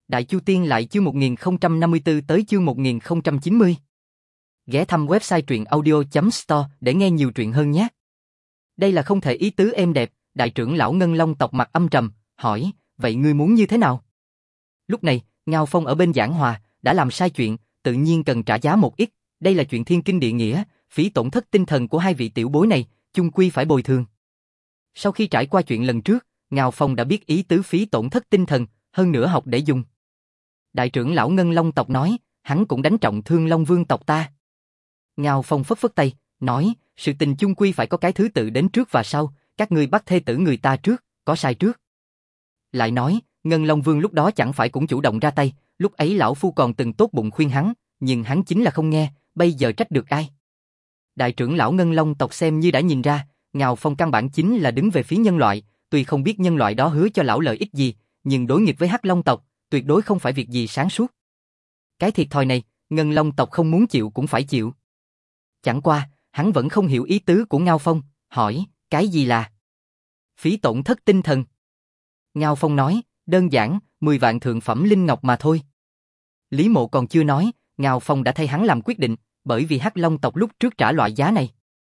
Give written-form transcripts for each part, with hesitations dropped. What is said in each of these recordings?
Đại Chu Tiên lại chương 1054 tới chương 1090. Ghé thăm website truyện audio.store để nghe nhiều truyện hơn nhé. Đây là không thể ý tứ êm đẹp, đại trưởng lão Ngân Long tộc mặt âm trầm, hỏi, vậy ngươi muốn như thế nào? Lúc này, Ngao Phong ở bên giảng hòa, đã làm sai chuyện, tự nhiên cần trả giá một ít, đây là chuyện thiên kinh địa nghĩa, phí tổn thất tinh thần của hai vị tiểu bối này, chung quy phải bồi thường. Sau khi trải qua chuyện lần trước, Ngao Phong đã biết ý tứ phí tổn thất tinh thần, hơn nữa học để dùng. Đại trưởng lão Ngân Long tộc nói, hắn cũng đánh trọng thương Long Vương tộc ta. Ngao Phong phất phất tay, nói, sự tình chung quy phải có cái thứ tự đến trước và sau, các ngươi bắt thê tử người ta trước, có sai trước. Lại nói, Ngân Long Vương lúc đó chẳng phải cũng chủ động ra tay, lúc ấy lão phu còn từng tốt bụng khuyên hắn, nhưng hắn chính là không nghe, bây giờ trách được ai? Đại trưởng lão Ngân Long tộc xem như đã nhìn ra, Ngao Phong căn bản chính là đứng về phía nhân loại, tuy không biết nhân loại đó hứa cho lão lợi ích gì, nhưng đối nghịch với Hắc Long tộc, tuyệt đối không phải việc gì sáng suốt. Cái thiệt thòi này, Ngân Long tộc không muốn chịu cũng phải chịu. Chẳng qua, hắn vẫn không hiểu ý tứ của Ngao Phong, hỏi, cái gì là phí tổn thất tinh thần? Ngao Phong nói, đơn giản, 10 vạn thượng phẩm linh ngọc mà thôi. Lý Mộ còn chưa nói, Ngao Phong đã thay hắn làm quyết định, bởi vì Hắc Long tộc lúc trước trả loại giá này.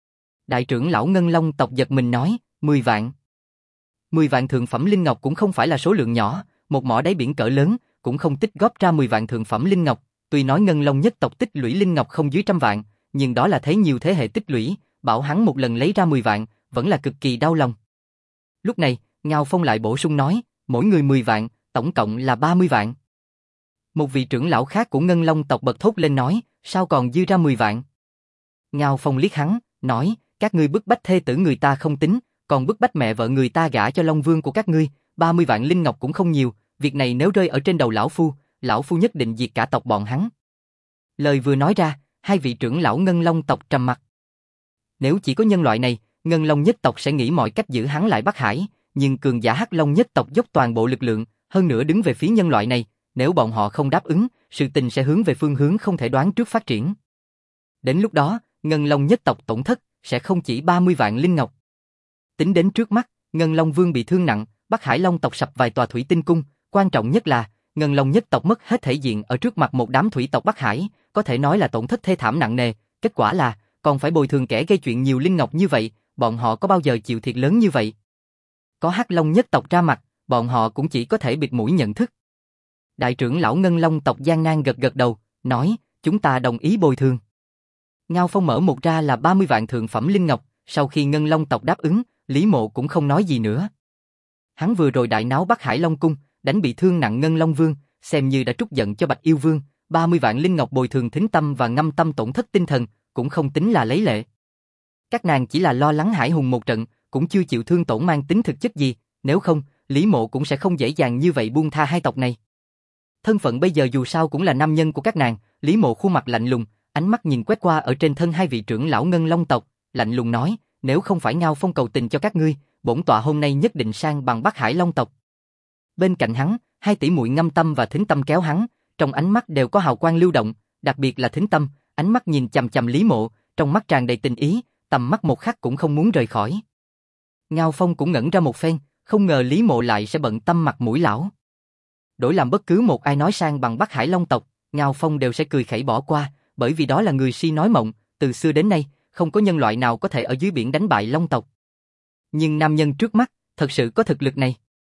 Đại trưởng lão Ngân Long tộc giật mình nói, 10 vạn. 10 vạn thượng phẩm linh ngọc cũng không phải là số lượng nhỏ, một mỏ đáy biển cỡ lớn, cũng không tích góp ra 10 vạn thượng phẩm linh ngọc, tuy nói Ngân Long nhất tộc tích lũy linh ngọc không dưới 100 vạn, nhưng đó là thấy nhiều thế hệ tích lũy, bảo hắn một lần lấy ra 10 vạn, vẫn là cực kỳ đau lòng. Lúc này, Ngao Phong lại bổ sung nói, mỗi người 10 vạn, tổng cộng là 30 vạn. Một vị trưởng lão khác của Ngân Long tộc bật thốt lên nói, sao còn dư ra 10 vạn? Ngao Phong liếc hắn, nói, các ngươi bức bách thê tử người ta không tính, còn bức bách mẹ vợ người ta gả cho Long Vương của các ngươi, 30 vạn linh ngọc cũng không nhiều, việc này nếu rơi ở trên đầu lão phu nhất định diệt cả tộc bọn hắn. Lời vừa nói ra, hai vị trưởng lão Ngân Long tộc trầm mặt. Nếu chỉ có nhân loại này, Ngân Long nhất tộc sẽ nghĩ mọi cách giữ hắn lại Bắc Hải, nhưng cường giả Hắc Long nhất tộc dốc toàn bộ lực lượng, hơn nữa đứng về phía nhân loại này, nếu bọn họ không đáp ứng, sự tình sẽ hướng về phương hướng không thể đoán trước phát triển. Đến lúc đó, Ngân Long nhất tộc tổn thất sẽ không chỉ 30 vạn linh ngọc. Tính đến trước mắt, Ngân Long Vương bị thương nặng, Bắc Hải Long tộc sập vài tòa thủy tinh cung, quan trọng nhất là Ngân Long nhất tộc mất hết thể diện ở trước mặt một đám thủy tộc Bắc Hải, có thể nói là tổn thất thê thảm nặng nề, kết quả là còn phải bồi thường kẻ gây chuyện nhiều linh ngọc như vậy, bọn họ có bao giờ chịu thiệt lớn như vậy? Có Hắc Long nhất tộc ra mặt, bọn họ cũng chỉ có thể bịt mũi nhận thức. Đại trưởng lão Ngân Long tộc gian nan gật gật đầu, nói, chúng ta đồng ý bồi thường. Ngao Phong mở một ra là 30 vạn thượng phẩm linh ngọc, sau khi Ngân Long tộc đáp ứng, Lý Mộ cũng không nói gì nữa. Hắn vừa rồi đại náo Bắc Hải Long cung, đánh bị thương nặng Ngân Long Vương, xem như đã trút giận cho Bạch Yêu Vương, 30 vạn linh ngọc bồi thường thính tâm và ngâm tâm tổn thất tinh thần, cũng không tính là lấy lệ. Các nàng chỉ là lo lắng Hải Hùng một trận, cũng chưa chịu thương tổn mang tính thực chất gì, nếu không, Lý Mộ cũng sẽ không dễ dàng như vậy buông tha hai tộc này. Thân phận bây giờ dù sao cũng là nam nhân của các nàng, Lý Mộ khuôn mặt lạnh lùng, ánh mắt nhìn quét qua ở trên thân hai vị trưởng lão Ngân Long tộc, lạnh lùng nói, nếu không phải Ngao Phong cầu tình cho các ngươi, bổn tọa hôm nay nhất định sang bằng Bắc Hải Long tộc. Bên cạnh hắn, hai tỷ muội Ngâm Tâm và Thính Tâm kéo hắn, trong ánh mắt đều có hào quang lưu động, đặc biệt là Thính Tâm, ánh mắt nhìn chằm chằm Lý Mộ, trong mắt tràn đầy tình ý, tầm mắt một khắc cũng không muốn rời khỏi. Ngao Phong cũng ngẩn ra một phen, không ngờ Lý Mộ lại sẽ bận tâm mặt mũi lão. Đổi làm bất cứ một ai nói sang bằng Bắc Hải Long tộc, Ngao Phong đều sẽ cười khẩy bỏ qua, bởi vì đó là người si nói mộng, từ xưa đến nay, không có nhân loại nào có thể ở dưới biển đánh bại Long tộc. Nhưng nam nhân trước mắt, thật sự có thực lực này.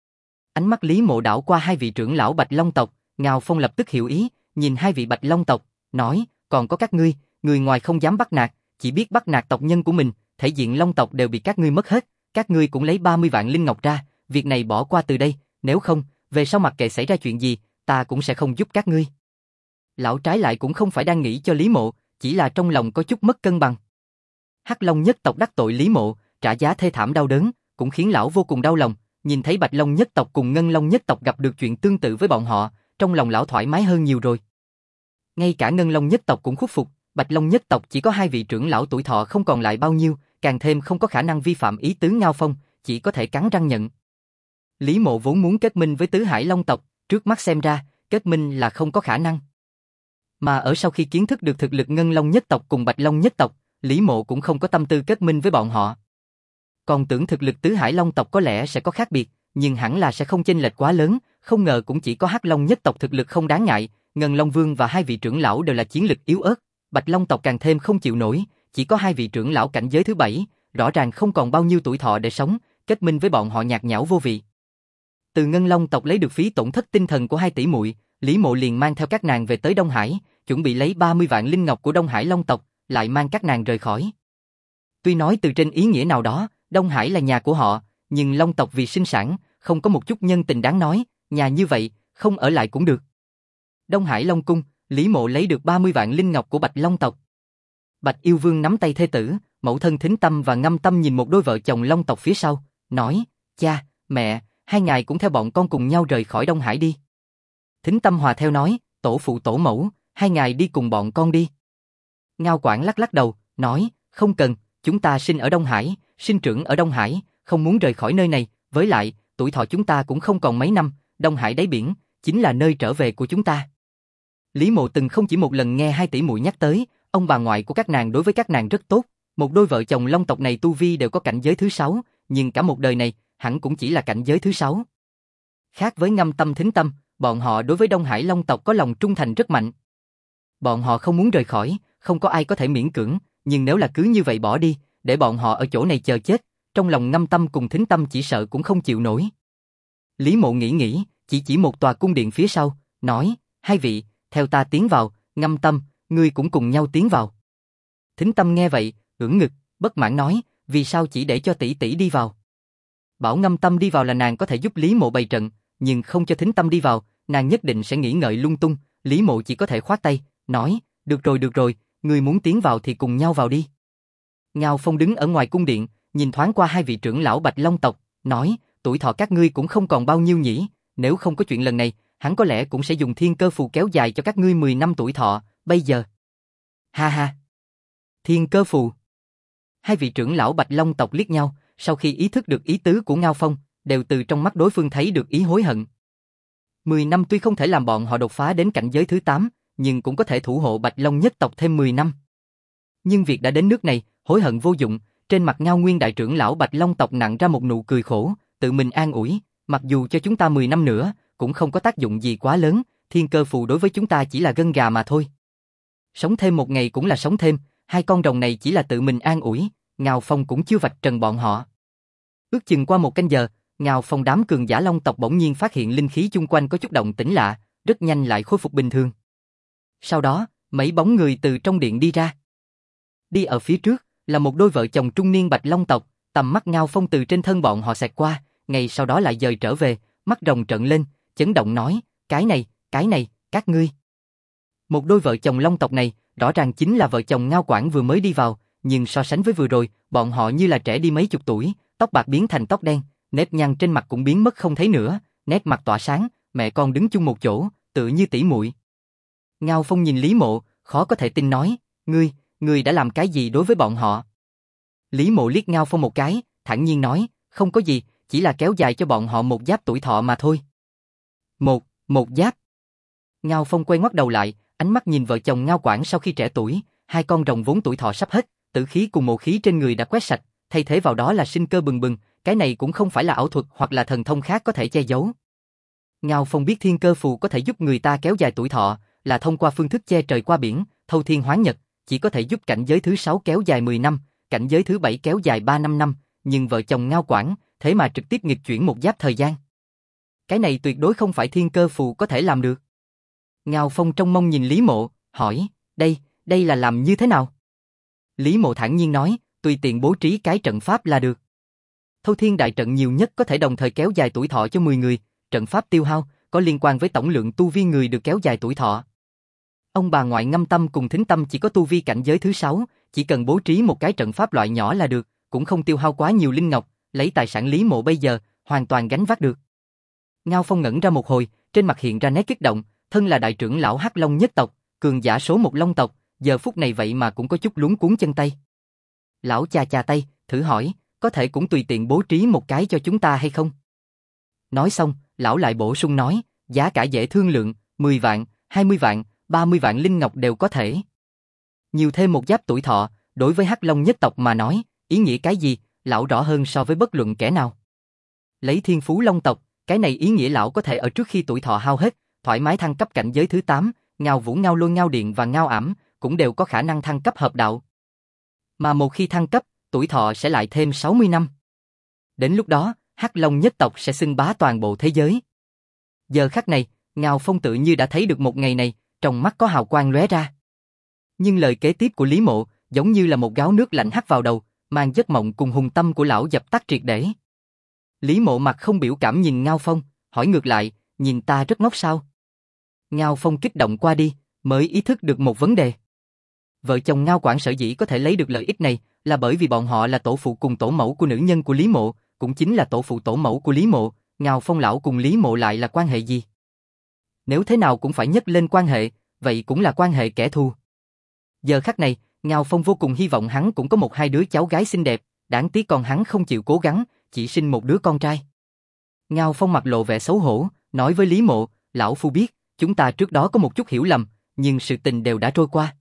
Ánh mắt Lý Mộ đảo qua hai vị trưởng lão Bạch Long tộc, Ngao Phong lập tức hiểu ý, nhìn hai vị Bạch Long tộc, nói, còn có các ngươi, người ngoài không dám bắt nạt, chỉ biết bắt nạt tộc nhân của mình, thể diện Long tộc đều bị các ngươi mất hết, các ngươi cũng lấy 30 vạn linh ngọc ra, việc này bỏ qua từ đây, nếu không, về sau mặc kệ xảy ra chuyện gì, ta cũng sẽ không giúp các ngươi. Lão trái lại cũng không phải đang nghĩ cho Lý Mộ, chỉ là trong lòng có chút mất cân bằng. Hắc Long nhất tộc đắc tội Lý Mộ, trả giá thê thảm đau đớn, cũng khiến lão vô cùng đau lòng, nhìn thấy Bạch Long nhất tộc cùng Ngân Long nhất tộc gặp được chuyện tương tự với bọn họ, trong lòng lão thoải mái hơn nhiều rồi. Ngay cả Ngân Long nhất tộc cũng khuất phục, Bạch Long nhất tộc chỉ có hai vị trưởng lão tuổi thọ không còn lại bao nhiêu, càng thêm không có khả năng vi phạm ý tứ Ngao Phong, chỉ có thể cắn răng nhận. Lý Mộ vốn muốn kết minh với Tứ Hải Long tộc, trước mắt xem ra, kết minh là không có khả năng. Mà ở sau khi kiến thức được thực lực Ngân Long nhất tộc cùng Bạch Long nhất tộc, Lý Mộ cũng không có tâm tư kết minh với bọn họ. Còn tưởng thực lực Tứ Hải Long tộc có lẽ sẽ có khác biệt, nhưng hẳn là sẽ không chênh lệch quá lớn, không ngờ cũng chỉ có Hắc Long nhất tộc thực lực không đáng ngại, Ngân Long Vương và hai vị trưởng lão đều là chiến lực yếu ớt, Bạch Long tộc càng thêm không chịu nổi, chỉ có hai vị trưởng lão cảnh giới thứ 7, rõ ràng không còn bao nhiêu tuổi thọ để sống, kết minh với bọn họ nhạt nhẽo vô vị. Từ Ngân Long tộc lấy được phí tổn thất tinh thần của hai tỷ muội, Lý Mộ liền mang theo các nàng về tới Đông Hải, chuẩn bị lấy 30 vạn linh ngọc của Đông Hải Long tộc, lại mang các nàng rời khỏi. Tuy nói từ trên ý nghĩa nào đó, Đông Hải là nhà của họ, nhưng Long tộc vì sinh sản, không có một chút nhân tình đáng nói, nhà như vậy, không ở lại cũng được. Đông Hải Long cung, Lý Mộ lấy được 30 vạn linh ngọc của Bạch Long tộc. Bạch Yêu Vương nắm tay thê tử, mẫu thân Thính Tâm và Ngâm Tâm nhìn một đôi vợ chồng Long tộc phía sau, nói: "Cha, mẹ, hai ngài cũng theo bọn con cùng nhau rời khỏi Đông Hải đi." Thính Tâm hòa theo nói: "Tổ phụ tổ mẫu, hai ngài đi cùng bọn con đi." Ngao Quảng lắc lắc đầu, nói: "Không cần, chúng ta sinh ở Đông Hải, sinh trưởng ở Đông Hải, không muốn rời khỏi nơi này, với lại, tuổi thọ chúng ta cũng không còn mấy năm, Đông Hải đáy biển, chính là nơi trở về của chúng ta." Lý Mộ từng không chỉ một lần nghe hai tỷ muội nhắc tới, ông bà ngoại của các nàng đối với các nàng rất tốt, một đôi vợ chồng Long tộc này tu vi đều có cảnh giới thứ 6, nhưng cả một đời này, hẳn cũng chỉ là cảnh giới thứ 6. Khác với Ngâm Tâm Thính Tâm, bọn họ đối với Đông Hải Long tộc có lòng trung thành rất mạnh. Bọn họ không muốn rời khỏi, không có ai có thể miễn cưỡng, nhưng nếu là cứ như vậy bỏ đi, để bọn họ ở chỗ này chờ chết, trong lòng Ngâm Tâm cùng Thính Tâm chỉ sợ cũng không chịu nổi. Lý Mộ nghĩ, chỉ một tòa cung điện phía sau, nói: "Hai vị, theo ta tiến vào, Ngâm Tâm, ngươi cũng cùng nhau tiến vào." Thính Tâm nghe vậy, ưỡn ngực, bất mãn nói: "Vì sao chỉ để cho tỷ tỷ đi vào?" Bảo Ngâm Tâm đi vào là nàng có thể giúp Lý Mộ bày trận, nhưng không cho Thính Tâm đi vào, nàng nhất định sẽ nghĩ ngợi lung tung, Lý Mộ chỉ có thể khoát tay, nói: được rồi, ngươi muốn tiến vào thì cùng nhau vào đi." Ngao Phong đứng ở ngoài cung điện, nhìn thoáng qua hai vị trưởng lão Bạch Long tộc, nói: "Tuổi thọ các ngươi cũng không còn bao nhiêu nhỉ, nếu không có chuyện lần này, hắn có lẽ cũng sẽ dùng thiên cơ phù kéo dài cho các ngươi 10 năm tuổi thọ, bây giờ." Ha ha! Thiên cơ phù! Hai vị trưởng lão Bạch Long tộc liếc nhau, sau khi ý thức được ý tứ của Ngao Phong, đều từ trong mắt đối phương thấy được ý hối hận. 10 năm tuy không thể làm bọn họ đột phá đến cảnh giới thứ 8, nhưng cũng có thể thủ hộ Bạch Long nhất tộc thêm 10 năm. Nhưng việc đã đến nước này, hối hận vô dụng, trên mặt Ngao Nguyên đại trưởng lão Bạch Long tộc nặng ra một nụ cười khổ, tự mình an ủi, mặc dù cho chúng ta 10 năm nữa, cũng không có tác dụng gì quá lớn, thiên cơ phù đối với chúng ta chỉ là gân gà mà thôi. Sống thêm một ngày cũng là sống thêm, hai con rồng này chỉ là tự mình an ủi, Ngao Phong cũng chưa vạch trần bọn họ. Ước chừng qua một canh giờ, Ngao Phong đám cường giả Long tộc bỗng nhiên phát hiện linh khí chung quanh có chút động tĩnh lạ, rất nhanh lại khôi phục bình thường. Sau đó, mấy bóng người từ trong điện đi ra. Đi ở phía trước là một đôi vợ chồng trung niên Bạch Long tộc, tầm mắt Ngao Phong từ trên thân bọn họ xẹt qua, ngay sau đó lại dời trở về, mắt rồng trợn lên, chấn động nói: cái này, các ngươi. Một đôi vợ chồng Long tộc này, rõ ràng chính là vợ chồng Ngao Quảng vừa mới đi vào, nhưng so sánh với vừa rồi, bọn họ như là trẻ đi mấy chục tuổi, tóc bạc biến thành tóc đen, nếp nhăn trên mặt cũng biến mất không thấy nữa, nét mặt tỏa sáng, mẹ con đứng chung một chỗ, tựa như tỷ muội. Ngao Phong nhìn Lý Mộ, khó có thể tin nói: ngươi đã làm cái gì đối với bọn họ? Lý Mộ liếc Ngao Phong một cái, thản nhiên nói: không có gì, chỉ là kéo dài cho bọn họ một giáp tuổi thọ mà thôi. Một giáp? Ngao Phong quay ngoắt đầu lại, ánh mắt nhìn vợ chồng Ngao Quảng sau khi trẻ tuổi, hai con rồng vốn tuổi thọ sắp hết, tử khí cùng mộ khí trên người đã quét sạch, thay thế vào đó là sinh cơ bừng bừng, cái này cũng không phải là ảo thuật hoặc là thần thông khác có thể che giấu. Ngao Phong biết thiên cơ phù có thể giúp người ta kéo dài tuổi thọ, là thông qua phương thức che trời qua biển, thâu thiên hoán nhật, chỉ có thể giúp cảnh giới thứ 6 kéo dài 10 năm, cảnh giới thứ 7 kéo dài 3-5 năm, nhưng vợ chồng Ngao Quảng, thế mà trực tiếp nghịch chuyển một giáp thời gian. Cái này tuyệt đối không phải thiên cơ phù có thể làm được. Ngao Phong trông mong nhìn Lý Mộ, hỏi: đây là làm như thế nào? Lý Mộ thản nhiên nói: tùy tiện bố trí cái trận pháp là được. Thâu thiên đại trận nhiều nhất có thể đồng thời kéo dài tuổi thọ cho 10 người, trận pháp tiêu hao, có liên quan với tổng lượng tu vi người được kéo dài tuổi thọ. Ông bà ngoại Ngâm Tâm cùng Thính Tâm chỉ có tu vi cảnh giới thứ 6, chỉ cần bố trí một cái trận pháp loại nhỏ là được, cũng không tiêu hao quá nhiều linh ngọc, lấy tài sản Lý Mộ bây giờ, hoàn toàn gánh vác được. Ngao Phong ngẩn ra một hồi, trên mặt hiện ra nét kích động, thân là đại trưởng lão Hắc Long nhất tộc, cường giả số 1 Long tộc, giờ phút này vậy mà cũng có chút luống cuống chân tay. Lão chà tay, thử hỏi, có thể cũng tùy tiện bố trí một cái cho chúng ta hay không? Nói xong, lão lại bổ sung nói: giá cả dễ thương lượng, 10 vạn, 20 vạn, 30 vạn linh ngọc đều có thể. Nhiều thêm một giáp tuổi thọ, đối với Hắc Long nhất tộc mà nói, ý nghĩa cái gì, lão rõ hơn so với bất luận kẻ nào. Lấy thiên phú Long tộc, Cái này ý nghĩa lão có thể ở trước khi tuổi thọ hao hết, thoải mái thăng cấp cảnh giới thứ 8, Ngao Vũ, Ngao Lôi, Ngao Điện và Ngao Ảm cũng đều có khả năng thăng cấp hợp đạo. Mà một khi thăng cấp, tuổi thọ sẽ lại thêm 60 năm. Đến lúc đó, Hắc Long nhất tộc sẽ xưng bá toàn bộ thế giới. Giờ khắc này, Ngao Phong tự như đã thấy được một ngày này, trong mắt có hào quang lóe ra. Nhưng lời kế tiếp của Lý Mộ giống như là một gáo nước lạnh hắt vào đầu, mang giấc mộng cùng hùng tâm của lão dập tắt triệt để. Lý Mộ mặt không biểu cảm nhìn Ngao Phong, hỏi ngược lại, nhìn ta rất ngốc sao? Ngao Phong kích động qua đi, mới ý thức được một vấn đề. Vợ chồng Ngao Quảng sở dĩ có thể lấy được lợi ích này là bởi vì bọn họ là tổ phụ cùng tổ mẫu của nữ nhân của Lý Mộ, cũng chính là tổ phụ tổ mẫu của Lý Mộ. Ngao Phong lão cùng Lý Mộ lại là quan hệ gì? Nếu thế nào cũng phải nhắc lên quan hệ, vậy cũng là quan hệ kẻ thù. Giờ khắc này, Ngao Phong vô cùng hy vọng hắn cũng có một hai đứa cháu gái xinh đẹp, đáng tiếc con hắn không chịu cố gắng, chỉ sinh một đứa con trai. Ngao Phong mặt lộ vẻ xấu hổ, nói với Lý Mộ, lão phu biết, chúng ta trước đó có một chút hiểu lầm, nhưng sự tình đều đã trôi qua.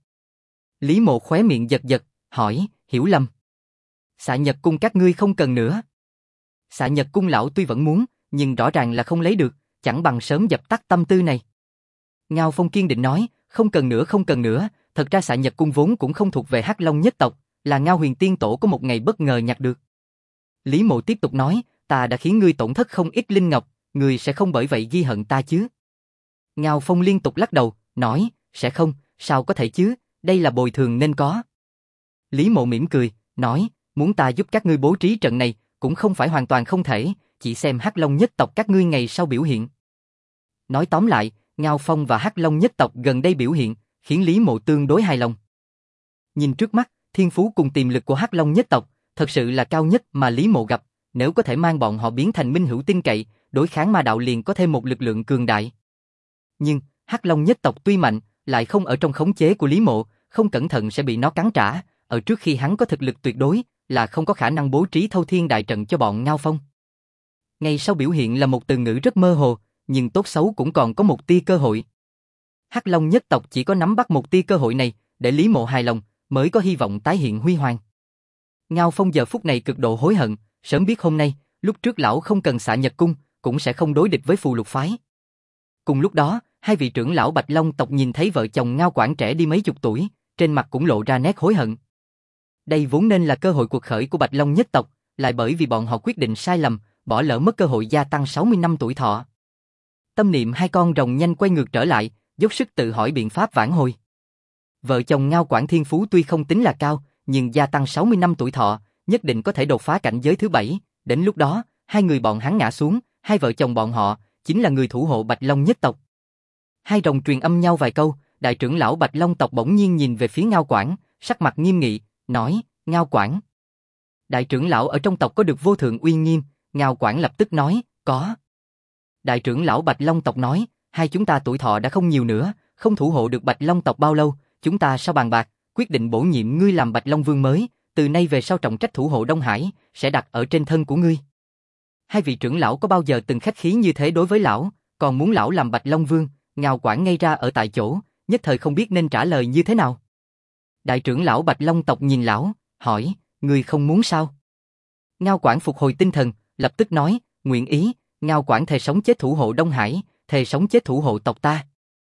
Lý Mộ khóe miệng giật giật, hỏi, hiểu lầm. Xạ Nhật Cung các ngươi không cần nữa. Xạ Nhật Cung lão tuy vẫn muốn, nhưng rõ ràng là không lấy được, chẳng bằng sớm dập tắt tâm tư này. Ngao Phong kiên định nói, không cần nữa không cần nữa, thật ra Xạ Nhật Cung vốn cũng không thuộc về Hắc Long nhất tộc, là Ngao Huyền Tiên Tổ có một ngày bất ngờ nhặt được. Lý Mộ tiếp tục nói, ta đã khiến ngươi tổn thất không ít linh ngọc, ngươi sẽ không bởi vậy ghi hận ta chứ? Ngao Phong liên tục lắc đầu, nói, sẽ không, sao có thể chứ, đây là bồi thường nên có. Lý Mộ mỉm cười, nói, muốn ta giúp các ngươi bố trí trận này, cũng không phải hoàn toàn không thể, chỉ xem Hắc Long nhất tộc các ngươi ngày sau biểu hiện. Nói tóm lại, Ngao Phong và Hắc Long nhất tộc gần đây biểu hiện, khiến Lý Mộ tương đối hài lòng. Nhìn trước mắt, thiên phú cùng tiềm lực của Hắc Long nhất tộc, thật sự là cao nhất mà Lý Mộ gặp, nếu có thể mang bọn họ biến thành minh hữu tin cậy, đối kháng ma đạo liền có thêm một lực lượng cường đại. Nhưng, Hắc Long nhất tộc tuy mạnh, lại không ở trong khống chế của Lý Mộ, không cẩn thận sẽ bị nó cắn trả, ở trước khi hắn có thực lực tuyệt đối, là không có khả năng bố trí thâu thiên đại trận cho bọn Ngao Phong. Ngay sau biểu hiện là một từ ngữ rất mơ hồ, nhưng tốt xấu cũng còn có một tia cơ hội. Hắc Long nhất tộc chỉ có nắm bắt một tia cơ hội này, để Lý Mộ hài lòng, mới có hy vọng tái hiện huy hoàng. Ngao Phong giờ phút này cực độ hối hận, sớm biết hôm nay, lúc trước lão không cần Xạ Nhật Cung, cũng sẽ không đối địch với Phù Lục phái. Cùng lúc đó, hai vị trưởng lão Bạch Long tộc nhìn thấy vợ chồng Ngao Quảng trẻ đi mấy chục tuổi, trên mặt cũng lộ ra nét hối hận. Đây vốn nên là cơ hội cuộc khởi của Bạch Long nhất tộc, lại bởi vì bọn họ quyết định sai lầm, bỏ lỡ mất cơ hội gia tăng 60 năm tuổi thọ. Tâm niệm hai con rồng nhanh quay ngược trở lại, dốc sức tự hỏi biện pháp vãn hồi. Vợ chồng Ngao Quảng thiên phú tuy không tính là cao, nhưng gia tăng 60 năm tuổi thọ, nhất định có thể đột phá cảnh giới thứ 7, đến lúc đó, hai người bọn hắn ngã xuống, hai vợ chồng bọn họ chính là người thủ hộ Bạch Long nhất tộc. Hai rồng truyền âm nhau vài câu, đại trưởng lão Bạch Long tộc bỗng nhiên nhìn về phía Ngao Quảng, sắc mặt nghiêm nghị, nói, Ngao Quảng. Đại trưởng lão ở trong tộc có được vô thượng uy nghiêm, Ngao Quảng lập tức nói, có. Đại trưởng lão Bạch Long tộc nói, hai chúng ta tuổi thọ đã không nhiều nữa, không thủ hộ được Bạch Long tộc bao lâu, chúng ta sau bàn bạc, quyết định bổ nhiệm ngươi làm Bạch Long Vương mới, từ nay về sau trọng trách thủ hộ Đông Hải, sẽ đặt ở trên thân của ngươi. Hai vị trưởng lão có bao giờ từng khách khí như thế đối với lão, còn muốn lão làm Bạch Long Vương, Ngao Quảng ngây ra ở tại chỗ, nhất thời không biết nên trả lời như thế nào. Đại trưởng lão Bạch Long tộc nhìn lão, hỏi, ngươi không muốn sao? Ngao Quảng phục hồi tinh thần, lập tức nói, nguyện ý, Ngao Quảng thề sống chết thủ hộ Đông Hải, thề sống chết thủ hộ tộc ta.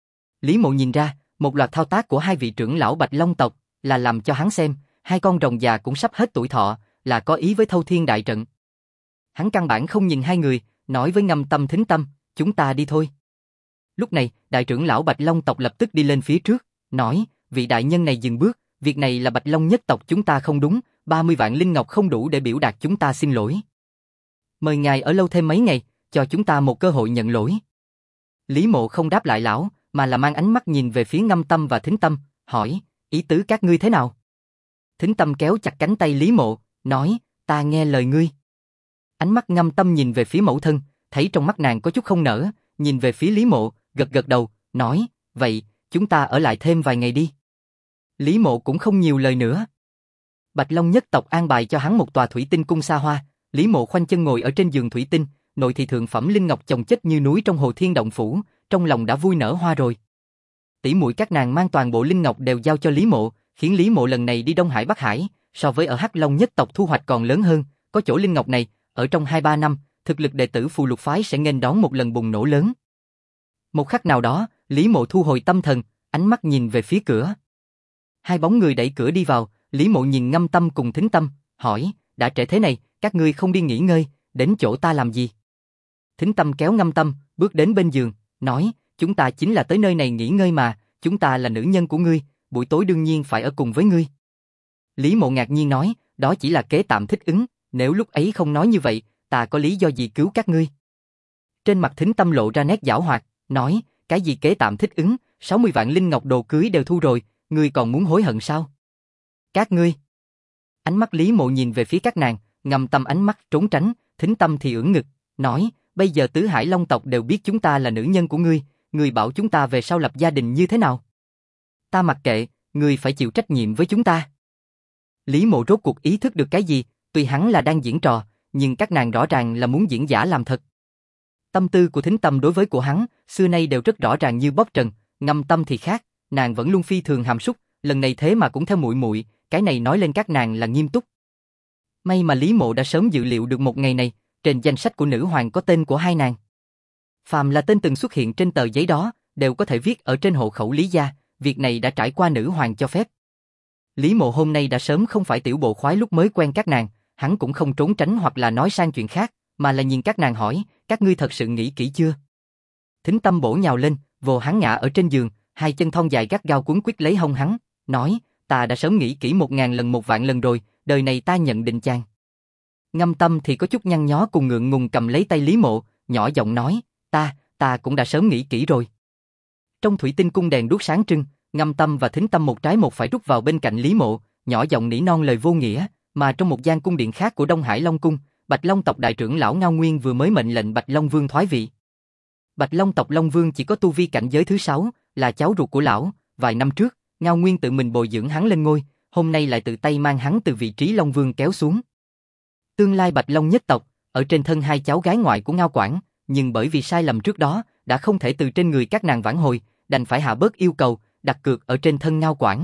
Lý Mộ nhìn ra, một loạt thao tác của hai vị trưởng lão Bạch Long tộc, là làm cho hắn xem, hai con rồng già cũng sắp hết tuổi thọ, là có ý với thâu thiên đại trận. Hắn căn bản không nhìn hai người, nói với Ngâm Tâm Thính Tâm, chúng ta đi thôi. Lúc này, đại trưởng lão Bạch Long tộc lập tức đi lên phía trước, nói, vị đại nhân này dừng bước, việc này là Bạch Long nhất tộc chúng ta không đúng, 30 vạn linh ngọc không đủ để biểu đạt chúng ta xin lỗi. Mời ngài ở lâu thêm mấy ngày, cho chúng ta một cơ hội nhận lỗi. Lý Mộ không đáp lại lão, mà là mang ánh mắt nhìn về phía Ngâm Tâm và Thính Tâm, hỏi, ý tứ các ngươi thế nào? Thính Tâm kéo chặt cánh tay Lý Mộ, nói, ta nghe lời ngươi. Ánh mắt Ngâm Tâm nhìn về phía mẫu thân, thấy trong mắt nàng có chút không nở, nhìn về phía Lý Mộ, gật gật đầu, nói, vậy, chúng ta ở lại thêm vài ngày đi. Lý Mộ cũng không nhiều lời nữa. Bạch Long nhất tộc an bài cho hắn một tòa thủy tinh cung xa hoa, Lý Mộ khoanh chân ngồi ở trên giường thủy tinh, nội thị thượng phẩm linh ngọc chồng chất như núi trong Hồ Thiên Động phủ, trong lòng đã vui nở hoa rồi. Tỷ muội các nàng mang toàn bộ linh ngọc đều giao cho Lý Mộ, khiến Lý Mộ lần này đi Đông Hải Bắc Hải, so với ở Hắc Long nhất tộc thu hoạch còn lớn hơn, có chỗ linh ngọc này, ở trong 2-3 năm, thực lực đệ tử Phù Lục phái sẽ nghênh đón một lần bùng nổ lớn. Một khắc nào đó, Lý Mộ thu hồi tâm thần, ánh mắt nhìn về phía cửa. Hai bóng người đẩy cửa đi vào, Lý Mộ nhìn Ngâm Tâm cùng Thính Tâm, hỏi, đã trễ thế này, các ngươi không đi nghỉ ngơi, đến chỗ ta làm gì? Thính Tâm kéo Ngâm Tâm, bước đến bên giường, nói, chúng ta chính là tới nơi này nghỉ ngơi mà, chúng ta là nữ nhân của ngươi, buổi tối đương nhiên phải ở cùng với ngươi. Lý Mộ ngạc nhiên nói, đó chỉ là kế tạm thích ứng, nếu lúc ấy không nói như vậy, ta có lý do gì cứu các ngươi? Trên mặt Thính Tâm lộ ra nét giảo hoạt, nói, cái gì kế tạm thích ứng, 60 vạn linh ngọc đồ cưới đều thu rồi, ngươi còn muốn hối hận sao? Các ngươi. Ánh mắt Lý Mộ nhìn về phía các nàng, Ngâm Tâm ánh mắt trốn tránh, Thính Tâm thì ưỡn ngực, nói, bây giờ tứ hải long tộc đều biết chúng ta là nữ nhân của ngươi bảo chúng ta về sau lập gia đình như thế nào? Ta mặc kệ, ngươi phải chịu trách nhiệm với chúng ta. Lý Mộ rốt cuộc ý thức được cái gì, tuy hắn là đang diễn trò, nhưng các nàng rõ ràng là muốn diễn giả làm thật. Tâm tư của Thính Tâm đối với của hắn, xưa nay đều rất rõ ràng như bóc trần, Ngâm Tâm thì khác, nàng vẫn luôn phi thường hàm súc, lần này thế mà cũng theo muội muội, cái này nói lên các nàng là nghiêm túc. May mà Lý Mộ đã sớm dự liệu được một ngày này, trên danh sách của nữ hoàng có tên của hai nàng. Phàm là tên từng xuất hiện trên tờ giấy đó, đều có thể viết ở trên hộ khẩu Lý gia, việc này đã trải qua nữ hoàng cho phép. Lý Mộ hôm nay đã sớm không phải tiểu bộ khoái lúc mới quen các nàng, hắn cũng không trốn tránh hoặc là nói sang chuyện khác, mà là nhìn các nàng hỏi, các ngươi thật sự nghĩ kỹ chưa? Thính Tâm bổ nhào lên, vồ hắn ngã ở trên giường, hai chân thon dài gắt gao quấn quýt lấy hông hắn, nói, ta đã sớm nghĩ kỹ 1000 lần 1 vạn lần rồi, đời này ta nhận định chàng. Ngâm Tâm thì có chút nhăn nhó cùng ngượng ngùng cầm lấy tay Lý Mộ, nhỏ giọng nói, ta cũng đã sớm nghĩ kỹ rồi. Trong thủy tinh cung đèn đuốc sáng trưng, Ngâm Tâm và Thính Tâm một trái một phải rút vào bên cạnh Lý Mộ, nhỏ giọng nỉ non lời vô nghĩa, mà trong một gian cung điện khác của Đông Hải Long cung, Bạch Long tộc đại trưởng lão Ngao Nguyên vừa mới mệnh lệnh Bạch Long Vương thoái vị. Bạch Long tộc Long Vương chỉ có tu vi cảnh giới thứ 6, là cháu ruột của lão, vài năm trước, Ngao Nguyên tự mình bồi dưỡng hắn lên ngôi, hôm nay lại tự tay mang hắn từ vị trí Long Vương kéo xuống. Tương lai Bạch Long nhất tộc, ở trên thân hai cháu gái ngoại của Ngao Quảng, nhưng bởi vì sai lầm trước đó, đã không thể từ trên người các nàng vãn hồi, đành phải hạ bớt yêu cầu, đặt cược ở trên thân Ngao Quảng.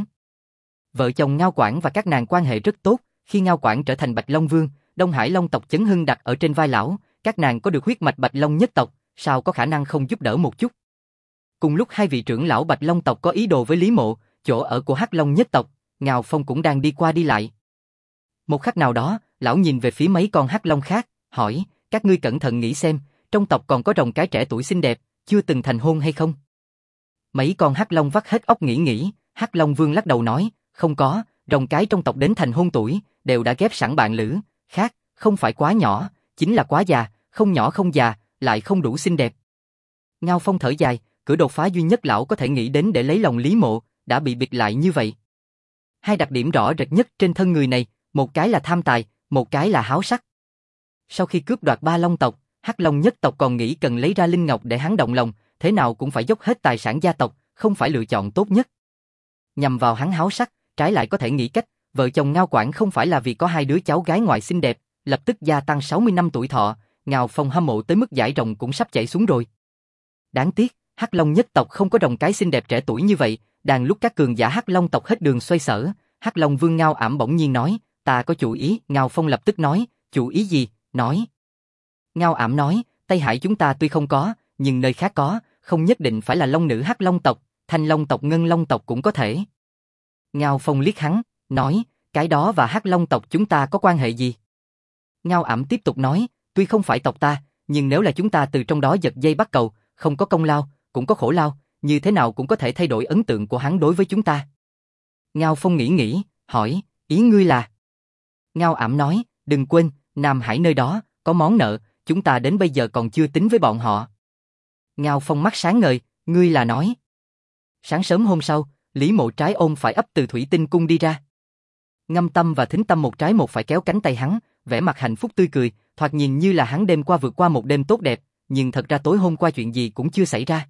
Vợ chồng Ngao Quảng và các nàng quan hệ rất tốt, khi Ngao Quảng trở thành Bạch Long Vương, Đông Hải Long tộc chấn hưng đặt ở trên vai lão, các nàng có được huyết mạch Bạch Long nhất tộc, sao có khả năng không giúp đỡ một chút. Cùng lúc hai vị trưởng lão Bạch Long tộc có ý đồ với Lý Mộ, chỗ ở của Hắc Long nhất tộc, Ngao Phong cũng đang đi qua đi lại. Một khắc nào đó, lão nhìn về phía mấy con Hắc Long khác, hỏi, các ngươi cẩn thận nghĩ xem, trong tộc còn có rồng cái trẻ tuổi xinh đẹp, chưa từng thành hôn hay không? Mấy con Hắc Long vắt hết óc nghĩ, Hắc Long Vương lắc đầu nói, không có, rồng cái trong tộc đến thành hôn tuổi, đều đã ghép sẵn bạn lữ, khác, không phải quá nhỏ, chính là quá già, không nhỏ không già, lại không đủ xinh đẹp. Ngao Phong thở dài, cửa đột phá duy nhất lão có thể nghĩ đến để lấy lòng Lý Mộ, đã bị bịt lại như vậy. Hai đặc điểm rõ rệt nhất trên thân người này, một cái là tham tài, một cái là háo sắc. Sau khi cướp đoạt 3 Long tộc, Hắc Long nhất tộc còn nghĩ cần lấy ra linh ngọc để hắn động lòng, thế nào cũng phải dốc hết tài sản gia tộc, không phải lựa chọn tốt nhất. Nhằm vào hắn háo sắc, trái lại có thể nghĩ cách, vợ chồng Ngao Quảng không phải là vì có hai đứa cháu gái ngoại xinh đẹp, lập tức gia tăng 60 năm tuổi thọ, Ngao Phong hâm mộ tới mức dải rồng cũng sắp chảy xuống rồi. Đáng tiếc, Hắc Long nhất tộc không có rồng cái xinh đẹp trẻ tuổi như vậy, đang lúc các cường giả Hắc Long tộc hết đường xoay sở, Hắc Long Vương Ngao Ảm bỗng nhiên nói, ta có chủ ý, Ngao Phong lập tức nói, chủ ý gì, nói. Ngao Ảm nói, Tây Hải chúng ta tuy không có, nhưng nơi khác có, không nhất định phải là Long nữ Hắc Long tộc, Thanh Long tộc Ngân Long tộc cũng có thể. Ngao Phong liếc hắn, nói, cái đó và Hắc Long tộc chúng ta có quan hệ gì? Ngao Ảm tiếp tục nói, tuy không phải tộc ta, nhưng nếu là chúng ta từ trong đó giật dây bắt cầu, không có công lao, cũng có khổ lao, như thế nào cũng có thể thay đổi ấn tượng của hắn đối với chúng ta. Ngao Phong nghĩ, hỏi, ý ngươi là? Ngao Ảm nói, đừng quên, Nam Hải nơi đó, có món nợ, chúng ta đến bây giờ còn chưa tính với bọn họ. Ngao Phong mắt sáng ngời, ngươi là nói. Sáng sớm hôm sau, Lý Mộ trái ôm phải ấp từ thủy tinh cung đi ra. Ngâm Tâm và Thính Tâm một trái một phải kéo cánh tay hắn, vẻ mặt hạnh phúc tươi cười, thoạt nhìn như là hắn đêm qua vượt qua một đêm tốt đẹp, nhưng thật ra tối hôm qua chuyện gì cũng chưa xảy ra.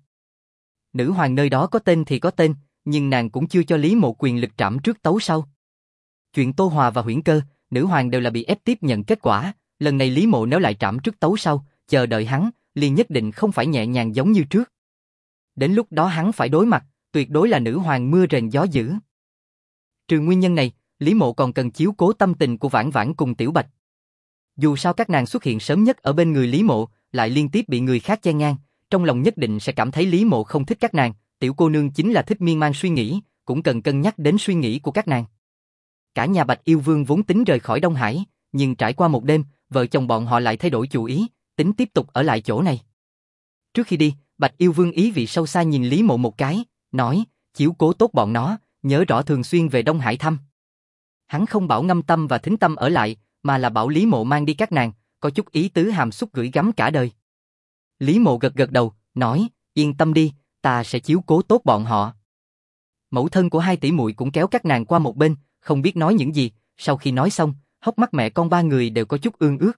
Nữ hoàng nơi đó có tên thì có tên, nhưng nàng cũng chưa cho Lý Mộ quyền lực trảm trước tấu sau. Chuyện Tô Hòa và Huyễn Cơ, nữ hoàng đều là bị ép tiếp nhận kết quả, lần này Lý Mộ nếu lại trảm trước tấu sau, chờ đợi hắn, liền nhất định không phải nhẹ nhàng giống như trước. Đến lúc đó hắn phải đối mặt, tuyệt đối là nữ hoàng mưa rền gió dữ. Trừ nguyên nhân này, Lý Mộ còn cần chiếu cố tâm tình của Vãn Vãn cùng Tiểu Bạch. Dù sao các nàng xuất hiện sớm nhất ở bên người Lý Mộ, lại liên tiếp bị người khác chen ngang, trong lòng nhất định sẽ cảm thấy Lý Mộ không thích các nàng, tiểu cô nương chính là thích miên man suy nghĩ, cũng cần cân nhắc đến suy nghĩ của các nàng. Cả nhà Bạch Yêu Vương vốn tính rời khỏi Đông Hải, nhưng trải qua một đêm, vợ chồng bọn họ lại thay đổi chủ ý, tính tiếp tục ở lại chỗ này. Trước khi đi, Bạch Yêu Vương ý vị sâu xa nhìn Lý Mộ một cái, nói, chiếu cố tốt bọn nó, nhớ rõ thường xuyên về Đông Hải thăm. Hắn không bảo Ngâm Tâm và Thính Tâm ở lại, mà là bảo Lý Mộ mang đi các nàng, có chút ý tứ hàm xúc gửi gắm cả đời. Lý Mộ gật gật đầu, nói, yên tâm đi, ta sẽ chiếu cố tốt bọn họ. Mẫu thân của hai tỷ muội cũng kéo các nàng qua một bên, không biết nói những gì, sau khi nói xong, hốc mắt mẹ con ba người đều có chút ương ướt.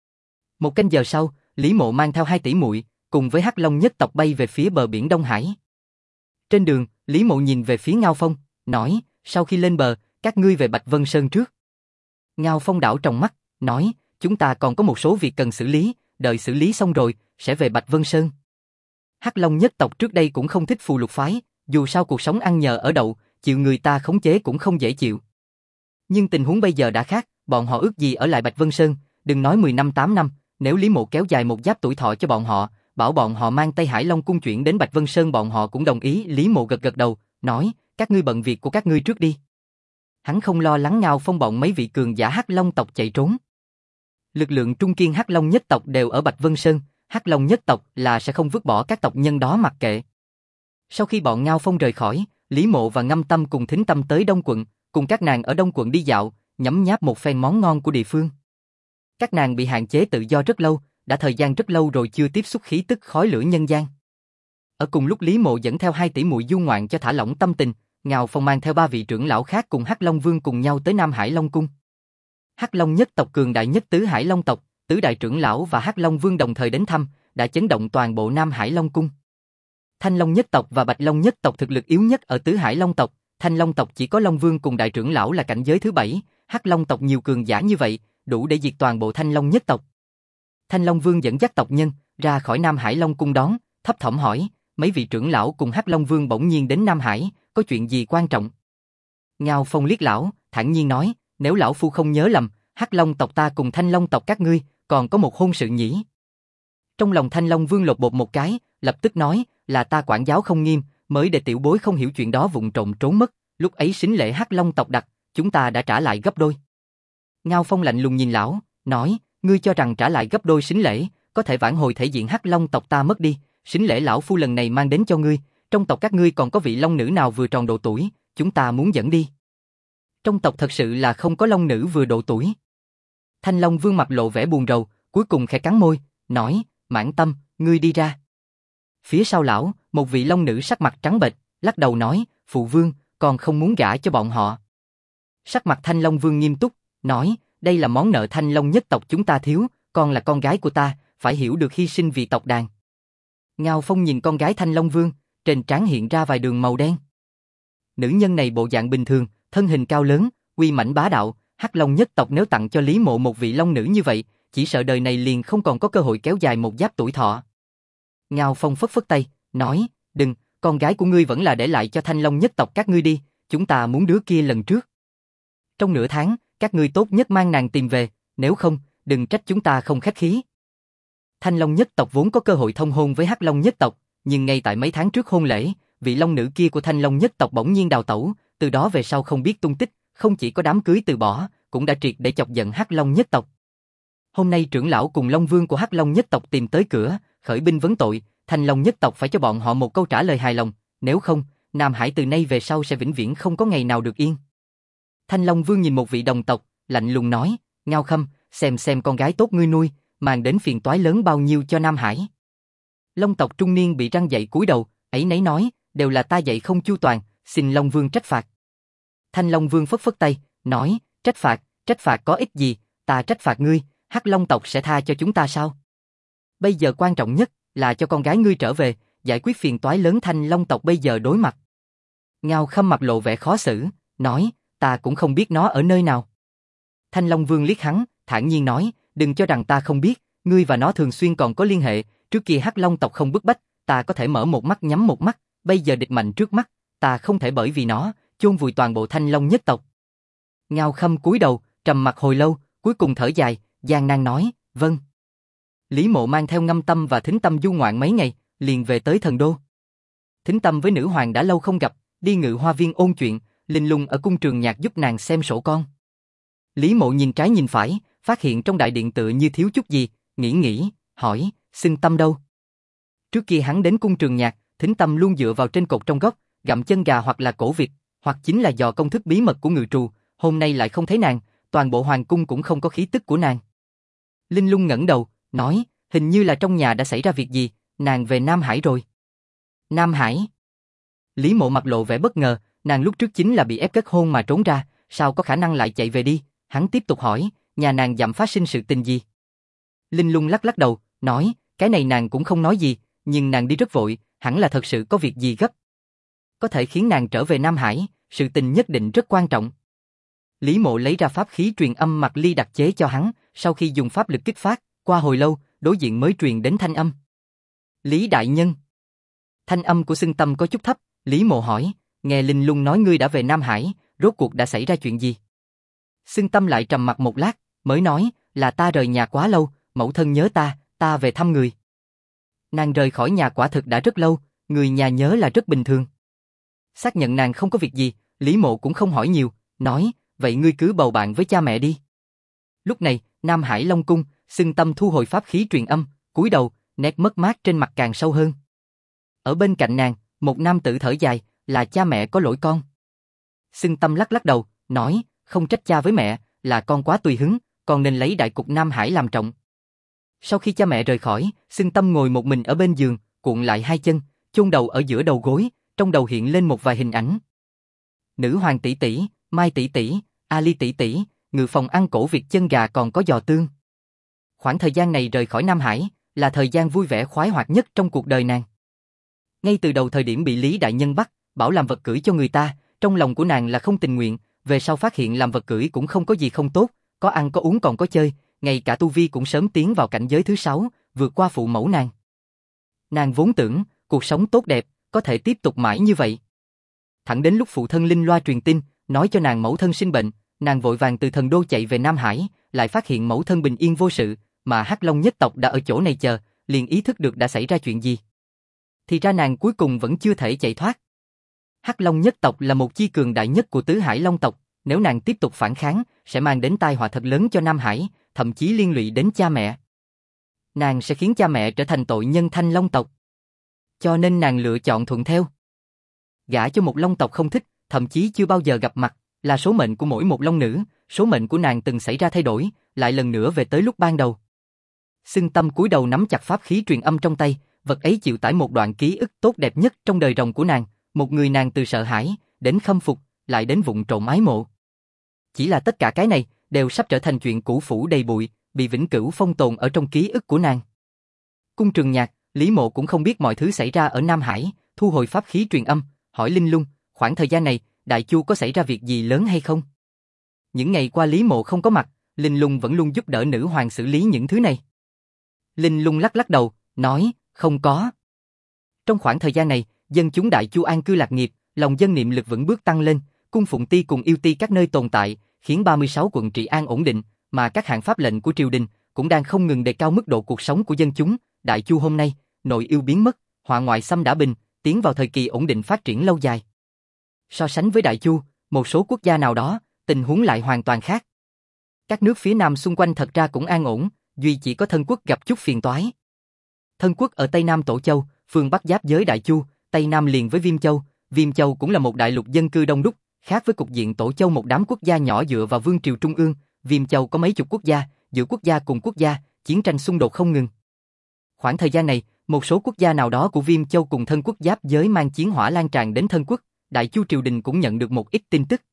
Một canh giờ sau, Lý Mộ mang theo hai tỷ muội, cùng với Hắc Long nhất tộc bay về phía bờ biển Đông Hải. Trên đường, Lý Mộ nhìn về phía Ngao Phong, nói, sau khi lên bờ, các ngươi về Bạch Vân Sơn trước. Ngao Phong đảo trong mắt, nói, chúng ta còn có một số việc cần xử lý, đợi xử lý xong rồi, sẽ về Bạch Vân Sơn. Hắc Long nhất tộc trước đây cũng không thích Phù Lục phái, dù sao cuộc sống ăn nhờ ở đậu, chịu người ta khống chế cũng không dễ chịu. Nhưng tình huống bây giờ đã khác, bọn họ ước gì ở lại Bạch Vân Sơn, đừng nói 10 năm 8 năm, nếu Lý Mộ kéo dài một giáp tuổi thọ cho bọn họ, bảo bọn họ mang Tây Hải Long cung chuyển đến Bạch Vân Sơn bọn họ cũng đồng ý. Lý Mộ gật gật đầu, nói, các ngươi bận việc của các ngươi trước đi. Hắn không lo lắng Ngao Phong bọn mấy vị cường giả Hắc Long tộc chạy trốn. Lực lượng trung kiên Hắc Long nhất tộc đều ở Bạch Vân Sơn, Hắc Long nhất tộc là sẽ không vứt bỏ các tộc nhân đó mặc kệ. Sau khi bọn Ngao Phong rời khỏi, Lý Mộ và Ngâm Tâm cùng Thính Tâm tới Đông quận, cùng các nàng ở Đông quận đi dạo, nhấm nháp một phen món ngon của địa phương. Các nàng bị hạn chế tự do rất lâu, đã thời gian rất lâu rồi chưa tiếp xúc khí tức khói lửa nhân gian. Ở cùng lúc Lý Mộ dẫn theo hai tỷ muội du ngoạn cho thả lỏng tâm tình, Ngao Phong mang theo ba vị trưởng lão khác cùng Hắc Long Vương cùng nhau tới Nam Hải Long cung. Hắc Long nhất tộc cường đại nhất tứ Hải Long tộc, tứ đại trưởng lão và Hắc Long Vương đồng thời đến thăm, đã chấn động toàn bộ Nam Hải Long cung. Thanh Long nhất tộc và Bạch Long nhất tộc thực lực yếu nhất ở tứ Hải Long tộc, Thanh Long tộc chỉ có Long Vương cùng đại trưởng lão là cảnh giới thứ 7, Hắc Long tộc nhiều cường giả như vậy, đủ để diệt toàn bộ Thanh Long nhất tộc. Thanh Long Vương dẫn dắt tộc nhân ra khỏi Nam Hải Long cung đón, thấp thỏm hỏi, mấy vị trưởng lão cùng Hắc Long Vương bỗng nhiên đến Nam Hải, có chuyện gì quan trọng? Ngao Phong liếc lão, thản nhiên nói, nếu lão phu không nhớ lầm, Hắc Long tộc ta cùng Thanh Long tộc các ngươi, còn có một hôn sự nhỉ? Trong lòng Thanh Long Vương lột bột một cái, lập tức nói, là ta quản giáo không nghiêm, mới để tiểu bối không hiểu chuyện đó vụng trộm trốn mất, lúc ấy sính lễ Hắc Long tộc đặt, chúng ta đã trả lại gấp đôi. Ngao Phong lạnh lùng nhìn lão, nói, ngươi cho rằng trả lại gấp đôi sính lễ, có thể vãn hồi thể diện Hắc Long tộc ta mất đi, sính lễ lão phu lần này mang đến cho ngươi, trong tộc các ngươi còn có vị long nữ nào vừa tròn độ tuổi, chúng ta muốn dẫn đi. Trong tộc thật sự là không có long nữ vừa độ tuổi. Thanh Long Vương mặt lộ vẻ buồn rầu, cuối cùng khẽ cắn môi, nói, Mãn Tâm, ngươi đi ra. Phía sau lão, một vị long nữ sắc mặt trắng bệch, lắc đầu nói, phụ vương, còn không muốn gả cho bọn họ. Sắc mặt Thanh Long Vương nghiêm túc, nói, đây là món nợ Thanh Long nhất tộc chúng ta thiếu, con là con gái của ta, phải hiểu được hy sinh vì tộc đàn. Ngao Phong nhìn con gái Thanh Long Vương, trên trán hiện ra vài đường màu đen. Nữ nhân này bộ dạng bình thường, thân hình cao lớn, uy mãnh bá đạo, Hắc Long nhất tộc nếu tặng cho Lý Mộ một vị long nữ như vậy, chỉ sợ đời này liền không còn có cơ hội kéo dài một giáp tuổi thọ. Ngao Phong phất phất tay, nói, đừng, con gái của ngươi vẫn là để lại cho Thanh Long nhất tộc các ngươi đi, chúng ta muốn đứa kia lần trước. Trong nửa tháng, các ngươi tốt nhất mang nàng tìm về, nếu không, đừng trách chúng ta không khách khí. Thanh Long nhất tộc vốn có cơ hội thông hôn với Hắc Long nhất tộc, nhưng ngay tại mấy tháng trước hôn lễ, vị long nữ kia của Thanh Long nhất tộc bỗng nhiên đào tẩu, từ đó về sau không biết tung tích, không chỉ có đám cưới từ bỏ, cũng đã triệt để chọc giận Hắc Long nhất tộc. Hôm nay trưởng lão cùng Long Vương của Hắc Long nhất tộc tìm tới cửa, khởi binh vấn tội, Thanh Long nhất tộc phải cho bọn họ một câu trả lời hài lòng, nếu không, Nam Hải từ nay về sau sẽ vĩnh viễn không có ngày nào được yên. Thanh Long Vương nhìn một vị đồng tộc, lạnh lùng nói, Ngao Khâm, xem con gái tốt ngươi nuôi, mang đến phiền toái lớn bao nhiêu cho Nam Hải. Long tộc trung niên bị răng dậy cúi đầu, ấy nấy nói, đều là ta dạy không chu toàn, xin Long Vương trách phạt. Thanh Long Vương phất phất tay, nói, trách phạt có ích gì, ta trách phạt ngươi, Hắc Long tộc sẽ tha cho chúng ta sao? Bây giờ quan trọng nhất là cho con gái ngươi trở về, giải quyết phiền toái lớn Thanh Long tộc bây giờ đối mặt. Ngao Khâm mặt lộ vẻ khó xử, nói, ta cũng không biết nó ở nơi nào. Thanh Long Vương liếc hắn, thản nhiên nói, đừng cho rằng ta không biết, ngươi và nó thường xuyên còn có liên hệ, trước kia Hắc Long tộc không bức bách, ta có thể mở một mắt nhắm một mắt, bây giờ địch mạnh trước mắt, ta không thể bởi vì nó, chôn vùi toàn bộ Thanh Long nhất tộc. Ngao Khâm cúi đầu, trầm mặc hồi lâu, cuối cùng thở dài, Giang Nan nói, vâng. Lý Mộ mang theo Ngâm Tâm và Thính Tâm du ngoạn mấy ngày, liền về tới thần đô. Thính Tâm với nữ hoàng đã lâu không gặp, đi Ngự Hoa Viên ôn chuyện, Linh Lung ở cung Trường Nhạc giúp nàng xem sổ con. Lý Mộ nhìn trái nhìn phải, phát hiện trong đại điện tựa như thiếu chút gì, nghĩ, hỏi, xưng Tâm đâu? Trước kia hắn đến cung Trường Nhạc, Thính Tâm luôn dựa vào trên cột trong góc, gặm chân gà hoặc là cổ vịt, hoặc chính là dò công thức bí mật của ngự trù, hôm nay lại không thấy nàng, toàn bộ hoàng cung cũng không có khí tức của nàng. Linh Lung ngẩng đầu, nói, hình như là trong nhà đã xảy ra việc gì, nàng về Nam Hải rồi. Nam Hải? Lý Mộ mặt lộ vẻ bất ngờ, nàng lúc trước chính là bị ép kết hôn mà trốn ra, sao có khả năng lại chạy về đi? Hắn tiếp tục hỏi, nhà nàng dặm phát sinh sự tình gì? Linh Lung lắc lắc đầu, nói, cái này nàng cũng không nói gì, nhưng nàng đi rất vội, hẳn là thật sự có việc gì gấp. Có thể khiến nàng trở về Nam Hải, sự tình nhất định rất quan trọng. Lý Mộ lấy ra pháp khí truyền âm Mạc Ly đặc chế cho hắn, sau khi dùng pháp lực kích phát, qua hồi lâu, đối diện mới truyền đến thanh âm. Lý đại nhân. Thanh âm của Xưng Tâm có chút thấp, Lý Mộ hỏi, nghe Linh Lung nói ngươi đã về Nam Hải, rốt cuộc đã xảy ra chuyện gì? Xưng Tâm lại trầm mặc một lát, mới nói, là ta rời nhà quá lâu, mẫu thân nhớ ta về thăm người. Nàng rời khỏi nhà quả thực đã rất lâu, người nhà nhớ là rất bình thường. Xác nhận nàng không có việc gì, Lý Mộ cũng không hỏi nhiều, nói, vậy ngươi cứ bầu bạn với cha mẹ đi. Lúc này, Nam Hải Long Cung, Xưng Tâm thu hồi pháp khí truyền âm, cúi đầu, nét mất mát trên mặt càng sâu hơn. Ở bên cạnh nàng, một nam tử thở dài, là cha mẹ có lỗi con. Xưng Tâm lắc lắc đầu, nói, không trách cha với mẹ, là con quá tùy hứng, con nên lấy đại cục Nam Hải làm trọng. Sau khi cha mẹ rời khỏi, Xưng Tâm ngồi một mình ở bên giường, cuộn lại hai chân, chôn đầu ở giữa đầu gối, trong đầu hiện lên một vài hình ảnh. Nữ hoàng tỷ tỷ, Mai tỷ tỷ, Ali tỷ tỷ, ngự phòng ăn cổ vịt chân gà còn có giò tương. Khoảng thời gian này rời khỏi Nam Hải, là thời gian vui vẻ khoái hoạt nhất trong cuộc đời nàng. Ngay từ đầu thời điểm bị Lý đại nhân bắt, bảo làm vật cưỡi cho người ta, trong lòng của nàng là không tình nguyện, về sau phát hiện làm vật cưỡi cũng không có gì không tốt, có ăn có uống còn có chơi, ngay cả tu vi cũng sớm tiến vào cảnh giới thứ 6, vượt qua phụ mẫu nàng. Nàng vốn tưởng, cuộc sống tốt đẹp, có thể tiếp tục mãi như vậy. Thẳng đến lúc phụ thân Linh Loa truyền tin, nói cho nàng mẫu thân sinh bệnh, nàng vội vàng từ thần đô chạy về Nam Hải, lại phát hiện mẫu thân bình yên vô sự, mà Hắc Long nhất tộc đã ở chỗ này chờ, liền ý thức được đã xảy ra chuyện gì. Thì ra nàng cuối cùng vẫn chưa thể chạy thoát. Hắc Long nhất tộc là một chi cường đại nhất của tứ hải Long tộc, nếu nàng tiếp tục phản kháng, sẽ mang đến tai họa thật lớn cho Nam Hải, thậm chí liên lụy đến cha mẹ. Nàng sẽ khiến cha mẹ trở thành tội nhân Thanh Long tộc. Cho nên nàng lựa chọn thuận theo. Gả cho một Long tộc không thích, thậm chí chưa bao giờ gặp mặt, là số mệnh của mỗi một Long nữ, số mệnh của nàng từng xảy ra thay đổi, lại lần nữa về tới lúc ban đầu. Xưng Tâm cúi đầu nắm chặt pháp khí truyền âm trong tay, vật ấy chịu tải một đoạn ký ức tốt đẹp nhất trong đời rồng của nàng, một người nàng từ sợ hãi, đến khâm phục, lại đến vụng trộm ái mộ. Chỉ là tất cả cái này, đều sắp trở thành chuyện cũ phũ đầy bụi, bị vĩnh cửu phong tồn ở trong ký ức của nàng. Cung Trường Nhạc, Lý Mộ cũng không biết mọi thứ xảy ra ở Nam Hải, thu hồi pháp khí truyền âm, hỏi Linh Lung, khoảng thời gian này, Đại Chu có xảy ra việc gì lớn hay không? Những ngày qua Lý Mộ không có mặt, Linh Lung vẫn luôn giúp đỡ nữ hoàng xử lý những thứ này. Linh Lung lắc lắc đầu, nói, không có. Trong khoảng thời gian này, dân chúng Đại Chu an cư lạc nghiệp, lòng dân niệm lực vững bước tăng lên, cung phụng ti cùng yêu ti các nơi tồn tại, khiến 36 quận trị an ổn định, mà các hạng pháp lệnh của triều đình cũng đang không ngừng đề cao mức độ cuộc sống của dân chúng. Đại Chu hôm nay, nội yêu biến mất, họa ngoại xâm đã bình, tiến vào thời kỳ ổn định phát triển lâu dài. So sánh với Đại Chu, một số quốc gia nào đó, tình huống lại hoàn toàn khác. Các nước phía Nam xung quanh thật ra cũng an ổn, duy chỉ có Thân Quốc gặp chút phiền toái. Thân Quốc ở Tây Nam Tổ Châu, phương Bắc giáp giới Đại Chu, Tây Nam liền với Viêm Châu. Viêm Châu cũng là một đại lục dân cư đông đúc, khác với cục diện Tổ Châu một đám quốc gia nhỏ dựa vào vương triều trung ương. Viêm Châu có mấy chục quốc gia, giữa quốc gia cùng quốc gia, chiến tranh xung đột không ngừng. Khoảng thời gian này, một số quốc gia nào đó của Viêm Châu cùng Thân Quốc giáp giới mang chiến hỏa lan tràn đến Thân Quốc, Đại Chu triều đình cũng nhận được một ít tin tức.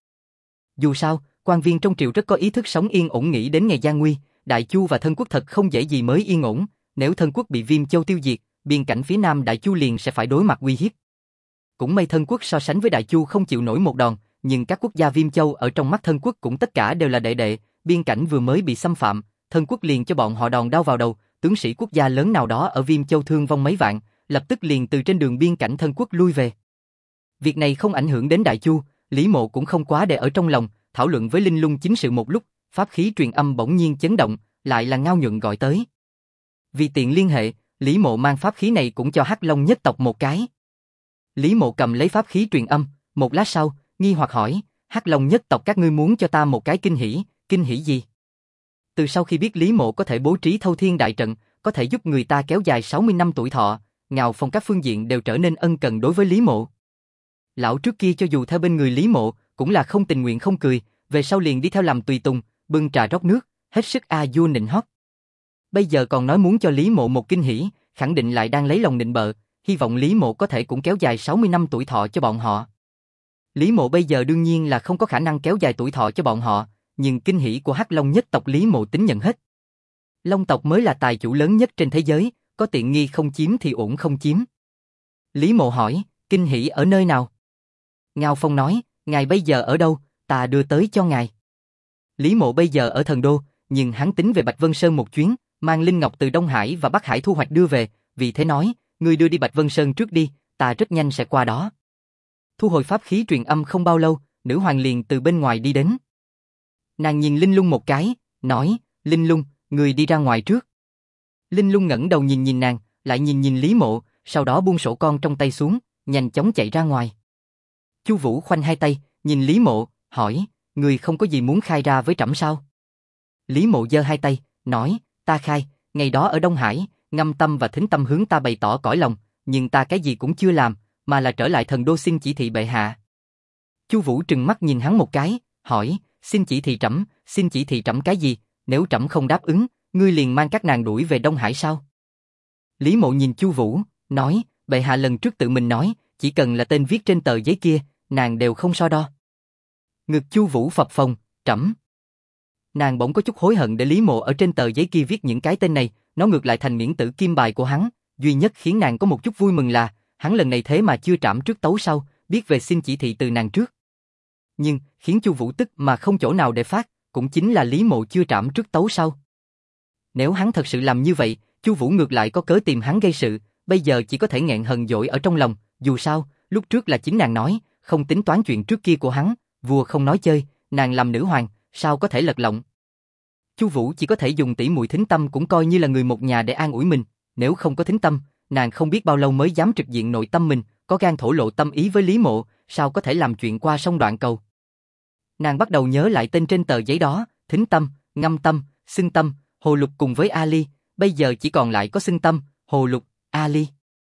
Dù sao, quan viên trong triều rất có ý thức sống yên ổn nghĩ đến ngày gian nguy, Đại Chu và Thân Quốc thật không dễ gì mới yên ổn, nếu Thân Quốc bị Viêm Châu tiêu diệt, biên cảnh phía Nam Đại Chu liền sẽ phải đối mặt uy hiếp. Cũng may Thân Quốc so sánh với Đại Chu không chịu nổi một đòn, nhưng các quốc gia Viêm Châu ở trong mắt Thân Quốc cũng tất cả đều là đệ đệ, biên cảnh vừa mới bị xâm phạm, Thân Quốc liền cho bọn họ đòn đau vào đầu, tướng sĩ quốc gia lớn nào đó ở Viêm Châu thương vong mấy vạn, lập tức liền từ trên đường biên cảnh Thân Quốc lui về. Việc này không ảnh hưởng đến Đại Chu, Lý Mộ cũng không quá để ở trong lòng, thảo luận với Linh Lung chính sự một lúc, pháp khí truyền âm bỗng nhiên chấn động, lại là Ngao Nhuận gọi tới. Vì tiện liên hệ, Lý Mộ mang pháp khí này cũng cho Hắc Long nhất tộc một cái. Lý Mộ cầm lấy pháp khí truyền âm, một lát sau, nghi hoặc hỏi, Hắc Long nhất tộc các ngươi muốn cho ta một cái kinh hỉ gì? Từ sau khi biết Lý Mộ có thể bố trí thâu thiên đại trận, có thể giúp người ta kéo dài 60 năm tuổi thọ, Ngao Phong các phương diện đều trở nên ân cần đối với Lý Mộ. Lão trước kia cho dù theo bên người Lý Mộ, cũng là không tình nguyện không cười, về sau liền đi theo làm tùy tùng, bưng trà rót nước, hết sức a vua nịnh hót. Bây giờ còn nói muốn cho Lý Mộ một kinh hỉ, khẳng định lại đang lấy lòng nịnh bợ, hy vọng Lý Mộ có thể cũng kéo dài 60 năm tuổi thọ cho bọn họ. Lý Mộ bây giờ đương nhiên là không có khả năng kéo dài tuổi thọ cho bọn họ, nhưng kinh hỉ của Hắc Long nhất tộc Lý Mộ tính nhận hết. Long tộc mới là tài chủ lớn nhất trên thế giới, có tiện nghi không chiếm thì ổn không chiếm. Lý Mộ hỏi, kinh hỉ ở nơi nào? Ngao Phong nói, ngài bây giờ ở đâu, ta đưa tới cho ngài. Lý Mộ bây giờ ở Thần Đô, nhưng hắn tính về Bạch Vân Sơn một chuyến, mang linh ngọc từ Đông Hải và Bắc Hải thu hoạch đưa về, vì thế nói, ngươi đưa đi Bạch Vân Sơn trước đi, ta rất nhanh sẽ qua đó. Thu hồi pháp khí truyền âm không bao lâu, nữ hoàng liền từ bên ngoài đi đến. Nàng nhìn Linh Lung một cái, nói, Linh Lung, ngươi đi ra ngoài trước. Linh Lung ngẩng đầu nhìn nhìn nàng, lại nhìn nhìn Lý Mộ, sau đó buông sổ con trong tay xuống, nhanh chóng chạy ra ngoài. Chu Vũ khoanh hai tay, nhìn Lý Mộ, hỏi, ngươi không có gì muốn khai ra với trẫm sao? Lý Mộ giơ hai tay, nói, ta khai, ngày đó ở Đông Hải, Ngâm Tâm và Thính Tâm hướng ta bày tỏ cõi lòng, nhưng ta cái gì cũng chưa làm, mà là trở lại Thần Đô xin chỉ thị bệ hạ. Chu Vũ trừng mắt nhìn hắn một cái, hỏi, xin chỉ thị trẫm cái gì, nếu trẫm không đáp ứng, ngươi liền mang các nàng đuổi về Đông Hải sao? Lý Mộ nhìn Chu Vũ, nói, bệ hạ lần trước tự mình nói, chỉ cần là tên viết trên tờ giấy kia, nàng đều không so đo. Ngực Chu Vũ phập phồng, trẫm. Nàng bỗng có chút hối hận để Lý Mộ ở trên tờ giấy kia viết những cái tên này, nó ngược lại thành miễn tử kim bài của hắn, duy nhất khiến nàng có một chút vui mừng là, hắn lần này thế mà chưa trảm trước tấu sau, biết về xin chỉ thị từ nàng trước. Nhưng, khiến Chu Vũ tức mà không chỗ nào để phát, cũng chính là Lý Mộ chưa trảm trước tấu sau. Nếu hắn thật sự làm như vậy, Chu Vũ ngược lại có cớ tìm hắn gây sự, bây giờ chỉ có thể nghẹn hờn dỗi ở trong lòng, dù sao, lúc trước là chính nàng nói, không tính toán chuyện trước kia của hắn, vua không nói chơi, nàng làm nữ hoàng, sao có thể lật lọng. Chu Vũ chỉ có thể dùng tỷ muội Thính Tâm cũng coi như là người một nhà để an ủi mình, nếu không có Thính Tâm, nàng không biết bao lâu mới dám trực diện nội tâm mình, có gan thổ lộ tâm ý với Lý Mộ, sao có thể làm chuyện qua sông đoạn cầu. Nàng bắt đầu nhớ lại tên trên tờ giấy đó, Thính Tâm, Ngâm Tâm, Xưng Tâm, Hồ Lục cùng với Ali, bây giờ chỉ còn lại có Xưng Tâm, Hồ Lục, Ali.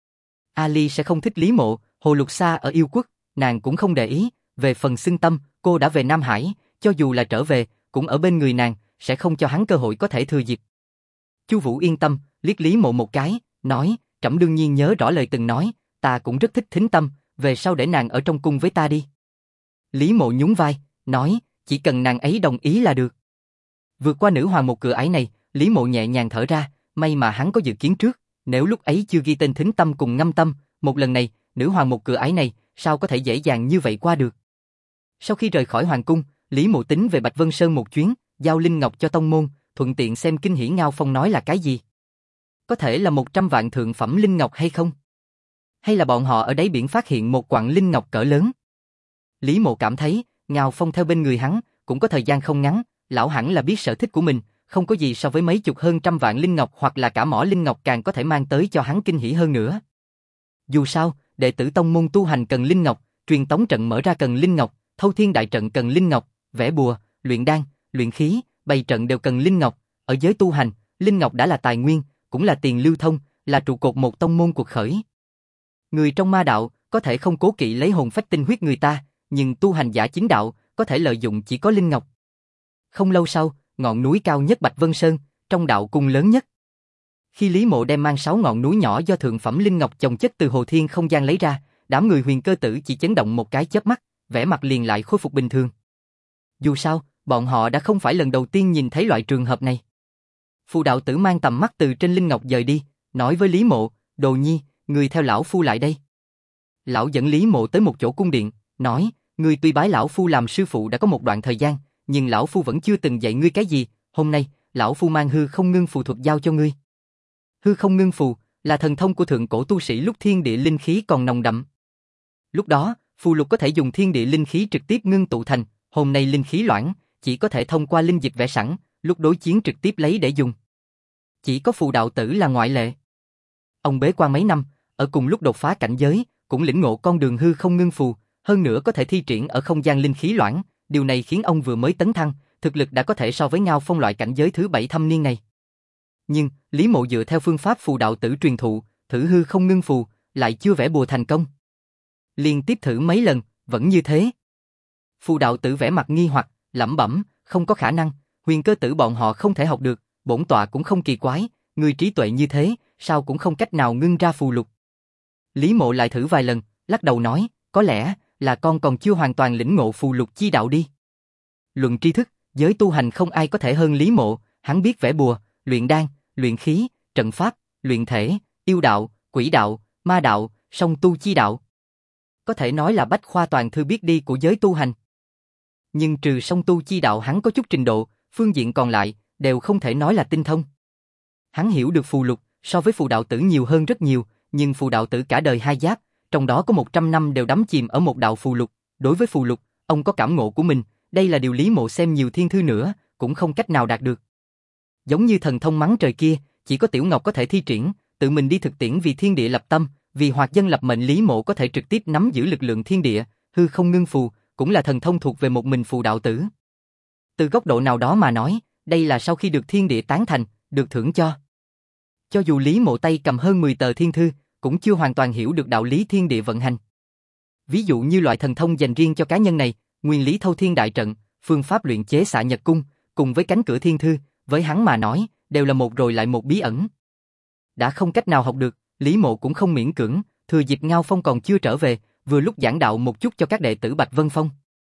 Ali sẽ không thích Lý Mộ, Hồ Lục xa ở Yêu Quốc, nàng cũng không để ý, về phần Xưng Tâm, cô đã về Nam Hải, cho dù là trở về, cũng ở bên người nàng, sẽ không cho hắn cơ hội có thể thừa dịp. Chu Vũ yên tâm, liếc Lý Mộ một cái, nói, trẫm đương nhiên nhớ rõ lời từng nói, ta cũng rất thích Thính Tâm, về sau để nàng ở trong cung với ta đi. Lý Mộ nhún vai, nói, chỉ cần nàng ấy đồng ý là được. Vượt qua nữ hoàng một cửa ải này, Lý Mộ nhẹ nhàng thở ra, may mà hắn có dự kiến trước, nếu lúc ấy chưa ghi tên Thính Tâm cùng Ngâm Tâm, một lần này, nữ hoàng một cửa ải này, sao có thể dễ dàng như vậy qua được. Sau khi rời khỏi hoàng cung, Lý Mộ tính về Bạch Vân Sơn một chuyến, giao linh ngọc cho tông môn, thuận tiện xem kinh hỉ Ngao Phong nói là cái gì. Có thể là 100 vạn thượng phẩm linh ngọc hay không? Hay là bọn họ ở đáy biển phát hiện một quặng linh ngọc cỡ lớn? Lý Mộ cảm thấy, Ngao Phong theo bên người hắn, cũng có thời gian không ngắn, lão hẳn là biết sở thích của mình, không có gì so với mấy chục hơn trăm vạn linh ngọc hoặc là cả mỏ linh ngọc càng có thể mang tới cho hắn kinh hỉ hơn nữa. Dù sao, đệ tử tông môn tu hành cần linh ngọc, truyền tống trận mở ra cần linh ngọc, thâu thiên đại trận cần linh ngọc, vẽ bùa, luyện đan, luyện khí, bày trận đều cần linh ngọc, ở giới tu hành, linh ngọc đã là tài nguyên, cũng là tiền lưu thông, là trụ cột một tông môn cuộc khởi. Người trong ma đạo có thể không cố kỵ lấy hồn phách tinh huyết người ta, nhưng tu hành giả chính đạo có thể lợi dụng chỉ có linh ngọc. Không lâu sau, ngọn núi cao nhất Bạch Vân Sơn, trong đạo cung lớn nhất. Khi Lý Mộ đem mang 6 ngọn núi nhỏ do thượng phẩm linh ngọc chồng chất từ hồ thiên không gian lấy ra, đám người Huyền Cơ Tử chỉ chấn động một cái chớp mắt, vẻ mặt liền lại khôi phục bình thường. Dù sao, bọn họ đã không phải lần đầu tiên nhìn thấy loại trường hợp này. Phù đạo tử mang tầm mắt từ trên linh ngọc dời đi, nói với Lý Mộ, Đồ Nhi, người theo lão phu lại đây. Lão dẫn Lý Mộ tới một chỗ cung điện, nói, ngươi tuy bái lão phu làm sư phụ đã có một đoạn thời gian, nhưng lão phu vẫn chưa từng dạy ngươi cái gì, hôm nay, lão phu mang hư không ngưng phù thuật giao cho ngươi. Hư không ngưng phù là thần thông của thượng cổ tu sĩ lúc thiên địa linh khí còn nồng đậm. Lúc đó, phù lục có thể dùng thiên địa linh khí trực tiếp ngưng tụ thành, hôm nay linh khí loãng, chỉ có thể thông qua linh dịch vẽ sẵn, lúc đối chiến trực tiếp lấy để dùng. Chỉ có phù đạo tử là ngoại lệ. Ông bế quan mấy năm, ở cùng lúc đột phá cảnh giới, cũng lĩnh ngộ con đường hư không ngưng phù, hơn nữa có thể thi triển ở không gian linh khí loãng, điều này khiến ông vừa mới tấn thăng, thực lực đã có thể so với Ngao Phong loại cảnh giới thứ 7 thâm niên này. Nhưng, Lý Mộ dựa theo phương pháp phù đạo tử truyền thụ, thử hư không ngưng phù, lại chưa vẽ bùa thành công. Liên tiếp thử mấy lần, vẫn như thế. Phù đạo tử vẽ mặt nghi hoặc, lẩm bẩm, không có khả năng, Huyền Cơ Tử bọn họ không thể học được, bổn tọa cũng không kỳ quái, người trí tuệ như thế, sao cũng không cách nào ngưng ra phù lục. Lý Mộ lại thử vài lần, lắc đầu nói, có lẽ là con còn chưa hoàn toàn lĩnh ngộ phù lục chi đạo đi. Luận tri thức, giới tu hành không ai có thể hơn Lý Mộ, hắn biết vẽ bùa, luyện đan, luyện khí, trận pháp, luyện thể, yêu đạo, quỷ đạo, ma đạo, song tu chi đạo. Có thể nói là bách khoa toàn thư biết đi của giới tu hành. Nhưng trừ song tu chi đạo hắn có chút trình độ, phương diện còn lại đều không thể nói là tinh thông. Hắn hiểu được phù lục so với phù đạo tử nhiều hơn rất nhiều, nhưng phù đạo tử cả đời hai giáp, trong đó có 100 năm đều đắm chìm ở một đạo phù lục. Đối với phù lục, ông có cảm ngộ của mình, đây là điều Lý Mộ xem nhiều thiên thư nữa, cũng không cách nào đạt được. Giống như thần thông mắng trời kia, chỉ có Tiểu Ngọc có thể thi triển, tự mình đi thực tiễn vì thiên địa lập tâm, vì hoạt dân lập mệnh. Lý Mộ có thể trực tiếp nắm giữ lực lượng thiên địa, hư không ngưng phù, cũng là thần thông thuộc về một mình phù đạo tử. Từ góc độ nào đó mà nói, đây là sau khi được thiên địa tán thành, được thưởng cho. Cho dù Lý Mộ tay cầm hơn 10 tờ thiên thư, cũng chưa hoàn toàn hiểu được đạo lý thiên địa vận hành. Ví dụ như loại thần thông dành riêng cho cá nhân này, nguyên lý thâu thiên đại trận, phương pháp luyện chế xạ nhật cung, cùng với cánh cửa thiên thư, với hắn mà nói, đều là một rồi lại một bí ẩn. Đã không cách nào học được, Lý Mộ cũng không miễn cưỡng, thừa dịp Ngao Phong còn chưa trở về, vừa lúc giảng đạo một chút cho các đệ tử Bạch Vân Phong.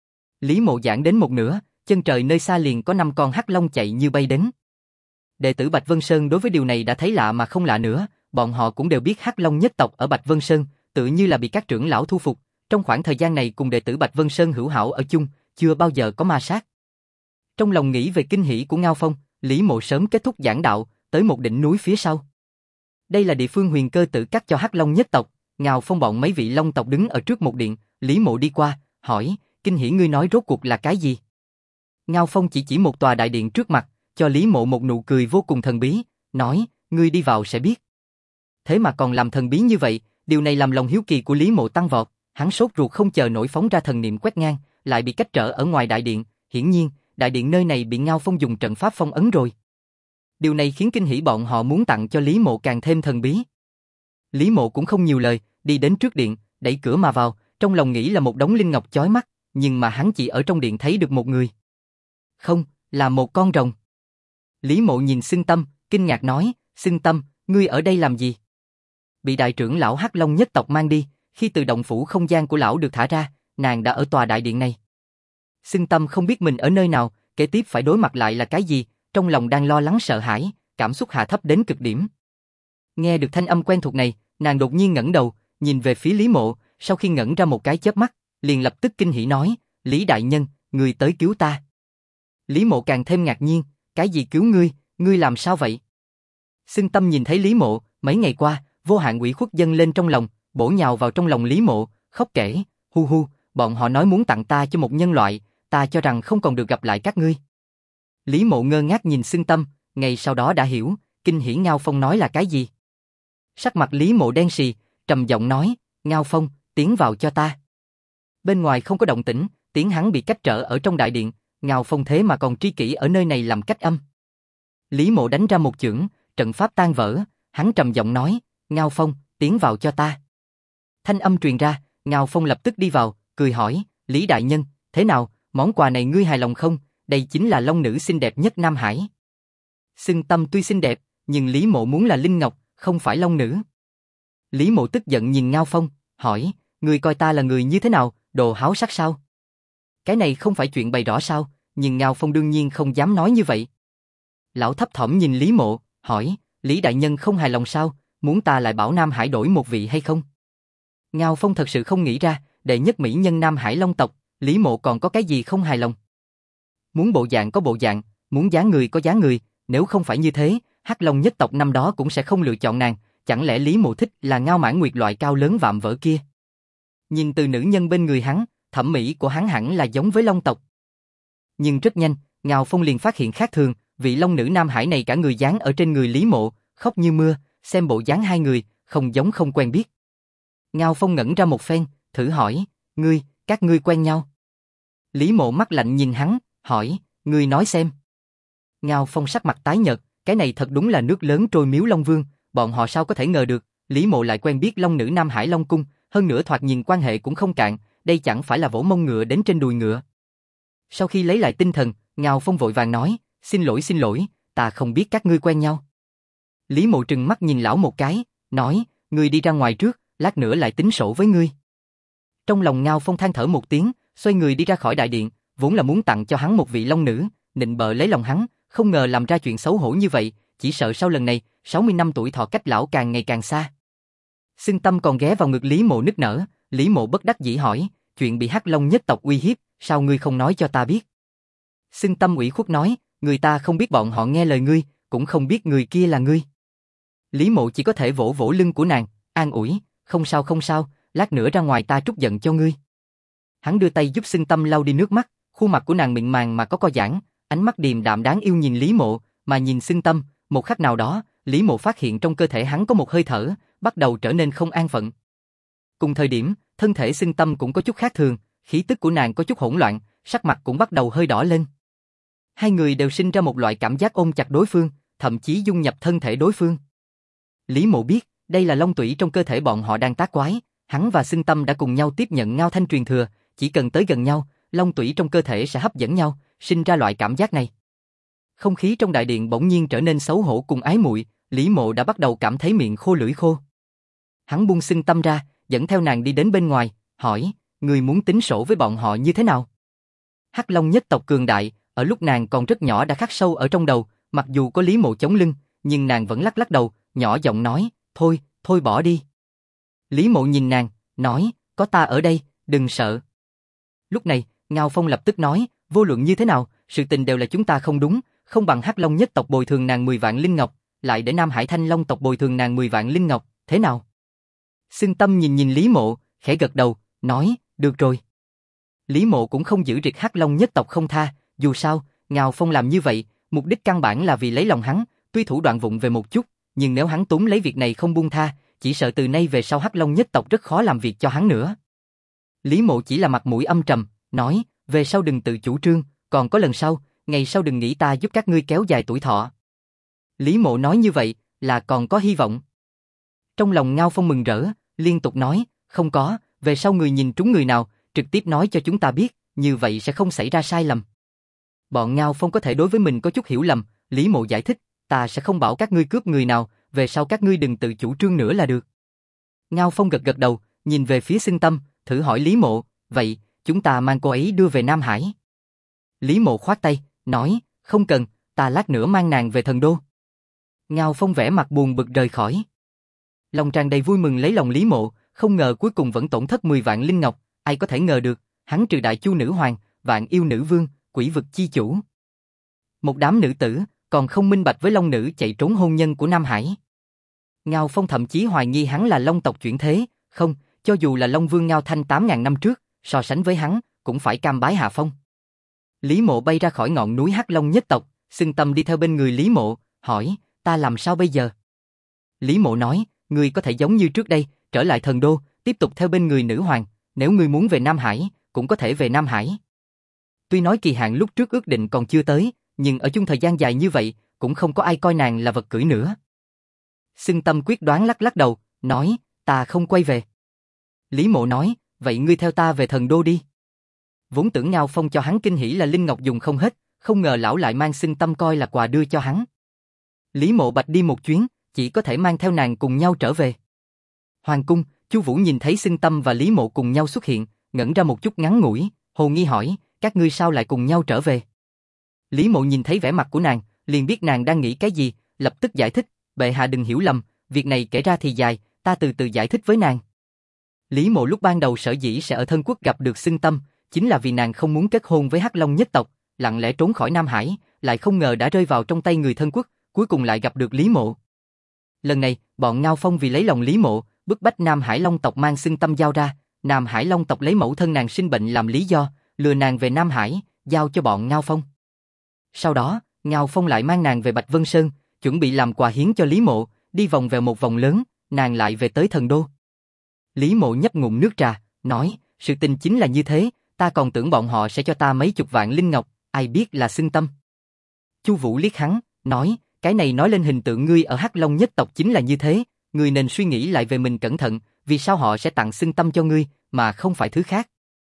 Lý Mộ giảng đến một nửa, chân trời nơi xa liền có 5 con hắc long chạy như bay đến. Đệ tử Bạch Vân Sơn đối với điều này đã thấy lạ mà không lạ nữa, bọn họ cũng đều biết hắc long nhất tộc ở Bạch Vân Sơn, tự như là bị các trưởng lão thu phục, trong khoảng thời gian này cùng đệ tử Bạch Vân Sơn hữu hảo ở chung, chưa bao giờ có ma sát. Trong lòng nghĩ về kinh hỉ của Ngao Phong, Lý Mộ sớm kết thúc giảng đạo, tới một đỉnh núi phía sau. Đây là địa phương Huyền Cơ Tử cắt cho hắc long nhất tộc, Ngao Phong bọn mấy vị long tộc đứng ở trước một điện, Lý Mộ đi qua, hỏi, kinh hỉ ngươi nói rốt cuộc là cái gì? Ngao Phong chỉ một tòa đại điện trước mặt, cho Lý Mộ một nụ cười vô cùng thần bí, nói, ngươi đi vào sẽ biết. Thế mà còn làm thần bí như vậy, điều này làm lòng hiếu kỳ của Lý Mộ tăng vọt, hắn sốt ruột không chờ nổi phóng ra thần niệm quét ngang, lại bị cách trở ở ngoài đại điện, hiển nhiên, đại điện nơi này bị Ngao Phong dùng trận pháp phong ấn rồi. Điều này khiến kinh hỉ bọn họ muốn tặng cho Lý Mộ càng thêm thần bí. Lý Mộ cũng không nhiều lời, đi đến trước điện, đẩy cửa mà vào, trong lòng nghĩ là một đống linh ngọc chói mắt, nhưng mà hắn chỉ ở trong điện thấy được một người. Không, là một con rồng. Lý Mộ nhìn Xưng Tâm, kinh ngạc nói, Xưng Tâm, ngươi ở đây làm gì? Bị đại trưởng lão Hắc Long nhất tộc mang đi, khi từ động phủ không gian của lão được thả ra, nàng đã ở tòa đại điện này. Xưng Tâm không biết mình ở nơi nào, kế tiếp phải đối mặt lại là cái gì, trong lòng đang lo lắng sợ hãi, cảm xúc hạ thấp đến cực điểm. Nghe được thanh âm quen thuộc này, nàng đột nhiên ngẩng đầu, nhìn về phía Lý Mộ, sau khi ngẩn ra một cái chớp mắt, liền lập tức kinh hỉ nói, Lý đại nhân, người tới cứu ta. Lý Mộ càng thêm ngạc nhiên, cái gì cứu ngươi, ngươi làm sao vậy? Xưng Tâm nhìn thấy Lý Mộ, mấy ngày qua, vô hạn ủy khuất dâng lên trong lòng, bổ nhào vào trong lòng Lý Mộ, khóc kể, hu hu, bọn họ nói muốn tặng ta cho một nhân loại, ta cho rằng không còn được gặp lại các ngươi. Lý Mộ ngơ ngác nhìn Xưng Tâm, ngày sau đó đã hiểu, kinh hỉ Ngao Phong nói là cái gì. Sắc mặt Lý Mộ đen sì, trầm giọng nói, Ngao Phong, tiến vào cho ta. Bên ngoài không có động tĩnh, tiếng hắn bị cách trở ở trong đại điện, Ngao Phong thế mà còn tri kỷ ở nơi này làm cách âm. Lý Mộ đánh ra một chưởng, trận pháp tan vỡ, hắn trầm giọng nói, Ngao Phong, tiến vào cho ta. Thanh âm truyền ra, Ngao Phong lập tức đi vào, cười hỏi, Lý đại nhân, thế nào, món quà này ngươi hài lòng không? Đây chính là long nữ xinh đẹp nhất Nam Hải. Xưng Tâm tuy xinh đẹp, nhưng Lý Mộ muốn là linh ngọc, không phải long nữ. Lý Mộ tức giận nhìn Ngao Phong, hỏi, ngươi coi ta là người như thế nào, đồ háo sắc sao? Cái này không phải chuyện bày rõ sao, nhưng Ngao Phong đương nhiên không dám nói như vậy. Lão thấp thỏm nhìn Lý Mộ, hỏi, Lý đại nhân không hài lòng sao, muốn ta lại bảo Nam Hải đổi một vị hay không? Ngao Phong thật sự không nghĩ ra, đệ nhất mỹ nhân Nam Hải Long tộc, Lý Mộ còn có cái gì không hài lòng. Muốn bộ dạng có bộ dạng, muốn dáng người có dáng người, nếu không phải như thế, Hắc Long nhất tộc năm đó cũng sẽ không lựa chọn nàng, chẳng lẽ Lý Mộ thích là Ngao Mãn Nguyệt loại cao lớn vạm vỡ kia? Nhìn từ nữ nhân bên người hắn, thẩm mỹ của hắn hẳn là giống với Long tộc. Nhưng rất nhanh, Ngao Phong liền phát hiện khác thường, vị long nữ Nam Hải này cả người dán ở trên người Lý Mộ, khóc như mưa, xem bộ dáng hai người, không giống không quen biết. Ngao Phong ngẩn ra một phen, thử hỏi, các ngươi quen nhau? Lý Mộ mắt lạnh nhìn hắn, hỏi, ngươi nói xem. Ngao Phong sắc mặt tái nhợt, cái này thật đúng là nước lớn trôi miếu Long Vương, bọn họ sao có thể ngờ được, Lý Mộ lại quen biết long nữ Nam Hải Long Cung, hơn nữa thoạt nhìn quan hệ cũng không cạn, đây chẳng phải là vỗ mông ngựa đến trên đùi ngựa. Sau khi lấy lại tinh thần, Ngao Phong vội vàng nói, xin lỗi, ta không biết các ngươi quen nhau. Lý Mộ trừng mắt nhìn lão một cái, nói, ngươi đi ra ngoài trước, lát nữa lại tính sổ với ngươi. Trong lòng Ngao Phong than thở một tiếng, xoay người đi ra khỏi đại điện, vốn là muốn tặng cho hắn một vị long nữ, nịnh bợ lấy lòng hắn, không ngờ làm ra chuyện xấu hổ như vậy, chỉ sợ sau lần này, 60 năm tuổi thọ cách lão càng ngày càng xa. Xưng Tâm còn ghé vào ngực Lý Mộ nức nở, Lý Mộ bất đắc dĩ hỏi, chuyện bị Hắc Long nhất tộc uy hiếp, sao ngươi không nói cho ta biết? Xưng Tâm ủy khuất nói, người ta không biết bọn họ nghe lời ngươi, cũng không biết người kia là ngươi. Lý Mộ chỉ có thể vỗ vỗ lưng của nàng, an ủi, không sao, lát nữa ra ngoài ta trút giận cho ngươi. Hắn đưa tay giúp Xưng Tâm lau đi nước mắt, khuôn mặt của nàng mịn màng mà có co giãn, ánh mắt điềm đạm đáng yêu nhìn Lý Mộ, mà nhìn Xưng Tâm, một khắc nào đó, Lý Mộ phát hiện trong cơ thể hắn có một hơi thở, bắt đầu trở nên không an phận. Cùng thời điểm, thân thể Xưng Tâm cũng có chút khác thường, khí tức của nàng có chút hỗn loạn, sắc mặt cũng bắt đầu hơi đỏ lên. Hai người đều sinh ra một loại cảm giác ôm chặt đối phương, thậm chí dung nhập thân thể đối phương. Lý Mộ biết, đây là long tủy trong cơ thể bọn họ đang tác quái, hắn và Xưng Tâm đã cùng nhau tiếp nhận Ngao Thanh truyền thừa, chỉ cần tới gần nhau, long tủy trong cơ thể sẽ hấp dẫn nhau, sinh ra loại cảm giác này. Không khí trong đại điện bỗng nhiên trở nên xấu hổ cùng ái muội, Lý Mộ đã bắt đầu cảm thấy miệng khô lưỡi khô. Hắn buông Xưng Tâm ra, dẫn theo nàng đi đến bên ngoài, hỏi, người muốn tính sổ với bọn họ như thế nào? Hắc Long nhất tộc cường đại, ở lúc nàng còn rất nhỏ đã khắc sâu ở trong đầu, mặc dù có Lý Mộ chống lưng, nhưng nàng vẫn lắc lắc đầu, nhỏ giọng nói, thôi bỏ đi. Lý Mộ nhìn nàng, nói, có ta ở đây, đừng sợ. Lúc này, Ngao Phong lập tức nói, vô luận như thế nào, sự tình đều là chúng ta không đúng, không bằng Hắc Long nhất tộc bồi thường nàng 10 vạn linh ngọc, lại để Nam Hải Thanh Long tộc bồi thường nàng 10 vạn linh ngọc, thế nào? Xưng Tâm nhìn Lý Mộ, khẽ gật đầu, nói, được rồi. Lý Mộ cũng không giữ rịch Hắc Long nhất tộc không tha, dù sao, Ngao Phong làm như vậy, mục đích căn bản là vì lấy lòng hắn, tuy thủ đoạn vụng về một chút, nhưng nếu hắn túm lấy việc này không buông tha, chỉ sợ từ nay về sau Hắc Long nhất tộc rất khó làm việc cho hắn nữa. Lý Mộ chỉ là mặt mũi âm trầm, nói, về sau đừng tự chủ trương, còn có lần sau, ngày sau đừng nghĩ ta giúp các ngươi kéo dài tuổi thọ. Lý Mộ nói như vậy, là còn có hy vọng. Trong lòng Ngao Phong mừng rỡ, liên tục nói, không có, về sau người nhìn trúng người nào, trực tiếp nói cho chúng ta biết, như vậy sẽ không xảy ra sai lầm. Bọn Ngao Phong có thể đối với mình có chút hiểu lầm, Lý Mộ giải thích, ta sẽ không bảo các ngươi cướp người nào, về sau các ngươi đừng tự chủ trương nữa là được. Ngao Phong gật gật đầu, nhìn về phía Xưng Tâm, thử hỏi Lý Mộ, vậy, chúng ta mang cô ấy đưa về Nam Hải. Lý Mộ khoát tay, nói, không cần, ta lát nữa mang nàng về Thần Đô. Ngao Phong vẻ mặt buồn bực rời khỏi. Lòng tràn đầy vui mừng lấy lòng Lý Mộ, không ngờ cuối cùng vẫn tổn thất 10 vạn linh ngọc, ai có thể ngờ được, hắn trừ Đại Chu nữ hoàng, Vạn Yêu nữ vương, Quỷ vực chi chủ. Một đám nữ tử, còn không minh bạch với long nữ chạy trốn hôn nhân của Nam Hải. Ngao Phong thậm chí hoài nghi hắn là long tộc chuyển thế, không, cho dù là Long Vương Ngao Thanh 8.000 năm trước, so sánh với hắn, cũng phải cam bái hạ phong. Lý Mộ bay ra khỏi ngọn núi Hắc Long nhất tộc, Xưng Tâm đi theo bên người Lý Mộ, hỏi, ta làm sao bây giờ? Lý Mộ nói, ngươi có thể giống như trước đây, trở lại Thần Đô, tiếp tục theo bên người nữ hoàng, nếu ngươi muốn về Nam Hải, cũng có thể về Nam Hải. Tuy nói kỳ hạn lúc trước ước định còn chưa tới, nhưng ở chung thời gian dài như vậy, cũng không có ai coi nàng là vật cưỡi nữa. Xưng Tâm quyết đoán lắc lắc đầu, nói, ta không quay về. Lý Mộ nói, vậy ngươi theo ta về Thần Đô đi. Vốn tưởng Ngao Phong cho hắn kinh hỉ là linh ngọc dùng không hết, không ngờ lão lại mang Xưng Tâm coi là quà đưa cho hắn. Lý Mộ bạch đi một chuyến, chỉ có thể mang theo nàng cùng nhau trở về. Hoàng cung, Chu Vũ nhìn thấy Xưng Tâm và Lý Mộ cùng nhau xuất hiện, ngẩn ra một chút ngắn ngủi, hồ nghi hỏi, các ngươi sao lại cùng nhau trở về? Lý Mộ nhìn thấy vẻ mặt của nàng, liền biết nàng đang nghĩ cái gì, lập tức giải thích, bệ hạ đừng hiểu lầm, việc này kể ra thì dài, ta từ từ giải thích với nàng. Lý Mộ lúc ban đầu sở dĩ sẽ ở Thân Quốc gặp được Xưng Tâm, chính là vì nàng không muốn kết hôn với Hắc Long nhất tộc, lặng lẽ trốn khỏi Nam Hải, lại không ngờ đã rơi vào trong tay người Thân Quốc, cuối cùng lại gặp được Lý Mộ. Lần này, bọn Ngao Phong vì lấy lòng Lý Mộ, bức bách Nam Hải Long tộc mang Xưng Tâm giao ra, Nam Hải Long tộc lấy mẫu thân nàng sinh bệnh làm lý do, lừa nàng về Nam Hải, giao cho bọn Ngao Phong. Sau đó, Ngao Phong lại mang nàng về Bạch Vân Sơn, chuẩn bị làm quà hiến cho Lý Mộ, đi vòng về một vòng lớn, nàng lại về tới Thần Đô. Lý Mộ nhấp ngụm nước trà, nói, sự tình chính là như thế, ta còn tưởng bọn họ sẽ cho ta mấy chục vạn linh ngọc, ai biết là xưng tâm. Chu Vũ liếc hắn, nói, cái này nói lên hình tượng ngươi ở Hắc Long nhất tộc chính là như thế, ngươi nên suy nghĩ lại về mình cẩn thận, vì sao họ sẽ tặng xưng tâm cho ngươi, mà không phải thứ khác.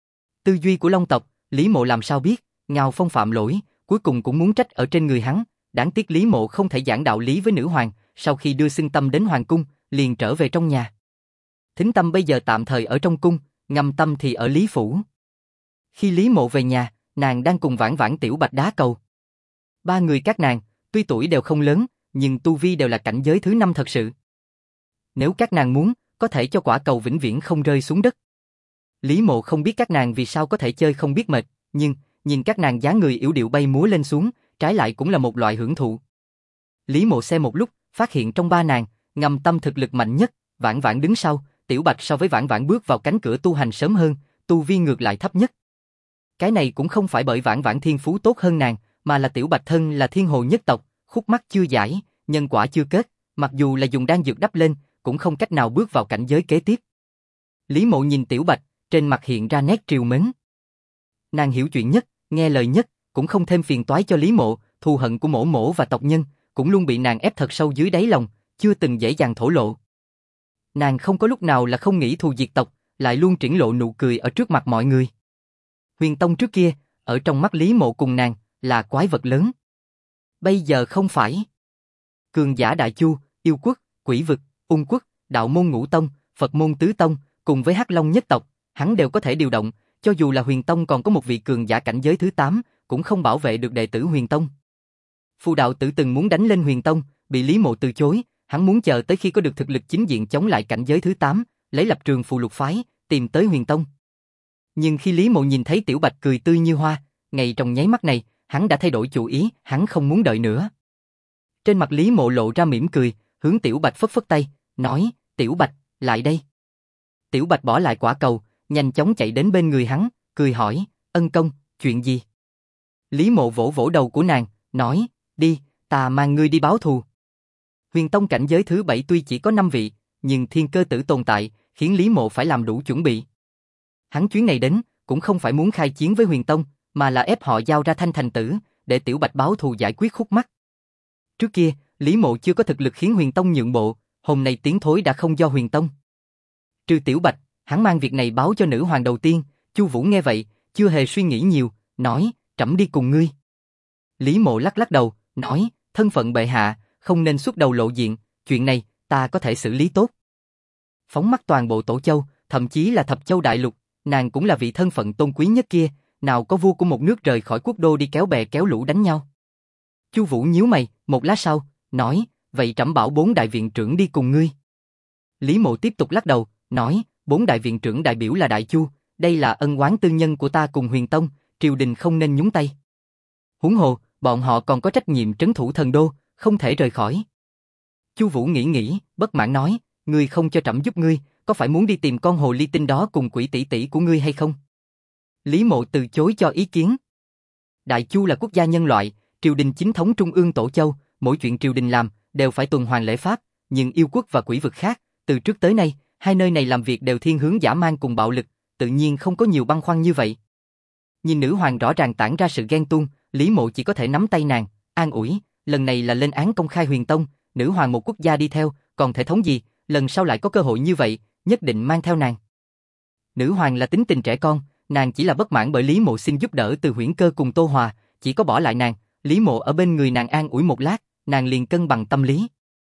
Tư duy của Long tộc, Lý Mộ làm sao biết, Ngao Phong phạm lỗi, cuối cùng cũng muốn trách ở trên người hắn, đáng tiếc Lý Mộ không thể giảng đạo lý với nữ hoàng, sau khi đưa xưng tâm đến hoàng cung, liền trở về trong nhà. Thính Tâm bây giờ tạm thời ở trong cung, Ngâm Tâm thì ở Lý phủ. Khi Lý Mộ về nhà, nàng đang cùng Vãn Vãn Tiểu Bạch đá cầu. Ba người các nàng, tuy tuổi đều không lớn, nhưng tu vi đều là cảnh giới thứ 5 thật sự. Nếu các nàng muốn, có thể cho quả cầu vĩnh viễn không rơi xuống đất. Lý Mộ không biết các nàng vì sao có thể chơi không biết mệt, nhưng nhìn các nàng dáng người yểu điệu bay múa lên xuống, trái lại cũng là một loại hưởng thụ. Lý Mộ xem một lúc, phát hiện trong ba nàng, Ngâm Tâm thực lực mạnh nhất, Vãn Vãn đứng sau, Tiểu Bạch so với Vãn Vãn bước vào cánh cửa tu hành sớm hơn, tu vi ngược lại thấp nhất. Cái này cũng không phải bởi Vãn Vãn thiên phú tốt hơn nàng, mà là Tiểu Bạch thân là thiên hồ nhất tộc, khúc mắc chưa giải, nhân quả chưa kết, mặc dù là dùng đan dược đắp lên, cũng không cách nào bước vào cảnh giới kế tiếp. Lý Mộ nhìn Tiểu Bạch, trên mặt hiện ra nét trìu mến. Nàng hiểu chuyện nhất, nghe lời nhất, cũng không thêm phiền toái cho Lý Mộ, thù hận của Mộ Mộ và tộc nhân, cũng luôn bị nàng ép thật sâu dưới đáy lòng, chưa từng dễ dàng thổ lộ. Nàng không có lúc nào là không nghĩ thù diệt tộc, lại luôn triển lộ nụ cười ở trước mặt mọi người. Huyền Tông trước kia, ở trong mắt Lý Mộ cùng nàng, là quái vật lớn. Bây giờ không phải. Cường giả Đại Chu, Yêu Quốc, Quỷ Vực, Ung Quốc, Đạo môn Ngũ Tông, Phật môn Tứ Tông, cùng với Hắc Long nhất tộc, hắn đều có thể điều động, cho dù là Huyền Tông còn có một vị cường giả cảnh giới thứ 8, cũng không bảo vệ được đệ tử Huyền Tông. Phù Đạo Tử từng muốn đánh lên Huyền Tông, bị Lý Mộ từ chối, hắn muốn chờ tới khi có được thực lực chính diện chống lại cảnh giới thứ 8, lấy lập trường phù lục phái, tìm tới Huyền Tông. Nhưng khi Lý Mộ nhìn thấy Tiểu Bạch cười tươi như hoa, ngay trong nháy mắt này, hắn đã thay đổi chủ ý, hắn không muốn đợi nữa. Trên mặt Lý Mộ lộ ra mỉm cười, hướng Tiểu Bạch phất phất tay, nói, Tiểu Bạch, lại đây. Tiểu Bạch bỏ lại quả cầu, nhanh chóng chạy đến bên người hắn, cười hỏi, ân công, chuyện gì? Lý Mộ vỗ vỗ đầu của nàng, nói, đi, ta mang ngươi đi báo thù. Huyền Tông cảnh giới thứ 7 tuy chỉ có 5 vị, nhưng thiên cơ tử tồn tại, khiến Lý Mộ phải làm đủ chuẩn bị. Hắn chuyến này đến, cũng không phải muốn khai chiến với Huyền Tông, mà là ép họ giao ra Thanh Thành Tử, để Tiểu Bạch báo thù giải quyết khúc mắc. Trước kia, Lý Mộ chưa có thực lực khiến Huyền Tông nhượng bộ, hôm nay tiến thối đã không do Huyền Tông. Trừ Tiểu Bạch, hắn mang việc này báo cho nữ hoàng đầu tiên, Chu Vũ nghe vậy, chưa hề suy nghĩ nhiều, nói, trẫm đi cùng ngươi. Lý Mộ lắc lắc đầu, nói, thân phận bệ hạ, không nên xuất đầu lộ diện, chuyện này, ta có thể xử lý tốt. Phóng mắt toàn bộ Tổ Châu, thậm chí là Thập Châu Đại Lục, nàng cũng là vị thân phận tôn quý nhất kia, nào có vua của một nước rời khỏi quốc đô đi kéo bè kéo lũ đánh nhau. Chu Vũ nhíu mày, một lát sau, nói, vậy trẫm bảo 4 đại viện trưởng đi cùng ngươi. Lý Mộ tiếp tục lắc đầu, nói, 4 đại viện trưởng đại biểu là Đại Chu, đây là ân oán tư nhân của ta cùng Huyền Tông, triều đình không nên nhúng tay. Huống hồ, bọn họ còn có trách nhiệm trấn thủ Thần Đô, không thể rời khỏi. Chu Vũ nghĩ, bất mãn nói, ngươi không cho trẫm giúp ngươi, có phải muốn đi tìm con hồ ly tinh đó cùng quỷ tỷ tỷ của ngươi hay không? Lý Mộ từ chối cho ý kiến. Đại Chu là quốc gia nhân loại, triều đình chính thống trung ương Tổ Châu, mỗi chuyện triều đình làm đều phải tuần hoàn lễ pháp, nhưng Yêu Quốc và Quỷ Vực khác, từ trước tới nay, hai nơi này làm việc đều thiên hướng dã man cùng bạo lực, tự nhiên không có nhiều băn khoăn như vậy. Nhìn nữ hoàng rõ ràng tản ra sự ghen tuông, Lý Mộ chỉ có thể nắm tay nàng, an ủi, lần này là lên án công khai Huyền Tông, nữ hoàng một quốc gia đi theo, còn thể thống gì, lần sau lại có cơ hội như vậy, nhất định mang theo nàng. Nữ hoàng là tính tình trẻ con, nàng chỉ là bất mãn bởi Lý Mộ xin giúp đỡ từ Huyễn Cơ cùng Tô Hòa, chỉ có bỏ lại nàng, Lý Mộ ở bên người nàng an ủi một lát, nàng liền cân bằng tâm lý.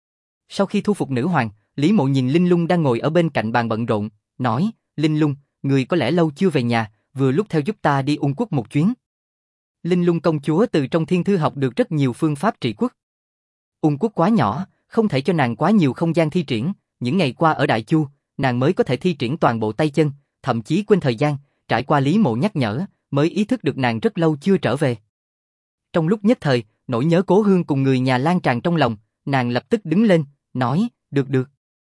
Sau khi thu phục nữ hoàng, Lý Mộ nhìn Linh Lung đang ngồi ở bên cạnh bàn bận rộn, nói, Linh Lung, người có lẽ lâu chưa về nhà, vừa lúc theo giúp ta đi Ung Quốc một chuyến. Linh Lung công chúa từ trong thiên thư học được rất nhiều phương pháp trị quốc. Ung Quốc quá nhỏ, không thể cho nàng quá nhiều không gian thi triển, những ngày qua ở Đại Chu, nàng mới có thể thi triển toàn bộ tay chân, thậm chí quên thời gian, trải qua Lý Mộ nhắc nhở, mới ý thức được nàng rất lâu chưa trở về. Trong lúc nhất thời, nỗi nhớ cố hương cùng người nhà lan tràn trong lòng, nàng lập tức đứng lên, nói, được.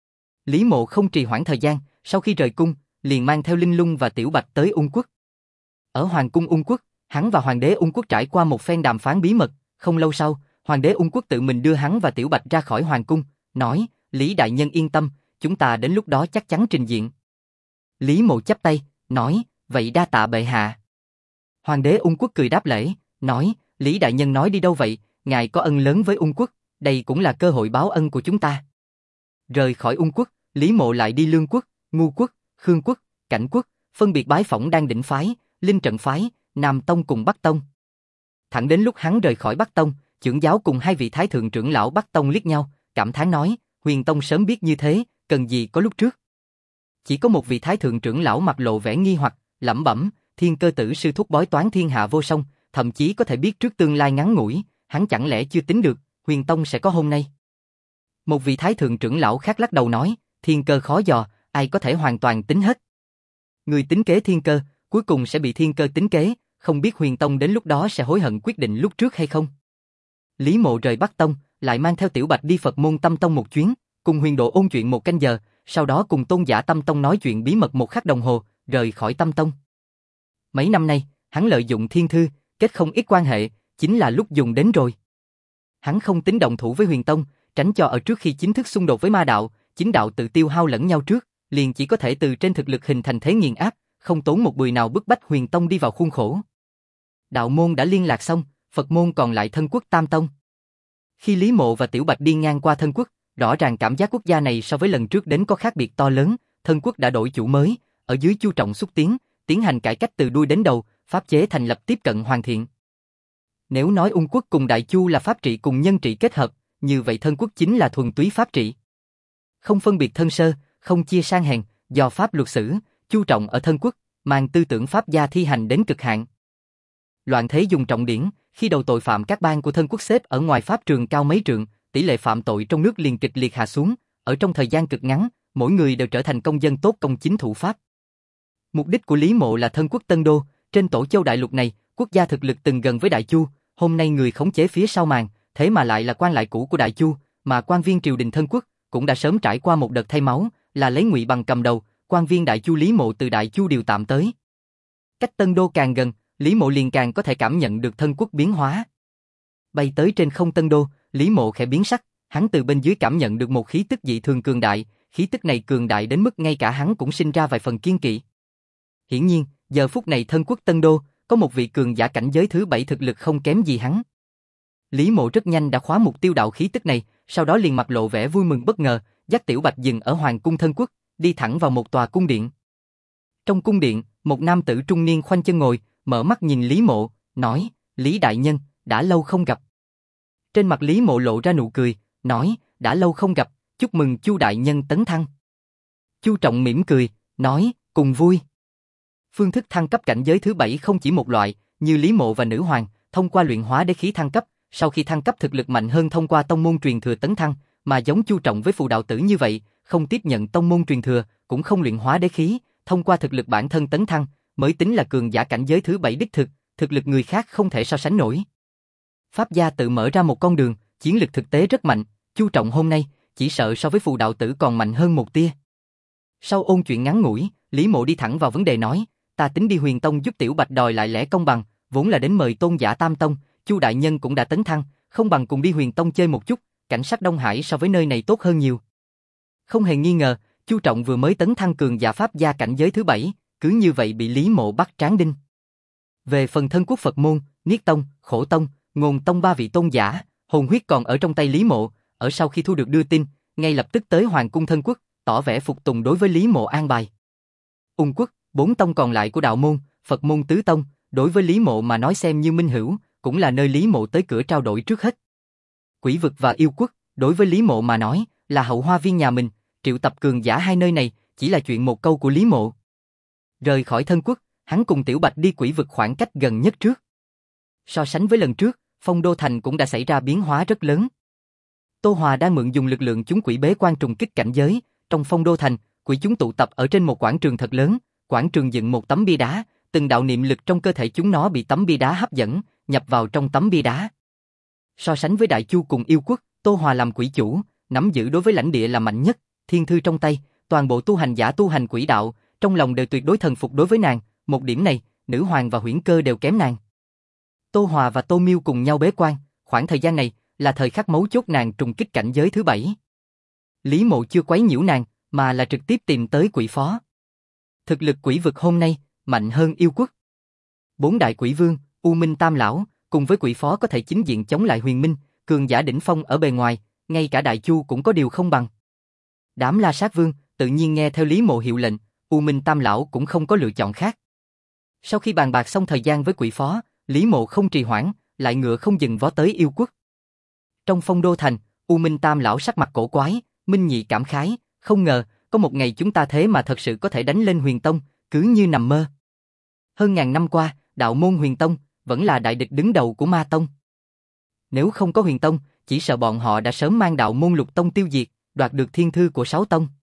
Lý Mộ không trì hoãn thời gian, sau khi rời cung, liền mang theo Linh Lung và Tiểu Bạch tới Ung Quốc. Ở Hoàng cung Ung Quốc, hắn và Hoàng đế Ung Quốc trải qua một phen đàm phán bí mật, Không lâu sau, hoàng đế Ung Quốc tự mình đưa hắn và Tiểu Bạch ra khỏi hoàng cung, nói, Lý đại nhân yên tâm, chúng ta đến lúc đó chắc chắn trình diện. Lý Mộ chắp tay, nói, vậy đa tạ bệ hạ. Hoàng đế Ung Quốc cười đáp lễ, nói, Lý đại nhân nói đi đâu vậy, ngài có ân lớn với Ung Quốc, đây cũng là cơ hội báo ân của chúng ta. Rời khỏi Ung Quốc, Lý Mộ lại đi Lương Quốc, Ngu Quốc, Khương Quốc, Cảnh Quốc, phân biệt bái phỏng Đan Đỉnh phái, Linh Trận phái, Nam Tông cùng Bắc Tông. Thẳng đến lúc hắn rời khỏi Bắc Tông, trưởng giáo cùng hai vị thái thượng trưởng lão Bắc Tông liếc nhau, cảm thán nói, Huyền Tông sớm biết như thế, cần gì có lúc trước. Chỉ có một vị thái thượng trưởng lão mặt lộ vẻ nghi hoặc, lẩm bẩm, Thiên Cơ Tử sư thúc bói toán thiên hạ vô song, thậm chí có thể biết trước tương lai ngắn ngủi, hắn chẳng lẽ chưa tính được, Huyền Tông sẽ có hôm nay. Một vị thái thượng trưởng lão khác lắc đầu nói, thiên cơ khó dò, ai có thể hoàn toàn tính hết. Người tính kế thiên cơ, cuối cùng sẽ bị thiên cơ tính kế, không biết Huyền Tông đến lúc đó sẽ hối hận quyết định lúc trước hay không. Lý Mộ rời Bắc Tông, lại mang theo Tiểu Bạch đi Phật môn Tâm Tông một chuyến, cùng Huyền Độ ôn chuyện 1 canh giờ, sau đó cùng Tôn giả Tâm Tông nói chuyện bí mật 1 khắc đồng hồ, rời khỏi Tâm Tông. Mấy năm nay, hắn lợi dụng thiên thư, kết không ít quan hệ, chính là lúc dùng đến rồi. Hắn không tính động thủ với Huyền Tông, tránh cho ở trước khi chính thức xung đột với ma đạo, chính đạo tự tiêu hao lẫn nhau trước, liền chỉ có thể từ trên thực lực hình thành thế nghiền áp, không tốn một bụi nào bức bách Huyền Tông đi vào khuôn khổ. Đạo môn đã liên lạc xong, Phật môn còn lại Thân Quốc Tam Tông. Khi Lý Mộ và Tiểu Bạch đi ngang qua Thân Quốc, rõ ràng cảm giác quốc gia này so với lần trước đến có khác biệt to lớn, Thân Quốc đã đổi chủ mới, ở dưới Chu Trọng xúc tiến, tiến hành cải cách từ đuôi đến đầu, pháp chế thành lập tiếp cận hoàn thiện. Nếu nói Ung Quốc cùng Đại Chu là pháp trị cùng nhân trị kết hợp, như vậy Thân Quốc chính là thuần túy pháp trị. Không phân biệt thân sơ, không chia sang hèn, do pháp luật xử, Chu Trọng ở Thân Quốc, mang tư tưởng pháp gia thi hành đến cực hạn. Loạn thế dùng trọng điển, khi đầu tội phạm các bang của Thân Quốc xếp ở ngoài pháp trường cao mấy trượng, tỷ lệ phạm tội trong nước liền kịch liệt hạ xuống, ở trong thời gian cực ngắn, mỗi người đều trở thành công dân tốt công chính thủ pháp. Mục đích của Lý Mộ là Thân Quốc Tân Đô, trên Tổ Châu đại lục này, quốc gia thực lực từng gần với Đại Chu, hôm nay người khống chế phía sau màn, thế mà lại là quan lại cũ của Đại Chu, mà quan viên triều đình Thân Quốc cũng đã sớm trải qua một đợt thay máu, là lấy Ngụy Bằng cầm đầu, quan viên Đại Chu Lý Mộ từ Đại Chu điều tạm tới. Cách Tân Đô càng gần, Lý Mộ liền càng có thể cảm nhận được Thân Quốc biến hóa. Bay tới trên không Tân Đô, Lý Mộ khẽ biến sắc, hắn từ bên dưới cảm nhận được một khí tức dị thường cường đại, khí tức này cường đại đến mức ngay cả hắn cũng sinh ra vài phần kiêng kỵ. Hiển nhiên, giờ phút này Thân Quốc Tân Đô, có một vị cường giả cảnh giới thứ 7 thực lực không kém gì hắn. Lý Mộ rất nhanh đã khóa mục tiêu đạo khí tức này, sau đó liền mặt lộ vẻ vui mừng bất ngờ, dắt Tiểu Bạch dừng ở Hoàng cung Thân Quốc, đi thẳng vào một tòa cung điện. Trong cung điện, một nam tử trung niên khoanh chân ngồi, mở mắt nhìn Lý Mộ, nói, Lý đại nhân, đã lâu không gặp. Trên mặt Lý Mộ lộ ra nụ cười, nói, đã lâu không gặp, chúc mừng Chu đại nhân tấn thăng. Chu Trọng mỉm cười, nói, cùng vui. Phương thức thăng cấp cảnh giới thứ 7 không chỉ một loại, như Lý Mộ và Nữ Hoàng, thông qua luyện hóa đế khí thăng cấp, sau khi thăng cấp thực lực mạnh hơn thông qua tông môn truyền thừa tấn thăng, mà giống Chu Trọng với phù đạo tử như vậy, không tiếp nhận tông môn truyền thừa, cũng không luyện hóa đế khí, thông qua thực lực bản thân tấn thăng, mới tính là cường giả cảnh giới thứ 7 đích thực lực người khác không thể so sánh nổi. Pháp gia tự mở ra một con đường, chiến lực thực tế rất mạnh, Chu Trọng hôm nay, chỉ sợ so với phù đạo tử còn mạnh hơn một tia. Sau ôn chuyện ngắn ngủi, Lý Mộ đi thẳng vào vấn đề nói, ta tính đi Huyền Tông giúp Tiểu Bạch đòi lại lẽ công bằng, vốn là đến mời Tôn giả Tam Tông, Chu đại nhân cũng đã tấn thăng, không bằng cùng đi Huyền Tông chơi một chút, cảnh sắc Đông Hải so với nơi này tốt hơn nhiều. Không hề nghi ngờ, Chu Trọng vừa mới tấn thăng cường giả pháp gia cảnh giới thứ 7, cứ như vậy bị Lý Mộ bắt tráng đinh. Về phần Thân Quốc Phật môn, Niết Tông, Khổ Tông, Ngôn Tông ba vị tôn giả, hồn huyết còn ở trong tay Lý Mộ, ở sau khi thu được đưa tin, ngay lập tức tới Hoàng cung Thân Quốc, tỏ vẻ phục tùng đối với Lý Mộ an bài. Ung Quốc, 4 tông còn lại của đạo môn, Phật môn tứ tông, đối với Lý Mộ mà nói xem như minh hữu, cũng là nơi Lý Mộ tới cửa trao đổi trước hết. Quỷ vực và yêu quốc, đối với Lý Mộ mà nói, là hậu hoa viên nhà mình, triệu tập cường giả hai nơi này, chỉ là chuyện một câu của Lý Mộ. Rời khỏi Thân Quốc, hắn cùng Tiểu Bạch đi quỷ vực khoảng cách gần nhất trước. So sánh với lần trước, Phong Đô Thành cũng đã xảy ra biến hóa rất lớn. Tô Hòa đang mượn dùng lực lượng chúng quỷ bế quan trùng kích cảnh giới, trong Phong Đô Thành, quỷ chúng tụ tập ở trên một quảng trường thật lớn, quảng trường dựng một tấm bia đá, từng đạo niệm lực trong cơ thể chúng nó bị tấm bia đá hấp dẫn, nhập vào trong tấm bia đá. So sánh với Đại Chu cùng yêu quốc, Tô Hòa làm quỷ chủ, nắm giữ đối với lãnh địa là mạnh nhất, thiên thư trong tay, toàn bộ tu hành giả tu hành quỷ đạo, trong lòng đều tuyệt đối thần phục đối với nàng, một điểm này, Nữ Hoàng và Huyễn Cơ đều kém nàng. Tô Hòa và Tô Miêu cùng nhau bế quan, khoảng thời gian này là thời khắc mấu chốt nàng trùng kích cảnh giới thứ 7. Lý Mộ chưa quấy nhiễu nàng, mà là trực tiếp tìm tới quỷ phó. Thực lực quỷ vực hôm nay mạnh hơn yêu quốc. 4 đại quỷ vương, U Minh Tam lão, cùng với quỷ phó có thể chính diện chống lại Huyền Minh, cường giả đỉnh phong ở bề ngoài, ngay cả Đại Chu cũng có điều không bằng. Đám La Sát Vương tự nhiên nghe theo Lý Mộ hiệu lệnh, U Minh Tam lão cũng không có lựa chọn khác. Sau khi bàn bạc xong thời gian với quỷ phó, Lý Mộ không trì hoãn, lại ngựa không dừng vó tới yêu quốc. Trong Phong Đô thành, U Minh Tam lão sắc mặt cổ quái, Minh Nhị cảm khái, không ngờ có một ngày chúng ta thế mà thật sự có thể đánh lên Huyền Tông, cứ như nằm mơ. Hơn ngàn năm qua, đạo môn Huyền Tông vẫn là đại địch đứng đầu của Ma Tông. Nếu không có Huyền Tông, chỉ sợ bọn họ đã sớm mang đạo môn Lục Tông tiêu diệt, đoạt được thiên thư của 6 tông.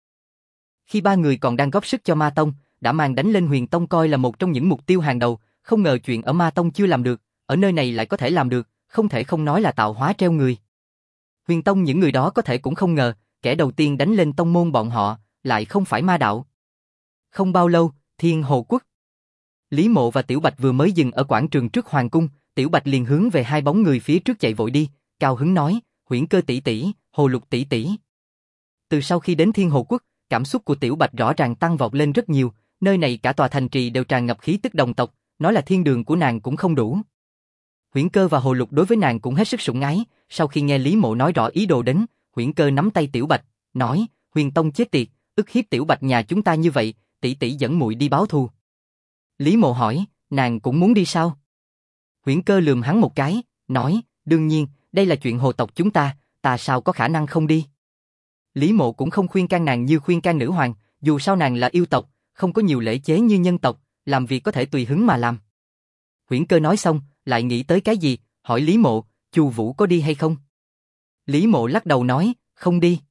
Khi 3 người còn đang góp sức cho Ma Tông, đã mang đánh lên Huyền Tông coi là một trong những mục tiêu hàng đầu, không ngờ chuyện ở Ma Tông chưa làm được, ở nơi này lại có thể làm được, không thể không nói là tạo hóa treo người. Huyền Tông những người đó có thể cũng không ngờ, kẻ đầu tiên đánh lên tông môn bọn họ, lại không phải Ma đạo. Không bao lâu, Thiên Hồ Quốc. Lý Mộ và Tiểu Bạch vừa mới dừng ở quảng trường trước Hoàng cung, Tiểu Bạch liền hướng về 2 bóng người phía trước chạy vội đi, cao hứng nói, Huyễn Cơ tỷ tỷ, Hồ Lục tỷ tỷ. Từ sau khi đến Thiên Hồ Quốc, cảm xúc của Tiểu Bạch rõ ràng tăng vọt lên rất nhiều, nơi này cả tòa thành trì đều tràn ngập khí tức đồng tộc, nói là thiên đường của nàng cũng không đủ. Huyễn Cơ và Hồ Lục đối với nàng cũng hết sức sủng ái, sau khi nghe Lý Mộ nói rõ ý đồ đến, Huyễn Cơ nắm tay Tiểu Bạch, nói, Huyền Tông chết tiệt, ức hiếp Tiểu Bạch nhà chúng ta như vậy, tỷ tỷ dẫn muội đi báo thù. Lý Mộ hỏi, nàng cũng muốn đi sao? Huyễn Cơ lườm hắn một cái, nói, đương nhiên, đây là chuyện hồ tộc chúng ta, ta sao có khả năng không đi. Lý Mộ cũng không khuyên can nàng như khuyên can nữ hoàng, dù sao nàng là yêu tộc, không có nhiều lễ chế như nhân tộc, làm việc có thể tùy hứng mà làm. Huyễn Cơ nói xong, lại nghĩ tới cái gì, hỏi Lý Mộ, Chu Vũ có đi hay không? Lý Mộ lắc đầu nói, không đi.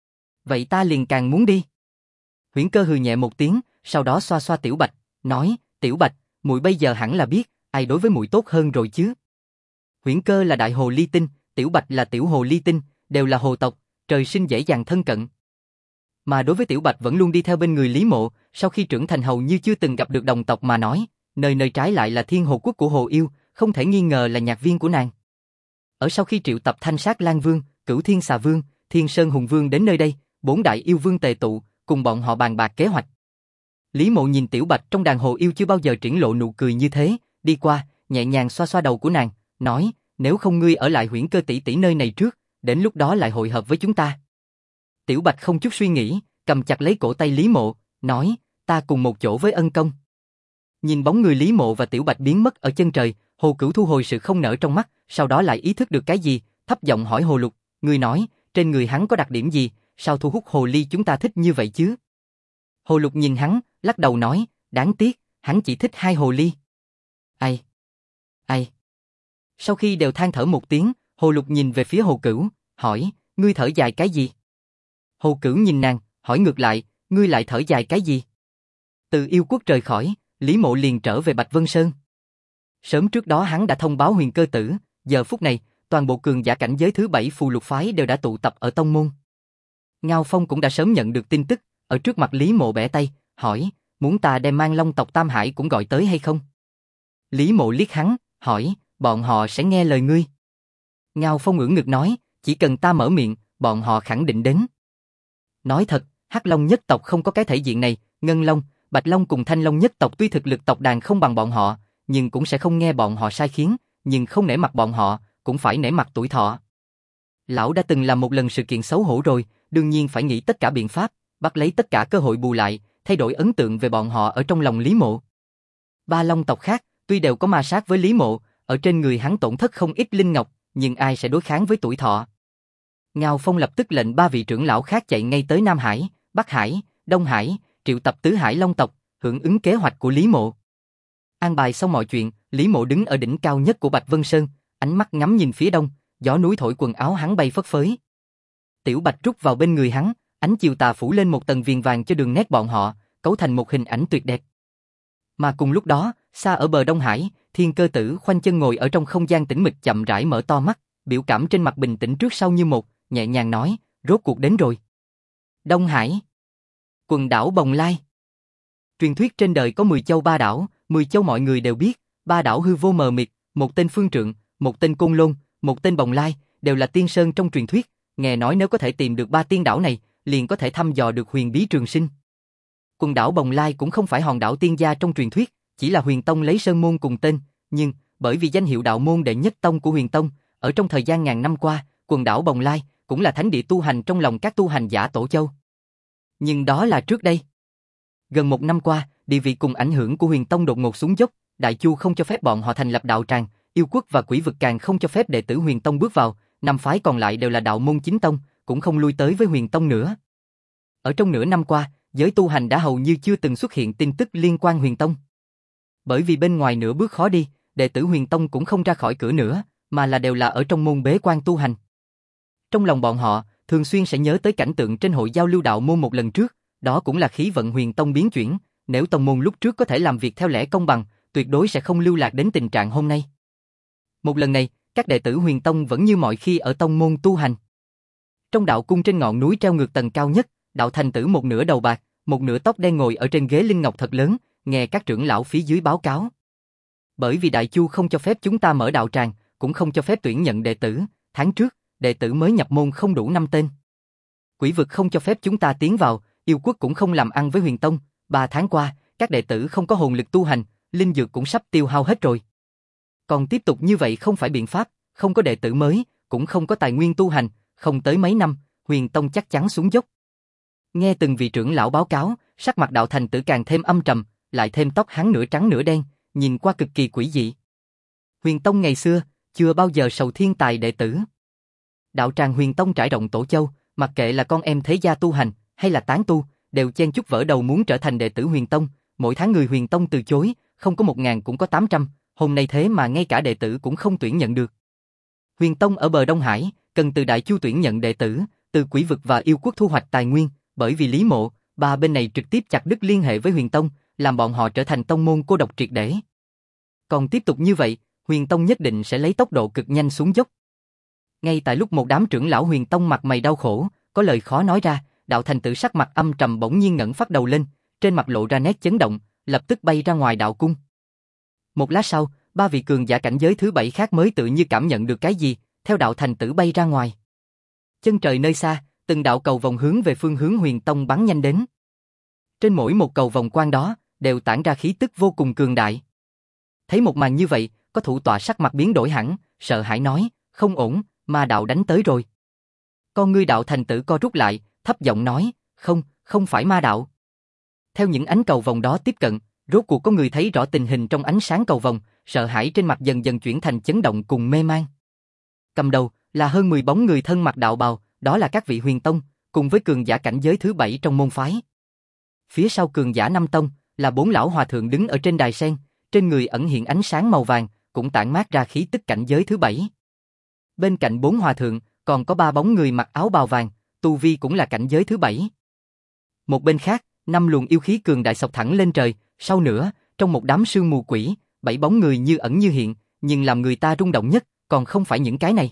Vậy ta liền càng muốn đi. Huyễn Cơ hừ nhẹ một tiếng, sau đó xoa xoa Tiểu Bạch, nói, Tiểu Bạch, muội bây giờ hẳn là biết, ai đối với muội tốt hơn rồi chứ. Huyễn Cơ là đại hồ ly tinh, Tiểu Bạch là tiểu hồ ly tinh, đều là hồ tộc, trời sinh dễ dàng thân cận. Mà đối với Tiểu Bạch vẫn luôn đi theo bên người Lý Mộ, sau khi trưởng thành hầu như chưa từng gặp được đồng tộc mà nói, nơi nơi trái lại là Thiên Hồ Quốc của Hồ Yêu, không thể nghi ngờ là nhạc viên của nàng. Ở sau khi triệu tập Thanh Sát Lan Vương, Cửu Thiên Xà Vương, Thiên Sơn Hùng Vương đến nơi đây, 4 đại yêu vương tề tụ, cùng bọn họ bàn bạc kế hoạch. Lý Mộ nhìn Tiểu Bạch trong đàn hồ yêu chưa bao giờ triển lộ nụ cười như thế, đi qua, nhẹ nhàng xoa xoa đầu của nàng, nói, nếu không ngươi ở lại Huyễn Cơ tỷ tỷ nơi này trước, đến lúc đó lại hội hợp với chúng ta. Tiểu Bạch không chút suy nghĩ, cầm chặt lấy cổ tay Lý Mộ, nói, ta cùng một chỗ với ân công. Nhìn bóng người Lý Mộ và Tiểu Bạch biến mất ở chân trời, Hồ Cửu thu hồi sự không nở trong mắt, sau đó lại ý thức được cái gì, thấp giọng hỏi Hồ Lục, ngươi nói, trên người hắn có đặc điểm gì, sao thu hút hồ ly chúng ta thích như vậy chứ? Hồ Lục nhìn hắn, lắc đầu nói, đáng tiếc, hắn chỉ thích 2 hồ ly. Ai? Sau khi đều than thở một tiếng, Hồ Lục nhìn về phía Hồ Cửu, hỏi, ngươi thở dài cái gì? Hồ Cửu nhìn nàng, hỏi ngược lại, ngươi lại thở dài cái gì? Từ yêu quốc rời khỏi, Lý Mộ liền trở về Bạch Vân Sơn. Sớm trước đó hắn đã thông báo Huyền Cơ tử, giờ phút này, toàn bộ cường giả cảnh giới thứ 7 phù lục phái đều đã tụ tập ở tông môn. Ngao Phong cũng đã sớm nhận được tin tức, ở trước mặt Lý Mộ bẻ tay, hỏi, muốn ta đem mang Long tộc Tam Hải cũng gọi tới hay không? Lý Mộ liếc hắn, hỏi, bọn họ sẽ nghe lời ngươi. Ngao Phong ưỡn ngực nói, chỉ cần ta mở miệng, bọn họ khẳng định đến. Nói thật, Hắc Long nhất tộc không có cái thể diện này, Ngân Long, Bạch Long cùng Thanh Long nhất tộc tuy thực lực tộc đàn không bằng bọn họ, nhưng cũng sẽ không nghe bọn họ sai khiến, nhưng không nể mặt bọn họ, cũng phải nể mặt tuổi thọ. Lão đã từng làm một lần sự kiện xấu hổ rồi, đương nhiên phải nghĩ tất cả biện pháp, bắt lấy tất cả cơ hội bù lại, thay đổi ấn tượng về bọn họ ở trong lòng Lý Mộ. 3 Long tộc khác, tuy đều có ma sát với Lý Mộ, ở trên người hắn tổn thất không ít linh ngọc, nhưng ai sẽ đối kháng với tuổi thọ. Ngao Phong lập tức lệnh 3 vị trưởng lão khác chạy ngay tới Nam Hải, Bắc Hải, Đông Hải, triệu tập tứ hải Long tộc, hưởng ứng kế hoạch của Lý Mộ. An bài xong mọi chuyện, Lý Mộ đứng ở đỉnh cao nhất của Bạch Vân Sơn, ánh mắt ngắm nhìn phía đông, gió núi thổi quần áo hắn bay phất phới. Tiểu Bạch rút vào bên người hắn, ánh chiều tà phủ lên một tầng viền vàng cho đường nét bọn họ, cấu thành một hình ảnh tuyệt đẹp. Mà cùng lúc đó, xa ở bờ Đông Hải, Thiên Cơ tử khoanh chân ngồi ở trong không gian tĩnh mịch chậm rãi mở to mắt, biểu cảm trên mặt bình tĩnh trước sau như một, nhẹ nhàng nói, rốt cuộc đến rồi. Đông Hải, quần đảo Bồng Lai. Truyền thuyết trên đời có 10 châu 3 đảo, 10 châu mọi người đều biết, 3 đảo hư vô mờ mịt, một tên Phương Trượng, một tên Côn Lôn, một tên Bồng Lai, đều là tiên sơn trong truyền thuyết, nghe nói nếu có thể tìm được 3 tiên đảo này, liền có thể thăm dò được huyền bí trường sinh. Quần đảo Bồng Lai cũng không phải hòn đảo tiên gia trong truyền thuyết, chỉ là Huyền Tông lấy sơn môn cùng tên, nhưng bởi vì danh hiệu đạo môn đệ nhất tông của Huyền Tông, ở trong thời gian ngàn năm qua, quần đảo Bồng Lai cũng là thánh địa tu hành trong lòng các tu hành giả Tổ Châu. Nhưng đó là trước đây. Gần 1 năm qua, địa vị cùng ảnh hưởng của Huyền Tông đột ngột xuống dốc, Đại Chu không cho phép bọn họ thành lập đạo tràng, yêu quốc và quỷ vực càng không cho phép đệ tử Huyền Tông bước vào, 5 phái còn lại đều là đạo môn chính tông, cũng không lui tới với Huyền Tông nữa. Ở trong nửa năm qua, giới tu hành đã hầu như chưa từng xuất hiện tin tức liên quan Huyền Tông. Bởi vì bên ngoài nửa bước khó đi, đệ tử Huyền Tông cũng không ra khỏi cửa nữa, mà là đều là ở trong môn bế quan tu hành. Trong lòng bọn họ, thường xuyên sẽ nhớ tới cảnh tượng trên hội giao lưu đạo môn một lần trước, đó cũng là khí vận Huyền Tông biến chuyển, nếu tông môn lúc trước có thể làm việc theo lẽ công bằng, tuyệt đối sẽ không lưu lạc đến tình trạng hôm nay. Một lần này, các đệ tử Huyền Tông vẫn như mọi khi ở tông môn tu hành. Trong đạo cung trên ngọn núi treo ngược tầng cao nhất, đạo thành tử một nửa đầu bạc, một nửa tóc đen ngồi ở trên ghế linh ngọc thật lớn, nghe các trưởng lão phía dưới báo cáo. Bởi vì Đại Chu không cho phép chúng ta mở đạo tràng, cũng không cho phép tuyển nhận đệ tử, tháng trước, đệ tử mới nhập môn không đủ 5 tên. Quỷ vực không cho phép chúng ta tiến vào, yêu quốc cũng không làm ăn với Huyền Tông, 3 tháng qua, các đệ tử không có hồn lực tu hành, linh dược cũng sắp tiêu hao hết rồi. Còn tiếp tục như vậy không phải biện pháp, không có đệ tử mới, cũng không có tài nguyên tu hành, không tới mấy năm, Huyền Tông chắc chắn xuống dốc. Nghe từng vị trưởng lão báo cáo, sắc mặt đạo thành tử càng thêm âm trầm, lại thêm tóc hắn nửa trắng nửa đen, nhìn qua cực kỳ quỷ dị. Huyền Tông ngày xưa, chưa bao giờ sầu thiên tài đệ tử. Đạo tràng Huyền Tông trải rộng Tổ Châu, mặc kệ là con em thế gia tu hành, hay là tán tu, đều chen chúc vỡ đầu muốn trở thành đệ tử Huyền Tông, mỗi tháng người Huyền Tông từ chối, không có 1000 cũng có 800, hôm nay thế mà ngay cả đệ tử cũng không tuyển nhận được. Huyền Tông ở bờ Đông Hải, cần từ Đại Chu tuyển nhận đệ tử, từ quỷ vực và yêu quốc thu hoạch tài nguyên, bởi vì Lý Mộ, 3 bên này trực tiếp chặt đứt liên hệ với Huyền Tông, làm bọn họ trở thành tông môn cô độc triệt để. Còn tiếp tục như vậy, Huyền Tông nhất định sẽ lấy tốc độ cực nhanh xuống dốc. Ngay tại lúc một đám trưởng lão Huyền Tông mặt mày đau khổ, có lời khó nói ra, đạo thành tử sắc mặt âm trầm bỗng nhiên ngẩng phát đầu lên, trên mặt lộ ra nét chấn động, lập tức bay ra ngoài đạo cung. Một lát sau, 3 vị cường giả cảnh giới thứ 7 khác mới tự như cảm nhận được cái gì, theo đạo thành tử bay ra ngoài. Chân trời nơi xa, từng đạo cầu vòng hướng về phương hướng Huyền Tông bắn nhanh đến. Trên mỗi một cầu vòng quang đó, đều tản ra khí tức vô cùng cường đại. Thấy một màn như vậy, có thủ tọa sắc mặt biến đổi hẳn, sợ hãi nói, không ổn, ma đạo đánh tới rồi. Con ngươi đạo thành tử co rút lại, thấp giọng nói, không phải ma đạo. Theo những ánh cầu vòng đó tiếp cận, rốt cuộc có người thấy rõ tình hình trong ánh sáng cầu vòng, sợ hãi trên mặt dần dần chuyển thành chấn động cùng mê man. Cầm đầu là hơn 10 bóng người thân mặc đạo bào, đó là các vị Huyền Tông, cùng với cường giả cảnh giới thứ 7 trong môn phái. Phía sau cường giả 5 tông là 4 lão hòa thượng đứng ở trên đài sen, trên người ẩn hiện ánh sáng màu vàng, cũng tản mát ra khí tức cảnh giới thứ 7. Bên cạnh 4 hòa thượng, còn có 3 bóng người mặc áo bào vàng, tu vi cũng là cảnh giới thứ 7. Một bên khác, 5 luồng yêu khí cường đại xộc thẳng lên trời, sau nữa, trong một đám sương mù quỷ, 7 bóng người như ẩn như hiện, nhưng làm người ta rung động nhất, còn không phải những cái này.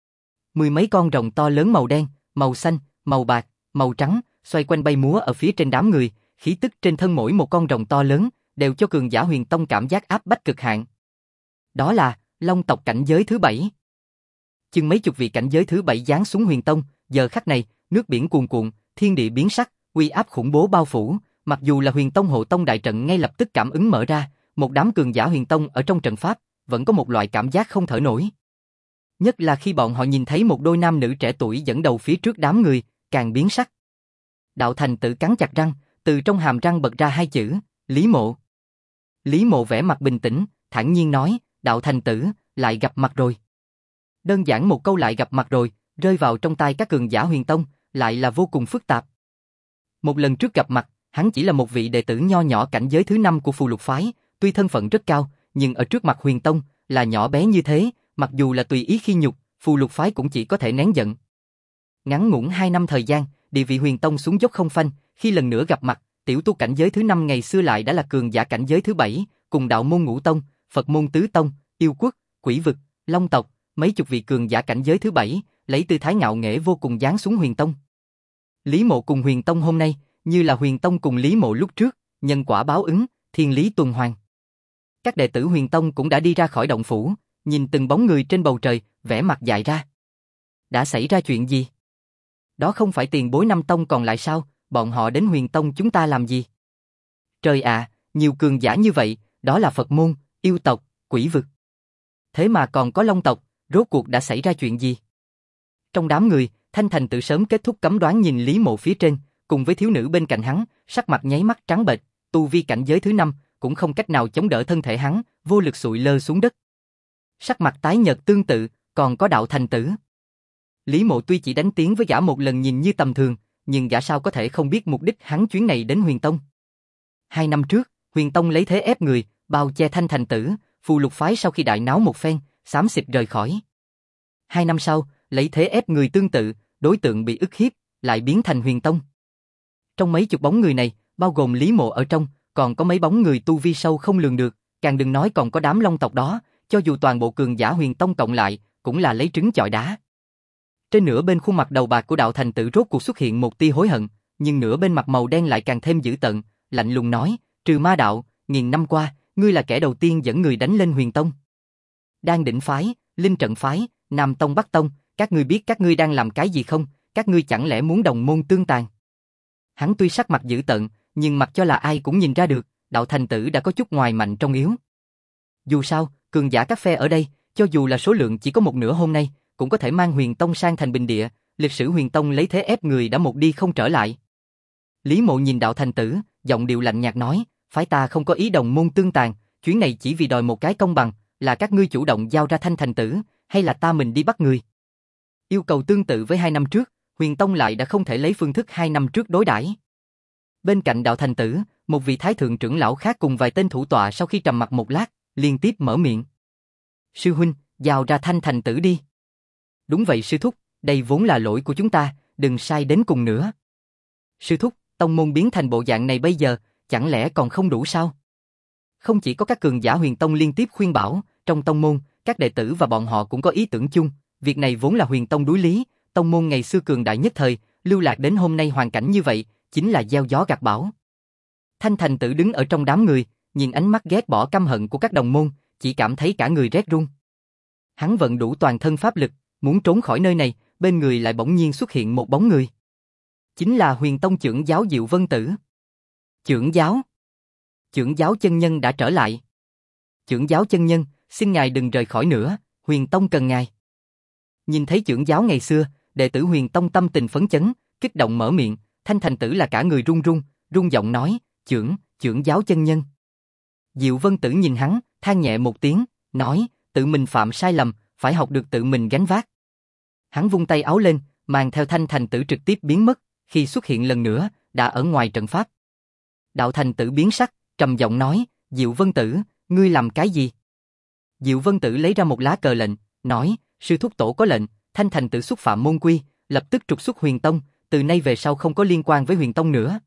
10 mấy con rồng to lớn màu đen, màu xanh, màu bạc, màu trắng, xoay quanh bay múa ở phía trên đám người, khí tức trên thân mỗi một con rồng to lớn, đều cho cường giả Huyền Tông cảm giác áp bách cực hạn. Đó là Long tộc cảnh giới thứ 7. Chừng mấy chục vị cảnh giới thứ 7 giáng xuống Huyền Tông, giờ khắc này, nước biển cuồn cuộn, thiên địa biến sắc, uy áp khủng bố bao phủ, mặc dù là Huyền Tông hộ tông đại trận ngay lập tức cảm ứng mở ra, một đám cường giả Huyền Tông ở trong trận pháp, vẫn có một loại cảm giác không thở nổi. Nhất là khi bọn họ nhìn thấy một đôi nam nữ trẻ tuổi dẫn đầu phía trước đám người, càng biến sắc. Đạo thành tử cắn chặt răng, từ trong hàm răng bật ra 2 chữ, Lý Mộ. Lý Mộ vẻ mặt bình tĩnh, thản nhiên nói, đạo thành tử, lại gặp mặt rồi. Đơn giản một câu lại gặp mặt rồi, rơi vào trong tai các cường giả Huyền Tông, lại là vô cùng phức tạp. Một lần trước gặp mặt, hắn chỉ là một vị đệ tử nho nhỏ cảnh giới thứ 5 của Phù Lục phái, tuy thân phận rất cao, nhưng ở trước mặt Huyền Tông, là nhỏ bé như thế, mặc dù là tùy ý khi nhục, Phù Lục phái cũng chỉ có thể nén giận. Ngắn ngủn 2 năm thời gian, địa vị Huyền Tông xuống dốc không phanh, khi lần nữa gặp mặt, tiểu tu cảnh giới thứ 5 ngày xưa lại đã là cường giả cảnh giới thứ 7, cùng đạo môn Ngũ Tông, Phật môn Tứ Tông, yêu quốc, quỷ vực, Long tộc, mấy chục vị cường giả cảnh giới thứ 7, lấy tư thái ngạo nghễ vô cùng giáng xuống Huyền Tông. Lý Mộ cùng Huyền Tông hôm nay, như là Huyền Tông cùng Lý Mộ lúc trước, nhân quả báo ứng, thiên lý tuần hoàn. Các đệ tử Huyền Tông cũng đã đi ra khỏi động phủ, nhìn từng bóng người trên bầu trời, vẻ mặt dại ra. Đã xảy ra chuyện gì? Đó không phải tiền bối năm tông còn lại sao, bọn họ đến Huyền Tông chúng ta làm gì? Trời ạ, nhiều cường giả như vậy, đó là Phật môn, yêu tộc, quỷ vực. Thế mà còn có Long tộc, rốt cuộc đã xảy ra chuyện gì? Trong đám người, Thanh Thành Tử sớm kết thúc cấm đoán nhìn Lý Mộ phía trên, cùng với thiếu nữ bên cạnh hắn, sắc mặt nháy mắt trắng bệch, tu vi cảnh giới thứ 5, cũng không cách nào chống đỡ thân thể hắn, vô lực sụi lơ xuống đất. Sắc mặt tái nhợt tương tự, còn có Đạo Thành Tử. Lý Mộ tuy chỉ đánh tiếng với gã một lần nhìn như tầm thường, nhưng gã sao có thể không biết mục đích hắn chuyến này đến Huyền Tông. 2 năm trước, Huyền Tông lấy thế ép người, bao che Thanh Thành Tử, Phù Lục phái sau khi đại náo một phen, xám xịt rời khỏi. 2 năm sau, lấy thế ép người tương tự, đối tượng bị ức hiếp, lại biến thành Huyền Tông. Trong mấy chục bóng người này, bao gồm Lý Mộ ở trong, còn có mấy bóng người tu vi sâu không lường được, càng đừng nói còn có đám Long tộc đó, cho dù toàn bộ cường giả Huyền Tông cộng lại, cũng là lấy trứng chọi đá. Trên nửa bên khuôn mặt đầu bạc của Đạo Thành Tử rốt cuộc xuất hiện một tia hối hận, nhưng nửa bên mặt màu đen lại càng thêm dữ tợn, lạnh lùng nói, Trừ Ma Đạo, nghìn năm qua, ngươi là kẻ đầu tiên dẫn người đánh lên Huyền Tông. Đan Đỉnh phái, Linh Trận phái, Nam Tông Bắc Tông, các ngươi biết các ngươi đang làm cái gì không? Các ngươi chẳng lẽ muốn đồng môn tương tàn? Hắn tuy sắc mặt dữ tợn, nhưng mặc cho là ai cũng nhìn ra được, Đạo Thành Tử đã có chút ngoài mạnh trong yếu. Dù sao, cường giả các phe ở đây, cho dù là số lượng chỉ có một nửa hôm nay, cũng có thể mang Huyền Tông sang thành bình địa, lịch sử Huyền Tông lấy thế ép người đã một đi không trở lại. Lý Mộ nhìn Đạo Thành Tử, giọng điệu lạnh nhạt nói, phái ta không có ý đồng môn tương tàn, chuyến này chỉ vì đòi một cái công bằng, là các ngươi chủ động giao ra Thanh Thành Tử, hay là ta mình đi bắt người? Yêu cầu tương tự với 2 năm trước, Huyền Tông lại đã không thể lấy phương thức 2 năm trước đối đãi. Bên cạnh Đạo Thành Tử, một vị thái thượng trưởng lão khác cùng vài tên thủ tọa sau khi trầm mặc một lát, liên tiếp mở miệng. Sư huynh, giao ra Thanh Thành Tử đi. Đúng vậy sư thúc, đây vốn là lỗi của chúng ta, đừng sai đến cùng nữa. Sư thúc, tông môn biến thành bộ dạng này bây giờ, chẳng lẽ còn không đủ sao? Không chỉ có các cường giả Huyền Tông liên tiếp khuyên bảo, trong tông môn, các đệ tử và bọn họ cũng có ý tưởng chung, việc này vốn là Huyền Tông đối lý, tông môn ngày xưa cường đại nhất thời, lưu lạc đến hôm nay hoàn cảnh như vậy, chính là gieo gió gặt bão. Thanh Thành Tử đứng ở trong đám người, nhìn ánh mắt ghét bỏ căm hận của các đồng môn, chỉ cảm thấy cả người rét run. Hắn vận đủ toàn thân pháp lực, muốn trốn khỏi nơi này, bên người lại bỗng nhiên xuất hiện một bóng người. Chính là Huyền Tông trưởng giáo Diệu Vân Tử. Trưởng giáo? Trưởng giáo chân nhân đã trở lại. Trưởng giáo chân nhân, xin ngài đừng rời khỏi nữa, Huyền Tông cần ngài. Nhìn thấy trưởng giáo ngày xưa, đệ tử Huyền Tông tâm tình phấn chấn, kích động mở miệng, Thanh Thành Tử là cả người run run, run giọng nói, trưởng giáo chân nhân. Diệu Vân Tử nhìn hắn, than nhẹ một tiếng, nói, tự mình phạm sai lầm, phải học được tự mình gánh vác. Hắn vung tay áo lên, mang theo Thanh Thành Tử trực tiếp biến mất, khi xuất hiện lần nữa, đã ở ngoài trận pháp. Đạo Thành Tử biến sắc, trầm giọng nói, Diệu Vân Tử, ngươi làm cái gì? Diệu Vân Tử lấy ra một lá cờ lệnh, nói, sư thúc tổ có lệnh, Thanh Thành Tử xúc phạm môn quy, lập tức trục xuất Huyền Tông, từ nay về sau không có liên quan với Huyền Tông nữa.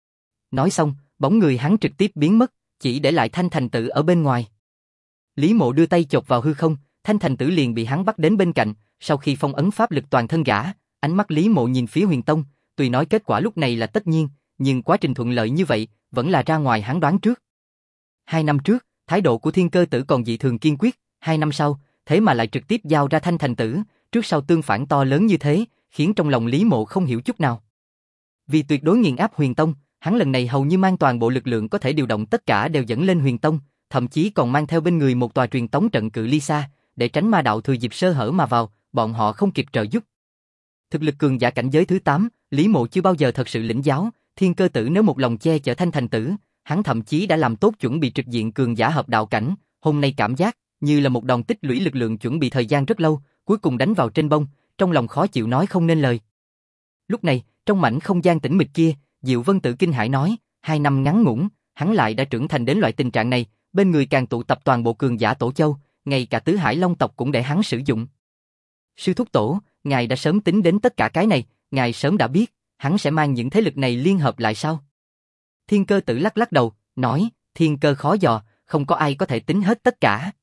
Nói xong, bóng người hắn trực tiếp biến mất, chỉ để lại Thanh Thành Tử ở bên ngoài. Lý Mộ đưa tay chộp vào hư không, Thanh Thành Tử liền bị hắn bắt đến bên cạnh, sau khi phong ấn pháp lực toàn thân gã, ánh mắt Lý Mộ nhìn phía Huyền Tông, tuy nói kết quả lúc này là tất nhiên, nhưng quá trình thuận lợi như vậy, vẫn là ra ngoài hắn đoán trước. 2 năm trước, thái độ của Thiên Cơ Tử còn dị thường kiên quyết, 2 năm sau, thế mà lại trực tiếp giao ra Thanh Thành Tử, trước sau tương phản to lớn như thế, khiến trong lòng Lý Mộ không hiểu chút nào. Vì tuyệt đối nghiền áp Huyền Tông, hắn lần này hầu như mang toàn bộ lực lượng có thể điều động tất cả đều dẫn lên Huyền Tông, thậm chí còn mang theo bên người một tòa truyền tống trận cự ly xa, để tránh ma đạo thừa dịp sơ hở mà vào, bọn họ không kịp trợ giúp. Thực lực cường giả cảnh giới thứ 8, Lý Mộ chưa bao giờ thật sự lĩnh giáo, Thiên Cơ Tử nếu một lòng che chở Thanh Thành Tử, hắn thậm chí đã làm tốt chuẩn bị trực diện cường giả hợp đạo cảnh, hôm nay cảm giác như là một đòn tích lũy lực lượng chuẩn bị thời gian rất lâu, cuối cùng đánh vào trên bông, trong lòng khó chịu nói không nên lời. Lúc này, trong mảnh không gian tĩnh mịch kia, Diệu Vân Tử kinh hãi nói, 2 năm ngắn ngủn, hắn lại đã trưởng thành đến loại tình trạng này, bên người càng tụ tập toàn bộ cường giả Tổ Châu, ngay cả Tứ Hải Long tộc cũng để hắn sử dụng. Sư thúc tổ, ngài đã sớm tính đến tất cả cái này, ngài sớm đã biết, hắn sẽ mang những thế lực này liên hợp lại sao? Thiên Cơ Tử lắc lắc đầu, nói, thiên cơ khó dò, không có ai có thể tính hết tất cả.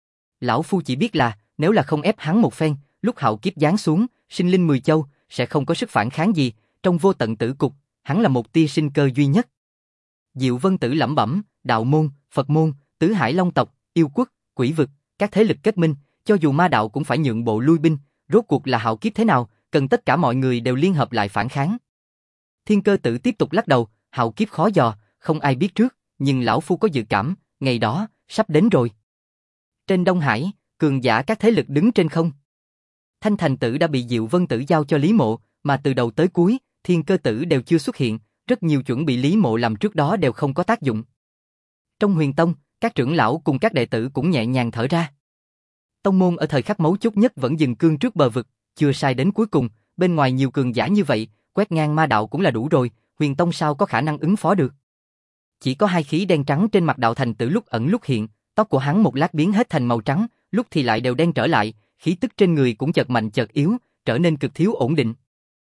Lão Phu chỉ biết là, nếu là không ép hắn một phen, lúc hạo kiếp giáng xuống, sinh linh 10 châu, sẽ không có sức phản kháng gì, trong vô tận tử cục, hắn là một tia sinh cơ duy nhất. Diệu Vân Tử lẩm bẩm, đạo môn, Phật môn, Tứ Hải Long tộc, yêu quốc, quỷ vực, các thế lực kết minh, cho dù ma đạo cũng phải nhượng bộ lui binh, rốt cuộc là hạo kiếp thế nào, cần tất cả mọi người đều liên hợp lại phản kháng. Thiên Cơ Tử tiếp tục lắc đầu, hạo kiếp khó dò, không ai biết trước, nhưng lão phu có dự cảm, ngày đó, sắp đến rồi. Trên Đông Hải, cường giả các thế lực đứng trên không. Thanh Thành Tử đã bị Diệu Vân Tử giao cho Lý Mộ, mà từ đầu tới cuối, Thiên Cơ Tử đều chưa xuất hiện, rất nhiều chuẩn bị Lý Mộ làm trước đó đều không có tác dụng. Trong Huyền Tông, các trưởng lão cùng các đệ tử cũng nhẹ nhàng thở ra. Tông môn ở thời khắc mấu chốt nhất vẫn dừng cương trước bờ vực, chưa sai đến cuối cùng, bên ngoài nhiều cường giả như vậy, quét ngang ma đạo cũng là đủ rồi, Huyền Tông sao có khả năng ứng phó được. Chỉ có hai khí đen trắng trên mặt Đạo Thành Tử lúc ẩn lúc hiện, tóc của hắn một lát biến hết thành màu trắng, lúc thì lại đều đen trở lại, khí tức trên người cũng chợt mạnh chợt yếu, trở nên cực thiếu ổn định.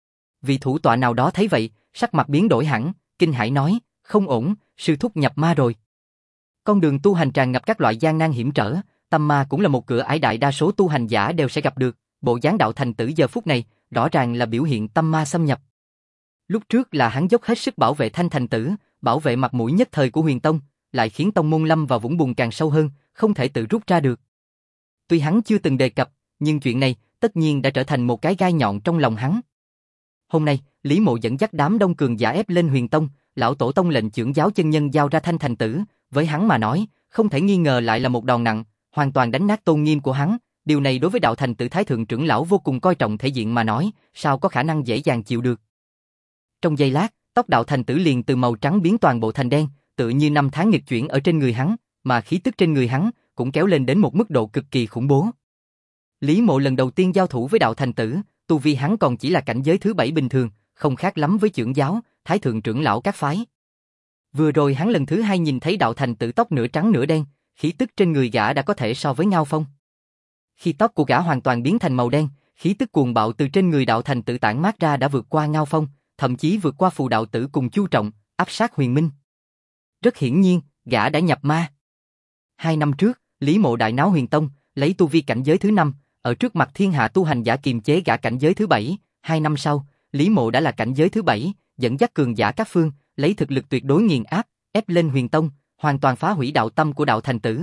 Vị thủ tọa nào đó thấy vậy, sắc mặt biến đổi hẳn, kinh hãi nói, không ổn, sư thúc nhập ma rồi. Con đường tu hành tràn ngập các loại gian nan hiểm trở, tâm ma cũng là một cửa ải đại đa số tu hành giả đều sẽ gặp được, bộ dáng Đạo Thành Tử giờ phút này, rõ ràng là biểu hiện tâm ma xâm nhập. Lúc trước là hắn dốc hết sức bảo vệ Thanh Thành Tử, bảo vệ mặt mũi nhất thời của Huyền Tông, lại khiến tông môn lâm vào vũng bùn càng sâu hơn, không thể tự rút ra được. Tuy hắn chưa từng đề cập, nhưng chuyện này tất nhiên đã trở thành một cái gai nhọn trong lòng hắn. Hôm nay, Lý Mộ dẫn dắt đám đông cường giả ép lên Huyền Tông, lão tổ tông lệnh trưởng giáo chân nhân giao ra Thanh Thành Tử, với hắn mà nói, không thể nghi ngờ lại là một đòn nặng, hoàn toàn đánh nát tôn nghiêm của hắn. Điều này đối với Đạo Thành Tử Thái thượng trưởng lão vô cùng coi trọng thể diện mà nói, sao có khả năng dễ dàng chịu được. Trong giây lát, tóc Đạo Thành Tử liền từ màu trắng biến toàn bộ thành đen, tự như năm tháng nghịch chuyển ở trên người hắn, mà khí tức trên người hắn cũng kéo lên đến một mức độ cực kỳ khủng bố. Lý Mộ lần đầu tiên giao thủ với Đạo Thành Tử, tu vi hắn còn chỉ là cảnh giới thứ 7 bình thường, không khác lắm với trưởng giáo, Thái thượng trưởng lão các phái. Vừa rồi hắn lần thứ hai nhìn thấy Đạo Thành Tử tóc nửa trắng nửa đen, khí tức trên người gã đã có thể so với Ngao Phong. Khi tóc của gã hoàn toàn biến thành màu đen, khí tức cuồng bạo từ trên người Đạo Thành Tử tản mát ra đã vượt qua Ngao Phong, thậm chí vượt qua Phù Đạo Tử cùng Chu Trọng, áp sát Huyền Minh. Rất hiển nhiên, gã đã nhập ma. 2 năm trước, Lý Mộ đại náo Huyền Tông, lấy tu vi cảnh giới thứ 5, ở trước mặt thiên hạ tu hành giả kiềm chế gã cảnh giới thứ 7. 2 năm sau, Lý Mộ đã là cảnh giới thứ 7, dẫn dắt cường giả các phương, lấy thực lực tuyệt đối nghiền áp, ép lên Huyền Tông, hoàn toàn phá hủy đạo tâm của Đạo Thành Tử.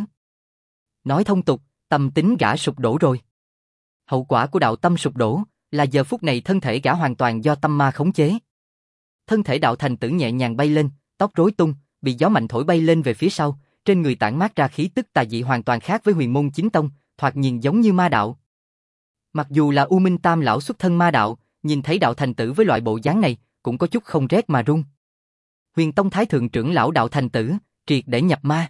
Nói thông tục, tâm tính gã sụp đổ rồi. Hậu quả của đạo tâm sụp đổ là giờ phút này thân thể gã hoàn toàn do tâm ma khống chế. Thân thể Đạo Thành Tử nhẹ nhàng bay lên, tóc rối tung, bị gió mạnh thổi bay lên về phía sau, trên người tản mát ra khí tức tà dị hoàn toàn khác với Huyền Môn Chính Tông, thoạt nhìn giống như ma đạo. Mặc dù là U Minh Tam lão xuất thân ma đạo, nhìn thấy Đạo Thành Tử với loại bộ dáng này, cũng có chút không rét mà run. Huyền Tông Thái thượng trưởng lão Đạo Thành Tử, triệt để nhập ma.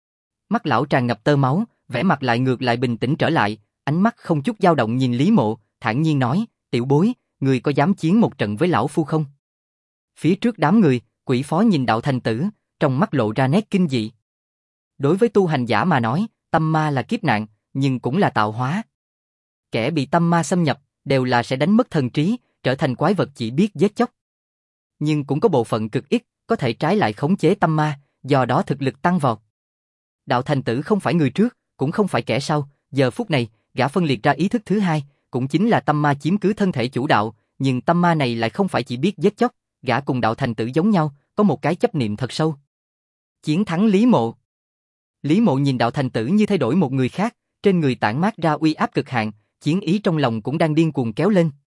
Mắt lão tràn ngập tơ máu, vẻ mặt lại ngược lại bình tĩnh trở lại, ánh mắt không chút dao động nhìn Lý Mộ, thản nhiên nói, tiểu bối, người có dám chiến một trận với lão phu không? Phía trước đám người, Quỷ Phó nhìn Đạo Thành Tử, trong mắt lộ ra nét kinh dị. Đối với tu hành giả mà nói, tâm ma là kiếp nạn, nhưng cũng là tạo hóa. Kẻ bị tâm ma xâm nhập, đều là sẽ đánh mất thần trí, trở thành quái vật chỉ biết giết chóc. Nhưng cũng có bộ phận cực ít, có thể trái lại khống chế tâm ma, do đó thực lực tăng vọt. Đạo Thành Tử không phải người trước, cũng không phải kẻ sau, giờ phút này, gã phân liệt ra ý thức thứ hai, cũng chính là tâm ma chiếm cứ thân thể chủ đạo, nhưng tâm ma này lại không phải chỉ biết giết chóc, gã cùng Đạo Thành Tử giống nhau, có một cái chấp niệm thật sâu. Chiến thắng Lý Mộ. Lý Mộ nhìn Đạo Thành Tử như thay đổi một người khác, trên người tản mát ra uy áp cực hạn, chiến ý trong lòng cũng đang điên cuồng kéo lên.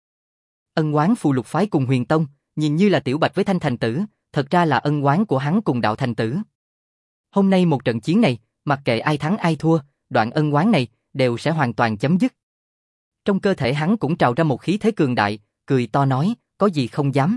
Ân oán Phù Lục phái cùng Huyền Tông, nhìn như là Tiểu Bạch với Thanh Thành Tử, thật ra là ân oán của hắn cùng Đạo Thành Tử. Hôm nay một trận chiến này, mặc kệ ai thắng ai thua, đoạn ân oán này đều sẽ hoàn toàn chấm dứt. Trong cơ thể hắn cũng trào ra một khí thế cường đại, cười to nói, có gì không dám.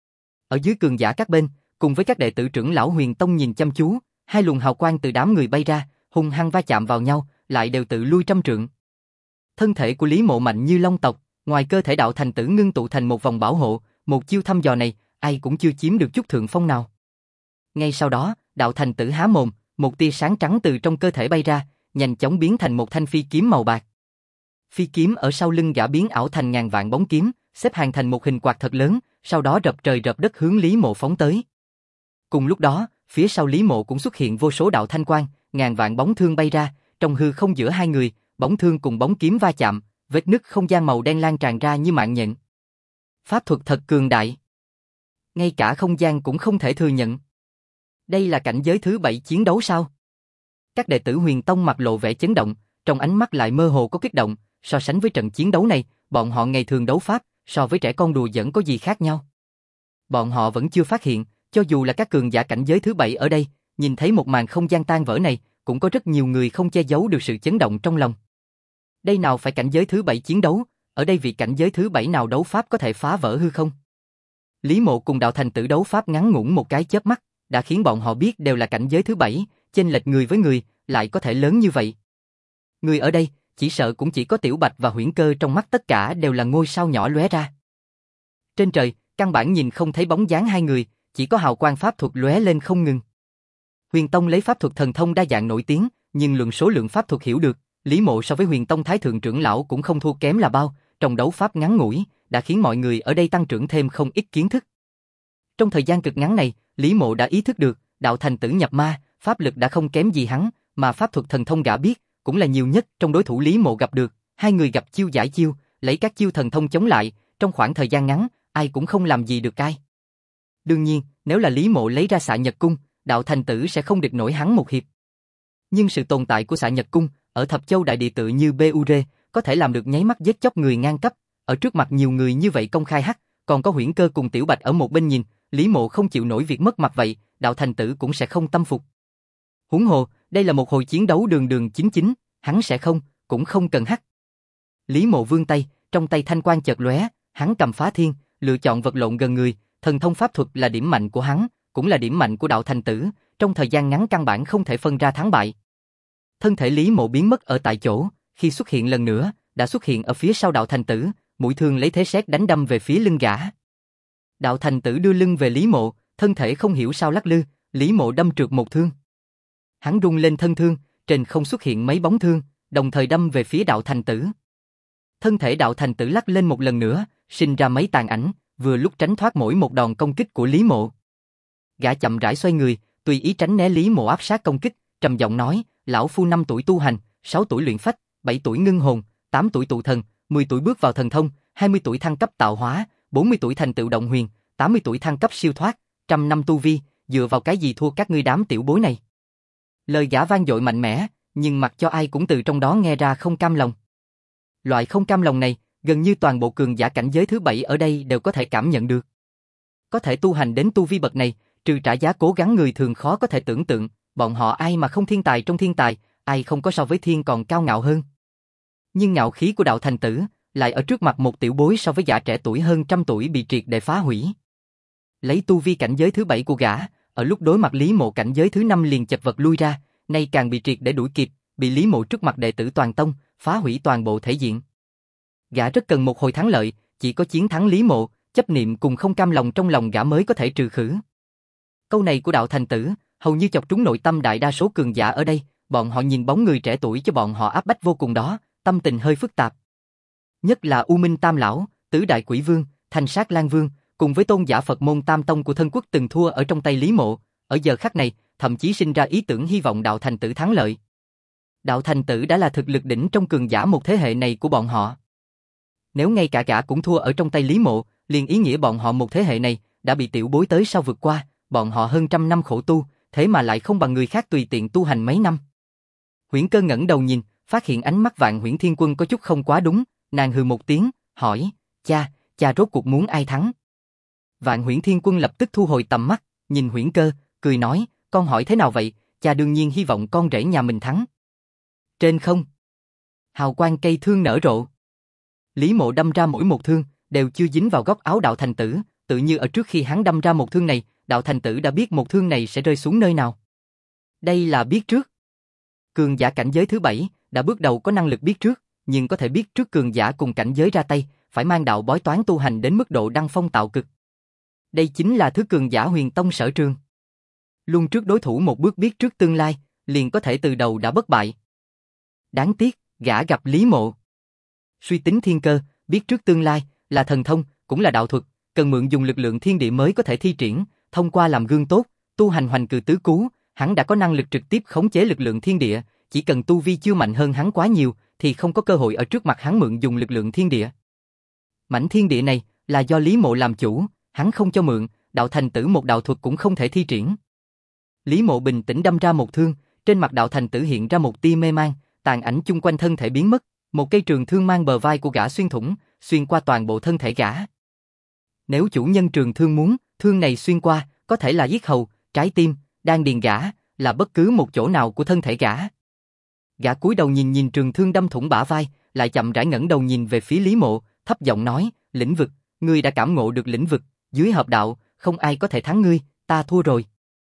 Ở dưới cường giả các bên, cùng với các đệ tử trưởng lão Huyền Tông nhìn chăm chú, hai luồng hào quang từ đám người bay ra, hung hăng va chạm vào nhau, lại đều tự lui trăm trượng. Thân thể của Lý Mộ mạnh như long tộc, ngoài cơ thể Đạo Thành Tử ngưng tụ thành một vòng bảo hộ, một chiêu thăm dò này, ai cũng chưa chiếm được chút thượng phong nào. Ngay sau đó, Đạo Thành Tử há mồm, một tia sáng trắng từ trong cơ thể bay ra, nhanh chóng biến thành một thanh phi kiếm màu bạc. Phi kiếm ở sau lưng gã biến ảo thành ngàn vạn bóng kiếm, xếp hàng thành một hình quạt thật lớn, sau đó rập trời rập đất hướng Lý Mộ phóng tới. Cùng lúc đó, phía sau Lý Mộ cũng xuất hiện vô số đạo thanh quang, ngàn vạn bóng thương bay ra, trong hư không giữa hai người, bóng thương cùng bóng kiếm va chạm, vết nứt không gian màu đen lan tràn ra như mạng nhện. Pháp thuật thật cường đại. Ngay cả không gian cũng không thể thừa nhận. Đây là cảnh giới thứ 7 chiến đấu sao? Các đệ tử Huyền Tông mặt lộ vẻ chấn động, trong ánh mắt lại mơ hồ có kích động, so sánh với trận chiến đấu này, bọn họ ngày thường đấu pháp, so với trẻ con đùa giỡn có gì khác nhau. Bọn họ vẫn chưa phát hiện, cho dù là các cường giả cảnh giới thứ 7 ở đây, nhìn thấy một màn không gian tan vỡ này, cũng có rất nhiều người không che giấu được sự chấn động trong lòng. Đây nào phải cảnh giới thứ 7 chiến đấu, ở đây vị cảnh giới thứ 7 nào đấu pháp có thể phá vỡ hư không? Lý Mộ cùng Đạo Thành Tử đấu pháp ngắn ngủn một cái chớp mắt, đã khiến bọn họ biết đều là cảnh giới thứ 7, chênh lệch người với người, lại có thể lớn như vậy. Người ở đây, chỉ sợ cũng chỉ có Tiểu Bạch và Huyễn Cơ, trong mắt tất cả đều là ngôi sao nhỏ lóe ra. Trên trời, căn bản nhìn không thấy bóng dáng hai người, chỉ có hào quang pháp thuật lóe lên không ngừng. Huyền Tông lấy pháp thuật thần thông đa dạng nổi tiếng, nhưng luận số lượng pháp thuật hiểu được, Lý Mộ so với Huyền Tông Thái Thượng trưởng lão cũng không thua kém là bao, trong đấu pháp ngắn ngủi, đã khiến mọi người ở đây tăng trưởng thêm không ít kiến thức. Trong thời gian cực ngắn này, Lý Mộ đã ý thức được, Đạo Thành Tử nhập ma, pháp lực đã không kém gì hắn, mà pháp thuật thần thông gã biết, cũng là nhiều nhất trong đối thủ Lý Mộ gặp được, hai người gặp chiêu giải chiêu, lấy các chiêu thần thông chống lại, trong khoảng thời gian ngắn, ai cũng không làm gì được ai. Đương nhiên, nếu là Lý Mộ lấy ra Xạ Nhật Cung, Đạo Thành Tử sẽ không địch nổi hắn một hiệp. Nhưng sự tồn tại của Xạ Nhật Cung, ở Thập Châu Đại Địa tự như BURE, có thể làm được nháy mắt giết chóc người ngang cấp, ở trước mặt nhiều người như vậy công khai hắc, còn có Huyễn Cơ cùng Tiểu Bạch ở một bên nhìn, Lý Mộ không chịu nổi việc mất mặt vậy, Đạo Thành Tử cũng sẽ không tâm phục. Huống hồ, đây là một hồi chiến đấu đường đường chính chính, hắn sẽ không, cũng không cần hắc. Lý Mộ vươn tay, trong tay thanh quang chợt lóe, hắn cầm Phá Thiên, lựa chọn vật lộn gần người, thần thông pháp thuật là điểm mạnh của hắn, cũng là điểm mạnh của Đạo Thành Tử, trong thời gian ngắn căn bản không thể phân ra thắng bại. Thân thể Lý Mộ biến mất ở tại chỗ, khi xuất hiện lần nữa, đã xuất hiện ở phía sau Đạo Thành Tử, mũi thương lấy thế sét đánh đâm về phía lưng gã. Đạo Thành Tử đưa lưng về Lý Mộ, thân thể không hiểu sao lắc lư, Lý Mộ đâm trượt một thương. Hắn rung lên thân thương, trên không xuất hiện mấy bóng thương, đồng thời đâm về phía Đạo Thành Tử. Thân thể Đạo Thành Tử lắc lên một lần nữa, sinh ra mấy tàn ảnh, vừa lúc tránh thoát mỗi một đòn công kích của Lý Mộ. Gã chậm rãi xoay người, tùy ý tránh né Lý Mộ áp sát công kích, trầm giọng nói, lão phu 5 tuổi tu hành, 6 tuổi luyện phách, 7 tuổi ngưng hồn, 8 tuổi tụ thần, 10 tuổi bước vào thần thông, 20 tuổi thăng cấp tạo hóa, 40 tuổi thành tựu động huyền, 80 tuổi thăng cấp siêu thoát, 100 năm tu vi, dựa vào cái gì thua các ngươi đám tiểu bối này? Lời gã vang dội mạnh mẽ, nhưng mặc cho ai cũng từ trong đó nghe ra không cam lòng. Loại không cam lòng này, gần như toàn bộ cường giả cảnh giới thứ 7 ở đây đều có thể cảm nhận được. Có thể tu hành đến tu vi bậc này, trừ trả giá cố gắng người thường khó có thể tưởng tượng, bọn họ ai mà không thiên tài trong thiên tài, ai không có so với thiên còn cao ngạo hơn. Nhưng ngạo khí của Đạo Thành Tử, lại ở trước mặt một tiểu bối so với gã trẻ tuổi hơn 100 tuổi bị triệt để phá hủy. Lấy tu vi cảnh giới thứ 7 của gã, ở lúc đối mặt Lý Mộ cảnh giới thứ 5 liền chật vật lui ra, nay càng bị triệt để đuổi kịp, bị Lý Mộ trước mặt đệ tử toàn tông, phá hủy toàn bộ thể diện. Gã rất cần một hồi thắng lợi, chỉ có chiến thắng Lý Mộ, chấp niệm cùng không cam lòng trong lòng gã mới có thể trừ khử. Câu này của Đạo Thành Tử, hầu như chọc trúng nội tâm đại đa số cường giả ở đây, bọn họ nhìn bóng người trẻ tuổi cho bọn họ áp bách vô cùng đó, tâm tình hơi phức tạp. Nhất là U Minh Tam Lão, Tứ Đại Quỷ Vương, Thanh Sát Lan Vương, cùng với tôn giả Phật môn Tam Tông của thân quốc từng thua ở trong tay Lý Mộ, ở giờ khắc này, thậm chí sinh ra ý tưởng hy vọng Đạo Thành Tử thắng lợi. Đạo Thành Tử đã là thực lực đỉnh trong cường giả một thế hệ này của bọn họ. Nếu ngay cả gã cũng thua ở trong tay Lý Mộ, liền ý nghĩa bọn họ một thế hệ này đã bị tiểu bối tới sau vượt qua, bọn họ hơn 100 năm khổ tu, thế mà lại không bằng người khác tùy tiện tu hành mấy năm. Huyễn Cơ ngẩng đầu nhìn, phát hiện ánh mắt Vạn Huyễn Thiên Quân có chút không quá đúng, nàng hừ một tiếng, hỏi, cha rốt cuộc muốn ai thắng? Vạn Huyễn Thiên Quân lập tức thu hồi tầm mắt, nhìn Huyễn Cơ, cười nói, con hỏi thế nào vậy, cha đương nhiên hy vọng con rể nhà mình thắng. Trên không, hào quang cây thương nở rộ. Lý Mộ đâm ra mỗi một thương, đều chưa dính vào góc áo Đạo Thành Tử, tự như ở trước khi hắn đâm ra một thương này, Đạo Thành Tử đã biết một thương này sẽ rơi xuống nơi nào. Đây là biết trước. Cường giả cảnh giới thứ 7, đã bước đầu có năng lực biết trước, nhưng có thể biết trước cường giả cùng cảnh giới ra tay, phải mang đạo bói toán tu hành đến mức độ đăng phong tạo cực. Đây chính là thứ cường giả Huyền Tông sở trường. Luôn trước đối thủ một bước biết trước tương lai, liền có thể từ đầu đã bất bại. Đáng tiếc, gã gặp Lý Mộ. Suy tính thiên cơ, biết trước tương lai, là thần thông, cũng là đạo thuật, cần mượn dùng lực lượng thiên địa mới có thể thi triển, thông qua làm gương tốt, tu hành hoành cừ tứ cú, hắn đã có năng lực trực tiếp khống chế lực lượng thiên địa, chỉ cần tu vi chưa mạnh hơn hắn quá nhiều, thì không có cơ hội ở trước mặt hắn mượn dùng lực lượng thiên địa. Mảnh thiên địa này, là do Lý Mộ làm chủ, hắn không cho mượn, Đạo Thành Tử một đạo thuật cũng không thể thi triển. Lý Mộ bình tĩnh đâm ra một thương, trên mặt Đạo Thành Tử hiện ra một tia mê man, tàn ảnh chung quanh thân thể biến mất, một cây trường thương mang bờ vai của gã xuyên thủng, xuyên qua toàn bộ thân thể gã. Nếu chủ nhân trường thương muốn, thương này xuyên qua, có thể là yết hầu, trái tim, đan điền gã, là bất cứ một chỗ nào của thân thể gã. Gã cúi đầu nhìn trường thương đâm thủng bả vai, lại chậm rãi ngẩng đầu nhìn về phía Lý Mộ, thấp giọng nói, lĩnh vực, ngươi đã cảm ngộ được lĩnh vực, dưới hợp đạo, không ai có thể thắng ngươi, ta thua rồi.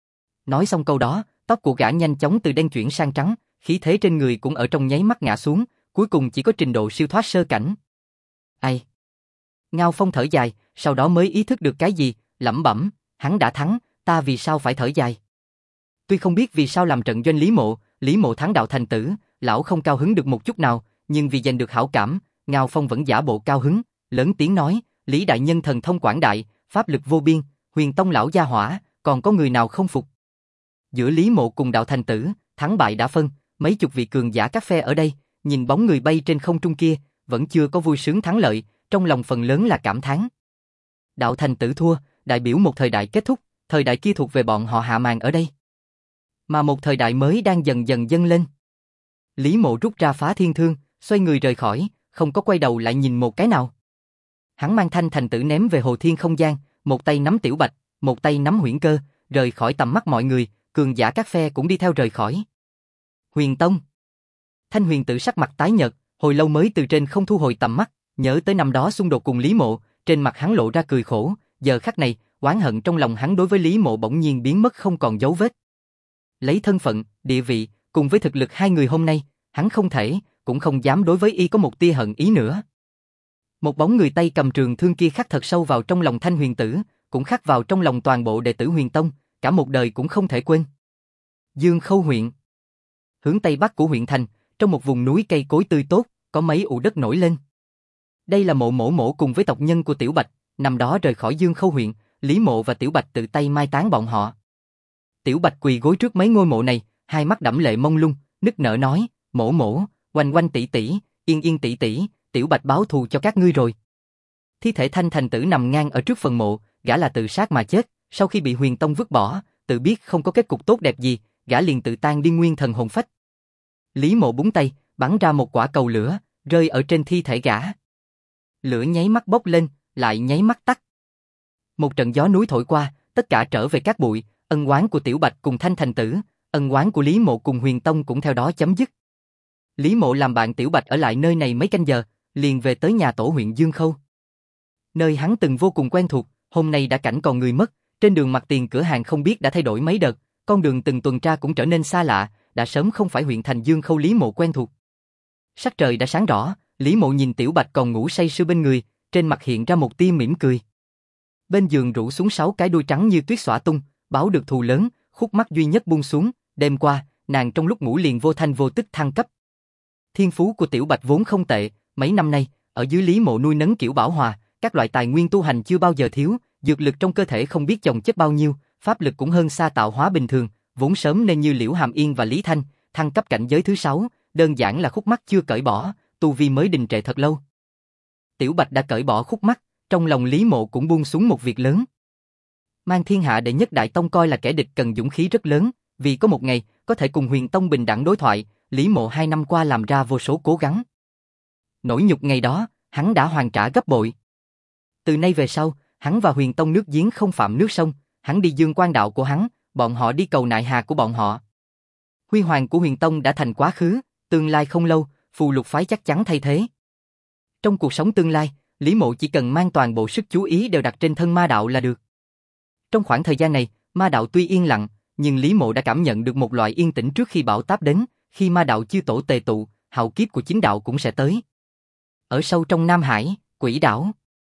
Nói xong câu đó, tóc của gã nhanh chóng từ đen chuyển sang trắng, khí thế trên người cũng ở trong nháy mắt ngã xuống, cuối cùng chỉ có trình độ siêu thoát sơ cảnh. Ai? Ngao Phong thở dài, sau đó mới ý thức được cái gì, lẩm bẩm, hắn đã thắng, ta vì sao phải thở dài? Tuy không biết vì sao làm trận doanh Lý Mộ thắng đạo thành tử, lão không cao hứng được một chút nào, nhưng vì giành được hảo cảm, Ngao Phong vẫn giả bộ cao hứng, lớn tiếng nói, Lý đại nhân thần thông quảng đại, pháp lực vô biên, Huyền Tông lão gia hỏa, còn có người nào không phục? Giữa Lý Mộ cùng đạo thành tử, thắng bại đã phân, mấy chục vị cường giả các phe ở đây, nhìn bóng người bay trên không trung kia, vẫn chưa có vui sướng thắng lợi, trong lòng phần lớn là cảm thán. Đạo thành tử thua, đại biểu một thời đại kết thúc, thời đại kia thuộc về bọn họ Hạ Màn ở đây. Mà một thời đại mới đang dần dần dâng lên. Lý Mộ rút ra phá thiên thương, xoay người rời khỏi, không có quay đầu lại nhìn một cái nào. Hắn mang Thanh thành tử ném về hồ thiên không gian, một tay nắm Tiểu Bạch, một tay nắm Huyễn Cơ, rời khỏi tầm mắt mọi người, cường giả các phe cũng đi theo rời khỏi. Huyền Tông. Thanh Huyền Tử sắc mặt tái nhợt, hồi lâu mới từ trên không thu hồi tầm mắt, nhớ tới năm đó xung đột cùng Lý Mộ, trên mặt hắn lộ ra cười khổ, giờ khắc này, oán hận trong lòng hắn đối với Lý Mộ bỗng nhiên biến mất không còn dấu vết. Lấy thân phận, địa vị, cùng với thực lực hai người hôm nay, hắn không thể, cũng không dám đối với y có một tia hận ý nữa. Một bóng người tay cầm trường thương kia khắc thật sâu vào trong lòng Thanh Huyền Tử, cũng khắc vào trong lòng toàn bộ đệ tử Huyền Tông, cả một đời cũng không thể quên. Dương Khâu huyện. Hướng tây bắc của huyện thành, trong một vùng núi cây cối tươi tốt, có mấy ụ đất nổi lên. Đây là Mộ cùng với tộc nhân của Tiểu Bạch, năm đó rời khỏi Dương Khâu huyện, Lý Mộ và Tiểu Bạch tự tay mai táng bọn họ. Tiểu Bạch quỳ gối trước mấy ngôi mộ này, hai mắt đẫm lệ mông lung, nức nở nói, Mộ, Oanh tỷ tỷ, Yên tỷ tỷ, Tiểu Bạch báo thù cho các ngươi rồi. Thi thể Thanh thành tử nằm ngang ở trước phần mộ, gã là tự sát mà chết, sau khi bị Huyền Tông vứt bỏ, tự biết không có kết cục tốt đẹp gì, gã liền tự tan đi nguyên thần hồn phách. Lý Mộ búng tay, bắn ra một quả cầu lửa, rơi ở trên thi thể gã. Lửa nháy mắt bốc lên, lại nháy mắt tắt. Một trận gió núi thổi qua, tất cả trở về cát bụi, ân oán của Tiểu Bạch cùng Thanh thành tử, ân oán của Lý Mộ cùng Huyền Tông cũng theo đó chấm dứt. Lý Mộ làm bạn Tiểu Bạch ở lại nơi này mấy canh giờ, liền về tới nhà tổ huyện Dương Khâu. Nơi hắn từng vô cùng quen thuộc, hôm nay đã cảnh còn người mất, trên đường mặt tiền cửa hàng không biết đã thay đổi mấy đợt, con đường từng tuần tra cũng trở nên xa lạ, đã sớm không phải huyện thành Dương Khâu Lý Mộ quen thuộc. Sắc trời đã sáng rõ, Lý Mộ nhìn Tiểu Bạch còn ngủ say sưa bên người, trên mặt hiện ra một tia mỉm cười. Bên giường rủ xuống 6 cái đuôi trắng như tuyết xõa tung, báo được thù lớn, khúc mắc duy nhất buông xuống, đêm qua, nàng trong lúc ngủ liền vô thanh vô tức thăng cấp. Thiên phú của Tiểu Bạch vốn không tệ, mấy năm nay, ở dưới Lý Mộ nuôi nấng kiểu bảo hòa, các loại tài nguyên tu hành chưa bao giờ thiếu, dược lực trong cơ thể không biết chồng chất bao nhiêu, pháp lực cũng hơn xa tạo hóa bình thường, vốn sớm nên như Liễu Hàm Yên và Lý Thanh, thăng cấp cảnh giới thứ 6, đơn giản là khúc mắc chưa cởi bỏ, tu vi mới đình trệ thật lâu. Tiểu Bạch đã cởi bỏ khúc mắc, trong lòng Lý Mộ cũng buông xuống một việc lớn. Mang thiên hạ đệ nhất đại tông coi là kẻ địch cần dũng khí rất lớn, vì có một ngày có thể cùng Huyền Tông bình đẳng đối thoại, Lý Mộ 2 năm qua làm ra vô số cố gắng. Nỗi nhục ngày đó, hắn đã hoàn trả gấp bội. Từ nay về sau, hắn và Huyền Tông nước giếng không phạm nước sông, hắn đi dương quan đạo của hắn, bọn họ đi cầu nại hà của bọn họ. Huy hoàng của Huyền Tông đã thành quá khứ, tương lai không lâu, phù lục phái chắc chắn thay thế. Trong cuộc sống tương lai, Lý Mộ chỉ cần mang toàn bộ sức chú ý đều đặt trên thân ma đạo là được. Trong khoảng thời gian này, ma đạo tuy yên lặng, nhưng Lý Mộ đã cảm nhận được một loại yên tĩnh trước khi bão táp đến, khi ma đạo chư tổ tề tụ, hạo kiếp của chính đạo cũng sẽ tới. Ở sâu trong Nam Hải, Quỷ đảo.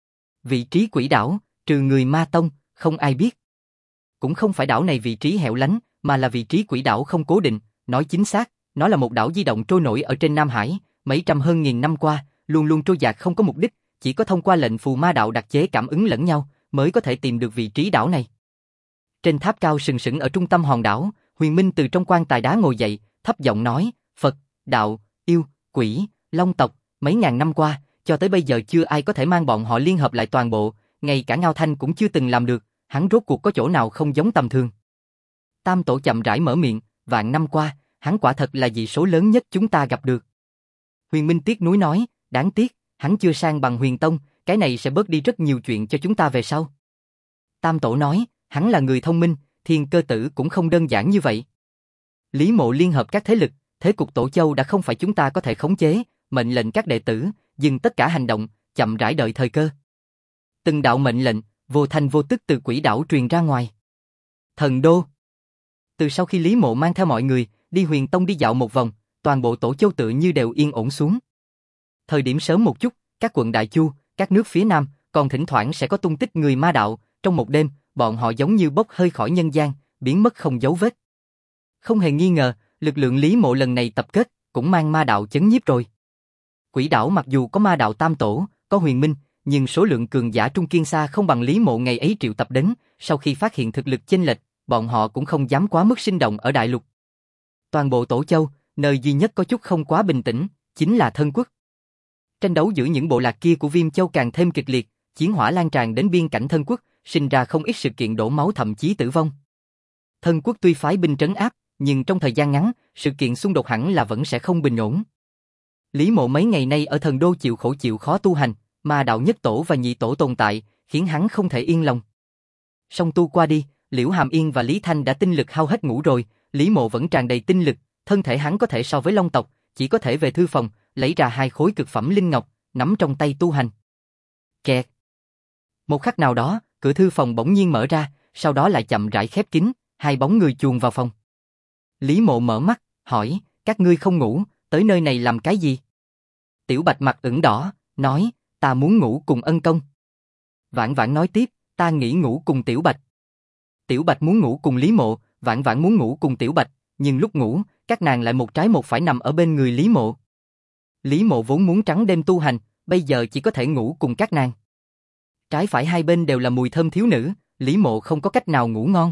Vị trí Quỷ đảo, trừ người Ma Tông, không ai biết. Cũng không phải đảo này vị trí hẻo lánh, mà là vị trí Quỷ đảo không cố định, nói chính xác, nó là một đảo di động trôi nổi ở trên Nam Hải, mấy trăm hơn nghìn năm qua, luôn luôn trôi dạt không có mục đích, chỉ có thông qua lệnh phù ma đạo đặc chế cảm ứng lẫn nhau, mới có thể tìm được vị trí đảo này. Trên tháp cao sừng sững ở trung tâm hòn đảo, Huyền Minh từ trong quan tài đá ngồi dậy, thấp giọng nói, Phật, đạo, yêu, quỷ, long tộc, mấy ngàn năm qua, cho tới bây giờ chưa ai có thể mang bọn họ liên hợp lại toàn bộ, ngay cả Ngao Thanh cũng chưa từng làm được, hắn rốt cuộc có chỗ nào không giống tầm thường. Tam tổ chậm rãi mở miệng, vạn năm qua, hắn quả thật là dị số lớn nhất chúng ta gặp được. Huyền Minh tiếc nuối nói, đáng tiếc, hắn chưa sang bằng Huyền Tông, cái này sẽ bớt đi rất nhiều chuyện cho chúng ta về sau. Tam Tổ nói, hắn là người thông minh, Thiên Cơ Tử cũng không đơn giản như vậy. Lý Mộ liên hợp các thế lực, thế cục Tổ Châu đã không phải chúng ta có thể khống chế, mệnh lệnh các đệ tử, dừng tất cả hành động, chậm rãi đợi thời cơ. Từng đạo mệnh lệnh, vô thanh vô tức từ quỷ đảo truyền ra ngoài. Thần đô. Từ sau khi Lý Mộ mang theo mọi người, đi Huyền Tông đi dạo một vòng, toàn bộ Tổ Châu tự như đều yên ổn xuống. Thời điểm sớm một chút, các quận Đại Chu, các nước phía Nam, còn thỉnh thoảng sẽ có tung tích người ma đạo, trong một đêm, bọn họ giống như bốc hơi khỏi nhân gian, biến mất không dấu vết. Không hề nghi ngờ, lực lượng Lý Mộ lần này tập kết, cũng mang ma đạo chấn nhiếp rồi. Quỷ đảo mặc dù có ma đạo tam tổ, có Huyền Minh, nhưng số lượng cường giả trung kiên xa không bằng Lý Mộ ngày ấy triệu tập đến, sau khi phát hiện thực lực chênh lệch, bọn họ cũng không dám quá mức sinh động ở đại lục. Toàn bộ Tổ Châu, nơi duy nhất có chút không quá bình tĩnh, chính là Thân Quốc. Tranh đấu giữa những bộ lạc kia của Viêm Châu càng thêm kịch liệt, chiến hỏa lan tràn đến biên cảnh Thân Quốc, sinh ra không ít sự kiện đổ máu thậm chí tử vong. Thân Quốc tuy phái binh trấn áp, nhưng trong thời gian ngắn, sự kiện xung đột hẳn là vẫn sẽ không bình ổn. Lý Mộ mấy ngày nay ở Thần Đô chịu khổ chịu khó tu hành, ma đạo nhất tổ và nhị tổ tồn tại, khiến hắn không thể yên lòng. Song tu qua đi, Liễu Hàm Yên và Lý Thanh đã tinh lực hao hết ngủ rồi, Lý Mộ vẫn tràn đầy tinh lực, thân thể hắn có thể so với Long tộc, chỉ có thể về thư phòng, lấy ra 2 khối cực phẩm linh ngọc, nắm trong tay tu hành. Kẹt. Một khắc nào đó, cửa thư phòng bỗng nhiên mở ra, sau đó lại chậm rãi khép kín, 2 bóng người chuồn vào phòng. Lý Mộ mở mắt, hỏi, các ngươi không ngủ, tới nơi này làm cái gì? Tiểu Bạch mặt ửng đỏ, nói, ta muốn ngủ cùng Ân Công. Vãn Vãn nói tiếp, ta nghĩ ngủ cùng Tiểu Bạch. Tiểu Bạch muốn ngủ cùng Lý Mộ, Vãn Vãn muốn ngủ cùng Tiểu Bạch, nhưng lúc ngủ, các nàng lại một trái một phải nằm ở bên người Lý Mộ. Lý Mộ vốn muốn trắng đêm tu hành, bây giờ chỉ có thể ngủ cùng các nàng. Trái phải hai bên đều là mùi thơm thiếu nữ, Lý Mộ không có cách nào ngủ ngon.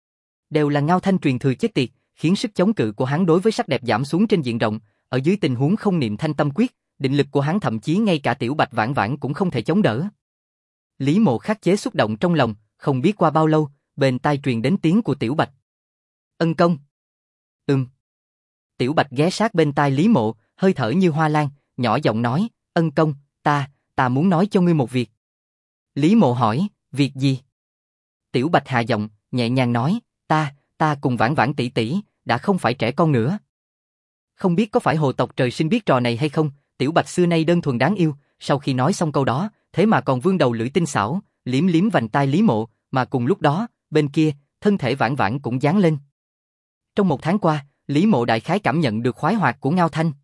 Đều là Ngao Thanh truyền thừa chết tiệt, khiến sức chống cự của hắn đối với sắc đẹp giảm xuống trên diện rộng, ở dưới tình huống không niệm Thanh Tâm Quyết, định lực của hắn thậm chí ngay cả Tiểu Bạch Vãn Vãn cũng không thể chống đỡ. Lý Mộ khắc chế xúc động trong lòng, không biết qua bao lâu, bên tai truyền đến tiếng của Tiểu Bạch. Ân Công. Tiểu Bạch ghé sát bên tai Lý Mộ, hơi thở như hoa lan, nhỏ giọng nói, Ân Công, ta muốn nói cho ngươi một việc. Lý Mộ hỏi, việc gì? Tiểu Bạch hạ giọng, nhẹ nhàng nói, ta cùng Vãn Vãn tỷ tỷ, đã không phải trẻ con nữa. Không biết có phải hồ tộc trời sinh biết trò này hay không, Tiểu Bạch xưa nay đơn thuần đáng yêu, sau khi nói xong câu đó, thế mà còn vươn đầu lưỡi tinh xảo, liếm liếm vành tai Lý Mộ, mà cùng lúc đó, bên kia, thân thể Vãn Vãn cũng dán lên. Trong 1 tháng qua, Lý Mộ đại khái cảm nhận được khoái hoạt của Ngao Thanh.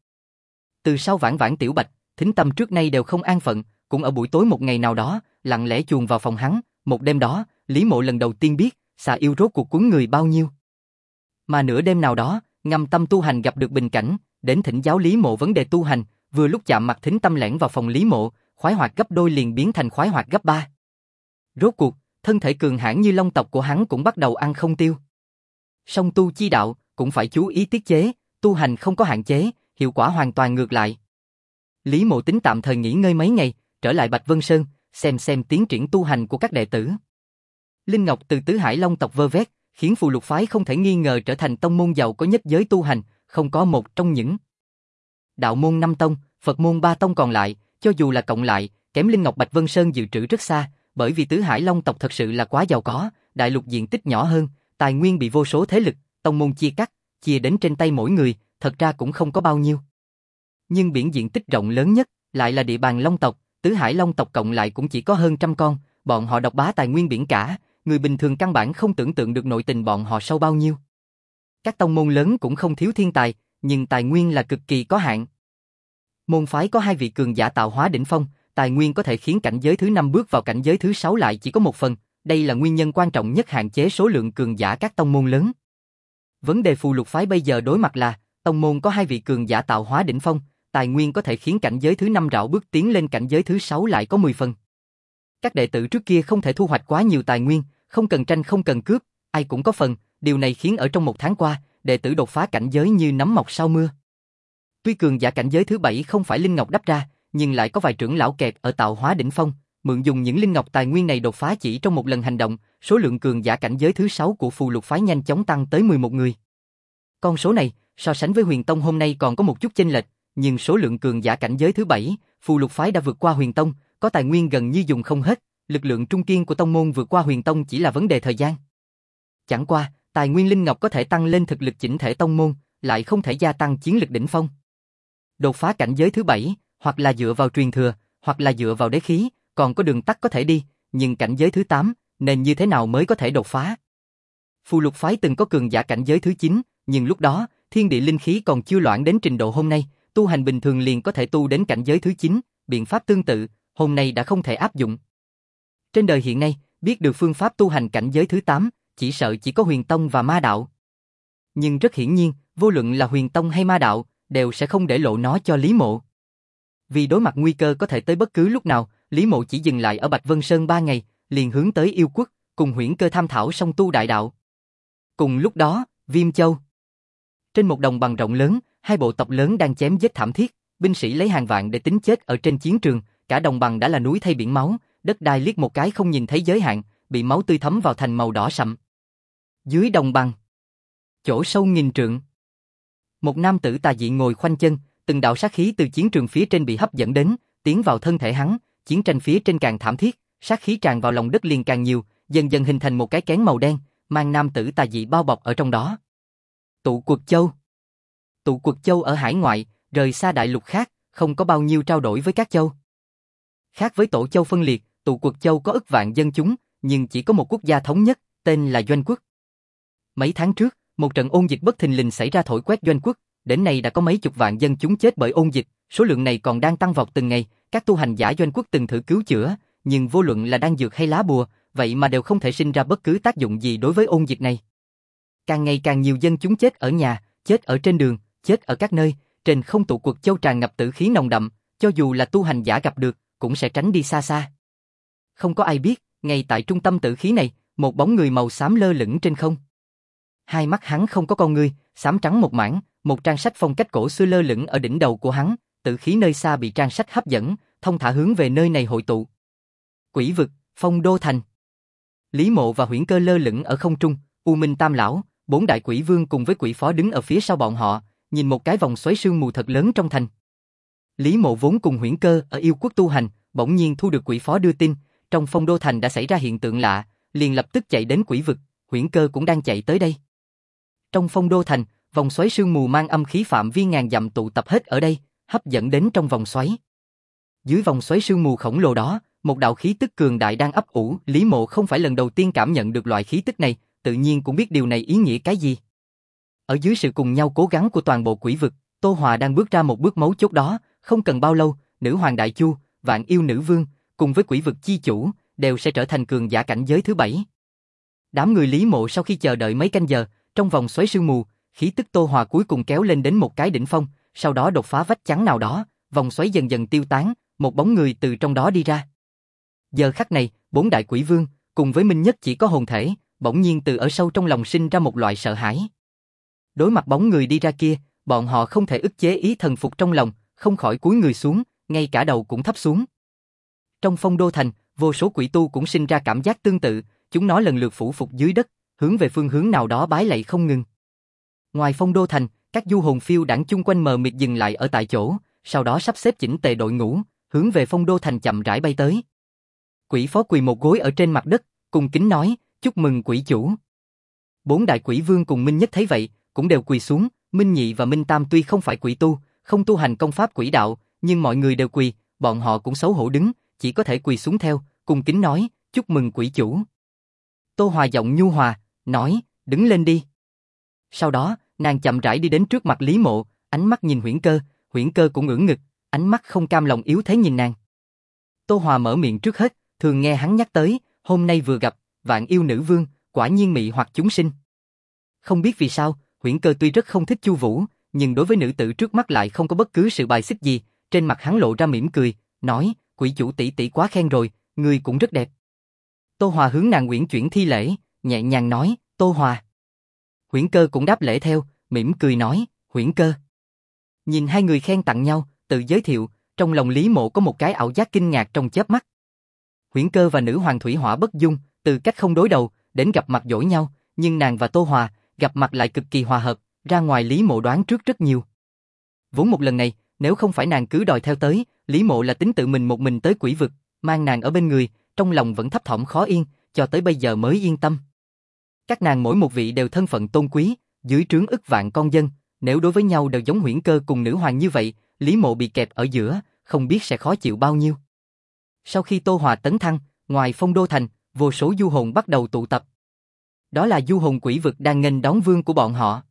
Từ sau Vãn Vãn Tiểu Bạch, thính tâm trước nay đều không an phận, cũng ở buổi tối một ngày nào đó, lặng lẽ chuồn vào phòng hắn, một đêm đó, Lý Mộ lần đầu tiên biết, xà yêu rốt cuộc cuốn người bao nhiêu. Mà nửa đêm nào đó, ngâm tâm tu hành gặp được bình cảnh, đến thỉnh giáo Lý Mộ vấn đề tu hành, vừa lúc chạm mặt thính tâm lẻn vào phòng Lý Mộ, khoái hoạt gấp đôi liền biến thành khoái hoạt gấp 3. Rốt cuộc, thân thể cường hãn như long tộc của hắn cũng bắt đầu ăn không tiêu. Song tu chi đạo, cũng phải chú ý tiết chế, tu hành không có hạn chế, hiệu quả hoàn toàn ngược lại. Lý Mộ tính tạm thời nghỉ ngơi mấy ngày, trở lại Bạch Vân Sơn, xem tiến triển tu hành của các đệ tử. Linh Ngọc từ Tứ Hải Long tộc vơ vét, khiến Phù Lục phái không thể nghi ngờ trở thành tông môn giàu có nhất giới tu hành, không có một trong những đạo môn 5 tông, Phật môn 3 tông còn lại, cho dù là cộng lại, kém Linh Ngọc Bạch Vân Sơn dự trữ rất xa, bởi vì Tứ Hải Long tộc thật sự là quá giàu có, đại lục diện tích nhỏ hơn, tài nguyên bị vô số thế lực, tông môn chia cắt, chia đến trên tay mỗi người, thật ra cũng không có bao nhiêu. Nhưng biển diện tích rộng lớn nhất, lại là địa bàn Long tộc, Tứ Hải Long tộc cộng lại cũng chỉ có hơn 100 con, bọn họ độc bá tài nguyên biển cả, người bình thường căn bản không tưởng tượng được nội tình bọn họ sâu bao nhiêu. Các tông môn lớn cũng không thiếu thiên tài, nhưng tài nguyên là cực kỳ có hạn. Môn phái có 2 vị cường giả tạo hóa đỉnh phong, tài nguyên có thể khiến cảnh giới thứ 5 bước vào cảnh giới thứ 6 lại chỉ có 1 phần, đây là nguyên nhân quan trọng nhất hạn chế số lượng cường giả các tông môn lớn. Vấn đề Phù Lục phái bây giờ đối mặt là, tông môn có 2 vị cường giả tạo hóa đỉnh phong, tài nguyên có thể khiến cảnh giới thứ 5 rảo bước tiến lên cảnh giới thứ 6 lại có 10 phần. Các đệ tử trước kia không thể thu hoạch quá nhiều tài nguyên, không cần tranh không cần cướp, ai cũng có phần, điều này khiến ở trong 1 tháng qua, đệ tử đột phá cảnh giới như nấm mọc sau mưa. Tuy cường giả cảnh giới thứ 7 không phải linh ngọc đắp ra, nhưng lại có vài trưởng lão kẹt ở tạo hóa đỉnh phong, mượn dùng những linh ngọc tài nguyên này đột phá chỉ trong một lần hành động, số lượng cường giả cảnh giới thứ 6 của Phù Lục phái nhanh chóng tăng tới 11 người. Con số này, so sánh với Huyền Tông hôm nay còn có một chút chênh lệch, nhưng số lượng cường giả cảnh giới thứ 7, Phù Lục phái đã vượt qua Huyền Tông, có tài nguyên gần như dùng không hết, lực lượng trung kiên của tông môn vượt qua Huyền Tông chỉ là vấn đề thời gian. Chẳng qua, tài nguyên linh ngọc có thể tăng lên thực lực chỉnh thể tông môn, lại không thể gia tăng chiến lực đỉnh phong. Đột phá cảnh giới thứ 7, hoặc là dựa vào truyền thừa, hoặc là dựa vào đế khí, còn có đường tắt có thể đi, nhưng cảnh giới thứ 8, nên như thế nào mới có thể đột phá? Phù Lục phái từng có cường giả cảnh giới thứ 9, nhưng lúc đó, thiên địa linh khí còn chưa loãng đến trình độ hôm nay, tu hành bình thường liền có thể tu đến cảnh giới thứ 9, biện pháp tương tự, hôm nay đã không thể áp dụng. Trên đời hiện nay, biết được phương pháp tu hành cảnh giới thứ 8, chỉ sợ chỉ có Huyền Tông và Ma Đạo. Nhưng rất hiển nhiên, vô luận là Huyền Tông hay Ma Đạo, đều sẽ không để lộ nó cho Lý Mộ. Vì đối mặt nguy cơ có thể tới bất cứ lúc nào, Lý Mộ chỉ dừng lại ở Bạch Vân Sơn 3 ngày, liền hướng tới Yêu Quốc, cùng Huyễn Cơ tham thảo song tu đại đạo. Cùng lúc đó, Viêm Châu. Trên một đồng bằng rộng lớn, hai bộ tộc lớn đang chém giết thảm thiết, binh sĩ lấy hàng vạn để tính chết ở trên chiến trường, cả đồng bằng đã là núi thay biển máu, đất đai liếc một cái không nhìn thấy giới hạn, bị máu tươi thấm vào thành màu đỏ sậm. Dưới đồng bằng, chỗ sâu nghìn trượng, một nam tử tà dị ngồi khoanh chân, từng đạo sát khí từ chiến trường phía trên bị hấp dẫn đến, tiến vào thân thể hắn, chiến tranh phía trên càng thảm thiết, sát khí tràn vào lòng đất liền càng nhiều, dần dần hình thành một cái kén màu đen, mang nam tử tà dị bao bọc ở trong đó. Tụ Quật Châu. Tụ Quật Châu ở hải ngoại, rời xa đại lục khác, không có bao nhiêu trao đổi với các châu. Khác với Tổ Châu phân liệt, Tụ Quật Châu có ức vạn dân chúng, nhưng chỉ có một quốc gia thống nhất, tên là Doanh Quốc. Mấy tháng trước, một trận ôn dịch bất thình lình xảy ra thổi quét Doanh Quốc, đến nay đã có mấy chục vạn dân chúng chết bởi ôn dịch, số lượng này còn đang tăng vọt từng ngày, các tu hành giả Doanh Quốc từng thử cứu chữa, nhưng vô luận là đan dược hay lá bùa, vậy mà đều không thể sinh ra bất cứ tác dụng gì đối với ôn dịch này. Càng ngày càng nhiều dân chúng chết ở nhà, chết ở trên đường, chết ở các nơi, trên không. Tụ Quật Châu tràn ngập tử khí nồng đậm, cho dù là tu hành giả gặp được, cũng sẽ tránh đi xa xa. Không có ai biết, ngay tại trung tâm tử khí này, một bóng người màu xám lơ lửng trên không. Hai mắt hắn không có con ngươi, xám trắng một mảng, một trang sách phong cách cổ xưa lơ lửng ở đỉnh đầu của hắn, tử khí nơi xa bị trang sách hấp dẫn, thông thả hướng về nơi này hội tụ. Quỷ vực, Phong Đô Thành. Lý Mộ và Huyễn Cơ lơ lửng ở không trung, U Minh Tam Lão, 4 đại quỷ vương cùng với quỷ phó đứng ở phía sau bọn họ, nhìn một cái vòng xoáy sương mù thật lớn trong thành. Lý Mộ vốn cùng Huyễn Cơ ở Yêu Quốc tu hành, bỗng nhiên thu được quỷ phó đưa tin, trong Phong Đô Thành đã xảy ra hiện tượng lạ, liền lập tức chạy đến quỷ vực, Huyễn Cơ cũng đang chạy tới đây. Trong Phong Đô Thành, vòng xoáy sương mù mang âm khí phạm vi ngàn dặm tụ tập hết ở đây, hấp dẫn đến trong vòng xoáy. Dưới vòng xoáy sương mù khổng lồ đó, một đạo khí tức cường đại đang ấp ủ, Lý Mộ không phải lần đầu tiên cảm nhận được loại khí tức này, tự nhiên cũng biết điều này ý nghĩa cái gì. Ở dưới sự cùng nhau cố gắng của toàn bộ quỷ vực, Tô Hòa đang bước ra một bước mấu chốt đó, không cần bao lâu, Nữ Hoàng Đại Chu, Vạn Yêu Nữ Vương, cùng với quỷ vực chi chủ, đều sẽ trở thành cường giả cảnh giới thứ 7. Đám người Lý Mộ sau khi chờ đợi mấy canh giờ, trong vòng xoáy sương mù, khí tức Tô Hòa cuối cùng kéo lên đến một cái đỉnh phong, sau đó đột phá vách chắn nào đó, vòng xoáy dần dần tiêu tán, một bóng người từ trong đó đi ra. Giờ khắc này, 4 đại quỷ vương, cùng với Minh Nhất chỉ có hồn thể, bỗng nhiên từ ở sâu trong lòng sinh ra một loại sợ hãi. Đối mặt bóng người đi ra kia, bọn họ không thể ức chế ý thần phục trong lòng, không khỏi cúi người xuống, ngay cả đầu cũng thấp xuống. Trong Phong Đô Thành, vô số quỷ tu cũng sinh ra cảm giác tương tự, chúng nó lần lượt phủ phục dưới đất, hướng về phương hướng nào đó bái lạy không ngừng. Ngoài Phong Đô Thành, các du hồn phiêu đãng chung quanh mờ mịt dừng lại ở tại chỗ, sau đó sắp xếp chỉnh tề đội ngũ, hướng về Phong Đô Thành chậm rãi bay tới. Quỷ phó quỳ một gối ở trên mặt đất, cung kính nói, chúc mừng quỷ chủ. 4 đại quỷ vương cùng Minh Nhất thấy vậy, cũng đều quỳ xuống. Minh Nhị và Minh Tam tuy không phải quỷ tu, không tu hành công pháp quỷ đạo, nhưng mọi người đều quỳ, bọn họ cũng xấu hổ đứng, chỉ có thể quỳ xuống theo, cung kính nói, chúc mừng quỷ chủ. Tô Hòa giọng nhu hòa, nói, đứng lên đi. Sau đó, nàng chậm rãi đi đến trước mặt Lý Mộ, ánh mắt nhìn Huyễn Cơ cũng ưỡn ngực, ánh mắt không cam lòng yếu thế nhìn nàng. Tô Hòa mở miệng trước hết, thường nghe hắn nhắc tới, hôm nay vừa gặp, Vạn Yêu Nữ Vương, quả nhiên mị hoặc chúng sinh. Không biết vì sao, Huyễn Cơ tuy rất không thích Chu Vũ, nhưng đối với nữ tử trước mắt lại không có bất cứ sự bài xích gì, trên mặt hắn lộ ra mỉm cười, nói, quỷ chủ tỷ tỷ quá khen rồi, người cũng rất đẹp. Tô Hòa hướng nàng uyển chuyển thi lễ, nhẹ nhàng nói, Tô Hòa. Huyễn Cơ cũng đáp lễ theo, mỉm cười nói, Huyễn Cơ. Nhìn hai người khen tặng nhau, tự giới thiệu, trong lòng Lý Mộ có một cái ảo giác kinh ngạc trong chớp mắt. Huyễn Cơ và Nữ Hoàng Thủy Hỏa Bất Dung, từ cách không đối đầu, đến gặp mặt dỗi nhau, nhưng nàng và Tô Hòa, gặp mặt lại cực kỳ hòa hợp, ra ngoài Lý Mộ đoán trước rất nhiều. Vốn một lần này, nếu không phải nàng cứ đòi theo tới, Lý Mộ là tính tự mình một mình tới quỷ vực, mang nàng ở bên người, trong lòng vẫn thấp thỏm khó yên, cho tới bây giờ mới yên tâm. Các nàng mỗi một vị đều thân phận tôn quý, dưới trướng ức vạn con dân, nếu đối với nhau đều giống Huyễn Cơ cùng Nữ Hoàng như vậy, Lý Mộ bị kẹp ở giữa, không biết sẽ khó chịu bao nhiêu. Sau khi Tô Hòa tấn thăng, ngoài Phong Đô Thành, vô số du hồn bắt đầu tụ tập. Đó là du hồn quỷ vực đang nghênh đón vương của bọn họ.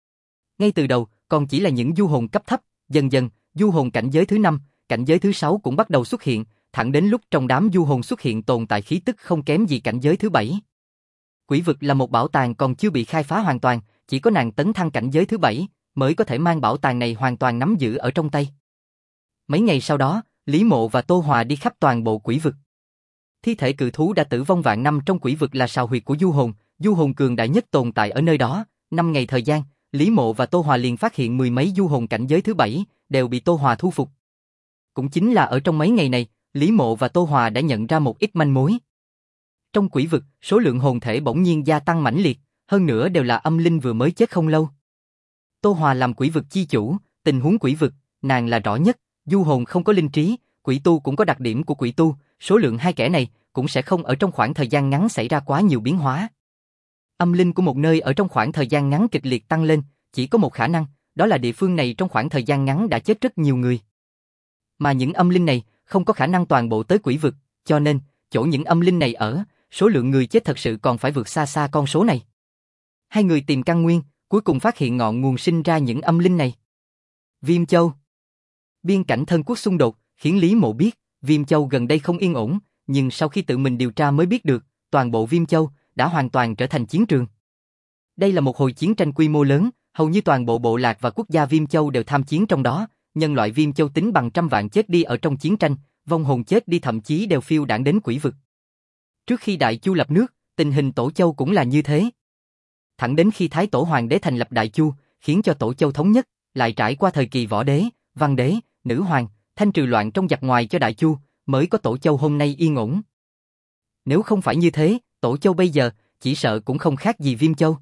Ngay từ đầu, còn chỉ là những du hồn cấp thấp, dần dần, du hồn cảnh giới thứ 5, cảnh giới thứ 6 cũng bắt đầu xuất hiện, thẳng đến lúc trong đám du hồn xuất hiện tồn tại khí tức không kém gì cảnh giới thứ 7. Quỷ vực là một bảo tàng còn chưa bị khai phá hoàn toàn, chỉ có nàng tấn thăng cảnh giới thứ 7 mới có thể mang bảo tàng này hoàn toàn nắm giữ ở trong tay. Mấy ngày sau đó, Lý Mộ và Tô Hòa đi khắp toàn bộ quỷ vực. Thi thể cự thú đã tử vong vạn năm trong quỷ vực là sào huyệt của du hồn cường đại nhất tồn tại ở nơi đó. 5 ngày thời gian, Lý Mộ và Tô Hòa liền phát hiện mười mấy du hồn cảnh giới thứ 7 đều bị Tô Hòa thu phục. Cũng chính là ở trong mấy ngày này, Lý Mộ và Tô Hòa đã nhận ra một ít manh mối. Trong quỷ vực, số lượng hồn thể bỗng nhiên gia tăng mãnh liệt, hơn nữa đều là âm linh vừa mới chết không lâu. Tô Hòa làm quỷ vực chi chủ, tình huống quỷ vực, nàng là rõ nhất, du hồn không có linh trí, quỷ tu cũng có đặc điểm của quỷ tu, số lượng hai kẻ này cũng sẽ không ở trong khoảng thời gian ngắn xảy ra quá nhiều biến hóa. Âm linh của một nơi ở trong khoảng thời gian ngắn kịch liệt tăng lên, chỉ có một khả năng, đó là địa phương này trong khoảng thời gian ngắn đã chết rất nhiều người. Mà những âm linh này không có khả năng toàn bộ tới quỷ vực, cho nên, chỗ những âm linh này ở, số lượng người chết thật sự còn phải vượt xa xa con số này. Hai người tìm căn nguyên, cuối cùng phát hiện ngọn nguồn sinh ra những âm linh này. Viêm Châu. Biên cảnh thân quốc xung đột, khiến Lý Mộ biết, Viêm Châu gần đây không yên ổn, nhưng sau khi tự mình điều tra mới biết được, toàn bộ Viêm Châu đã hoàn toàn trở thành chiến trường. Đây là một hồi chiến tranh quy mô lớn, hầu như toàn bộ bộ lạc và quốc gia Viêm Châu đều tham chiến trong đó, nhân loại Viêm Châu tính bằng trăm vạn chết đi ở trong chiến tranh, vong hồn chết đi thậm chí đều phiêu đãng đến quỷ vực. Trước khi Đại Chu lập nước, tình hình Tổ Châu cũng là như thế. Thẳng đến khi Thái Tổ Hoàng đế thành lập Đại Chu, khiến cho Tổ Châu thống nhất, lại trải qua thời kỳ Võ đế, Văn đế, Nữ Hoàng, thanh trừ loạn trong giặc ngoài cho Đại Chu, mới có Tổ Châu hôm nay yên ổn. Nếu không phải như thế, Tổ Châu bây giờ, chỉ sợ cũng không khác gì Viêm Châu.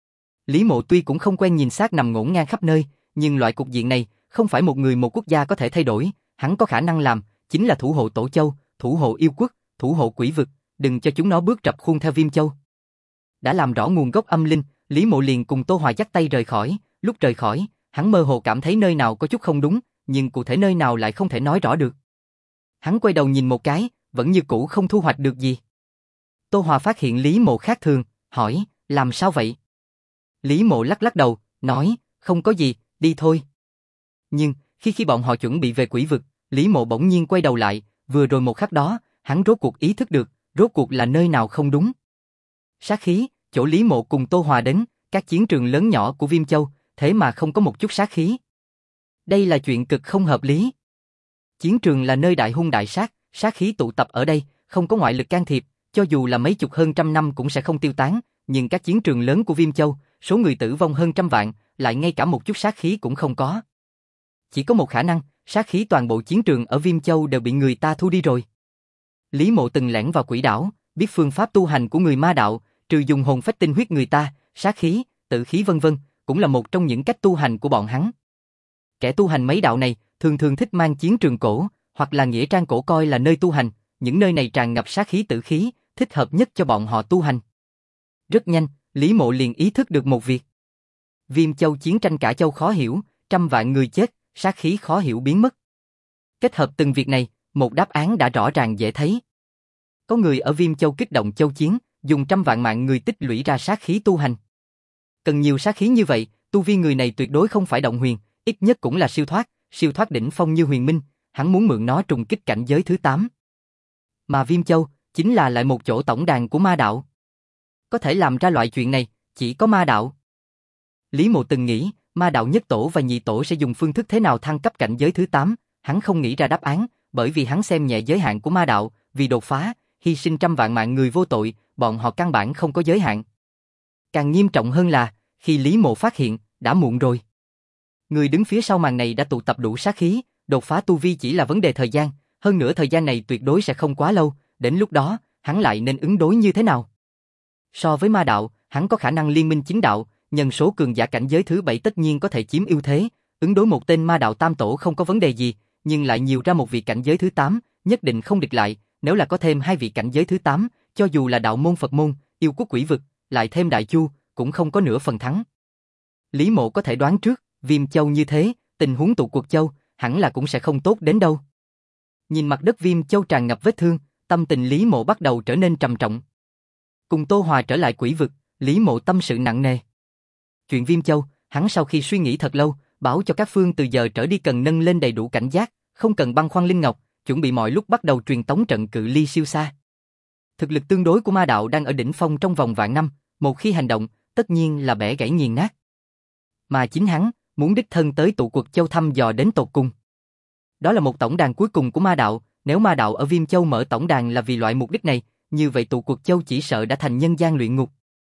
Lý Mộ tuy cũng không quen nhìn xác nằm ngổn ngang khắp nơi, nhưng loại cục diện này, không phải một người một quốc gia có thể thay đổi, hắn có khả năng làm, chính là thủ hộ Tổ Châu, thủ hộ yêu quốc, thủ hộ quỷ vực, đừng cho chúng nó bước rập khuôn theo Viêm Châu. Đã làm rõ nguồn gốc âm linh, Lý Mộ liền cùng Tô Hòa dắt tay rời khỏi, lúc rời khỏi, hắn mơ hồ cảm thấy nơi nào có chút không đúng, nhưng cụ thể nơi nào lại không thể nói rõ được. Hắn quay đầu nhìn một cái, vẫn như cũ không thu hoạch được gì. Tô Hòa phát hiện Lý Mộ khác thường, hỏi, làm sao vậy? Lý Mộ lắc lắc đầu, nói, không có gì, đi thôi. Nhưng, khi bọn họ chuẩn bị về quỷ vực, Lý Mộ bỗng nhiên quay đầu lại, vừa rồi một khắc đó, hắn rốt cuộc ý thức được, rốt cuộc là nơi nào không đúng. Sát khí, chỗ Lý Mộ cùng Tô Hòa đến, các chiến trường lớn nhỏ của Viêm Châu, thế mà không có một chút sát khí. Đây là chuyện cực không hợp lý. Chiến trường là nơi đại hung đại sát, sát khí tụ tập ở đây, không có ngoại lực can thiệp, cho dù là mấy chục hơn trăm năm cũng sẽ không tiêu tán, nhưng các chiến trường lớn của Viêm Châu, số người tử vong hơn trăm vạn, lại ngay cả một chút sát khí cũng không có. Chỉ có một khả năng, sát khí toàn bộ chiến trường ở Viêm Châu đều bị người ta thu đi rồi. Lý Mộ từng lẻn vào quỷ đảo, biết phương pháp tu hành của người ma đạo, trừ dùng hồn phách tinh huyết người ta, sát khí, tự khí vân vân, cũng là một trong những cách tu hành của bọn hắn. Kẻ tu hành mấy đạo này, thường thường thích mang chiến trường cổ, hoặc là nghĩa trang cổ coi là nơi tu hành, những nơi này tràn ngập sát khí tự khí, thích hợp nhất cho bọn họ tu hành. Rất nhanh, Lý Mộ liền ý thức được một việc. Viêm Châu chiến tranh cả châu khó hiểu, trăm vạn người chết, sát khí khó hiểu biến mất. Kết hợp từng việc này, một đáp án đã rõ ràng dễ thấy. Có người ở Viêm Châu kích động châu chiến, dùng trăm vạn mạng người tích lũy ra sát khí tu hành. Cần nhiều sát khí như vậy, tu vi người này tuyệt đối không phải động huyền, ít nhất cũng là siêu thoát đỉnh phong như Huyền Minh, hắn muốn mượn nó trùng kích cảnh giới thứ 8. Mà Viêm Châu, chính là lại một chỗ tổng đàn của ma đạo. Có thể làm ra loại chuyện này, chỉ có ma đạo. Lý Mộ từng nghĩ, ma đạo nhất tổ và nhị tổ sẽ dùng phương thức thế nào thăng cấp cảnh giới thứ 8, hắn không nghĩ ra đáp án, bởi vì hắn xem nhẹ giới hạn của ma đạo, vì đột phá, hy sinh trăm vạn mạng người vô tội, bọn họ căn bản không có giới hạn. Càng nghiêm trọng hơn là, khi Lý Mộ phát hiện, đã muộn rồi. Người đứng phía sau màn này đã tụ tập đủ sát khí, đột phá tu vi chỉ là vấn đề thời gian, hơn nữa thời gian này tuyệt đối sẽ không quá lâu, đến lúc đó, hắn lại nên ứng đối như thế nào? So với ma đạo, hắn có khả năng liên minh chính đạo, nhân số cường giả cảnh giới thứ 7 tất nhiên có thể chiếm ưu thế, ứng đối một tên ma đạo tam tổ không có vấn đề gì, nhưng lại nhiều ra một vị cảnh giới thứ 8, nhất định không địch lại, nếu là có thêm hai vị cảnh giới thứ 8, cho dù là đạo môn Phật môn, yêu quốc quỷ vực, lại thêm Đại Chu, cũng không có nửa phần thắng. Lý Mộ có thể đoán trước, Viêm Châu như thế, tình huống tụ cuộc châu, hẳn là cũng sẽ không tốt đến đâu. Nhìn mặt đất Viêm Châu tràn ngập vết thương, tâm tình Lý Mộ bắt đầu trở nên trầm trọng. Cùng Tô Hòa trở lại quỷ vực, Lý Mộ tâm sự nặng nề. Chuyện Viêm Châu, hắn sau khi suy nghĩ thật lâu, bảo cho các phương từ giờ trở đi cần nâng lên đầy đủ cảnh giác, không cần băn khoăn linh ngọc, chuẩn bị mọi lúc bắt đầu truyền tống trận cự ly siêu xa. Thực lực tương đối của ma đạo đang ở đỉnh phong trong vòng vạn năm, một khi hành động, tất nhiên là bẻ gãy nghiền nát. Mà chính hắn, muốn đích thân tới tụ cuộc châu thăm dò đến tột cùng. Đó là một tổng đàn cuối cùng của ma đạo, nếu ma đạo ở Viêm Châu mở tổng đàn là vì loại mục đích này, như vậy tụ cuộc châu chỉ sợ đã thành nhân gian luyện ngục.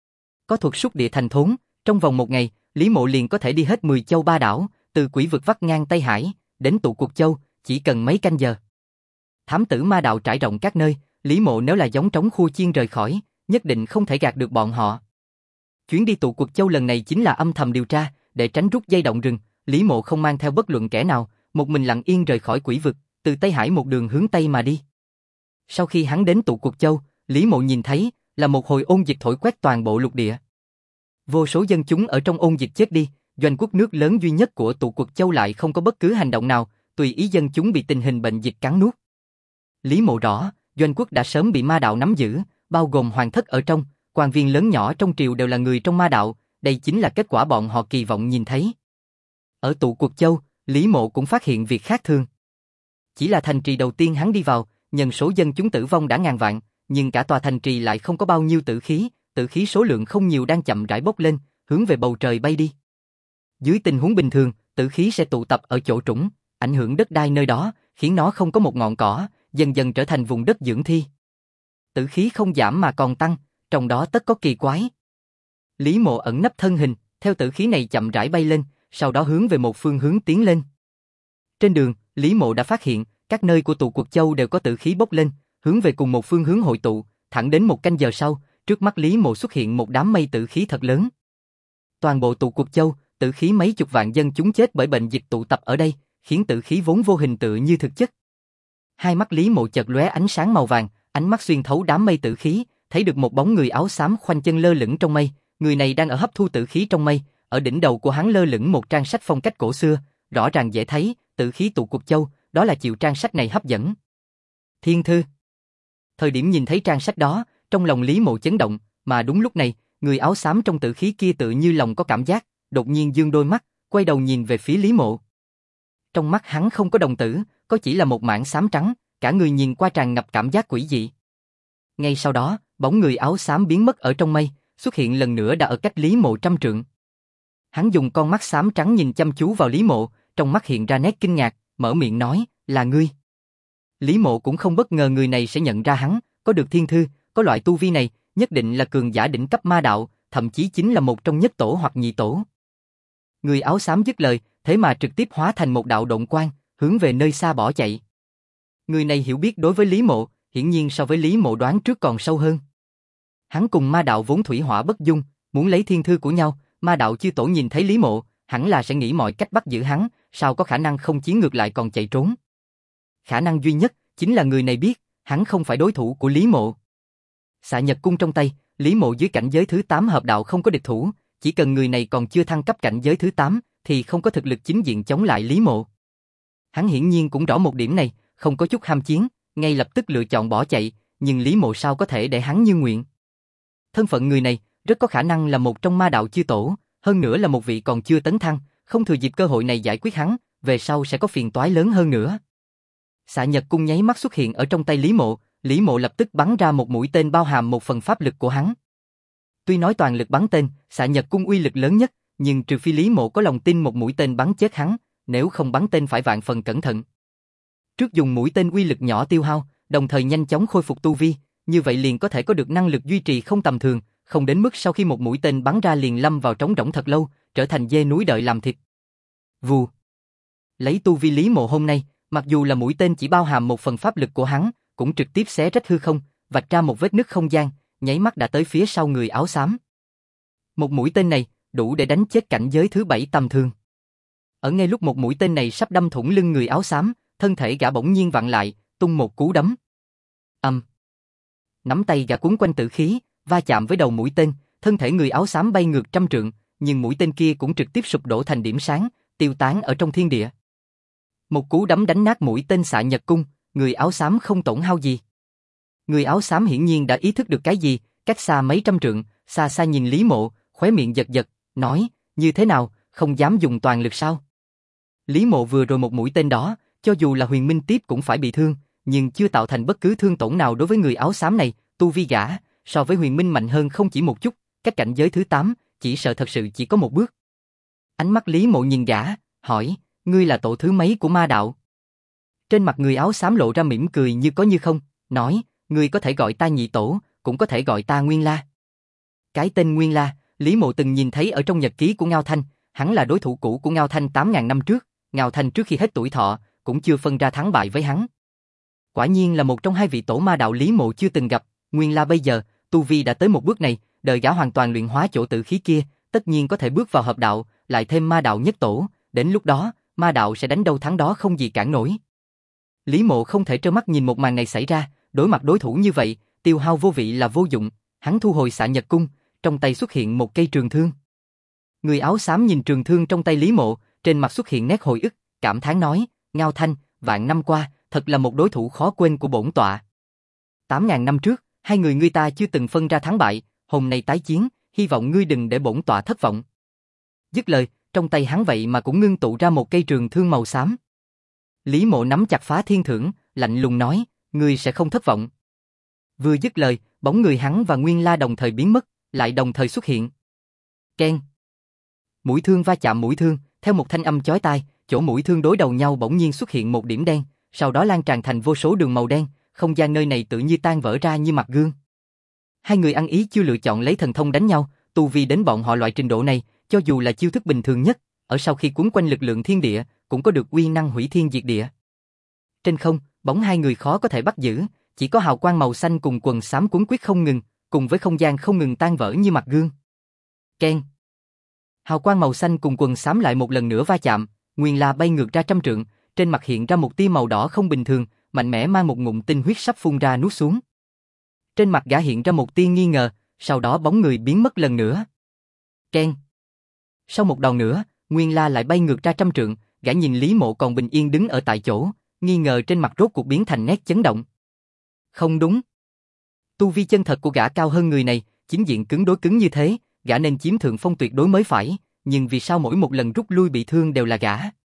Có thuật xúc địa thành thốn, trong vòng một ngày, Lý Mộ liền có thể đi hết 10 châu ba đảo, từ quỷ vực vắt ngang Tây Hải, đến tụ cuộc châu, chỉ cần mấy canh giờ. Thám tử ma đạo trải rộng các nơi, Lý Mộ nếu là giống trống khua chiên rời khỏi, nhất định không thể gạt được bọn họ. Chuyến đi tụ cuộc châu lần này chính là âm thầm điều tra, để tránh rút dây động rừng, Lý Mộ không mang theo bất luận kẻ nào, một mình lặng yên rời khỏi quỷ vực, từ Tây Hải một đường hướng Tây mà đi. Sau khi hắn đến tụ cuộc châu, Lý Mộ nhìn thấy là một hồi ôn dịch thổi quét toàn bộ lục địa. Vô số dân chúng ở trong ôn dịch chết đi, doanh quốc nước lớn duy nhất của tụ cuộc châu lại không có bất cứ hành động nào, tùy ý dân chúng bị tình hình bệnh dịch cắn nuốt. Lý Mộ rõ, doanh quốc đã sớm bị ma đạo nắm giữ, bao gồm hoàng thất ở trong, quan viên lớn nhỏ trong triều đều là người trong ma đạo, đây chính là kết quả bọn họ kỳ vọng nhìn thấy. Ở tụ cuộc châu, Lý Mộ cũng phát hiện việc khác thường. Chỉ là thành trì đầu tiên hắn đi vào, nhân số dân chúng tử vong đã ngàn vạn, nhưng cả tòa thành trì lại không có bao nhiêu tử khí số lượng không nhiều đang chậm rãi bốc lên, hướng về bầu trời bay đi. Dưới tình huống bình thường, tử khí sẽ tụ tập ở chỗ trũng, ảnh hưởng đất đai nơi đó, khiến nó không có một ngọn cỏ, dần dần trở thành vùng đất dưỡng thi. Tử khí không giảm mà còn tăng, trong đó tất có kỳ quái. Lý Mộ ẩn nấp thân hình, theo tử khí này chậm rãi bay lên, sau đó hướng về một phương hướng tiến lên. Trên đường, Lý Mộ đã phát hiện, các nơi của tụ cuộc châu đều có tử khí bốc lên, hướng về cùng một phương hướng hội tụ, thẳng đến một canh giờ sau, trước mắt Lý Mộ xuất hiện một đám mây tử khí thật lớn. Toàn bộ tụ cuộc châu, tử khí mấy chục vạn dân chúng chết bởi bệnh dịch tụ tập ở đây, khiến tử khí vốn vô hình tựa như thực chất. Hai mắt Lý Mộ chợt lóe ánh sáng màu vàng, ánh mắt xuyên thấu đám mây tử khí, thấy được một bóng người áo xám khoanh chân lơ lửng trong mây, người này đang ở hấp thu tử khí trong mây, ở đỉnh đầu của hắn lơ lửng một trang sách phong cách cổ xưa, rõ ràng dễ thấy, tử khí tụ cuộc châu, đó là chịu trang sách này hấp dẫn. Thiên thư. Thời điểm nhìn thấy trang sách đó, trong lòng Lý Mộ chấn động, mà đúng lúc này, người áo xám trong tử khí kia tự như lòng có cảm giác, đột nhiên dương đôi mắt, quay đầu nhìn về phía Lý Mộ. Trong mắt hắn không có đồng tử, có chỉ là một mảng xám trắng, cả người nhìn qua tràn ngập cảm giác quỷ dị. Ngay sau đó, bóng người áo xám biến mất ở trong mây, xuất hiện lần nữa đã ở cách Lý Mộ trăm trượng. Hắn dùng con mắt xám trắng nhìn chăm chú vào Lý Mộ, trong mắt hiện ra nét kinh ngạc, mở miệng nói, là ngươi. Lý Mộ cũng không bất ngờ người này sẽ nhận ra hắn, có được thiên thư, có loại tu vi này, nhất định là cường giả đỉnh cấp ma đạo, thậm chí chính là một trong nhất tổ hoặc nhị tổ. Người áo xám dứt lời, thế mà trực tiếp hóa thành một đạo độn quang, hướng về nơi xa bỏ chạy. Người này hiểu biết đối với Lý Mộ, hiển nhiên so với Lý Mộ đoán trước còn sâu hơn. Hắn cùng ma đạo vốn thủy hỏa bất dung, muốn lấy thiên thư của nhau, ma đạo chư tổ nhìn thấy Lý Mộ, hẳn là sẽ nghĩ mọi cách bắt giữ hắn, sao có khả năng không chiến ngược lại còn chạy trốn. Khả năng duy nhất, chính là người này biết, hắn không phải đối thủ của Lý Mộ. Xạ Nhật Cung trong tay, Lý Mộ dưới cảnh giới thứ 8 hợp đạo không có địch thủ, chỉ cần người này còn chưa thăng cấp cảnh giới thứ 8, thì không có thực lực chính diện chống lại Lý Mộ. Hắn hiển nhiên cũng rõ một điểm này, không có chút ham chiến, ngay lập tức lựa chọn bỏ chạy, nhưng Lý Mộ sao có thể để hắn như nguyện. Thân phận người này, rất có khả năng là một trong ma đạo chư tổ, hơn nữa là một vị còn chưa tấn thăng, không thừa dịp cơ hội này giải quyết hắn, về sau sẽ có phiền toái lớn hơn nữa. Xạ Nhật Cung nháy mắt xuất hiện ở trong tay Lý Mộ lập tức bắn ra một mũi tên bao hàm một phần pháp lực của hắn. Tuy nói toàn lực bắn tên, Xạ Nhật Cung uy lực lớn nhất, nhưng trừ phi Lý Mộ có lòng tin một mũi tên bắn chết hắn, nếu không bắn tên phải vạn phần cẩn thận. Trước dùng mũi tên uy lực nhỏ tiêu hao, đồng thời nhanh chóng khôi phục tu vi, như vậy liền có thể có được năng lực duy trì không tầm thường, không đến mức sau khi một mũi tên bắn ra liền lâm vào trống rỗng thật lâu, trở thành dê núi đợi làm thịt. Vù. Lấy tu vi Lý Mộ hôm nay, mặc dù là mũi tên chỉ bao hàm một phần pháp lực của hắn, cũng trực tiếp xé rách hư không, vạch ra một vết nứt không gian, nháy mắt đã tới phía sau người áo xám. Một mũi tên này, đủ để đánh chết cảnh giới thứ 7 tầm thường. Ở ngay lúc một mũi tên này sắp đâm thủng lưng người áo xám, thân thể gã bỗng nhiên vặn lại, tung một cú đấm. Nắm tay gã cuốn quanh tử khí, va chạm với đầu mũi tên, thân thể người áo xám bay ngược trăm trượng, nhưng mũi tên kia cũng trực tiếp sụp đổ thành điểm sáng, tiêu tán ở trong thiên địa. Một cú đấm đánh nát mũi tên xạ nhật cung, người áo xám không tổn hao gì. Người áo xám hiển nhiên đã ý thức được cái gì, cách xa mấy trăm trượng, xa xa nhìn Lý Mộ, khóe miệng giật giật, nói, như thế nào, không dám dùng toàn lực sao? Lý Mộ vừa rồi một mũi tên đó, cho dù là huyền minh tiếp cũng phải bị thương, nhưng chưa tạo thành bất cứ thương tổn nào đối với người áo xám này, tu vi gã, so với huyền minh mạnh hơn không chỉ một chút, cách cảnh giới thứ 8, chỉ sợ thật sự chỉ có một bước. Ánh mắt Lý Mộ nhìn gã, hỏi, ngươi là tổ thứ mấy của ma đạo? Trên mặt người áo xám lộ ra mỉm cười như có như không, nói, ngươi có thể gọi ta nhị tổ, cũng có thể gọi ta Nguyên La. Cái tên Nguyên La, Lý Mộ từng nhìn thấy ở trong nhật ký của Ngao Thanh, hắn là đối thủ cũ của Ngao Thanh 8.000 năm trước, Ngao Thanh trước khi hết tuổi thọ, cũng chưa phân ra thắng bại với hắn. Quả nhiên là một trong hai vị tổ ma đạo Lý Mộ chưa từng gặp, Nguyên La bây giờ, tu vi đã tới một bước này, đợi gã hoàn toàn luyện hóa chỗ tử khí kia, tất nhiên có thể bước vào hợp đạo, lại thêm ma đạo nhất tổ, đến lúc đó, ma đạo sẽ đánh đâu thắng đó không gì cản nổi. Lý Mộ không thể trơ mắt nhìn một màn này xảy ra, đối mặt đối thủ như vậy, tiêu hao vô vị là vô dụng, hắn thu hồi xạ nhật cung, trong tay xuất hiện một cây trường thương. Người áo xám nhìn trường thương trong tay Lý Mộ, trên mặt xuất hiện nét hồi ức, cảm thán nói, Ngao Thanh, vạn năm qua, thật là một đối thủ khó quên của bổn tọa. 8.000 năm trước, hai người ngươi ta chưa từng phân ra thắng bại, hôm nay tái chiến, hy vọng ngươi đừng để bổn tọa thất vọng. Dứt lời, trong tay hắn vậy mà cũng ngưng tụ ra một cây trường thương màu xám. Lý Mộ nắm chặt Phá Thiên Thưởng, lạnh lùng nói, ngươi sẽ không thất vọng. Vừa dứt lời, bóng người hắn và Nguyên La đồng thời biến mất, lại đồng thời xuất hiện. Keng. Mũi thương va chạm mũi thương, theo một thanh âm chói tai, chỗ mũi thương đối đầu nhau bỗng nhiên xuất hiện một điểm đen, sau đó lan tràn thành vô số đường màu đen, không gian nơi này tự như tan vỡ ra như mặt gương. Hai người ăn ý chưa lựa chọn lấy thần thông đánh nhau, tu vi đến bọn họ loại trình độ này, cho dù là chiêu thức bình thường nhất, ở sau khi cuốn quanh lực lượng thiên địa, cũng có được uy năng hủy thiên diệt địa. Trên không, bóng hai người khó có thể bắt giữ, chỉ có hào quang màu xanh cùng quần xám cuốn quyết không ngừng, cùng với không gian không ngừng tan vỡ như mặt gương. Keng. Hào quang màu xanh cùng quần xám lại một lần nữa va chạm, Nguyên La bay ngược ra trăm trượng, trên mặt hiện ra một tia màu đỏ không bình thường, mạnh mẽ mang một ngụm tinh huyết sắp phun ra nuốt xuống. Trên mặt gã hiện ra một tia nghi ngờ, sau đó bóng người biến mất lần nữa. Keng. Sau một đòn nữa, Nguyên La lại bay ngược ra trăm trượng, gã nhìn Lý Mộ còn bình yên đứng ở tại chỗ, nghi ngờ trên mặt rốt cuộc biến thành nét chấn động. Không đúng. Tu vi chân thật của gã cao hơn người này, chính diện cứng đối cứng như thế, gã nên chiếm thượng phong tuyệt đối mới phải, nhưng vì sao mỗi một lần rút lui bị thương đều là gã?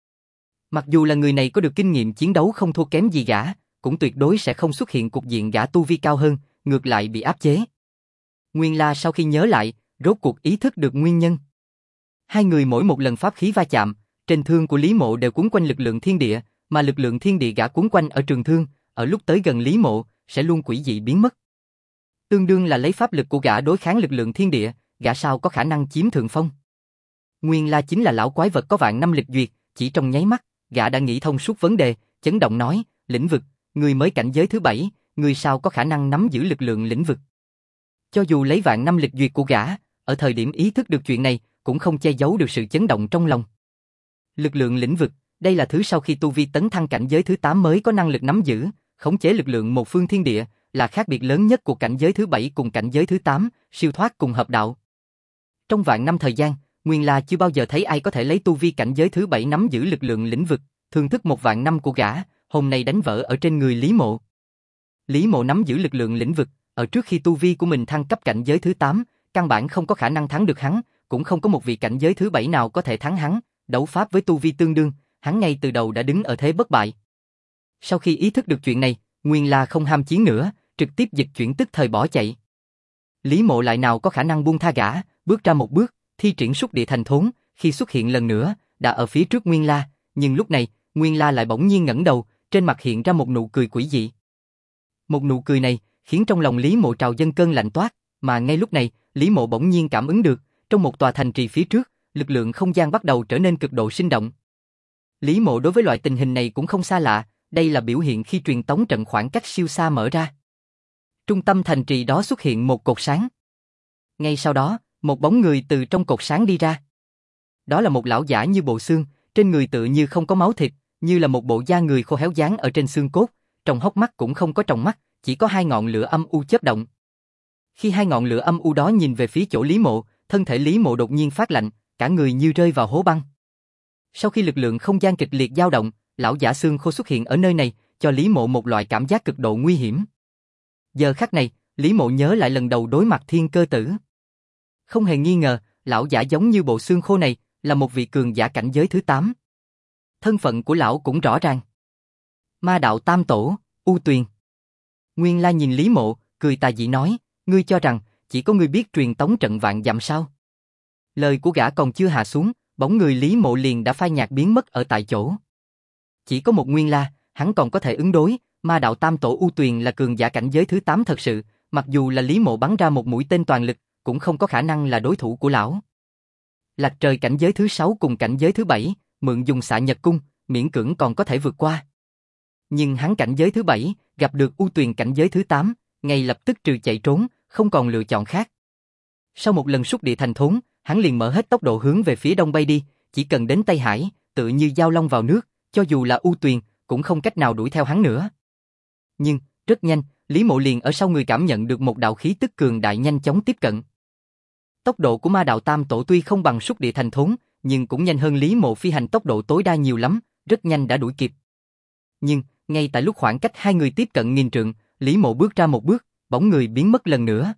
Mặc dù là người này có được kinh nghiệm chiến đấu không thua kém gì gã, cũng tuyệt đối sẽ không xuất hiện cục diện gã tu vi cao hơn, ngược lại bị áp chế. Nguyên La sau khi nhớ lại, rốt cuộc ý thức được nguyên nhân. Hai người mỗi một lần pháp khí va chạm, trên thương của Lý Mộ đều cuốn quanh lực lượng thiên địa, mà lực lượng thiên địa gã cuốn quanh ở trường thương, ở lúc tới gần Lý Mộ, sẽ luôn quỷ dị biến mất. Tương đương là lấy pháp lực của gã đối kháng lực lượng thiên địa, gã sao có khả năng chiếm thượng phong. Nguyên La chính là lão quái vật có vạn năm lịch duyệt, chỉ trong nháy mắt, gã đã nghĩ thông suốt vấn đề, chấn động nói, lĩnh vực, người mới cảnh giới thứ 7, người sao có khả năng nắm giữ lực lượng lĩnh vực. Cho dù lấy vạn năm lịch duyệt của gã, ở thời điểm ý thức được chuyện này, cũng không che giấu được sự chấn động trong lòng. Lực lượng lĩnh vực, đây là thứ sau khi tu vi tấn thăng cảnh giới thứ 8 mới có năng lực nắm giữ, khống chế lực lượng một phương thiên địa, là khác biệt lớn nhất của cảnh giới thứ 7 cùng cảnh giới thứ 8, siêu thoát cùng hợp đạo. Trong vạn năm thời gian, Nguyên La chưa bao giờ thấy ai có thể lấy tu vi cảnh giới thứ 7 nắm giữ lực lượng lĩnh vực, thương thức một vạn năm của gã, hôm nay đánh vỡ ở trên người Lý Mộ. Lý Mộ nắm giữ lực lượng lĩnh vực, ở trước khi tu vi của mình thăng cấp cảnh giới thứ 8, căn bản không có khả năng thắng được hắn, cũng không có một vị cảnh giới thứ 7 nào có thể thắng hắn, đấu pháp với tu vi tương đương, hắn ngay từ đầu đã đứng ở thế bất bại. Sau khi ý thức được chuyện này, Nguyên La không ham chiến nữa, trực tiếp dịch chuyển tức thời bỏ chạy. Lý Mộ lại nào có khả năng buông tha gã, bước ra một bước, thi triển xúc địa thành thốn, khi xuất hiện lần nữa, đã ở phía trước Nguyên La, nhưng lúc này, Nguyên La lại bỗng nhiên ngẩng đầu, trên mặt hiện ra một nụ cười quỷ dị. Một nụ cười này, khiến trong lòng Lý Mộ trào dâng cơn lạnh toát, mà ngay lúc này, Lý Mộ bỗng nhiên cảm ứng được, trong một tòa thành trì phía trước, lực lượng không gian bắt đầu trở nên cực độ sinh động. Lý Mộ đối với loại tình hình này cũng không xa lạ, đây là biểu hiện khi truyền tống trận khoảng cách siêu xa mở ra. Trung tâm thành trì đó xuất hiện một cột sáng. Ngay sau đó, Một bóng người từ trong cột sáng đi ra. Đó là một lão giả như bộ xương, trên người tựa như không có máu thịt, như là một bộ da người khô héo dán ở trên xương cốt, trong hốc mắt cũng không có tròng mắt, chỉ có hai ngọn lửa âm u chớp động. Khi hai ngọn lửa âm u đó nhìn về phía chỗ Lý Mộ, thân thể Lý Mộ đột nhiên phát lạnh, cả người như rơi vào hố băng. Sau khi lực lượng không gian kịch liệt dao động, lão giả xương khô xuất hiện ở nơi này, cho Lý Mộ một loại cảm giác cực độ nguy hiểm. Giờ khắc này, Lý Mộ nhớ lại lần đầu đối mặt Thiên Cơ Tử. Không hề nghi ngờ, lão giả giống như bộ xương khô này, là một vị cường giả cảnh giới thứ 8. Thân phận của lão cũng rõ ràng. Ma đạo tam tổ, U Tuyền. Nguyên La nhìn Lý Mộ, cười tà dị nói, ngươi cho rằng, chỉ có ngươi biết truyền tống trận vạn dặm sao? Lời của gã còn chưa hạ xuống, bóng người Lý Mộ liền đã phai nhạt biến mất ở tại chỗ. Chỉ có một Nguyên La, hắn còn có thể ứng đối, ma đạo tam tổ U Tuyền là cường giả cảnh giới thứ 8 thật sự, mặc dù là Lý Mộ bắn ra một mũi tên toàn lực, cũng không có khả năng là đối thủ của lão. Lạch trời cảnh giới thứ 6 cùng cảnh giới thứ 7, mượn dùng xạ nhật cung, miễn cưỡng còn có thể vượt qua. Nhưng hắn cảnh giới thứ 7, gặp được U Tuyền cảnh giới thứ 8, ngay lập tức trừ chạy trốn, không còn lựa chọn khác. Sau một lần xúc địa thành thốn, hắn liền mở hết tốc độ hướng về phía đông bay đi, chỉ cần đến Tây Hải, tự như dao long vào nước, cho dù là U Tuyền, cũng không cách nào đuổi theo hắn nữa. Nhưng, rất nhanh, Lý Mộ liền ở sau người cảm nhận được một đạo khí tức cường đại nhanh chóng tiếp cận. Tốc độ của ma đạo tam tổ tuy không bằng xúc địa thành thốn, nhưng cũng nhanh hơn Lý Mộ phi hành tốc độ tối đa nhiều lắm, rất nhanh đã đuổi kịp. Nhưng, ngay tại lúc khoảng cách hai người tiếp cận nghìn trượng, Lý Mộ bước ra một bước, bóng người biến mất lần nữa.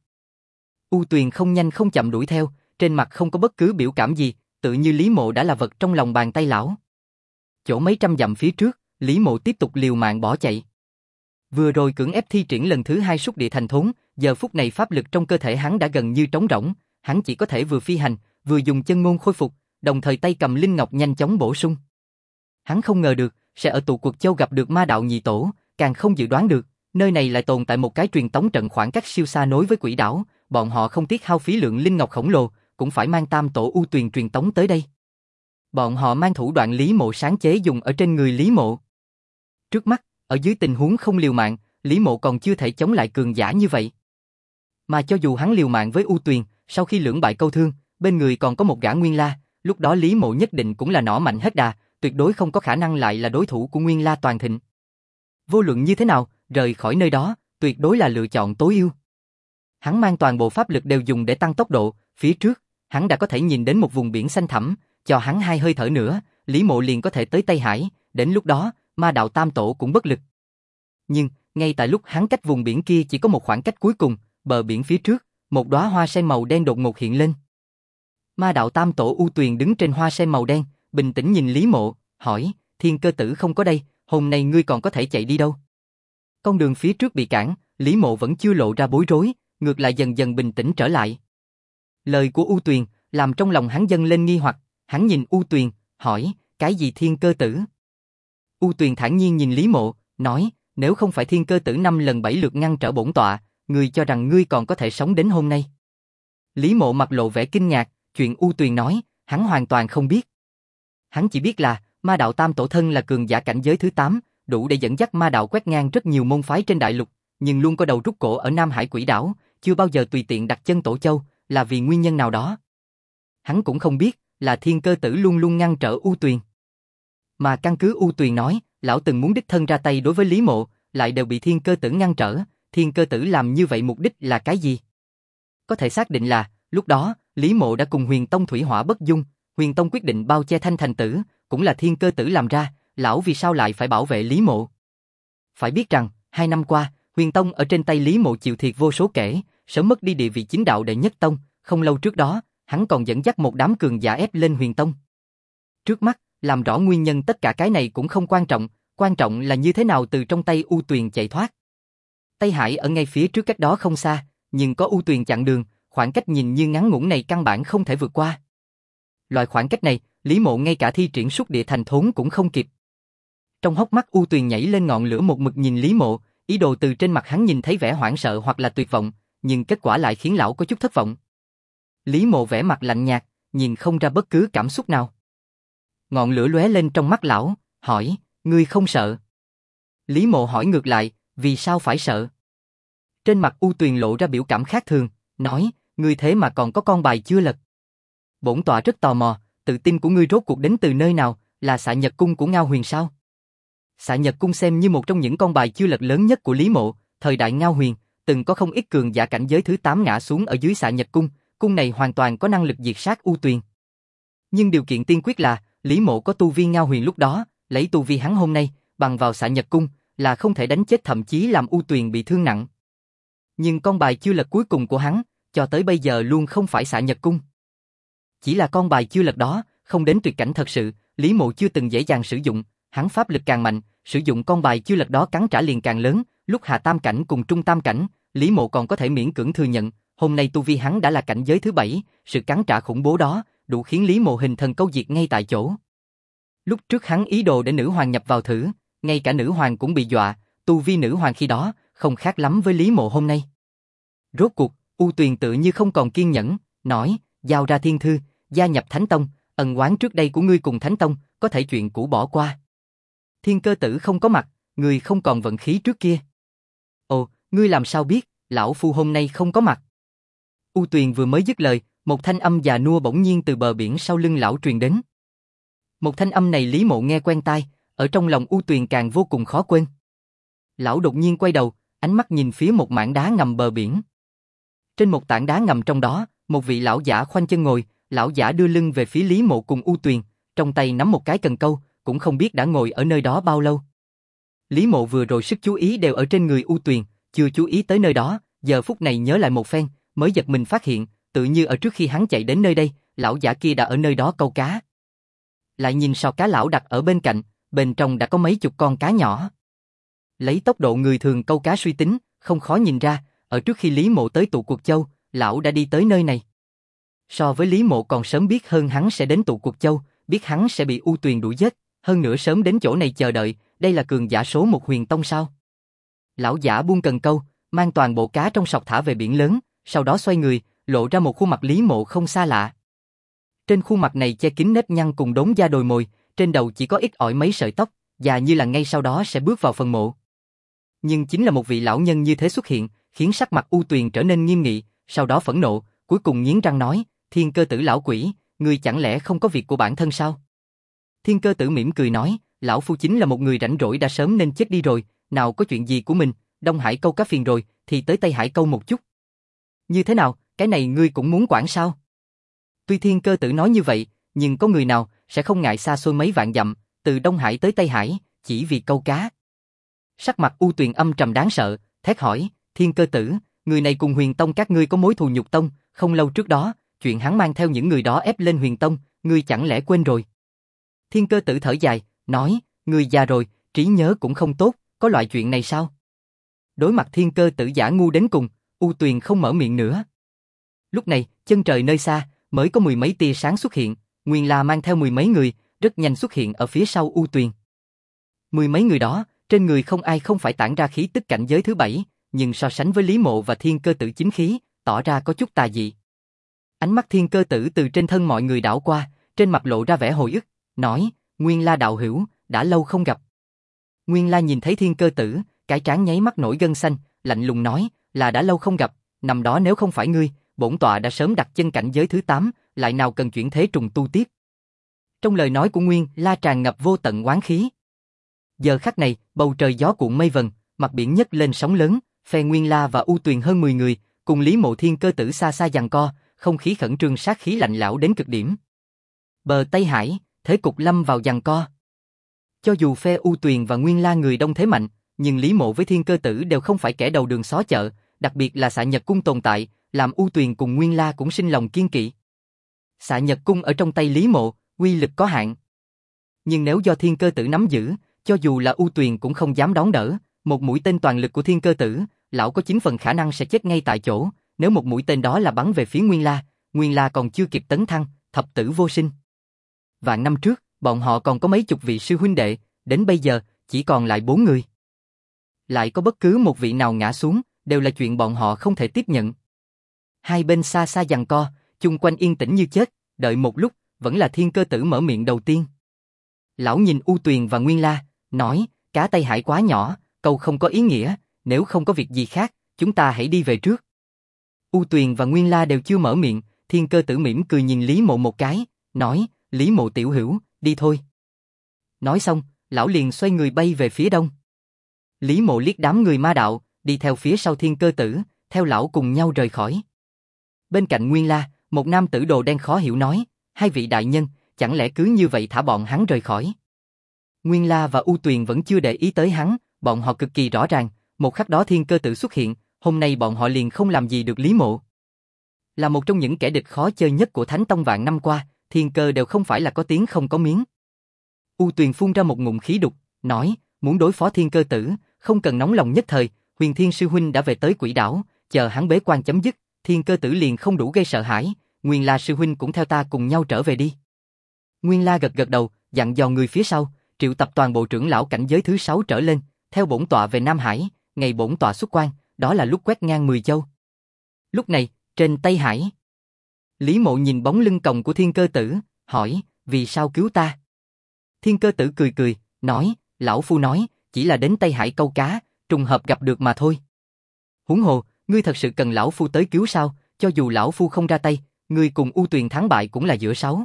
U Tuyền không nhanh không chậm đuổi theo, trên mặt không có bất cứ biểu cảm gì, tự như Lý Mộ đã là vật trong lòng bàn tay lão. Chỗ mấy trăm dặm phía trước, Lý Mộ tiếp tục liều mạng bỏ chạy. Vừa rồi cưỡng ép thi triển lần thứ 2 xúc địa thành thốn, giờ phút này pháp lực trong cơ thể hắn đã gần như trống rỗng, hắn chỉ có thể vừa phi hành, vừa dùng chân ngôn khôi phục, đồng thời tay cầm linh ngọc nhanh chóng bổ sung. Hắn không ngờ được, sẽ ở Tụ Quật Châu gặp được ma đạo nhị tổ, càng không dự đoán được, nơi này lại tồn tại một cái truyền tống trận khoảng cách siêu xa nối với quỷ đảo, bọn họ không tiếc hao phí lượng linh ngọc khổng lồ, cũng phải mang tam tổ U Tuyền truyền tống tới đây. Bọn họ mang thủ đoạn Lý Mộ sáng chế dùng ở trên người Lý Mộ. Trước mắt, ở dưới tình huống không liều mạng, Lý Mộ còn chưa thể chống lại cường giả như vậy. Mà cho dù hắn liều mạng với U Tuyền, sau khi lưỡng bại câu thương, bên người còn có một gã Nguyên La, lúc đó Lý Mộ nhất định cũng là nỏ mạnh hết đà, tuyệt đối không có khả năng lại là đối thủ của Nguyên La toàn thịnh. Vô luận như thế nào, rời khỏi nơi đó, tuyệt đối là lựa chọn tối ưu. Hắn mang toàn bộ pháp lực đều dùng để tăng tốc độ, phía trước, hắn đã có thể nhìn đến một vùng biển xanh thẳm, cho hắn 2 hơi thở nữa, Lý Mộ liền có thể tới Tây Hải, đến lúc đó, ma đạo tam tổ cũng bất lực. Nhưng, ngay tại lúc hắn cách vùng biển kia chỉ có một khoảng cách cuối cùng, bờ biển phía trước, một đóa hoa sen màu đen đột ngột hiện lên. Ma đạo tam tổ U Tuyền đứng trên hoa sen màu đen, bình tĩnh nhìn Lý Mộ, hỏi, Thiên Cơ Tử không có đây, hôm nay ngươi còn có thể chạy đi đâu? Con đường phía trước bị cản, Lý Mộ vẫn chưa lộ ra bối rối, ngược lại dần dần bình tĩnh trở lại. Lời của U Tuyền, làm trong lòng hắn dâng lên nghi hoặc, hắn nhìn U Tuyền, hỏi, cái gì Thiên Cơ Tử? U Tuyền thản nhiên nhìn Lý Mộ, nói, nếu không phải Thiên Cơ Tử 5 lần 7 lượt ngăn trở bổn tọa, ngươi cho rằng ngươi còn có thể sống đến hôm nay. Lý Mộ mặt lộ vẻ kinh ngạc, chuyện U Tuyền nói, hắn hoàn toàn không biết. Hắn chỉ biết là, ma đạo tam tổ thân là cường giả cảnh giới thứ 8, đủ để dẫn dắt ma đạo quét ngang rất nhiều môn phái trên đại lục, nhưng luôn có đầu rút cổ ở Nam Hải Quỷ Đảo, chưa bao giờ tùy tiện đặt chân Tổ Châu, là vì nguyên nhân nào đó. Hắn cũng không biết, là Thiên Cơ Tử luôn luôn ngăn trở U Tuyền. Mà căn cứ U Tuyền nói, lão từng muốn đích thân ra tay đối với Lý Mộ, lại đều bị Thiên Cơ Tử ngăn trở, Thiên Cơ Tử làm như vậy mục đích là cái gì? Có thể xác định là, lúc đó, Lý Mộ đã cùng Huyền Tông thủy hỏa bất dung, Huyền Tông quyết định bao che Thanh Thành Tử, cũng là Thiên Cơ Tử làm ra, lão vì sao lại phải bảo vệ Lý Mộ? Phải biết rằng, 2 năm qua, Huyền Tông ở trên tay Lý Mộ chịu thiệt vô số kể, sớm mất đi địa vị chính đạo đệ nhất tông, không lâu trước đó, hắn còn dẫn dắt một đám cường giả ép lên Huyền Tông. Trước mắt, làm rõ nguyên nhân tất cả cái này cũng không quan trọng là như thế nào từ trong tay U Tuyền chạy thoát. Tây Hải ở ngay phía trước cách đó không xa, nhưng có U Tuyền chặn đường, khoảng cách nhìn như ngắn ngủn này căn bản không thể vượt qua. Loại khoảng cách này, Lý Mộ ngay cả thi triển xúc địa thành thốn cũng không kịp. Trong hốc mắt U Tuyền nhảy lên ngọn lửa một mực nhìn Lý Mộ, ý đồ từ trên mặt hắn nhìn thấy vẻ hoảng sợ hoặc là tuyệt vọng, nhưng kết quả lại khiến lão có chút thất vọng. Lý Mộ vẻ mặt lạnh nhạt, nhìn không ra bất cứ cảm xúc nào. Ngọn lửa lóe lên trong mắt lão, hỏi, ngươi không sợ? Lý Mộ hỏi ngược lại, vì sao phải sợ? Trên mặt U Tuyền lộ ra biểu cảm khác thường, nói, ngươi thế mà còn có con bài chưa lật. Bổn tọa rất tò mò, tự tin của ngươi rốt cuộc đến từ nơi nào, là Xạ Nhật Cung của Ngao Huyền sao? Xạ Nhật Cung xem như một trong những con bài chưa lật lớn nhất của Lý Mộ, thời đại Ngao Huyền, từng có không ít cường giả cảnh giới thứ 8 ngã xuống ở dưới Xạ Nhật Cung, cung này hoàn toàn có năng lực diệt sát U Tuyền. Nhưng điều kiện tiên quyết là, Lý Mộ có tu vi Ngao Huyền lúc đó, lấy tu vi hắn hôm nay, bằng vào Xạ Nhật Cung, là không thể đánh chết thậm chí làm U Tuyền bị thương nặng. Nhưng con bài chưa lật cuối cùng của hắn, cho tới bây giờ luôn không phải Xạ Nhật Cung. Chỉ là con bài chưa lật đó, không đến tuyệt cảnh thật sự, Lý Mộ chưa từng dễ dàng sử dụng, hắn pháp lực càng mạnh, sử dụng con bài chưa lật đó cắn trả liền càng lớn, lúc hạ tam cảnh cùng trung tam cảnh, Lý Mộ còn có thể miễn cưỡng thừa nhận, hôm nay tu vi hắn đã là cảnh giới thứ 7, sự cắn trả khủng bố đó, đủ khiến Lý Mộ hình thần câu diệt ngay tại chỗ. Lúc trước hắn ý đồ để nữ hoàng nhập vào thử, ngay cả nữ hoàng cũng bị dọa, tu vi nữ hoàng khi đó, không khác lắm với Lý Mộ hôm nay. Rốt cuộc, U Tuyền tự như không còn kiên nhẫn, nói, giao ra thiên thư, gia nhập Thánh Tông, ân oán trước đây của ngươi cùng Thánh Tông, có thể chuyện cũ bỏ qua. Thiên Cơ Tử không có mặt, ngươi không còn vận khí trước kia. Ồ, ngươi làm sao biết, lão phu hôm nay không có mặt. U Tuyền vừa mới dứt lời, một thanh âm già nua bỗng nhiên từ bờ biển sau lưng lão truyền đến. Một thanh âm này Lý Mộ nghe quen tai, ở trong lòng U Tuyền càng vô cùng khó quên. Lão đột nhiên quay đầu, ánh mắt nhìn phía một mảng đá ngầm bờ biển. Trên một tảng đá ngầm trong đó, một vị lão giả khoanh chân ngồi, lão giả đưa lưng về phía Lý Mộ cùng U Tuyền, trong tay nắm một cái cần câu, cũng không biết đã ngồi ở nơi đó bao lâu. Lý Mộ vừa rồi sức chú ý đều ở trên người U Tuyền, chưa chú ý tới nơi đó, giờ phút này nhớ lại một phen, mới giật mình phát hiện, tự như ở trước khi hắn chạy đến nơi đây, lão giả kia đã ở nơi đó câu cá. Lại nhìn sò cá lão đặt ở bên cạnh, bên trong đã có mấy chục con cá nhỏ. Lấy tốc độ người thường câu cá suy tính, không khó nhìn ra, ở trước khi Lý Mộ tới tụ cuộc châu, lão đã đi tới nơi này. So với Lý Mộ còn sớm biết hơn hắn sẽ đến tụ cuộc châu, biết hắn sẽ bị U Tuyền đuổi giết, hơn nữa sớm đến chỗ này chờ đợi, đây là cường giả số một Huyền Tông sao? Lão giả buông cần câu, mang toàn bộ cá trong sọt thả về biển lớn, sau đó xoay người, lộ ra một khuôn mặt Lý Mộ không xa lạ. Trên khuôn mặt này che kín nếp nhăn cùng đốm da đồi mồi, trên đầu chỉ có ít ỏi mấy sợi tóc, già như là ngay sau đó sẽ bước vào phần mộ. Nhưng chính là một vị lão nhân như thế xuất hiện, khiến sắc mặt U Tuyền trở nên nghiêm nghị, sau đó phẫn nộ, cuối cùng nghiến răng nói, Thiên Cơ Tử lão quỷ, ngươi chẳng lẽ không có việc của bản thân sao? Thiên Cơ Tử mỉm cười nói, lão phu chính là một người rảnh rỗi đã sớm nên chết đi rồi, nào có chuyện gì của mình, Đông Hải câu cá phiền rồi, thì tới Tây Hải câu một chút. Như thế nào, cái này ngươi cũng muốn quản sao? Tuy Thiên Cơ Tử nói như vậy, nhưng có người nào sẽ không ngại xa xôi mấy vạn dặm, từ Đông Hải tới Tây Hải, chỉ vì câu cá. Sắc mặt U Tuyền âm trầm đáng sợ, thét hỏi, Thiên Cơ Tử, người này cùng Huyền Tông các ngươi có mối thù nhục tông, không lâu trước đó, chuyện hắn mang theo những người đó ép lên Huyền Tông, ngươi chẳng lẽ quên rồi? Thiên Cơ Tử thở dài, nói, ngươi già rồi, trí nhớ cũng không tốt, có loại chuyện này sao? Đối mặt Thiên Cơ Tử giả ngu đến cùng, U Tuyền không mở miệng nữa. Lúc này, chân trời nơi xa, mới có mười mấy tia sáng xuất hiện, Nguyên La mang theo mười mấy người, rất nhanh xuất hiện ở phía sau U Tuyền. Mười mấy người đó, trên người không ai không phải tản ra khí tức cảnh giới thứ 7, nhưng so sánh với Lý Mộ và Thiên Cơ Tử chính khí, tỏ ra có chút tà dị. Ánh mắt Thiên Cơ Tử từ trên thân mọi người đảo qua, trên mặt lộ ra vẻ hồi ức, nói, Nguyên La đạo hữu, đã lâu không gặp. Nguyên La nhìn thấy Thiên Cơ Tử, cái trán nháy mắt nổi gân xanh, lạnh lùng nói, là đã lâu không gặp, năm đó nếu không phải ngươi, bổn tọa đã sớm đặt chân cảnh giới thứ 8, lại nào cần chuyển thế trùng tu tiếp. Trong lời nói của Nguyên La tràn ngập vô tận oán khí. Giờ khắc này, bầu trời gió cuộn mây vần, mặt biển nhấc lên sóng lớn, phe Nguyên La và U Tuyền hơn 10 người, cùng Lý Mộ Thiên Cơ Tử xa xa giằng co, không khí khẩn trương sát khí lạnh lẽo đến cực điểm. Bờ Tây Hải, thế cục lâm vào giằng co. Cho dù phe U Tuyền và Nguyên La người đông thế mạnh, nhưng Lý Mộ với Thiên Cơ Tử đều không phải kẻ đầu đường xó chợ, đặc biệt là Xạ Nhật Cung tồn tại, làm U Tuyền cùng Nguyên La cũng sinh lòng kiên kỵ. Xạ Nhật Cung ở trong tay Lý Mộ, uy lực có hạn. Nhưng nếu do Thiên Cơ Tử nắm giữ, cho dù là U Tuyền cũng không dám đón đỡ, một mũi tên toàn lực của Thiên Cơ Tử, lão có 9 phần khả năng sẽ chết ngay tại chỗ, nếu một mũi tên đó là bắn về phía Nguyên La còn chưa kịp tấn thăng, thập tử vô sinh. Vạn năm trước, bọn họ còn có mấy chục vị sư huynh đệ, đến bây giờ, chỉ còn lại 4 người. Lại có bất cứ một vị nào ngã xuống, đều là chuyện bọn họ không thể tiếp nhận. Hai bên xa xa giằng co, chung quanh yên tĩnh như chết, đợi một lúc, vẫn là Thiên Cơ Tử mở miệng đầu tiên. Lão nhìn U Tuyền và Nguyên La, nói, cá Tây Hải quá nhỏ, câu không có ý nghĩa, nếu không có việc gì khác, chúng ta hãy đi về trước. U Tuyền và Nguyên La đều chưa mở miệng, Thiên Cơ Tử mỉm cười nhìn Lý Mộ một cái, nói, Lý Mộ tiểu hữu, đi thôi. Nói xong, lão liền xoay người bay về phía đông. Lý Mộ liếc đám người ma đạo, đi theo phía sau Thiên Cơ Tử, theo lão cùng nhau rời khỏi. Bên cạnh Nguyên La, một nam tử đồ đen khó hiểu nói, hai vị đại nhân, chẳng lẽ cứ như vậy thả bọn hắn rời khỏi? Nguyên La và U Tuyền vẫn chưa để ý tới hắn, bọn họ cực kỳ rõ ràng, một khắc đó Thiên Cơ Tử xuất hiện, hôm nay bọn họ liền không làm gì được Lý Mộ. Là một trong những kẻ địch khó chơi nhất của Thánh Tông vạn năm qua, Thiên Cơ đều không phải là có tiếng không có miếng. U Tuyền phun ra một ngụm khí độc, nói, muốn đối phó Thiên Cơ Tử, không cần nóng lòng nhất thời, Huyền Thiên sư huynh đã về tới Quỷ Đảo, chờ hắn bế quan chấm dứt, Thiên Cơ Tử liền không đủ gây sợ hãi, Nguyên La sư huynh cũng theo ta cùng nhau trở về đi. Nguyên La gật gật đầu, dặn dò người phía sau, triệu tập toàn bộ trưởng lão cảnh giới thứ 6 trở lên, theo bổn tọa về Nam Hải, ngày bổn tọa xuất quan, đó là lúc quét ngang 10 châu. Lúc này, trên Tây Hải, Lý Mộ nhìn bóng lưng còng của Thiên Cơ Tử, hỏi, vì sao cứu ta? Thiên Cơ Tử cười cười, nói, lão phu nói, chỉ là đến Tây Hải câu cá, trùng hợp gặp được mà thôi. Huống hồ, ngươi thật sự cần lão phu tới cứu sao? Cho dù lão phu không ra tay, ngươi cùng U Tuyền thắng bại cũng là giữa 6.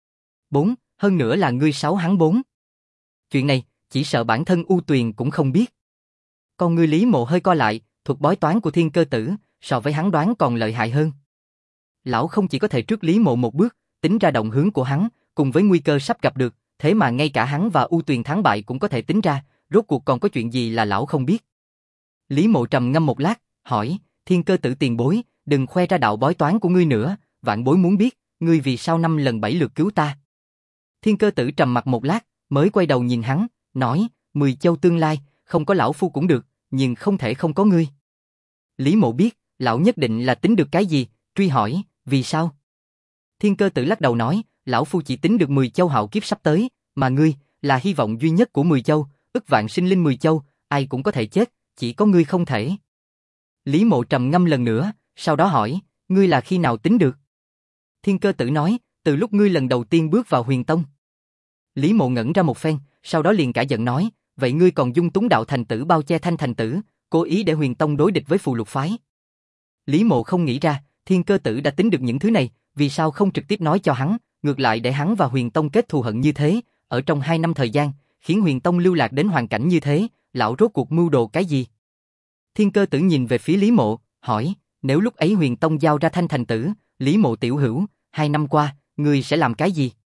4, hơn nữa là ngươi 6 hắn 4. Chuyện này, chỉ sợ bản thân U Tuyền cũng không biết. Còn ngươi Lý Mộ hơi co lại, thuật bói toán của Thiên Cơ Tử, so với hắn đoán còn lợi hại hơn. Lão không chỉ có thể trước Lý Mộ một bước, tính ra động hướng của hắn, cùng với nguy cơ sắp gặp được, thế mà ngay cả hắn và U Tuyền thắng bại cũng có thể tính ra, rốt cuộc còn có chuyện gì là lão không biết. Lý Mộ trầm ngâm một lát, hỏi, Thiên Cơ Tử tiền bối, đừng khoe ra đạo bói toán của ngươi nữa, vạn bối muốn biết, ngươi vì sao 5 lần 7 lượt cứu ta. Thiên Cơ Tử trầm mặt một lát, mới quay đầu nhìn hắn, nói, 10 châu tương lai, không có lão phu cũng được, nhưng không thể không có ngươi. Lý Mộ biết, lão nhất định là tính được cái gì, truy hỏi, vì sao? Thiên Cơ Tử lắc đầu nói, lão phu chỉ tính được 10 châu hạo kiếp sắp tới, mà ngươi, là hy vọng duy nhất của 10 châu, ức vạn sinh linh 10 châu, ai cũng có thể chết, chỉ có ngươi không thể. Lý Mộ trầm ngâm lần nữa, sau đó hỏi, ngươi là khi nào tính được? Thiên Cơ Tử nói, từ lúc ngươi lần đầu tiên bước vào Huyền Tông. Lý Mộ ngẩn ra một phen, sau đó liền cả giận nói, vậy ngươi còn dung túng đạo thành tử bao che Thanh thành tử, cố ý để Huyền Tông đối địch với Phù Lục phái. Lý Mộ không nghĩ ra, Thiên Cơ Tử đã tính được những thứ này, vì sao không trực tiếp nói cho hắn, ngược lại để hắn và Huyền Tông kết thù hận như thế, ở trong 2 năm thời gian, khiến Huyền Tông lưu lạc đến hoàn cảnh như thế, lão rốt cuộc mưu đồ cái gì? Thiên Cơ Tử nhìn về phía Lý Mộ, hỏi, nếu lúc ấy Huyền Tông giao ra Thanh thành tử, Lý Mộ tiểu hữu, 2 năm qua, ngươi sẽ làm cái gì?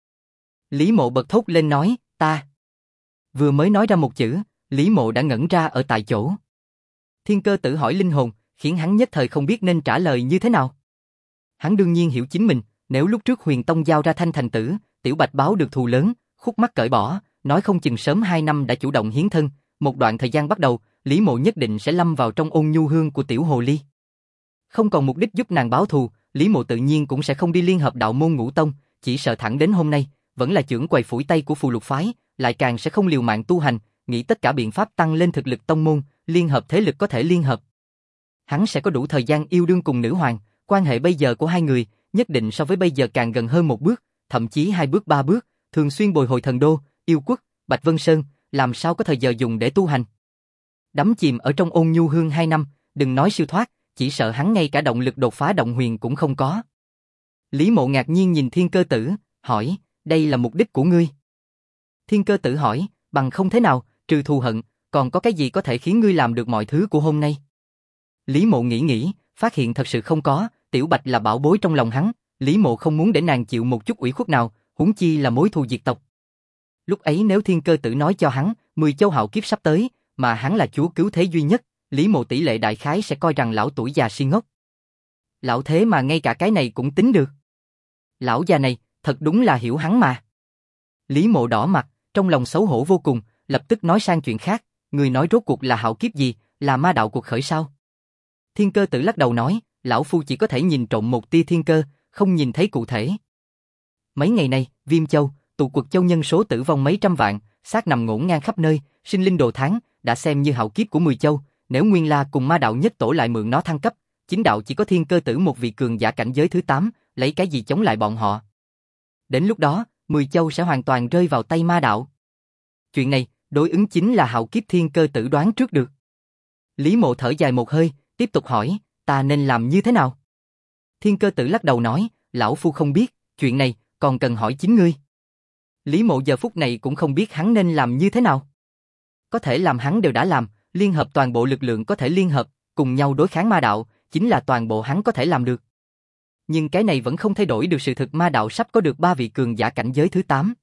Lý Mộ bật thốt lên nói, ta. Vừa mới nói ra một chữ, Lý Mộ đã ngẩn ra ở tại chỗ. Thiên Cơ Tử hỏi linh hồn, khiến hắn nhất thời không biết nên trả lời như thế nào. Hắn đương nhiên hiểu chính mình, nếu lúc trước Huyền Tông giao ra Thanh thành tử, Tiểu Bạch báo được thù lớn, khúc mắc cởi bỏ, nói không chừng sớm 2 năm đã chủ động hiến thân, một đoạn thời gian bắt đầu, Lý Mộ nhất định sẽ lâm vào trong ôn nhu hương của Tiểu Hồ Ly. Không còn mục đích giúp nàng báo thù, Lý Mộ tự nhiên cũng sẽ không đi liên hợp đạo môn Ngũ Tông, chỉ sợ thẳng đến hôm nay, vẫn là chưởng quầy phủi tay của Phù Lục phái, lại càng sẽ không liều mạng tu hành, nghĩ tất cả biện pháp tăng lên thực lực tông môn, liên hợp thế lực có thể liên hợp. Hắn sẽ có đủ thời gian yêu đương cùng nữ hoàng, quan hệ bây giờ của hai người, nhất định so với bây giờ càng gần hơn một bước, thậm chí 2 bước 3 bước, thường xuyên bồi hồi Thần Đô, Yêu Quốc, Bạch Vân Sơn, làm sao có thời giờ dùng để tu hành. Đắm chìm ở trong ôn nhu hương 2 năm, đừng nói siêu thoát, chỉ sợ hắn ngay cả động lực đột phá động huyền cũng không có. Lý Mộ ngạc nhiên nhìn Thiên Cơ Tử, hỏi, đây là mục đích của ngươi? Thiên Cơ Tử hỏi, bằng không thế nào, trừ thù hận, còn có cái gì có thể khiến ngươi làm được mọi thứ của hôm nay? Lý Mộ nghĩ, phát hiện thật sự không có, Tiểu Bạch là bảo bối trong lòng hắn, Lý Mộ không muốn để nàng chịu một chút ủy khuất nào, huống chi là mối thù diệt tộc. Lúc ấy nếu Thiên Cơ Tử nói cho hắn, 10 châu hạo kiếp sắp tới, mà hắn là chúa cứu thế duy nhất, Lý Mộ tỷ lệ đại khái sẽ coi rằng lão tuổi già si ngốc. Lão thế mà ngay cả cái này cũng tính được. Lão già này, thật đúng là hiểu hắn mà. Lý Mộ đỏ mặt, trong lòng xấu hổ vô cùng, lập tức nói sang chuyện khác, người nói rốt cuộc là hạo kiếp gì, là ma đạo cuộc khởi sao? Thiên Cơ Tử lắc đầu nói, lão phu chỉ có thể nhìn trộm một tia thiên cơ, không nhìn thấy cụ thể. Mấy ngày nay, Viêm Châu, tụ quật châu nhân số tử vong mấy trăm vạn, xác nằm ngổn ngang khắp nơi, sinh linh đồ tháng, đã xem như hạo kiếp của 10 châu, nếu Nguyên La cùng ma đạo nhất tổ lại mượn nó thăng cấp, chính đạo chỉ có Thiên Cơ Tử một vị cường giả cảnh giới thứ 8, lấy cái gì chống lại bọn họ? Đến lúc đó, 10 châu sẽ hoàn toàn rơi vào tay ma đạo. Chuyện này, đối ứng chính là hạo kiếp Thiên Cơ Tử đoán trước được. Lý Mộ thở dài một hơi, tiếp tục hỏi, ta nên làm như thế nào? Thiên Cơ Tử lắc đầu nói, lão phu không biết, chuyện này còn cần hỏi chính ngươi. Lý Mộ giờ phút này cũng không biết hắn nên làm như thế nào. Có thể làm hắn đều đã làm, liên hợp toàn bộ lực lượng có thể liên hợp, cùng nhau đối kháng ma đạo, chính là toàn bộ hắn có thể làm được. Nhưng cái này vẫn không thay đổi được sự thực ma đạo sắp có được 3 vị cường giả cảnh giới thứ 8.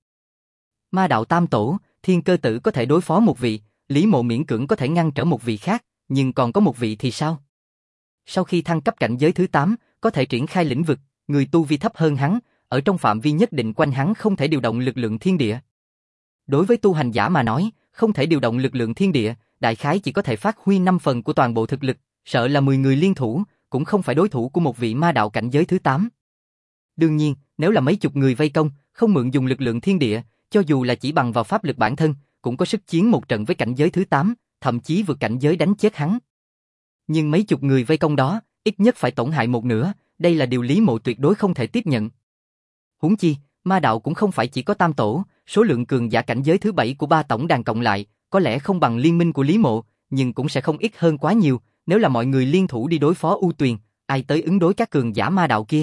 Ma đạo tam tổ, Thiên Cơ Tử có thể đối phó một vị, Lý Mộ miễn cưỡng có thể ngăn trở một vị khác, nhưng còn có một vị thì sao? Sau khi thăng cấp cảnh giới thứ 8, có thể triển khai lĩnh vực, người tu vi thấp hơn hắn, ở trong phạm vi nhất định quanh hắn không thể điều động lực lượng thiên địa. Đối với tu hành giả mà nói, không thể điều động lực lượng thiên địa, đại khái chỉ có thể phát huy 5 phần của toàn bộ thực lực, sợ là 10 người liên thủ, cũng không phải đối thủ của một vị ma đạo cảnh giới thứ 8. Đương nhiên, nếu là mấy chục người vây công, không mượn dùng lực lượng thiên địa, cho dù là chỉ bằng vào pháp lực bản thân, cũng có sức chiến một trận với cảnh giới thứ 8, thậm chí vượt cảnh giới đánh chết hắn. Nhưng mấy chục người vây công đó, ít nhất phải tổn hại một nửa, đây là điều Lý Mộ tuyệt đối không thể tiếp nhận. Huống chi, ma đạo cũng không phải chỉ có tam tổ, số lượng cường giả cảnh giới thứ 7 của 3 tổng đàn cộng lại, có lẽ không bằng liên minh của Lý Mộ, nhưng cũng sẽ không ít hơn quá nhiều, nếu là mọi người liên thủ đi đối phó U Tuyền, ai tới ứng đối các cường giả ma đạo kia.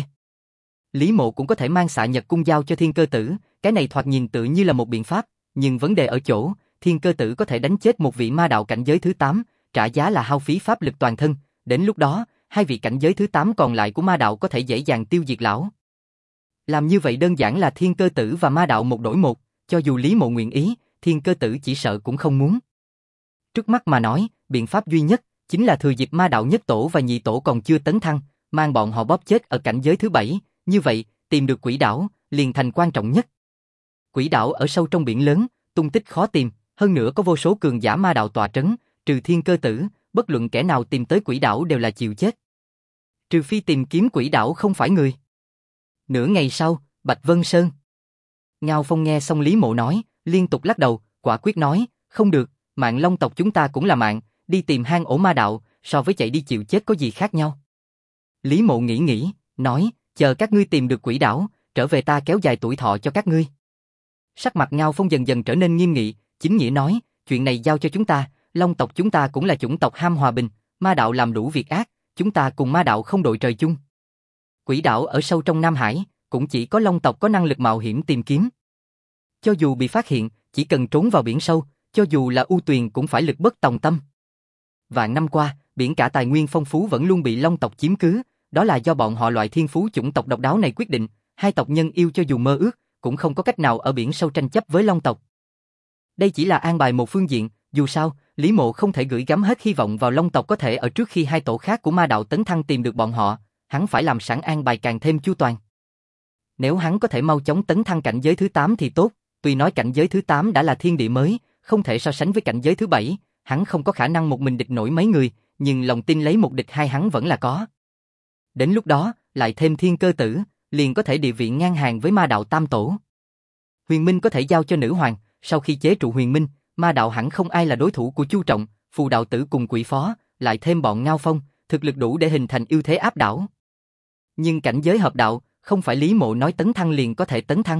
Lý Mộ cũng có thể mang Xạ Nhật cung giao cho Thiên Cơ Tử, cái này thoạt nhìn tự như là một biện pháp, nhưng vấn đề ở chỗ, Thiên Cơ Tử có thể đánh chết một vị ma đạo cảnh giới thứ 8, trả giá là hao phí pháp lực toàn thân, đến lúc đó, hai vị cảnh giới thứ 8 còn lại của ma đạo có thể dễ dàng tiêu diệt lão. Làm như vậy đơn giản là Thiên Cơ Tử và ma đạo một đổi một, cho dù Lý Mộ nguyện ý, Thiên Cơ Tử chỉ sợ cũng không muốn. Trước mắt mà nói, biện pháp duy nhất chính là thừa dịp ma đạo nhất tổ và nhị tổ còn chưa tấn thăng, mang bọn họ bóp chết ở cảnh giới thứ 7, như vậy, tìm được quỷ đảo liền thành quan trọng nhất. Quỷ đảo ở sâu trong biển lớn, tung tích khó tìm, hơn nữa có vô số cường giả ma đạo tọa trấn, trừ Thiên Cơ Tử, bất luận kẻ nào tìm tới quỷ đảo đều là chịu chết. Trừ phi tìm kiếm quỷ đảo không phải người. Nửa ngày sau, Bạch Vân Sơn. Ngao Phong nghe xong Lý Mộ nói, liên tục lắc đầu, quả quyết nói, không được, mạng Long tộc chúng ta cũng là mạng, đi tìm hang ổ ma đạo, so với chạy đi chịu chết có gì khác nhau. Lý Mộ nghĩ, nói, chờ các ngươi tìm được quỷ đảo, trở về ta kéo dài tuổi thọ cho các ngươi. Sắc mặt Ngao Phong dần dần trở nên nghiêm nghị, chính nghĩa nói, chuyện này giao cho chúng ta, Long tộc chúng ta cũng là chủng tộc ham hòa bình, ma đạo làm đủ việc ác, chúng ta cùng ma đạo không đội trời chung. Quỷ đảo ở sâu trong Nam Hải, cũng chỉ có Long tộc có năng lực mạo hiểm tìm kiếm. Cho dù bị phát hiện, chỉ cần trốn vào biển sâu, cho dù là U Tuyền cũng phải lực bất tòng tâm. Vạn năm qua, biển cả tài nguyên phong phú vẫn luôn bị Long tộc chiếm cứ, đó là do bọn họ loại thiên phú chủng tộc độc đáo này quyết định, hai tộc nhân yêu cho dù mơ ước, cũng không có cách nào ở biển sâu tranh chấp với Long tộc. Đây chỉ là an bài một phương diện, dù sao, Lý Mộ không thể gửi gắm hết hy vọng vào Long tộc có thể ở trước khi hai tổ khác của ma đạo tấn thăng tìm được bọn họ, hắn phải làm sẵn an bài càng thêm chu toàn. Nếu hắn có thể mau chóng tấn thăng cảnh giới thứ 8 thì tốt, tuy nói cảnh giới thứ 8 đã là thiên địa mới, không thể so sánh với cảnh giới thứ 7, hắn không có khả năng một mình địch nổi mấy người, nhưng lòng tin lấy một địch hai hắn vẫn là có. Đến lúc đó, lại thêm Thiên Cơ Tử, liền có thể địa vị ngang hàng với ma đạo tam tổ. Huyền Minh có thể giao cho nữ hoàng, sau khi chế trụ Huyền Minh, ma đạo hẳn không ai là đối thủ của Chu Trọng, Phù đạo tử cùng Quỷ Phó, lại thêm bọn Ngao Phong, thực lực đủ để hình thành ưu thế áp đảo. Nhưng cảnh giới hợp đạo, không phải Lý Mộ nói tấn thăng liền có thể tấn thăng.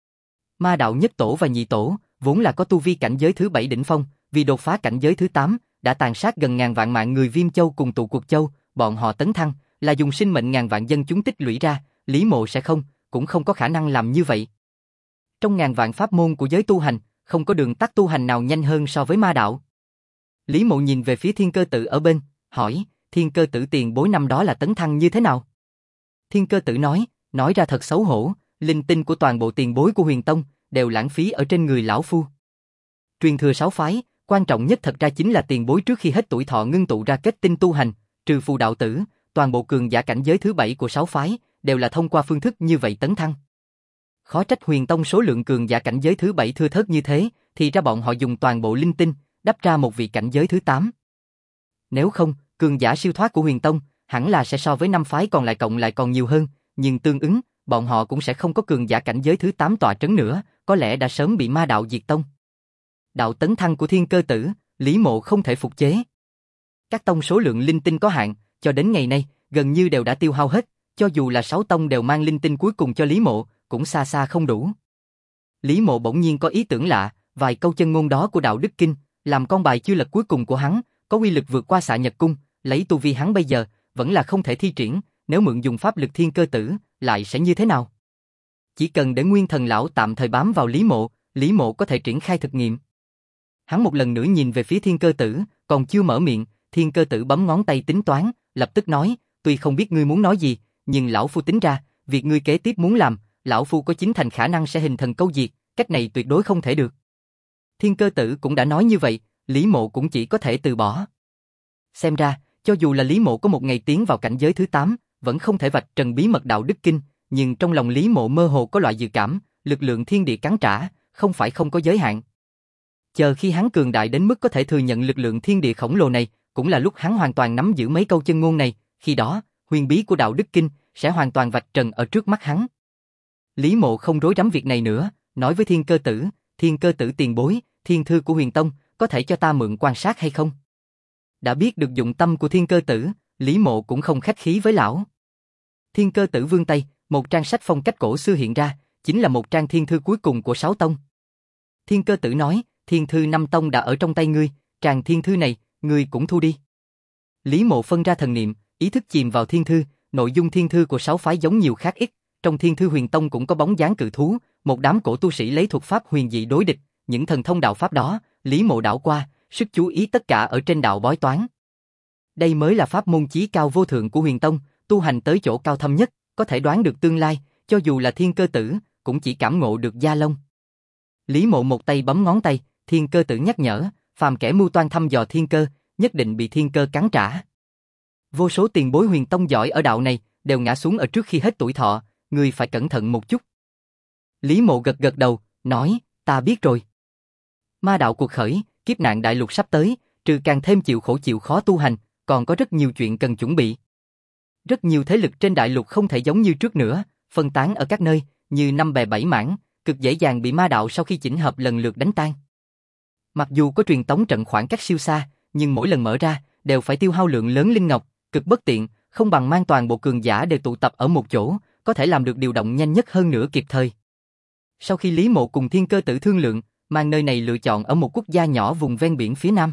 Ma đạo nhất tổ và nhị tổ, vốn là có tu vi cảnh giới thứ 7 đỉnh phong, vì đột phá cảnh giới thứ 8, đã tàn sát gần ngàn vạn mạng người Viêm Châu cùng Tụ Cuộc Châu, bọn họ tấn thăng, là dùng sinh mệnh ngàn vạn dân chúng tích lũy ra, Lý Mộ sẽ không, cũng không có khả năng làm như vậy. Trong ngàn vạn pháp môn của giới tu hành, không có đường tắt tu hành nào nhanh hơn so với ma đạo. Lý Mộ nhìn về phía Thiên Cơ Tử ở bên, hỏi, Thiên Cơ Tử tiền bối năm đó là tấn thăng như thế nào? Thiên Cơ Tử nói ra thật xấu hổ, linh tinh của toàn bộ tiền bối của Huyền Tông, đều lãng phí ở trên người lão phu. Truyền thừa 6 phái, quan trọng nhất thật ra chính là tiền bối trước khi hết tuổi thọ ngưng tụ ra kết tinh tu hành, trừ Phù đạo tử, toàn bộ cường giả cảnh giới thứ 7 của 6 phái, đều là thông qua phương thức như vậy tấn thăng. Khó trách Huyền Tông số lượng cường giả cảnh giới thứ 7 thưa thớt như thế, thì ra bọn họ dùng toàn bộ linh tinh, đắp ra một vị cảnh giới thứ 8. Nếu không, cường giả siêu thoát của Huyền Tông, hẳn là sẽ so với 5 phái còn lại cộng lại còn nhiều hơn, nhưng tương ứng, bọn họ cũng sẽ không có cường giả cảnh giới thứ 8 tọa trấn nữa, có lẽ đã sớm bị ma đạo diệt tông. Đạo tấn thăng của Thiên Cơ Tử, Lý Mộ không thể phục chế. Các tông số lượng linh tinh có hạn, cho đến ngày nay, gần như đều đã tiêu hao hết, cho dù là 6 tông đều mang linh tinh cuối cùng cho Lý Mộ, cũng xa xa không đủ. Lý Mộ bỗng nhiên có ý tưởng lạ, vài câu chân ngôn đó của Đạo Đức Kinh, làm con bài chưa lật cuối cùng của hắn, có uy lực vượt qua Xạ Nhật Cung, lấy tu vi hắn bây giờ, vẫn là không thể thi triển, nếu mượn dùng pháp lực thiên cơ tử, lại sẽ như thế nào? Chỉ cần để nguyên thần lão tạm thời bám vào Lý Mộ có thể triển khai thực nghiệm. Hắn một lần nữa nhìn về phía thiên cơ tử, còn chưa mở miệng, thiên cơ tử bấm ngón tay tính toán, lập tức nói, tuy không biết ngươi muốn nói gì, nhưng lão phu tính ra, việc ngươi kế tiếp muốn làm, lão phu có 9 thành khả năng sẽ hình thần câu diệt, cách này tuyệt đối không thể được. Thiên cơ tử cũng đã nói như vậy, Lý Mộ cũng chỉ có thể từ bỏ. Xem ra, cho dù là Lý Mộ có một ngày tiến vào cảnh giới thứ 8, vẫn không thể vạch trần bí mật đạo đức kinh, nhưng trong lòng Lý Mộ mơ hồ có loại dự cảm, lực lượng thiên địa cắn trả, không phải không có giới hạn. Chờ khi hắn cường đại đến mức có thể thừa nhận lực lượng thiên địa khổng lồ này, cũng là lúc hắn hoàn toàn nắm giữ mấy câu chân ngôn này, khi đó, huyền bí của đạo đức kinh sẽ hoàn toàn vạch trần ở trước mắt hắn. Lý Mộ không rối rắm việc này nữa, nói với thiên cơ tử tiền bối, thiên thư của Huyền Tông, có thể cho ta mượn quan sát hay không? Đã biết được dụng tâm của thiên cơ tử, Lý Mộ cũng không khách khí với lão. Thiên cơ tử vươn tay, một trang sách phong cách cổ xưa hiện ra, chính là một trang thiên thư cuối cùng của 6 tông. Thiên cơ tử nói, thiên thư 5 tông đã ở trong tay ngươi, trang thiên thư này, ngươi cũng thu đi. Lý Mộ phân ra thần niệm, ý thức chìm vào thiên thư, nội dung thiên thư của 6 phái giống nhiều khác ít, trong thiên thư Huyền Tông cũng có bóng dáng cự thú, một đám cổ tu sĩ lấy thuật pháp huyền dị đối địch, những thần thông đạo pháp đó, Lý Mộ đảo qua, sức chú ý tất cả ở trên đạo bói toán. Đây mới là pháp môn chí cao vô thượng của Huyền Tông, tu hành tới chỗ cao thâm nhất, có thể đoán được tương lai, cho dù là thiên cơ tử, cũng chỉ cảm ngộ được da lông. Lý Mộ một tay bấm ngón tay, thiên cơ tử nhắc nhở, phàm kẻ mưu toan thăm dò thiên cơ, nhất định bị thiên cơ cắn trả. Vô số tiền bối Huyền Tông giỏi ở đạo này, đều ngã xuống ở trước khi hết tuổi thọ, ngươi phải cẩn thận một chút. Lý Mộ gật gật đầu, nói, ta biết rồi. Ma đạo cuộc khởi, kiếp nạn đại lục sắp tới, trừ càng thêm chịu khổ chịu khó tu hành, còn có rất nhiều chuyện cần chuẩn bị. Rất nhiều thế lực trên đại lục không thể giống như trước nữa, phân tán ở các nơi, như năm bè bảy mảng, cực dễ dàng bị ma đạo sau khi chỉnh hợp lần lượt đánh tan. Mặc dù có truyền tống trận khoảng cách siêu xa, nhưng mỗi lần mở ra, đều phải tiêu hao lượng lớn linh ngọc, cực bất tiện, không bằng mang toàn bộ cường giả đều tụ tập ở một chỗ, có thể làm được điều động nhanh nhất hơn nữa kịp thời. Sau khi Lý Mộ cùng thiên cơ tử thương lượng, mang nơi này lựa chọn ở một quốc gia nhỏ vùng ven biển phía nam.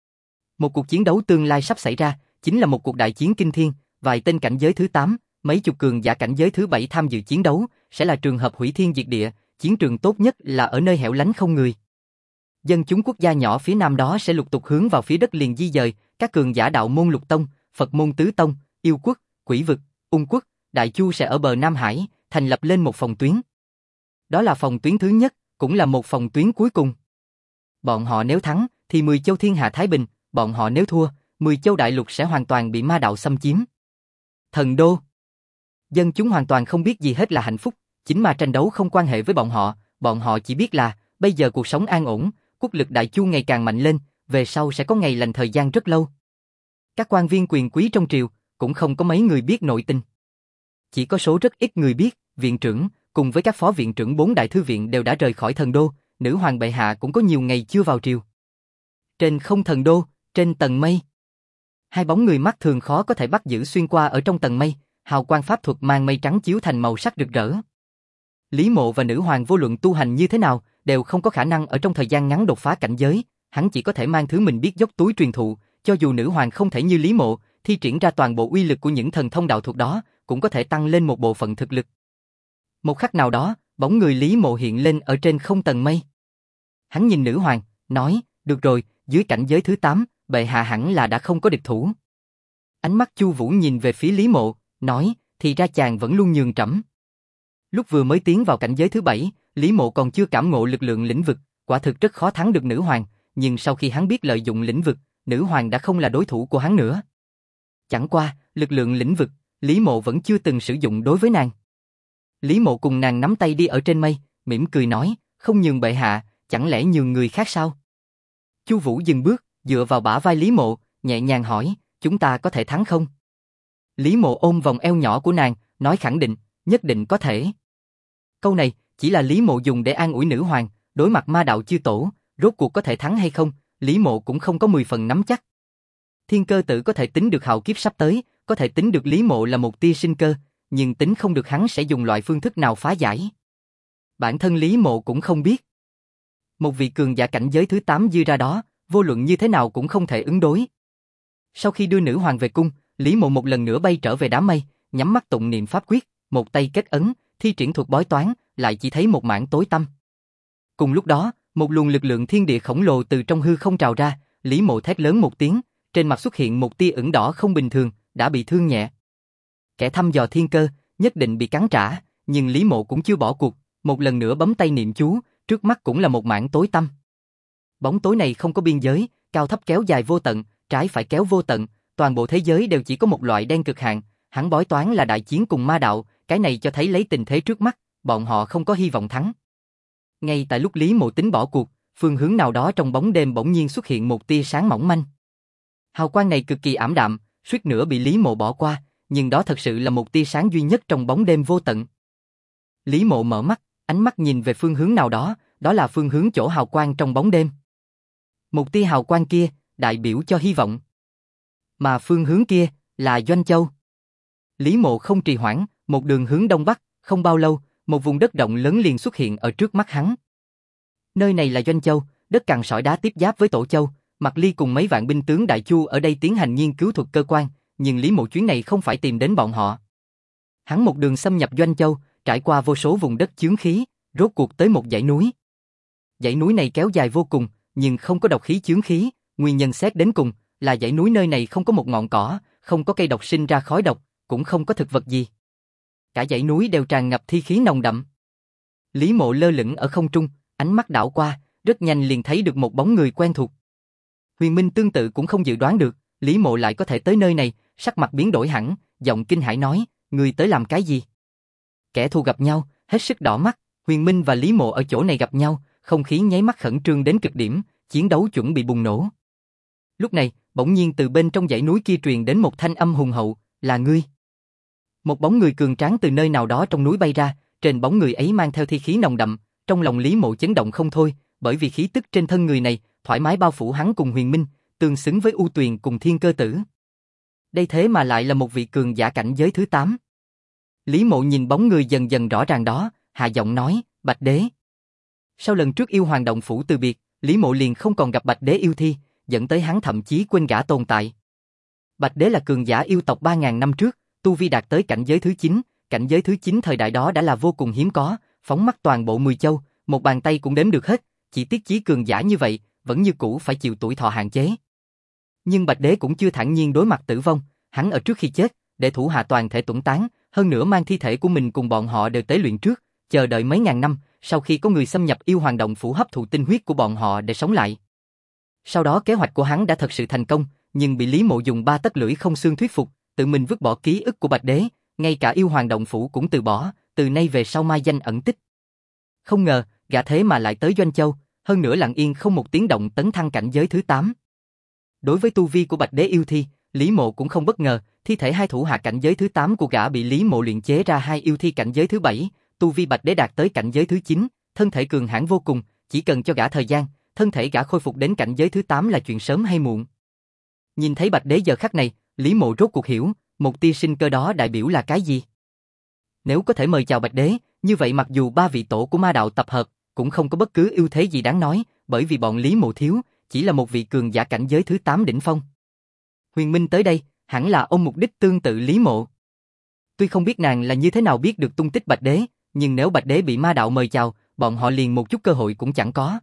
Một cuộc chiến đấu tương lai sắp xảy ra, chính là một cuộc đại chiến kinh thiên, vài tên cảnh giới thứ 8, mấy chục cường giả cảnh giới thứ 7 tham dự chiến đấu, sẽ là trường hợp hủy thiên diệt địa, chiến trường tốt nhất là ở nơi hẻo lánh không người. Dân chúng quốc gia nhỏ phía nam đó sẽ lục tục hướng vào phía đất liền di dời, các cường giả đạo môn Lục Tông, Phật môn Tứ Tông, Yêu Quốc, Quỷ Vực, Ung Quốc, Đại Chu sẽ ở bờ Nam Hải, thành lập lên một phòng tuyến. Đó là phòng tuyến thứ nhất, cũng là một phòng tuyến cuối cùng. Bọn họ nếu thắng, thì 10 châu thiên hạ thái bình, bọn họ nếu thua, 10 châu đại lục sẽ hoàn toàn bị ma đạo xâm chiếm. Thần đô. Dân chúng hoàn toàn không biết gì hết là hạnh phúc, chính mà tranh đấu không quan hệ với bọn họ chỉ biết là, bây giờ cuộc sống an ổn, quốc lực Đại Chu ngày càng mạnh lên, về sau sẽ có ngày lành thời gian rất lâu. Các quan viên quyền quý trong triều, cũng không có mấy người biết nội tình. Chỉ có số rất ít người biết, viện trưởng, cùng với các phó viện trưởng 4 đại thư viện đều đã rời khỏi thần đô, nữ hoàng bệ hạ cũng có nhiều ngày chưa vào triều. Trên không thần đô, trên tầng mây. Hai bóng người mắt thường khó có thể bắt giữ xuyên qua ở trong tầng mây, hào quang pháp thuật mang mây trắng chiếu thành màu sắc rực rỡ. Lý Mộ và nữ hoàng vô luận tu hành như thế nào, đều không có khả năng ở trong thời gian ngắn đột phá cảnh giới, hắn chỉ có thể mang thứ mình biết dốc túi truyền thụ, cho dù nữ hoàng không thể như Lý Mộ, thi triển ra toàn bộ uy lực của những thần thông đạo thuật đó, cũng có thể tăng lên một bộ phận thực lực. Một khắc nào đó, bóng người Lý Mộ hiện lên ở trên không tầng mây. Hắn nhìn nữ hoàng, nói, được rồi, dưới cảnh giới thứ 8, bệ hạ hẳn là đã không có địch thủ. Ánh mắt Chu Vũ nhìn về phía Lý Mộ, nói, thì ra chàng vẫn luôn nhường trẫm. Lúc vừa mới tiến vào cảnh giới thứ 7, Lý Mộ còn chưa cảm ngộ lực lượng lĩnh vực, quả thực rất khó thắng được nữ hoàng, nhưng sau khi hắn biết lợi dụng lĩnh vực, nữ hoàng đã không là đối thủ của hắn nữa. Chẳng qua, lực lượng lĩnh vực, Lý Mộ vẫn chưa từng sử dụng đối với nàng. Lý Mộ cùng nàng nắm tay đi ở trên mây, mỉm cười nói, không nhường bệ hạ, chẳng lẽ nhường người khác sao? Chu Vũ dừng bước, dựa vào bả vai Lý Mộ, nhẹ nhàng hỏi, chúng ta có thể thắng không? Lý Mộ ôm vòng eo nhỏ của nàng, nói khẳng định, nhất định có thể. Câu này chỉ là Lý Mộ dùng để an ủi nữ hoàng, đối mặt ma đạo chư tổ, rốt cuộc có thể thắng hay không, Lý Mộ cũng không có 10 phần nắm chắc. Thiên cơ tử có thể tính được hạo kiếp sắp tới, có thể tính được Lý Mộ là một tia sinh cơ, nhưng tính không được hắn sẽ dùng loại phương thức nào phá giải. Bản thân Lý Mộ cũng không biết. Một vị cường giả cảnh giới thứ 8 dư ra đó, vô luận như thế nào cũng không thể ứng đối. Sau khi đưa nữ hoàng về cung, Lý Mộ một lần nữa bay trở về đám mây, nhắm mắt tụng niệm pháp quyết, một tay kết ấn, thi triển thuật bói toán, lại chỉ thấy một mảng tối tăm. Cùng lúc đó, một luồng lực lượng thiên địa khổng lồ từ trong hư không trào ra, Lý Mộ thét lớn một tiếng, trên mặt xuất hiện một tia ửng đỏ không bình thường, đã bị thương nhẹ. Kẻ thăm dò thiên cơ, nhất định bị cắn trả, nhưng Lý Mộ cũng chưa bỏ cuộc, một lần nữa bấm tay niệm chú, trước mắt cũng là một mảng tối tăm. Bóng tối này không có biên giới, cao thấp kéo dài vô tận, trái phải kéo vô tận, toàn bộ thế giới đều chỉ có một loại đen cực hạn, hắn bói toán là đại chiến cùng ma đạo, cái này cho thấy lấy tình thế trước mắt, bọn họ không có hy vọng thắng. Ngay tại lúc Lý Mộ tính bỏ cuộc, phương hướng nào đó trong bóng đêm bỗng nhiên xuất hiện một tia sáng mỏng manh. Hào quang này cực kỳ ảm đạm, suýt nữa bị Lý Mộ bỏ qua, nhưng đó thật sự là một tia sáng duy nhất trong bóng đêm vô tận. Lý Mộ mở mắt, ánh mắt nhìn về phương hướng nào đó, đó là phương hướng chỗ hào quang trong bóng đêm. Một tia hào quang kia, đại biểu cho hy vọng. Mà phương hướng kia, là Doanh Châu. Lý Mộ không trì hoãn, một đường hướng đông bắc, không bao lâu, một vùng đất rộng lớn liền xuất hiện ở trước mắt hắn. Nơi này là Doanh Châu, đất cằn sỏi đá tiếp giáp với Tổ Châu, Mạc Ly cùng mấy vạn binh tướng Đại Chu ở đây tiến hành nghiên cứu thuật cơ quan, nhưng Lý Mộ chuyến này không phải tìm đến bọn họ. Hắn một đường xâm nhập Doanh Châu, trải qua vô số vùng đất chướng khí, rốt cuộc tới một dãy núi. Dãy núi này kéo dài vô cùng, nhưng không có độc khí chướng khí, nguyên nhân xét đến cùng là dãy núi nơi này không có một ngọn cỏ, không có cây độc sinh ra khói độc, cũng không có thực vật gì. Cả dãy núi đều tràn ngập thi khí nồng đậm. Lý Mộ lơ lửng ở không trung, ánh mắt đảo qua, rất nhanh liền thấy được một bóng người quen thuộc. Huyền Minh tương tự cũng không dự đoán được, Lý Mộ lại có thể tới nơi này, sắc mặt biến đổi hẳn, giọng kinh hãi nói, người tới làm cái gì? Kẻ thù gặp nhau, hết sức đỏ mắt, Huyền Minh và Lý Mộ ở chỗ này gặp nhau, không khí nháy mắt khẩn trương đến cực điểm, chiến đấu chuẩn bị bùng nổ. Lúc này, bỗng nhiên từ bên trong dãy núi kia truyền đến một thanh âm hùng hậu, là ngươi. Một bóng người cường tráng từ nơi nào đó trong núi bay ra, trên bóng người ấy mang theo thi khí nồng đậm, trong lòng Lý Mộ chấn động không thôi, bởi vì khí tức trên thân người này thoải mái bao phủ hắn cùng Huyền Minh, tương xứng với U Tuyền cùng Thiên Cơ Tử. Đây thế mà lại là một vị cường giả cảnh giới thứ 8. Lý Mộ nhìn bóng người dần dần rõ ràng đó, hạ giọng nói, Bạch Đế. Sau lần trước yêu hoàng động phủ từ biệt, Lý Mộ liền không còn gặp Bạch Đế yêu thi, dẫn tới hắn thậm chí quên gã tồn tại. Bạch Đế là cường giả yêu tộc 3.000 năm trước, tu vi đạt tới cảnh giới thứ 9, cảnh giới thứ 9 thời đại đó đã là vô cùng hiếm có, phóng mắt toàn bộ 10 châu, một bàn tay cũng đếm được hết, chỉ tiếc chí cường giả như vậy, vẫn như cũ phải chịu tuổi thọ hạn chế. Nhưng Bạch Đế cũng chưa thản nhiên đối mặt tử vong, hắn ở trước khi chết, để thủ hạ toàn thể tuẫn tán, hơn nữa mang thi thể của mình cùng bọn họ đều tế luyện trước, chờ đợi mấy ngàn năm, sau khi có người xâm nhập yêu hoàng động phủ hấp thụ tinh huyết của bọn họ để sống lại. Sau đó kế hoạch của hắn đã thật sự thành công, nhưng bị Lý Mộ dùng 3 tấc lưỡi không xương thuyết phục, tự mình vứt bỏ ký ức của Bạch Đế, ngay cả yêu hoàng động phủ cũng từ bỏ, từ nay về sau mai danh ẩn tích. Không ngờ, gã thế mà lại tới Doanh Châu, hơn nữa lặng yên không một tiếng động tấn thăng cảnh giới thứ 8. Đối với tu vi của Bạch Đế yêu thi, Lý Mộ cũng không bất ngờ, thi thể hai thủ hạ cảnh giới thứ 8 của gã bị Lý Mộ luyện chế ra hai yêu thi cảnh giới thứ 7, tu vi Bạch Đế đạt tới cảnh giới thứ 9, thân thể cường hãn vô cùng, chỉ cần cho gã thời gian, thân thể gã khôi phục đến cảnh giới thứ 8 là chuyện sớm hay muộn. Nhìn thấy Bạch Đế giờ khắc này, Lý Mộ rốt cuộc hiểu, một tia sinh cơ đó đại biểu là cái gì. Nếu có thể mời chào Bạch Đế, như vậy mặc dù 3 vị tổ của ma đạo tập hợp, cũng không có bất cứ ưu thế gì đáng nói, bởi vì bọn Lý Mộ thiếu, chỉ là một vị cường giả cảnh giới thứ 8 đỉnh phong. Huyền Minh tới đây, hẳn là ôm mục đích tương tự Lý Mộ. Tuy không biết nàng là như thế nào biết được tung tích Bạch Đế, nhưng nếu Bạch Đế bị ma đạo mời chào, bọn họ liền một chút cơ hội cũng chẳng có.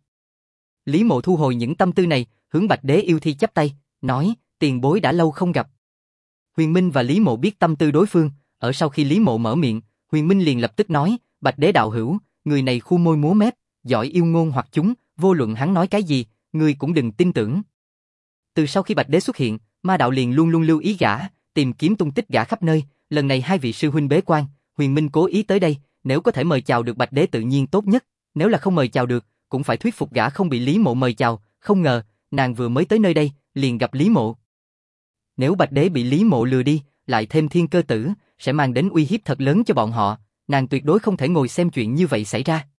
Lý Mộ thu hồi những tâm tư này, hướng Bạch Đế yêu thi chắp tay, nói, tiền bối đã lâu không gặp. Huyền Minh và Lý Mộ biết tâm tư đối phương, ở sau khi Lý Mộ mở miệng, Huyền Minh liền lập tức nói, Bạch Đế đạo hữu, người này khu môi múa mép, giỏi yêu ngôn hoặc chúng, vô luận hắn nói cái gì, ngươi cũng đừng tin tưởng. Từ sau khi Bạch Đế xuất hiện, ma đạo liền luôn luôn lưu ý gã, tìm kiếm tung tích gã khắp nơi, lần này hai vị sư huynh bế quan, Huyền Minh cố ý tới đây, nếu có thể mời chào được Bạch Đế tự nhiên tốt nhất, nếu là không mời chào được, cũng phải thuyết phục gã không bị Lý Mộ mời chào, không ngờ, nàng vừa mới tới nơi đây, liền gặp Lý Mộ. Nếu Bạch Đế bị Lý Mộ lừa đi, lại thêm Thiên Cơ Tử, sẽ mang đến uy hiếp thật lớn cho bọn họ, nàng tuyệt đối không thể ngồi xem chuyện như vậy xảy ra.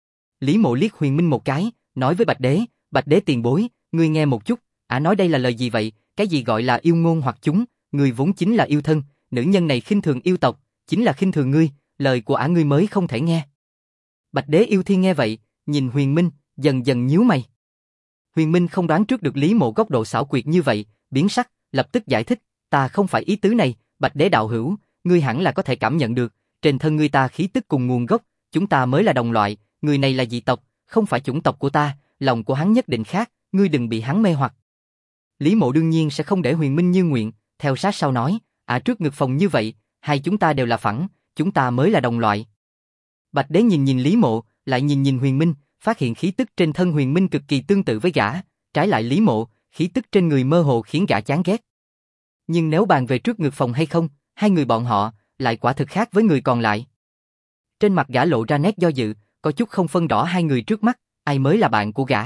Lý Mộ liếc Huyền Minh một cái, nói với Bạch Đế tiền bối, ngươi nghe một chút, nói đây là lời gì vậy, cái gì gọi là yêu ngôn hoặc chúng, ngươi vốn chính là yêu thân, nữ nhân này khinh thường yêu tộc, chính là khinh thường ngươi, lời của ngươi mới không thể nghe. Bạch Đế yêu thiên nghe vậy, nhìn Huyền Minh, dần dần nhíu mày. Huyền Minh không đoán trước được Lý Mộ góc độ xảo quyệt như vậy, biến sắc, lập tức giải thích, ta không phải ý tứ này, Bạch Đế đạo hữu, ngươi hẳn là có thể cảm nhận được, trên thân ngươi ta khí tức cùng nguồn gốc, chúng ta mới là đồng loại, người này là dị tộc, không phải chủng tộc của ta, lòng của hắn nhất định khác, ngươi đừng bị hắn mê hoặc. Lý Mộ đương nhiên sẽ không để Huyền Minh như nguyện, theo sát sau nói, trước ngực phòng như vậy, hai chúng ta đều là phẳng, chúng ta mới là đồng loại. Bạch Đế nhìn nhìn Lý Mộ, lại nhìn nhìn Huyền Minh, phát hiện khí tức trên thân Huyền Minh cực kỳ tương tự với gã, trái lại Lý Mộ, khí tức trên người mơ hồ khiến gã chán ghét. Nhưng nếu bàn về trước ngực phòng hay không, hai người bọn họ lại quả thực khác với người còn lại. Trên mặt gã lộ ra nét do dự, có chút không phân rõ hai người trước mắt, ai mới là bạn của gã.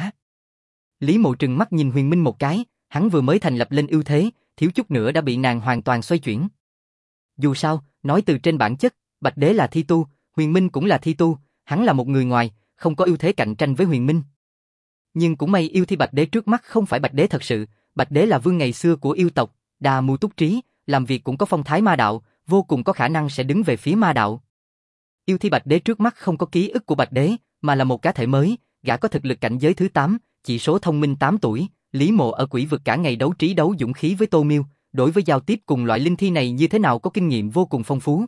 Lý Mộ trừng mắt nhìn Huyền Minh một cái, hắn vừa mới thành lập lên ưu thế, thiếu chút nữa đã bị nàng hoàn toàn xoay chuyển. Dù sao, nói từ trên bản chất, Bạch Đế là thi tu, Huyền Minh cũng là thi tu, hắn là một người ngoài, không có ưu thế cạnh tranh với Huyền Minh. Nhưng cũng may yêu thi Bạch Đế trước mắt không phải Bạch Đế thật sự, Bạch Đế là vương ngày xưa của yêu tộc, đa mưu túc trí, làm việc cũng có phong thái ma đạo, vô cùng có khả năng sẽ đứng về phía ma đạo. Yêu thi Bạch Đế trước mắt không có ký ức của Bạch Đế, mà là một cá thể mới, gã có thực lực cảnh giới thứ 8, chỉ số thông minh 8 tuổi, Lý Mộ ở quỷ vực cả ngày đấu trí đấu dũng khí với Tô Miêu, đối với giao tiếp cùng loại linh thi này như thế nào có kinh nghiệm vô cùng phong phú.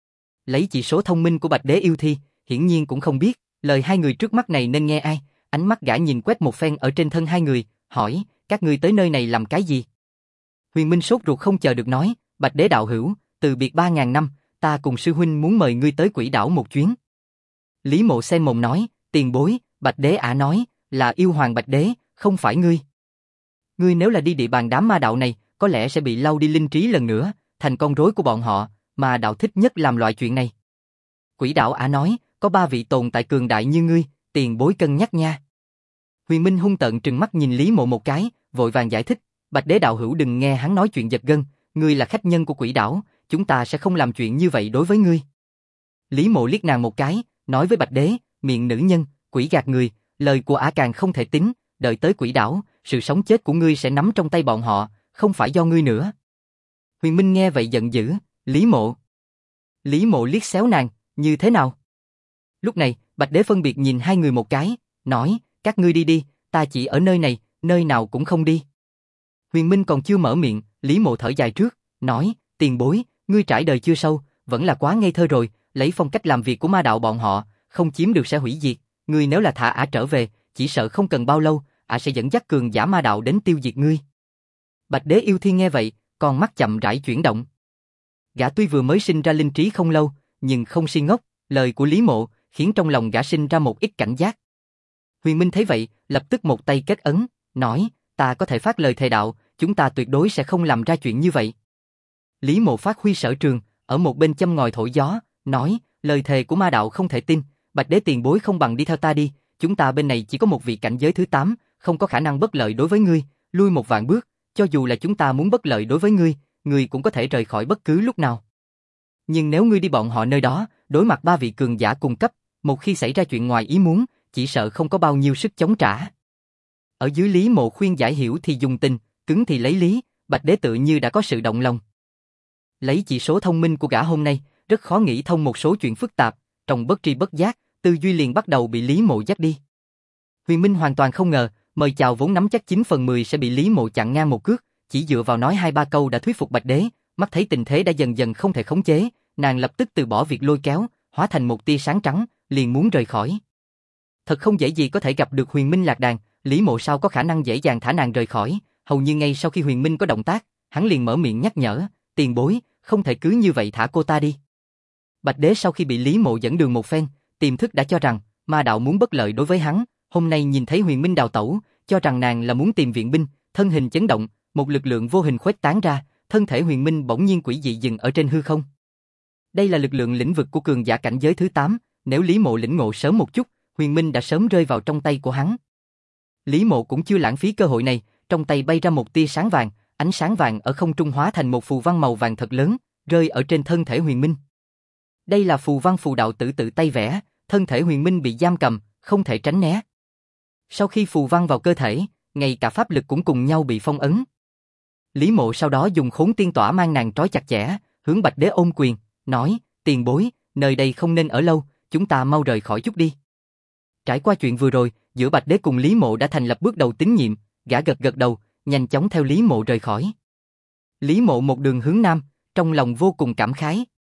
Lấy chỉ số thông minh của Bạch Đế yêu thi, hiển nhiên cũng không biết, lời hai người trước mắt này nên nghe ai, ánh mắt gã nhìn quét một phen ở trên thân hai người, hỏi, các ngươi tới nơi này làm cái gì? Huyền Minh sốt ruột không chờ được nói, Bạch Đế đạo hữu, từ biệt 3.000 năm, ta cùng sư huynh muốn mời ngươi tới quỷ đảo một chuyến. Lý Mộ xem mồm nói, tiền bối, Bạch Đế nói, là yêu hoàng Bạch Đế, không phải ngươi. Ngươi nếu là đi địa bàn đám ma đạo này, có lẽ sẽ bị lau đi linh trí lần nữa, thành con rối của bọn họ, mà đạo thích nhất làm loại chuyện này. Quỷ đảo nói, có 3 vị tồn tại cường đại như ngươi, tiền bối cân nhắc nha. Huyền Minh hung tợn trừng mắt nhìn Lý Mộ một cái, vội vàng giải thích, Bạch Đế đạo hữu đừng nghe hắn nói chuyện giật gân, ngươi là khách nhân của quỷ đảo, chúng ta sẽ không làm chuyện như vậy đối với ngươi. Lý Mộ liếc nàng một cái, nói với Bạch Đế, miệng nữ nhân, quỷ gạt người, lời của càng không thể tín, đợi tới quỷ đảo, sự sống chết của ngươi sẽ nắm trong tay bọn họ, không phải do ngươi nữa. Huyền Minh nghe vậy giận dữ, Lý Mộ. Lý Mộ liếc xéo nàng, như thế nào? Lúc này, Bạch Đế phân biệt nhìn hai người một cái, nói, các ngươi đi đi, ta chỉ ở nơi này, nơi nào cũng không đi. Huyền Minh còn chưa mở miệng, Lý Mộ thở dài trước, nói, tiền bối, ngươi trải đời chưa sâu, vẫn là quá ngây thơ rồi, lấy phong cách làm việc của ma đạo bọn họ, không chiếm được sẽ hủy diệt, ngươi nếu là thả trở về, chỉ sợ không cần bao lâu, sẽ dẫn dắt cường giả ma đạo đến tiêu diệt ngươi. Bạch Đế yêu thiên nghe vậy, con mắt chậm rãi chuyển động. Gã tuy vừa mới sinh ra linh trí không lâu, nhưng không si ngốc, lời của Lý Mộ khiến trong lòng gã sinh ra một ít cảnh giác. Huyền Minh thấy vậy, lập tức một tay kết ấn, nói, ta có thể phát lời thề đạo, chúng ta tuyệt đối sẽ không làm ra chuyện như vậy. Lý Mộ phát huy sở trường, ở một bên châm ngòi thổi gió, nói, lời thề của ma đạo không thể tin, Bạch Đế tiền bối không bằng đi theo ta đi, chúng ta bên này chỉ có một vị cảnh giới thứ 8, không có khả năng bất lợi đối với ngươi, lui một vạn bước, cho dù là chúng ta muốn bất lợi đối với ngươi, ngươi cũng có thể rời khỏi bất cứ lúc nào. Nhưng nếu ngươi đi bọn họ nơi đó, đối mặt 3 vị cường giả cùng cấp, một khi xảy ra chuyện ngoài ý muốn, chỉ sợ không có bao nhiêu sức chống trả. Ở dưới Lý Mộ khuyên giải hiểu thì dùng tình, cứng thì lấy lý, Bạch Đế tự như đã có sự động lòng. Lấy chỉ số thông minh của gã hôm nay, rất khó nghĩ thông một số chuyện phức tạp, trong bất tri bất giác, tư duy liền bắt đầu bị Lý Mộ dắt đi. Huyền Minh hoàn toàn không ngờ, mời chào vốn nắm chắc 9 phần 10 sẽ bị Lý Mộ chặn ngang một cước, chỉ dựa vào nói 2-3 câu đã thuyết phục Bạch Đế, mắt thấy tình thế đã dần dần không thể khống chế, nàng lập tức từ bỏ việc lôi kéo, hóa thành một tia sáng trắng, liền muốn rời khỏi. Thật không dễ gì có thể gặp được Huyền Minh lạc đàn, Lý Mộ sao có khả năng dễ dàng thả nàng rời khỏi, hầu như ngay sau khi Huyền Minh có động tác, hắn liền mở miệng nhắc nhở, tiền bối, không thể cứ như vậy thả cô ta đi. Bạch Đế sau khi bị Lý Mộ dẫn đường một phen, tiềm thức đã cho rằng, ma đạo muốn bất lợi đối với hắn, hôm nay nhìn thấy Huyền Minh đào tẩu, cho rằng nàng là muốn tìm viện binh, thân hình chấn động, một lực lượng vô hình khuếch tán ra, thân thể Huyền Minh bỗng nhiên quỷ dị dừng ở trên hư không. Đây là lực lượng lĩnh vực của cường giả cảnh giới thứ 8, nếu Lý Mộ lĩnh ngộ sớm một chút, Huyền Minh đã sớm rơi vào trong tay của hắn. Lý Mộ cũng chưa lãng phí cơ hội này, trong tay bay ra một tia sáng vàng, ánh sáng vàng ở không trung hóa thành một phù văn màu vàng thật lớn, rơi ở trên thân thể Huyền Minh. Đây là phù văn phù đạo tử tự tay vẽ, thân thể Huyền Minh bị giam cầm, không thể tránh né. Sau khi phù văn vào cơ thể, ngay cả pháp lực cũng cùng nhau bị phong ấn. Lý Mộ sau đó dùng khốn tiên tỏa mang nàng trói chặt chẽ, hướng Bạch Đế ôm quyền, nói, tiền bối, nơi đây không nên ở lâu, chúng ta mau rời khỏi chút đi. Trải qua chuyện vừa rồi, giữa Bạch Đế cùng Lý Mộ đã thành lập bước đầu tín nhiệm, gã gật gật đầu, nhanh chóng theo Lý Mộ rời khỏi. Lý Mộ một đường hướng nam, trong lòng vô cùng cảm khái.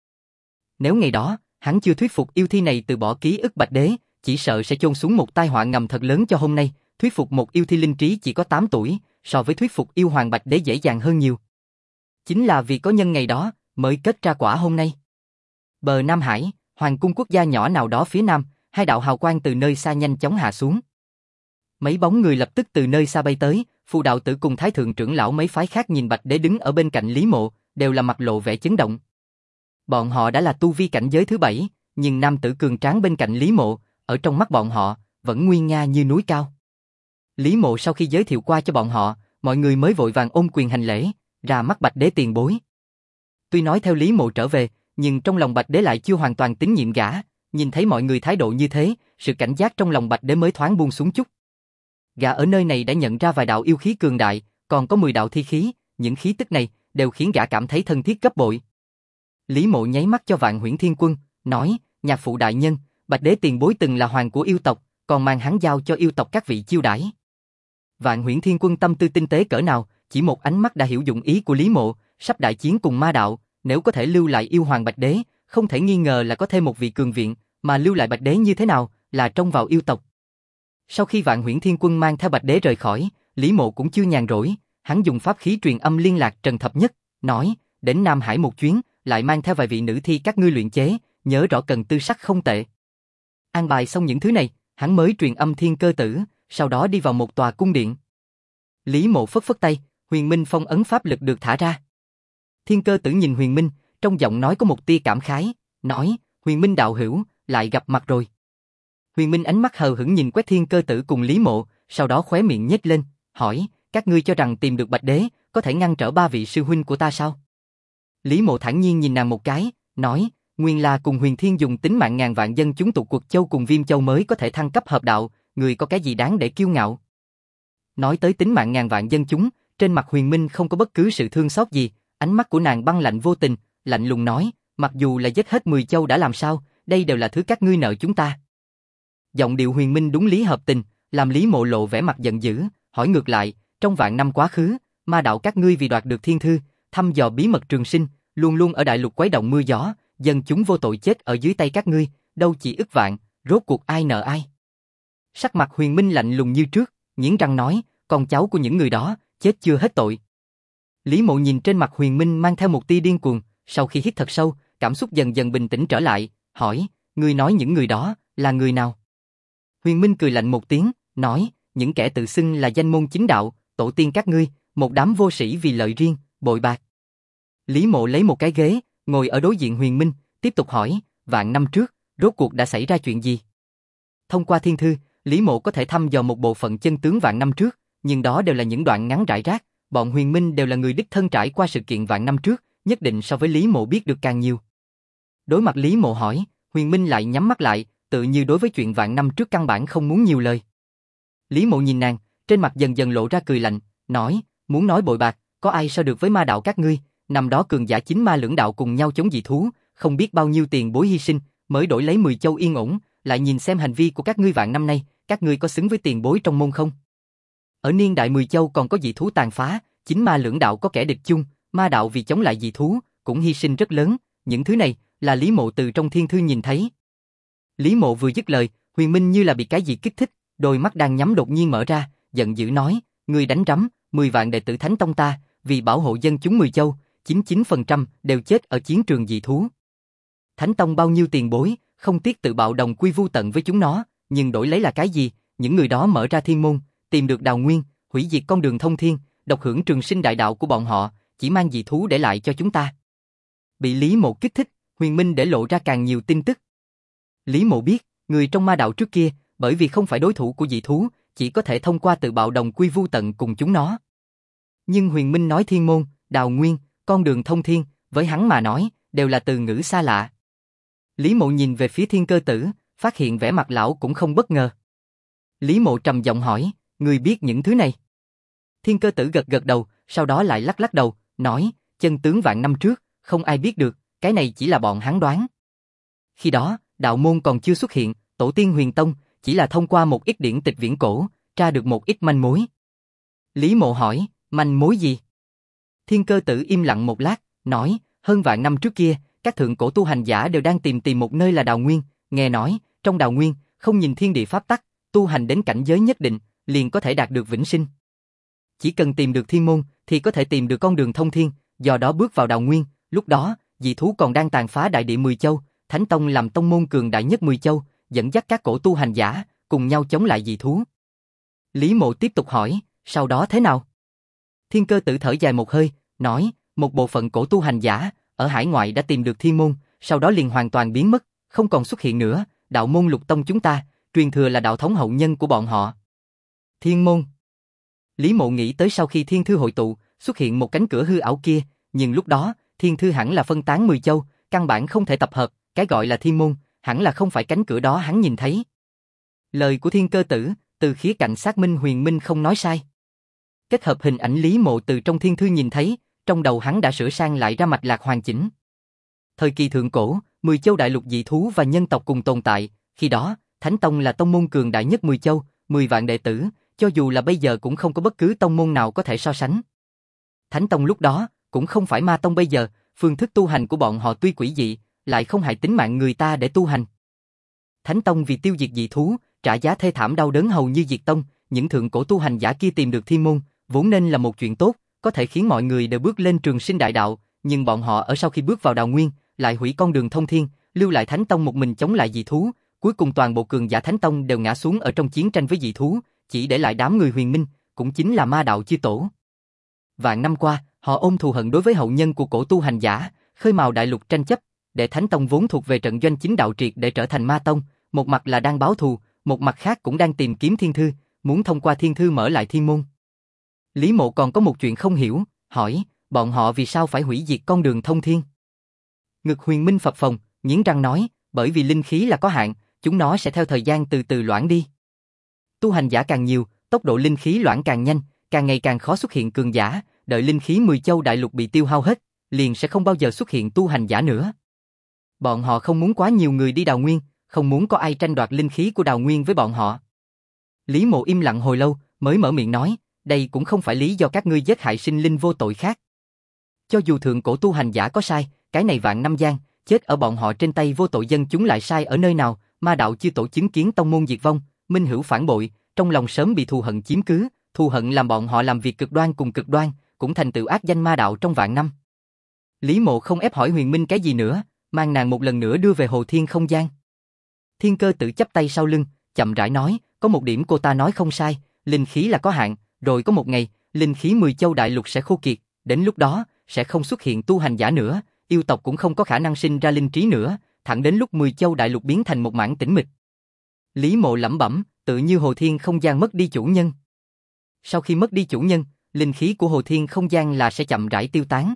Nếu ngày đó, hắn chưa thuyết phục yêu thi này từ bỏ ký ức Bạch Đế, chỉ sợ sẽ chôn xuống một tai họa ngầm thật lớn cho hôm nay. Thuyết phục một yêu thi linh trí chỉ có 8 tuổi, so với thuyết phục yêu hoàng Bạch Đế dễ dàng hơn nhiều. Chính là vì có nhân ngày đó, mới kết ra quả hôm nay. Bờ Nam Hải, hoàng cung quốc gia nhỏ nào đó phía nam, hai đạo hào quang từ nơi xa nhanh chóng hạ xuống. Mấy bóng người lập tức từ nơi xa bay tới, Phù đạo tử cùng thái thượng trưởng lão mấy phái khác nhìn Bạch Đế đứng ở bên cạnh Lý Mộ, đều là mặt lộ vẻ chấn động. Bọn họ đã là tu vi cảnh giới thứ 7, nhưng nam tử cường tráng bên cạnh Lý Mộ, ở trong mắt bọn họ, vẫn nguy nga như núi cao. Lý Mộ sau khi giới thiệu qua cho bọn họ, mọi người mới vội vàng ôm quyền hành lễ, ra mắt Bạch Đế tiền bối. Tuy nói theo Lý Mộ trở về, nhưng trong lòng Bạch Đế lại chưa hoàn toàn tín nhiệm gã, nhìn thấy mọi người thái độ như thế, sự cảnh giác trong lòng Bạch Đế mới thoáng buông xuống chút. Gã ở nơi này đã nhận ra vài đạo yêu khí cường đại, còn có 10 đạo thi khí, những khí tức này đều khiến gã cảm thấy thân thiết gấp bội. Lý Mộ nháy mắt cho Vạn Huyễn Thiên Quân, nói, nhạc phụ đại nhân, Bạch Đế tiền bối từng là hoàng của yêu tộc, còn mang hắn giao cho yêu tộc các vị chiêu đãi. Vạn Huyễn Thiên Quân tâm tư tinh tế cỡ nào, chỉ một ánh mắt đã hiểu dụng ý của Lý Mộ, sắp đại chiến cùng ma đạo, nếu có thể lưu lại yêu hoàng Bạch Đế, không thể nghi ngờ là có thêm một vị cường viện, mà lưu lại Bạch Đế như thế nào, là trông vào yêu tộc. Sau khi Vạn Huyễn Thiên Quân mang theo Bạch Đế rời khỏi, Lý Mộ cũng chưa nhàn rỗi, hắn dùng pháp khí truyền âm liên lạc Trần Thập Nhất, nói, đến Nam Hải một chuyến, lại mang theo vài vị nữ thi các ngươi luyện chế, nhớ rõ cần tư sắc không tệ. An bài xong những thứ này, hắn mới truyền âm Thiên Cơ Tử, sau đó đi vào một tòa cung điện. Lý Mộ phất phất tay, Huyền Minh phong ấn pháp lực được thả ra. Thiên Cơ Tử nhìn Huyền Minh, trong giọng nói có một tia cảm khái, nói, Huyền Minh đạo hữu, lại gặp mặt rồi. Huyền Minh ánh mắt hờ hững nhìn quét Thiên Cơ Tử cùng Lý Mộ, sau đó khóe miệng nhếch lên, hỏi, các ngươi cho rằng tìm được Bạch Đế, có thể ngăn trở 3 vị sư huynh của ta sao? Lý Mộ thản nhiên nhìn nàng một cái, nói, nguyên là cùng Huyền Thiên dùng tính mạng ngàn vạn dân chúng tụ Quật Châu cùng Viêm Châu mới có thể thăng cấp hợp đạo, người có cái gì đáng để kiêu ngạo? Nói tới tính mạng ngàn vạn dân chúng, trên mặt Huyền Minh không có bất cứ sự thương xót gì, ánh mắt của nàng băng lạnh vô tình, lạnh lùng nói, mặc dù là giết hết 10 châu đã làm sao, đây đều là thứ các ngươi nợ chúng ta. Giọng điệu Huyền Minh đúng lý hợp tình, làm Lý Mộ lộ vẻ mặt giận dữ, hỏi ngược lại, trong vạn năm quá khứ, ma đạo các ngươi vì đoạt được thiên thư, thăm dò bí mật trường sinh, luôn luôn ở đại lục quấy động mưa gió, dân chúng vô tội chết ở dưới tay các ngươi, đâu chỉ ức vạn, rốt cuộc ai nợ ai. Sắc mặt Huyền Minh lạnh lùng như trước, nghiến răng nói, con cháu của những người đó, chết chưa hết tội. Lý Mộ nhìn trên mặt Huyền Minh mang theo một tia điên cuồng, sau khi hít thật sâu, cảm xúc dần dần bình tĩnh trở lại, hỏi, ngươi nói những người đó, là người nào? Huyền Minh cười lạnh một tiếng, nói, những kẻ tự xưng là danh môn chính đạo, tổ tiên các ngươi, một đám vô sĩ vì lợi riêng, bội bạc. Lý Mộ lấy một cái ghế, ngồi ở đối diện Huyền Minh, tiếp tục hỏi, vạn năm trước, rốt cuộc đã xảy ra chuyện gì? Thông qua thiên thư, Lý Mộ có thể thăm dò một bộ phận chân tướng vạn năm trước, nhưng đó đều là những đoạn ngắn rải rác, bọn Huyền Minh đều là người đích thân trải qua sự kiện vạn năm trước, nhất định so với Lý Mộ biết được càng nhiều. Đối mặt Lý Mộ hỏi, Huyền Minh lại nhắm mắt lại, tự như đối với chuyện vạn năm trước căn bản không muốn nhiều lời. Lý Mộ nhìn nàng, trên mặt dần dần lộ ra cười lạnh, nói, muốn nói bội bạc, có ai so được với ma đạo các ngươi, năm đó cường giả chính ma lưỡng đạo cùng nhau chống dị thú, không biết bao nhiêu tiền bối hy sinh, mới đổi lấy 10 châu yên ổn, lại nhìn xem hành vi của các ngươi vạn năm nay, các ngươi có xứng với tiền bối trong môn không? Ở niên đại 10 châu còn có dị thú tàn phá, chính ma lưỡng đạo có kẻ địch chung, ma đạo vì chống lại dị thú, cũng hy sinh rất lớn, những thứ này là Lý Mộ từ trong thiên thư nhìn thấy. Lý Mộ vừa dứt lời, Huyền Minh như là bị cái gì kích thích, đôi mắt đang nhắm đột nhiên mở ra, giận dữ nói, ngươi đánh rắm, 10 vạn đệ tử Thánh Tông ta, vì bảo hộ dân chúng 10 châu, 99% đều chết ở chiến trường dị thú. Thánh Tông bao nhiêu tiền bối, không tiếc tự bạo đồng quy vu tận với chúng nó, nhưng đổi lấy là cái gì? Những người đó mở ra thiên môn, tìm được đào nguyên, hủy diệt con đường thông thiên, độc hưởng trường sinh đại đạo của bọn họ, chỉ mang dị thú để lại cho chúng ta. Bị Lý Mộ kích thích, Huyền Minh để lộ ra càng nhiều tin tức. Lý Mộ biết, người trong ma đạo trước kia, bởi vì không phải đối thủ của dị thú, chỉ có thể thông qua tự bạo đồng quy vu tận cùng chúng nó. Nhưng Huyền Minh nói thiên môn, đào nguyên, con đường thông thiên, với hắn mà nói, đều là từ ngữ xa lạ. Lý Mộ nhìn về phía Thiên Cơ Tử, phát hiện vẻ mặt lão cũng không bất ngờ. Lý Mộ trầm giọng hỏi, ngươi biết những thứ này? Thiên Cơ Tử gật gật đầu, sau đó lại lắc lắc đầu, nói, chân tướng vạn năm trước, không ai biết được, cái này chỉ là bọn hắn đoán. Khi đó, đạo môn còn chưa xuất hiện, tổ tiên Huyền Tông, chỉ là thông qua một ít điển tịch viễn cổ, tra được một ít manh mối. Lý Mộ hỏi, manh mối gì? Thiên Cơ Tử im lặng một lát, nói, hơn vạn năm trước kia, các thượng cổ tu hành giả đều đang tìm một nơi là Đào Nguyên, nghe nói, trong Đào Nguyên, không nhìn thiên địa pháp tắc, tu hành đến cảnh giới nhất định, liền có thể đạt được vĩnh sinh. Chỉ cần tìm được thiên môn, thì có thể tìm được con đường thông thiên, do đó bước vào Đào Nguyên, lúc đó, dị thú còn đang tàn phá đại địa 10 châu, Thánh Tông làm tông môn cường đại nhất 10 châu, dẫn dắt các cổ tu hành giả, cùng nhau chống lại dị thú. Lý Mộ tiếp tục hỏi, sau đó thế nào? Thiên Cơ Tử thở dài một hơi, nói, một bộ phận cổ tu hành giả, ở hải ngoại đã tìm được thiên môn, sau đó liền hoàn toàn biến mất, không còn xuất hiện nữa, đạo môn Lục Tông chúng ta, truyền thừa là đạo thống hậu nhân của bọn họ. Thiên môn. Lý Mộ nghĩ tới sau khi thiên thư hội tụ, xuất hiện một cánh cửa hư ảo kia, nhưng lúc đó, thiên thư hẳn là phân tán 10 châu, căn bản không thể tập hợp, cái gọi là thiên môn, hẳn là không phải cánh cửa đó hắn nhìn thấy. Lời của Thiên Cơ Tử, từ khía cạnh xác minh huyền minh không nói sai. Kết hợp hình ảnh Lý Mộ từ trong thiên thư nhìn thấy, trong đầu hắn đã sửa sang lại ra mạch lạc hoàn chỉnh. Thời kỳ thượng cổ, 10 châu đại lục dị thú và nhân tộc cùng tồn tại, khi đó, Thánh Tông là tông môn cường đại nhất 10 châu, 10 vạn đệ tử, cho dù là bây giờ cũng không có bất cứ tông môn nào có thể so sánh. Thánh Tông lúc đó, cũng không phải Ma Tông bây giờ, phương thức tu hành của bọn họ tuy quỷ dị, lại không hại tính mạng người ta để tu hành. Thánh Tông vì tiêu diệt dị thú, trả giá thê thảm đau đớn hầu như diệt tông, những thượng cổ tu hành giả kia tìm được thiên môn, vốn nên là một chuyện tốt, có thể khiến mọi người đều bước lên trường sinh đại đạo, nhưng bọn họ ở sau khi bước vào Đào Nguyên, lại hủy con đường thông thiên, lưu lại Thánh Tông một mình chống lại dị thú, cuối cùng toàn bộ cường giả Thánh Tông đều ngã xuống ở trong chiến tranh với dị thú, chỉ để lại đám người huyền minh, cũng chính là ma đạo chư tổ. Vạn năm qua, họ ôm thù hận đối với hậu nhân của cổ tu hành giả, khơi mào đại lục tranh chấp, để Thánh Tông vốn thuộc về trận doanh chính đạo triệt để trở thành ma tông, một mặt là đang báo thù, một mặt khác cũng đang tìm kiếm thiên thư, muốn thông qua thiên thư mở lại thiên môn. Lý Mộ còn có một chuyện không hiểu, hỏi, bọn họ vì sao phải hủy diệt con đường thông thiên? Ngực huyền minh phập phồng, nghiến răng nói, bởi vì linh khí là có hạn, chúng nó sẽ theo thời gian từ từ loãng đi. Tu hành giả càng nhiều, tốc độ linh khí loãng càng nhanh, càng ngày càng khó xuất hiện cường giả, đợi linh khí 10 châu đại lục bị tiêu hao hết, liền sẽ không bao giờ xuất hiện tu hành giả nữa. Bọn họ không muốn quá nhiều người đi Đào Nguyên, không muốn có ai tranh đoạt linh khí của Đào Nguyên với bọn họ. Lý Mộ im lặng hồi lâu, mới mở miệng nói, đây cũng không phải lý do các ngươi giết hại sinh linh vô tội khác. Cho dù thượng cổ tu hành giả có sai, cái này vạn năm gian, chết ở bọn họ trên tay vô tội dân chúng lại sai ở nơi nào, ma đạo chư tổ chứng kiến tông môn diệt vong, minh hữu phản bội, trong lòng sớm bị thù hận chiếm cứ, thù hận làm bọn họ làm việc cực đoan cùng cực đoan, cũng thành tựu ác danh ma đạo trong vạn năm. Lý Mộ không ép hỏi huyền minh cái gì nữa, mang nàng một lần nữa đưa về hồ thiên không gian. Thiên Cơ Tử chắp tay sau lưng, chậm rãi nói, có một điểm cô ta nói không sai, linh khí là có hạn, rồi có một ngày, linh khí 10 châu đại lục sẽ khô kiệt, đến lúc đó, sẽ không xuất hiện tu hành giả nữa, yêu tộc cũng không có khả năng sinh ra linh trí nữa, thẳng đến lúc 10 châu đại lục biến thành một mảng tĩnh mịch. Lý Mộ lẩm bẩm, tự như hồ thiên không gian mất đi chủ nhân. Sau khi mất đi chủ nhân, linh khí của hồ thiên không gian là sẽ chậm rãi tiêu tán.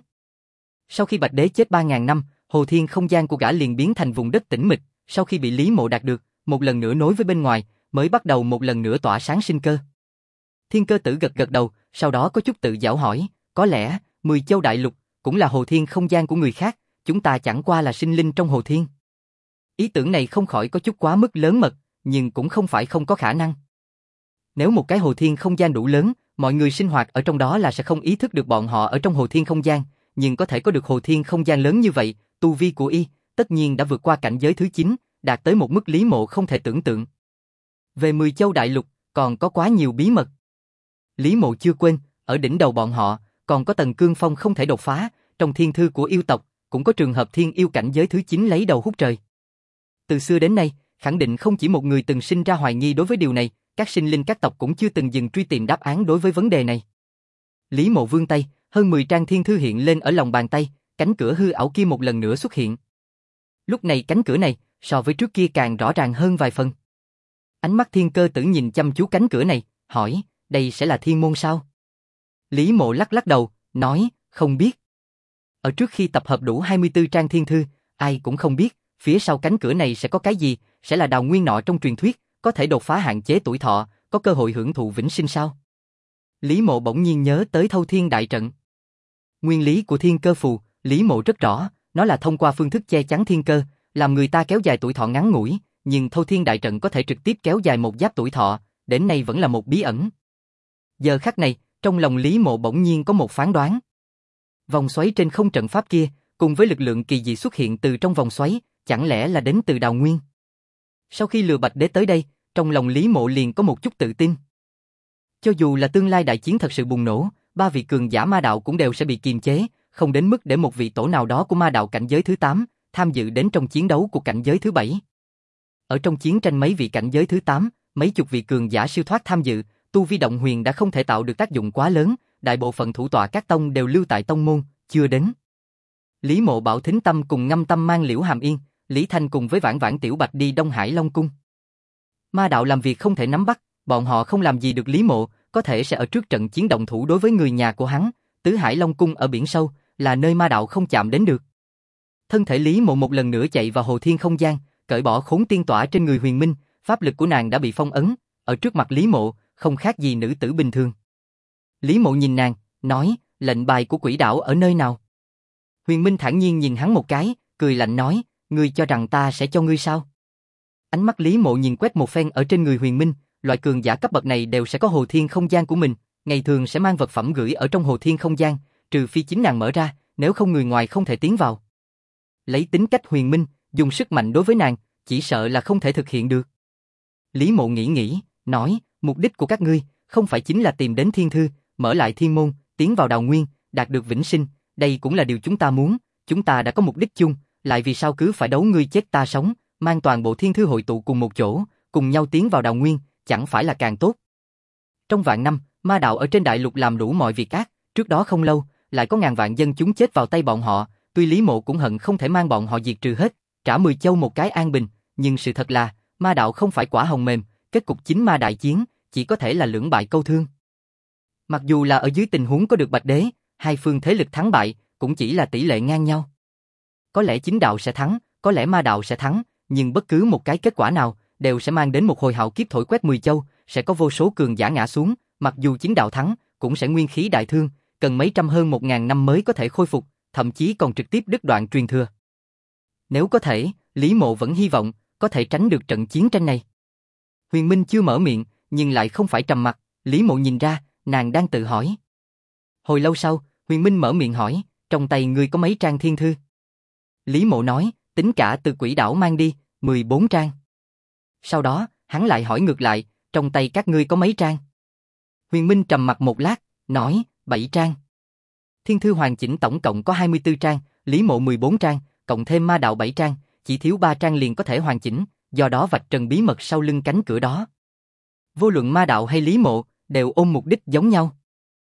Sau khi Bạch Đế chết 3.000 năm, hồ thiên không gian của gã liền biến thành vùng đất tĩnh mịch, sau khi bị Lý Mộ đạt được, một lần nữa nối với bên ngoài, mới bắt đầu một lần nữa tỏa sáng sinh cơ. Thiên Cơ Tử gật gật đầu, sau đó có chút tự giảo hỏi, có lẽ, 10 châu đại lục, cũng là hồ thiên không gian của người khác, chúng ta chẳng qua là sinh linh trong hồ thiên. Ý tưởng này không khỏi có chút quá mức lớn mật, nhưng cũng không phải không có khả năng. Nếu một cái hồ thiên không gian đủ lớn, mọi người sinh hoạt ở trong đó là sẽ không ý thức được bọn họ ở trong hồ thiên không gian, nhưng có thể có được hồ thiên không gian lớn như vậy, tu vi của y, tất nhiên đã vượt qua cảnh giới thứ 9, đạt tới một mức Lý Mộ không thể tưởng tượng. Về 10 châu đại lục, còn có quá nhiều bí mật. Lý Mộ chưa quên, ở đỉnh đầu bọn họ, còn có tầng cương phong không thể đột phá, trong thiên thư của yêu tộc, cũng có trường hợp thiên yêu cảnh giới thứ 9 lấy đầu hút trời. Từ xưa đến nay, khẳng định không chỉ một người từng sinh ra hoài nghi đối với điều này, các sinh linh các tộc cũng chưa từng dừng truy tìm đáp án đối với vấn đề này. Lý Mộ vươn tay, hơn 10 trang thiên thư hiện lên ở lòng bàn tay, cánh cửa hư ảo kia một lần nữa xuất hiện. Lúc này cánh cửa này, so với trước kia càng rõ ràng hơn vài phần. Ánh mắt Thiên Cơ Tử nhìn chăm chú cánh cửa này, hỏi, đây sẽ là thiên môn sao? Lý Mộ lắc lắc đầu, nói, không biết. Ở trước khi tập hợp đủ 24 trang thiên thư, ai cũng không biết, phía sau cánh cửa này sẽ có cái gì, sẽ là Đào Nguyên nọ trong truyền thuyết, có thể đột phá hạn chế tuổi thọ, có cơ hội hưởng thụ vĩnh sinh sao? Lý Mộ bỗng nhiên nhớ tới Thâu Thiên Đại Trận. Nguyên lý của Thiên Cơ Phù, Lý Mộ rất rõ, nó là thông qua phương thức che chắn thiên cơ, làm người ta kéo dài tuổi thọ ngắn ngủi, nhưng Thâu Thiên Đại Trận có thể trực tiếp kéo dài một giáp tuổi thọ, đến nay vẫn là một bí ẩn. Giờ khắc này, trong lòng Lý Mộ bỗng nhiên có một phán đoán. Vòng xoáy trên không trận pháp kia, cùng với lực lượng kỳ dị xuất hiện từ trong vòng xoáy, chẳng lẽ là đến từ Đào Nguyên? Sau khi lừa Bạch Đế tới đây, trong lòng Lý Mộ liền có một chút tự tin. Cho dù là tương lai đại chiến thật sự bùng nổ, ba vị cường giả ma đạo cũng đều sẽ bị kiềm chế, không đến mức để một vị tổ nào đó của ma đạo cảnh giới thứ 8 tham dự đến trong chiến đấu của cảnh giới thứ 7. Ở trong chiến tranh mấy vị cảnh giới thứ 8, mấy chục vị cường giả siêu thoát tham dự, tu vi động huyền đã không thể tạo được tác dụng quá lớn, đại bộ phận thủ tọa các tông đều lưu tại tông môn, chưa đến. Lý Mộ bảo Thính Tâm cùng Ngâm Tâm mang Liễu Hàm Yên, Lý Thanh cùng với Vãn Vãn Tiểu Bạch đi Đông Hải Long Cung. Ma đạo làm việc không thể nắm bắt, bọn họ không làm gì được Lý Mộ, có thể sẽ ở trước trận chiến động thủ đối với người nhà của hắn. Tứ Hải Long Cung ở biển sâu, là nơi ma đạo không chạm đến được. Thân thể Lý Mộ một lần nữa chạy vào hồ thiên không gian, cởi bỏ khốn tiên tỏa trên người Huyền Minh, pháp lực của nàng đã bị phong ấn, ở trước mặt Lý Mộ, không khác gì nữ tử bình thường. Lý Mộ nhìn nàng, nói, lệnh bài của Quỷ Đảo ở nơi nào? Huyền Minh thản nhiên nhìn hắn một cái, cười lạnh nói, ngươi cho rằng ta sẽ cho ngươi sao? Ánh mắt Lý Mộ nhìn quét một phen ở trên người Huyền Minh, loại cường giả cấp bậc này đều sẽ có hồ thiên không gian của mình, ngày thường sẽ mang vật phẩm gửi ở trong hồ thiên không gian, trừ phi chính nàng mở ra, nếu không người ngoài không thể tiến vào. Lấy tính cách Huyền Minh, dùng sức mạnh đối với nàng, chỉ sợ là không thể thực hiện được. Lý Mộ nghĩ, nói, mục đích của các ngươi, không phải chính là tìm đến thiên thư, mở lại thiên môn, tiến vào Đào Nguyên, đạt được vĩnh sinh, đây cũng là điều chúng ta muốn, chúng ta đã có mục đích chung, lại vì sao cứ phải đấu ngươi chết ta sống, mang toàn bộ thiên thư hội tụ cùng một chỗ, cùng nhau tiến vào Đào Nguyên, chẳng phải là càng tốt. Trong vạn năm, ma đạo ở trên đại lục làm đủ mọi việc ác, trước đó không lâu, lại có ngàn vạn dân chúng chết vào tay bọn họ, tuy Lý Mộ cũng hận không thể mang bọn họ diệt trừ hết, trả 10 châu một cái an bình, nhưng sự thật là, ma đạo không phải quả hồng mềm, kết cục chính ma đại chiến, chỉ có thể là lưỡng bại câu thương. Mặc dù là ở dưới tình huống có được Bạch Đế, hai phương thế lực thắng bại, cũng chỉ là tỷ lệ ngang nhau. Có lẽ chính đạo sẽ thắng, có lẽ ma đạo sẽ thắng, nhưng bất cứ một cái kết quả nào, đều sẽ mang đến một hồi hạo kiếp thổi quét 10 châu, sẽ có vô số cường giả ngã xuống, mặc dù chính đạo thắng, cũng sẽ nguyên khí đại thương, cần mấy trăm hơn 1000 năm mới có thể khôi phục, thậm chí còn trực tiếp đứt đoạn truyền thừa. Nếu có thể, Lý Mộ vẫn hy vọng, có thể tránh được trận chiến tranh này. Huyền Minh chưa mở miệng, nhưng lại không phải trầm mặc, Lý Mộ nhìn ra, nàng đang tự hỏi. Hồi lâu sau, Huyền Minh mở miệng hỏi, trong tay ngươi có mấy trang thiên thư? Lý Mộ nói, tính cả từ Quỷ Đảo mang đi, 14 trang. Sau đó, hắn lại hỏi ngược lại, trong tay các ngươi có mấy trang? Huyền Minh trầm mặc một lát, nói, 7 trang. Thiên thư hoàn chỉnh tổng cộng có 24 trang, Lý Mộ 14 trang, cộng thêm ma đạo 7 trang, chỉ thiếu 3 trang liền có thể hoàn chỉnh, do đó vạch trần bí mật sau lưng cánh cửa đó. Vô luận ma đạo hay Lý Mộ, đều ôm mục đích giống nhau.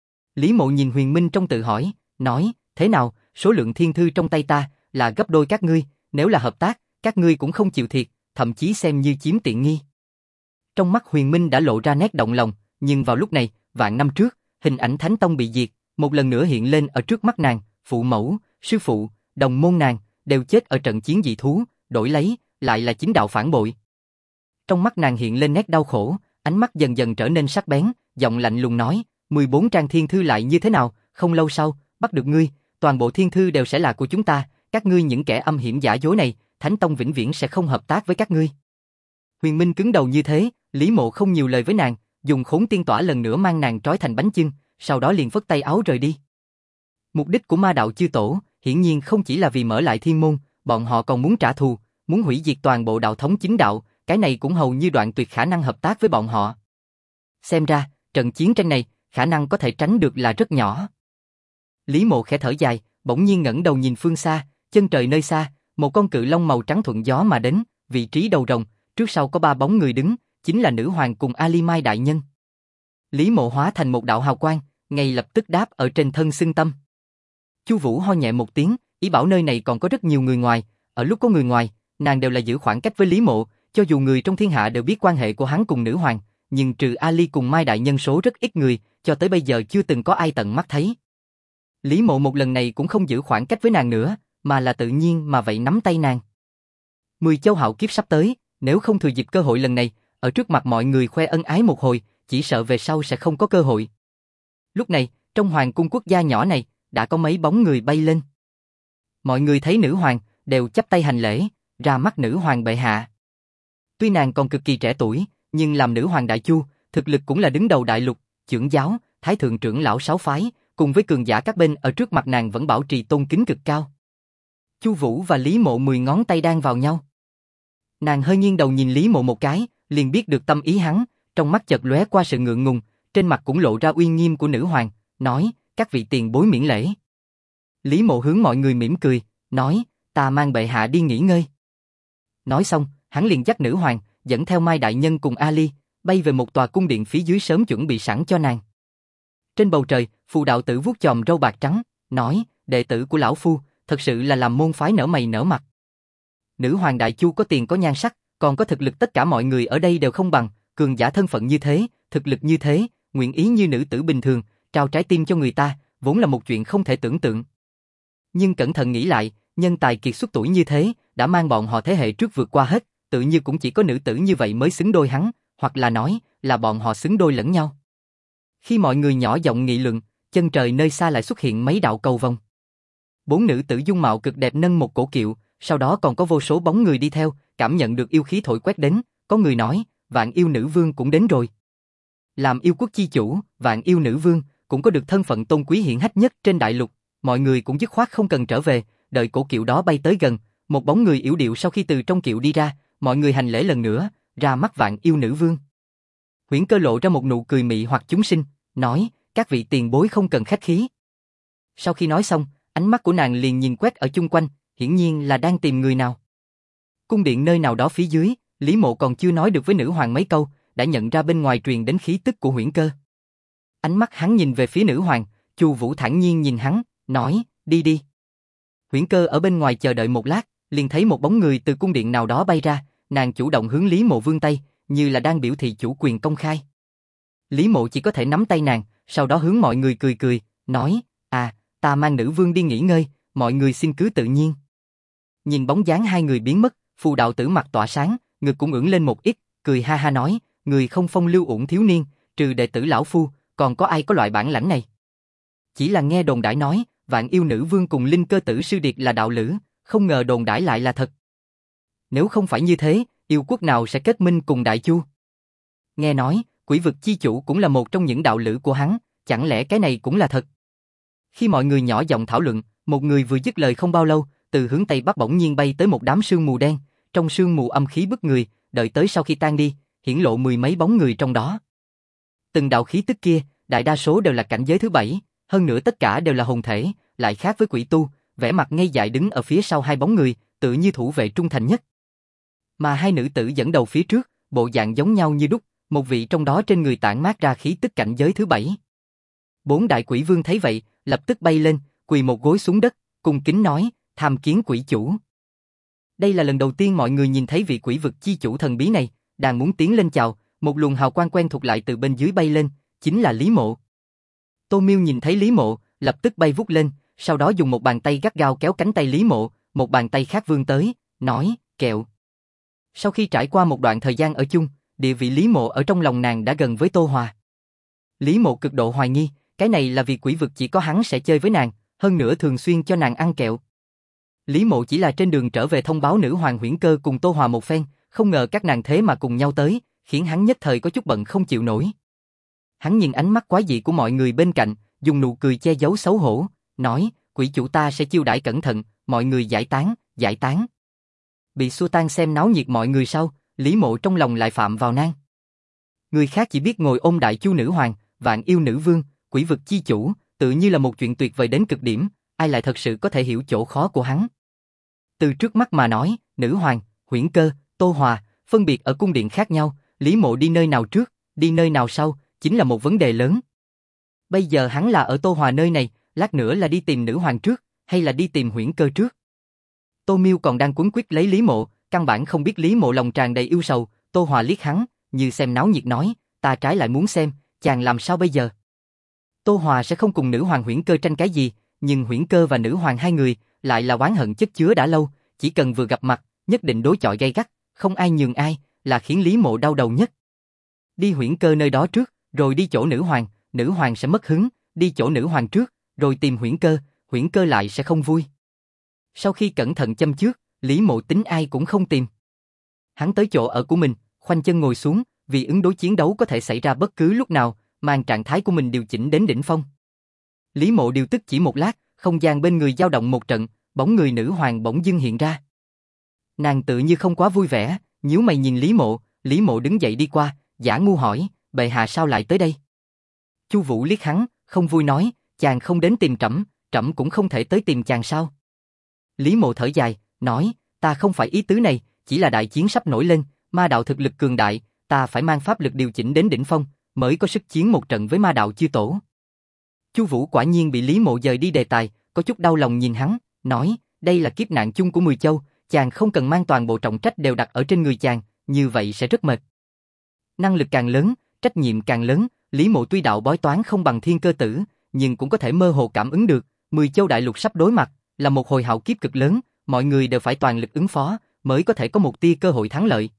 Lý Mộ nhìn Huyền Minh trong tự hỏi, nói, thế nào, số lượng thiên thư trong tay ta, là gấp đôi các ngươi, nếu là hợp tác, các ngươi cũng không chịu thiệt, thậm chí xem như chiếm tiện nghi. Trong mắt Huyền Minh đã lộ ra nét động lòng, nhưng vào lúc này, vạn năm trước, hình ảnh Thánh Tông bị diệt, một lần nữa hiện lên ở trước mắt nàng, phụ mẫu, sư phụ, đồng môn nàng, đều chết ở trận chiến dị thú, đổi lấy, lại là chính đạo phản bội. Trong mắt nàng hiện lên nét đau khổ, ánh mắt dần dần trở nên sắc bén, giọng lạnh lùng nói, 14 trang thiên thư lại như thế nào, không lâu sau, bắt được ngươi, toàn bộ thiên thư đều sẽ là của chúng ta, các ngươi những kẻ âm hiểm giả dối này, Thánh Tông vĩnh viễn sẽ không hợp tác với các ngươi. Huyền Minh cứng đầu như thế, Lý Mộ không nhiều lời với nàng, dùng khốn tiên tỏa lần nữa mang nàng trói thành bánh chưng, sau đó liền phất tay áo rời đi. Mục đích của ma đạo chư tổ, hiển nhiên không chỉ là vì mở lại thiên môn, bọn họ còn muốn trả thù, muốn hủy diệt toàn bộ đạo thống chính đạo, cái này cũng hầu như đoạn tuyệt khả năng hợp tác với bọn họ. Xem ra, trận chiến tranh này, khả năng có thể tránh được là rất nhỏ. Lý Mộ khẽ thở dài, bỗng nhiên ngẩng đầu nhìn phương xa, chân trời nơi xa, một con cự long màu trắng thuận gió mà đến, vị trí đầu rồng, trước sau có 3 bóng người đứng, chính là nữ hoàng cùng Ali Mai đại nhân. Lý Mộ hóa thành một đạo hào quang, ngay lập tức đáp ở trên thân Xưng Tâm. Chu Vũ ho nhẹ một tiếng, ý bảo nơi này còn có rất nhiều người ngoài, ở lúc có người ngoài, nàng đều là giữ khoảng cách với Lý Mộ, cho dù người trong thiên hạ đều biết quan hệ của hắn cùng nữ hoàng, nhưng trừ Ali cùng Mai đại nhân số rất ít người, cho tới bây giờ chưa từng có ai tận mắt thấy. Lý Mộ một lần này cũng không giữ khoảng cách với nàng nữa, mà là tự nhiên mà vậy nắm tay nàng. 10 châu hạo kiếp sắp tới, nếu không thừa dịp cơ hội lần này, ở trước mặt mọi người khoe ân ái một hồi, chỉ sợ về sau sẽ không có cơ hội. Lúc này, trong hoàng cung quốc gia nhỏ này, đã có mấy bóng người bay lên. Mọi người thấy nữ hoàng, đều chắp tay hành lễ, ra mắt nữ hoàng bệ hạ. Tuy nàng còn cực kỳ trẻ tuổi, nhưng làm nữ hoàng đại chu, thực lực cũng là đứng đầu đại lục, chưởng giáo, thái thượng trưởng lão 6 phái, cùng với cường giả các bên ở trước mặt nàng vẫn bảo trì tôn kính cực cao. Chu Vũ và Lý Mộ 10 ngón tay đan vào nhau. Nàng hơi nghiêng đầu nhìn Lý Mộ một cái, liền biết được tâm ý hắn, trong mắt chợt lóe qua sự ngượng ngùng, trên mặt cũng lộ ra uy nghiêm của nữ hoàng, nói, các vị tiền bối miễn lễ. Lý Mộ hướng mọi người mỉm cười, nói, ta mang bệ hạ đi nghỉ ngơi. Nói xong, hắn liền dắt nữ hoàng, dẫn theo Mai đại nhân cùng Ali, bay về một tòa cung điện phía dưới sớm chuẩn bị sẵn cho nàng. Trên bầu trời, Phù đạo tử vuốt chòm râu bạc trắng, nói, đệ tử của lão phu, thật sự là làm môn phái nở mày nở mặt. Nữ hoàng đại chu có tiền có nhan sắc, còn có thực lực tất cả mọi người ở đây đều không bằng, cường giả thân phận như thế, thực lực như thế, nguyện ý như nữ tử bình thường, trao trái tim cho người ta, vốn là một chuyện không thể tưởng tượng. Nhưng cẩn thận nghĩ lại, nhân tài kiệt xuất tuổi như thế, đã mang bọn họ thế hệ trước vượt qua hết, tự như cũng chỉ có nữ tử như vậy mới xứng đôi hắn, hoặc là nói, là bọn họ xứng đôi lẫn nhau. Khi mọi người nhỏ giọng nghị luận, chân trời nơi xa lại xuất hiện mấy đạo cầu vồng. 4 nữ tử dung mạo cực đẹp nâng một cổ kiệu, sau đó còn có vô số bóng người đi theo, cảm nhận được yêu khí thổi quét đến, có người nói, Vạn Yêu Nữ Vương cũng đến rồi. Làm yêu quốc chi chủ, Vạn Yêu Nữ Vương cũng có được thân phận tôn quý hiển hách nhất trên đại lục, mọi người cũng dứt khoát không cần trở về, đợi cổ kiệu đó bay tới gần, một bóng người yểu điệu sau khi từ trong kiệu đi ra, mọi người hành lễ lần nữa, ra mắt Vạn Yêu Nữ Vương. Huyễn Cơ lộ ra một nụ cười mị hoặc chúng sinh, nói, các vị tiền bối không cần khách khí. Sau khi nói xong, ánh mắt của nàng liền nhìn quét ở chung quanh, hiển nhiên là đang tìm người nào. Cung điện nơi nào đó phía dưới, Lý Mộ còn chưa nói được với nữ hoàng mấy câu, đã nhận ra bên ngoài truyền đến khí tức của Huyễn Cơ. Ánh mắt hắn nhìn về phía nữ hoàng, Chu Vũ thản nhiên nhìn hắn, nói, đi đi. Huyễn Cơ ở bên ngoài chờ đợi một lát, liền thấy một bóng người từ cung điện nào đó bay ra, nàng chủ động hướng Lý Mộ vươn tay, như là đang biểu thị chủ quyền công khai. Lý Mộ chỉ có thể nắm tay nàng, sau đó hướng mọi người cười cười, nói, ta mang nữ vương đi nghỉ ngơi, mọi người xin cứ tự nhiên. Nhìn bóng dáng hai người biến mất, Phù đạo tử mặt tỏa sáng, ngực cũng ưỡn lên một ít, cười ha ha nói, người không phong lưu uổng thiếu niên, trừ đệ tử lão phu, còn có ai có loại bản lãnh này? Chỉ là nghe đồn đãi nói, Vạn Yêu Nữ Vương cùng Linh Cơ Tử Sư Điệt là đạo lữ, không ngờ đồn đãi lại là thật. Nếu không phải như thế, yêu quốc nào sẽ kết minh cùng Đại Chu? Nghe nói, Quỷ Vực chi chủ cũng là một trong những đạo lữ của hắn, chẳng lẽ cái này cũng là thật? Khi mọi người nhỏ giọng thảo luận, một người vừa dứt lời không bao lâu, từ hướng tây bắc bỗng nhiên bay tới một đám sương mù đen, trong sương mù âm khí bức người, đợi tới sau khi tan đi, hiển lộ 10 mấy bóng người trong đó. Từng đạo khí tức kia, đại đa số đều là cảnh giới thứ 7, hơn nữa tất cả đều là hồn thể, lại khác với quỷ tu, vẻ mặt ngây dại đứng ở phía sau hai bóng người, tự như thủ vệ trung thành nhất. Mà hai nữ tử dẫn đầu phía trước, bộ dạng giống nhau như đúc, một vị trong đó trên người tản mát ra khí tức cảnh giới thứ 7. 4 đại quỷ vương thấy vậy, lập tức bay lên, quỳ một gối xuống đất, cung kính nói, tham kiến quỷ chủ. Đây là lần đầu tiên mọi người nhìn thấy vị Quỷ Vực chi chủ thần bí này, đang muốn tiến lên chào, một luồng hào quang quen thuộc lại từ bên dưới bay lên, chính là Lý Mộ. Tô Miêu nhìn thấy Lý Mộ, lập tức bay vút lên, sau đó dùng một bàn tay gắt gao kéo cánh tay Lý Mộ, một bàn tay khác vươn tới, nói, kẹo. Sau khi trải qua một đoạn thời gian ở chung, địa vị Lý Mộ ở trong lòng nàng đã gần với Tô Hòa. Lý Mộ cực độ hoài nghi, cái này là vì Quỷ Vực chỉ có hắn sẽ chơi với nàng, hơn nữa thường xuyên cho nàng ăn kẹo. Lý Mộ chỉ là trên đường trở về thông báo nữ hoàng Huyễn Cơ cùng Tô Hòa một phen, không ngờ các nàng thế mà cùng nhau tới, khiến hắn nhất thời có chút bận không chịu nổi. Hắn nhìn ánh mắt quái dị của mọi người bên cạnh, dùng nụ cười che giấu xấu hổ, nói, quỷ chủ ta sẽ chiêu đãi cẩn thận, mọi người giải tán, giải tán. Bị xua tan xem náo nhiệt mọi người sau, Lý Mộ trong lòng lại phạm vào nan. Người khác chỉ biết ngồi ôm Đại Chu nữ hoàng, Vạn Yêu Nữ Vương, Quỷ Vực chi chủ, tự như là một chuyện tuyệt vời đến cực điểm, ai lại thật sự có thể hiểu chỗ khó của hắn. Từ trước mắt mà nói, nữ hoàng, Huyễn Cơ, Tô Hòa, phân biệt ở cung điện khác nhau, Lý Mộ đi nơi nào trước, đi nơi nào sau, chính là một vấn đề lớn. Bây giờ hắn là ở Tô Hòa nơi này, lát nữa là đi tìm nữ hoàng trước, hay là đi tìm Huyễn Cơ trước. Tô Miêu còn đang quấn quýt lấy Lý Mộ, căn bản không biết Lý Mộ lòng tràn đầy yêu sầu, Tô Hòa liếc hắn, như xem náo nhiệt nói, ta trái lại muốn xem, chàng làm sao bây giờ. Tô Hòa sẽ không cùng nữ hoàng Huyễn Cơ tranh cái gì, nhưng Huyễn Cơ và nữ hoàng hai người lại là oán hận chất chứa đã lâu, chỉ cần vừa gặp mặt, nhất định đối chọi gay gắt, không ai nhường ai, là khiến Lý Mộ đau đầu nhất. Đi Huyễn Cơ nơi đó trước, rồi đi chỗ nữ hoàng sẽ mất hứng, đi chỗ nữ hoàng trước, rồi tìm Huyễn Cơ lại sẽ không vui. Sau khi cẩn thận châm trước, Lý Mộ tính ai cũng không tìm. Hắn tới chỗ ở của mình, khoanh chân ngồi xuống, vì ứng đối chiến đấu có thể xảy ra bất cứ lúc nào, mang trạng thái của mình điều chỉnh đến đỉnh phong. Lý Mộ điều tức chỉ một lát, không gian bên người dao động một trận, bóng người nữ hoàng bỗng dưng hiện ra. Nàng tự như không quá vui vẻ, nhíu mày nhìn Lý Mộ đứng dậy đi qua, giả ngu hỏi, bệ hạ sao lại tới đây? Chu Vũ liếc hắn, không vui nói, chàng không đến tìm trẫm, trẫm cũng không thể tới tìm chàng sao? Lý Mộ thở dài, nói, ta không phải ý tứ này, chỉ là đại chiến sắp nổi lên, ma đạo thực lực cường đại, ta phải mang pháp lực điều chỉnh đến đỉnh phong, mới có sức chiến một trận với ma đạo chư tổ. Chu Vũ quả nhiên bị Lý Mộ dời đi đề tài, có chút đau lòng nhìn hắn, nói, đây là kiếp nạn chung của 10 châu, chàng không cần mang toàn bộ trọng trách đều đặt ở trên người chàng, như vậy sẽ rất mệt. Năng lực càng lớn, trách nhiệm càng lớn, Lý Mộ tuy đạo bói toán không bằng Thiên Cơ Tử, nhưng cũng có thể mơ hồ cảm ứng được, 10 châu đại lục sắp đối mặt, là một hồi hạo kiếp cực lớn, mọi người đều phải toàn lực ứng phó, mới có thể có một tia cơ hội thắng lợi.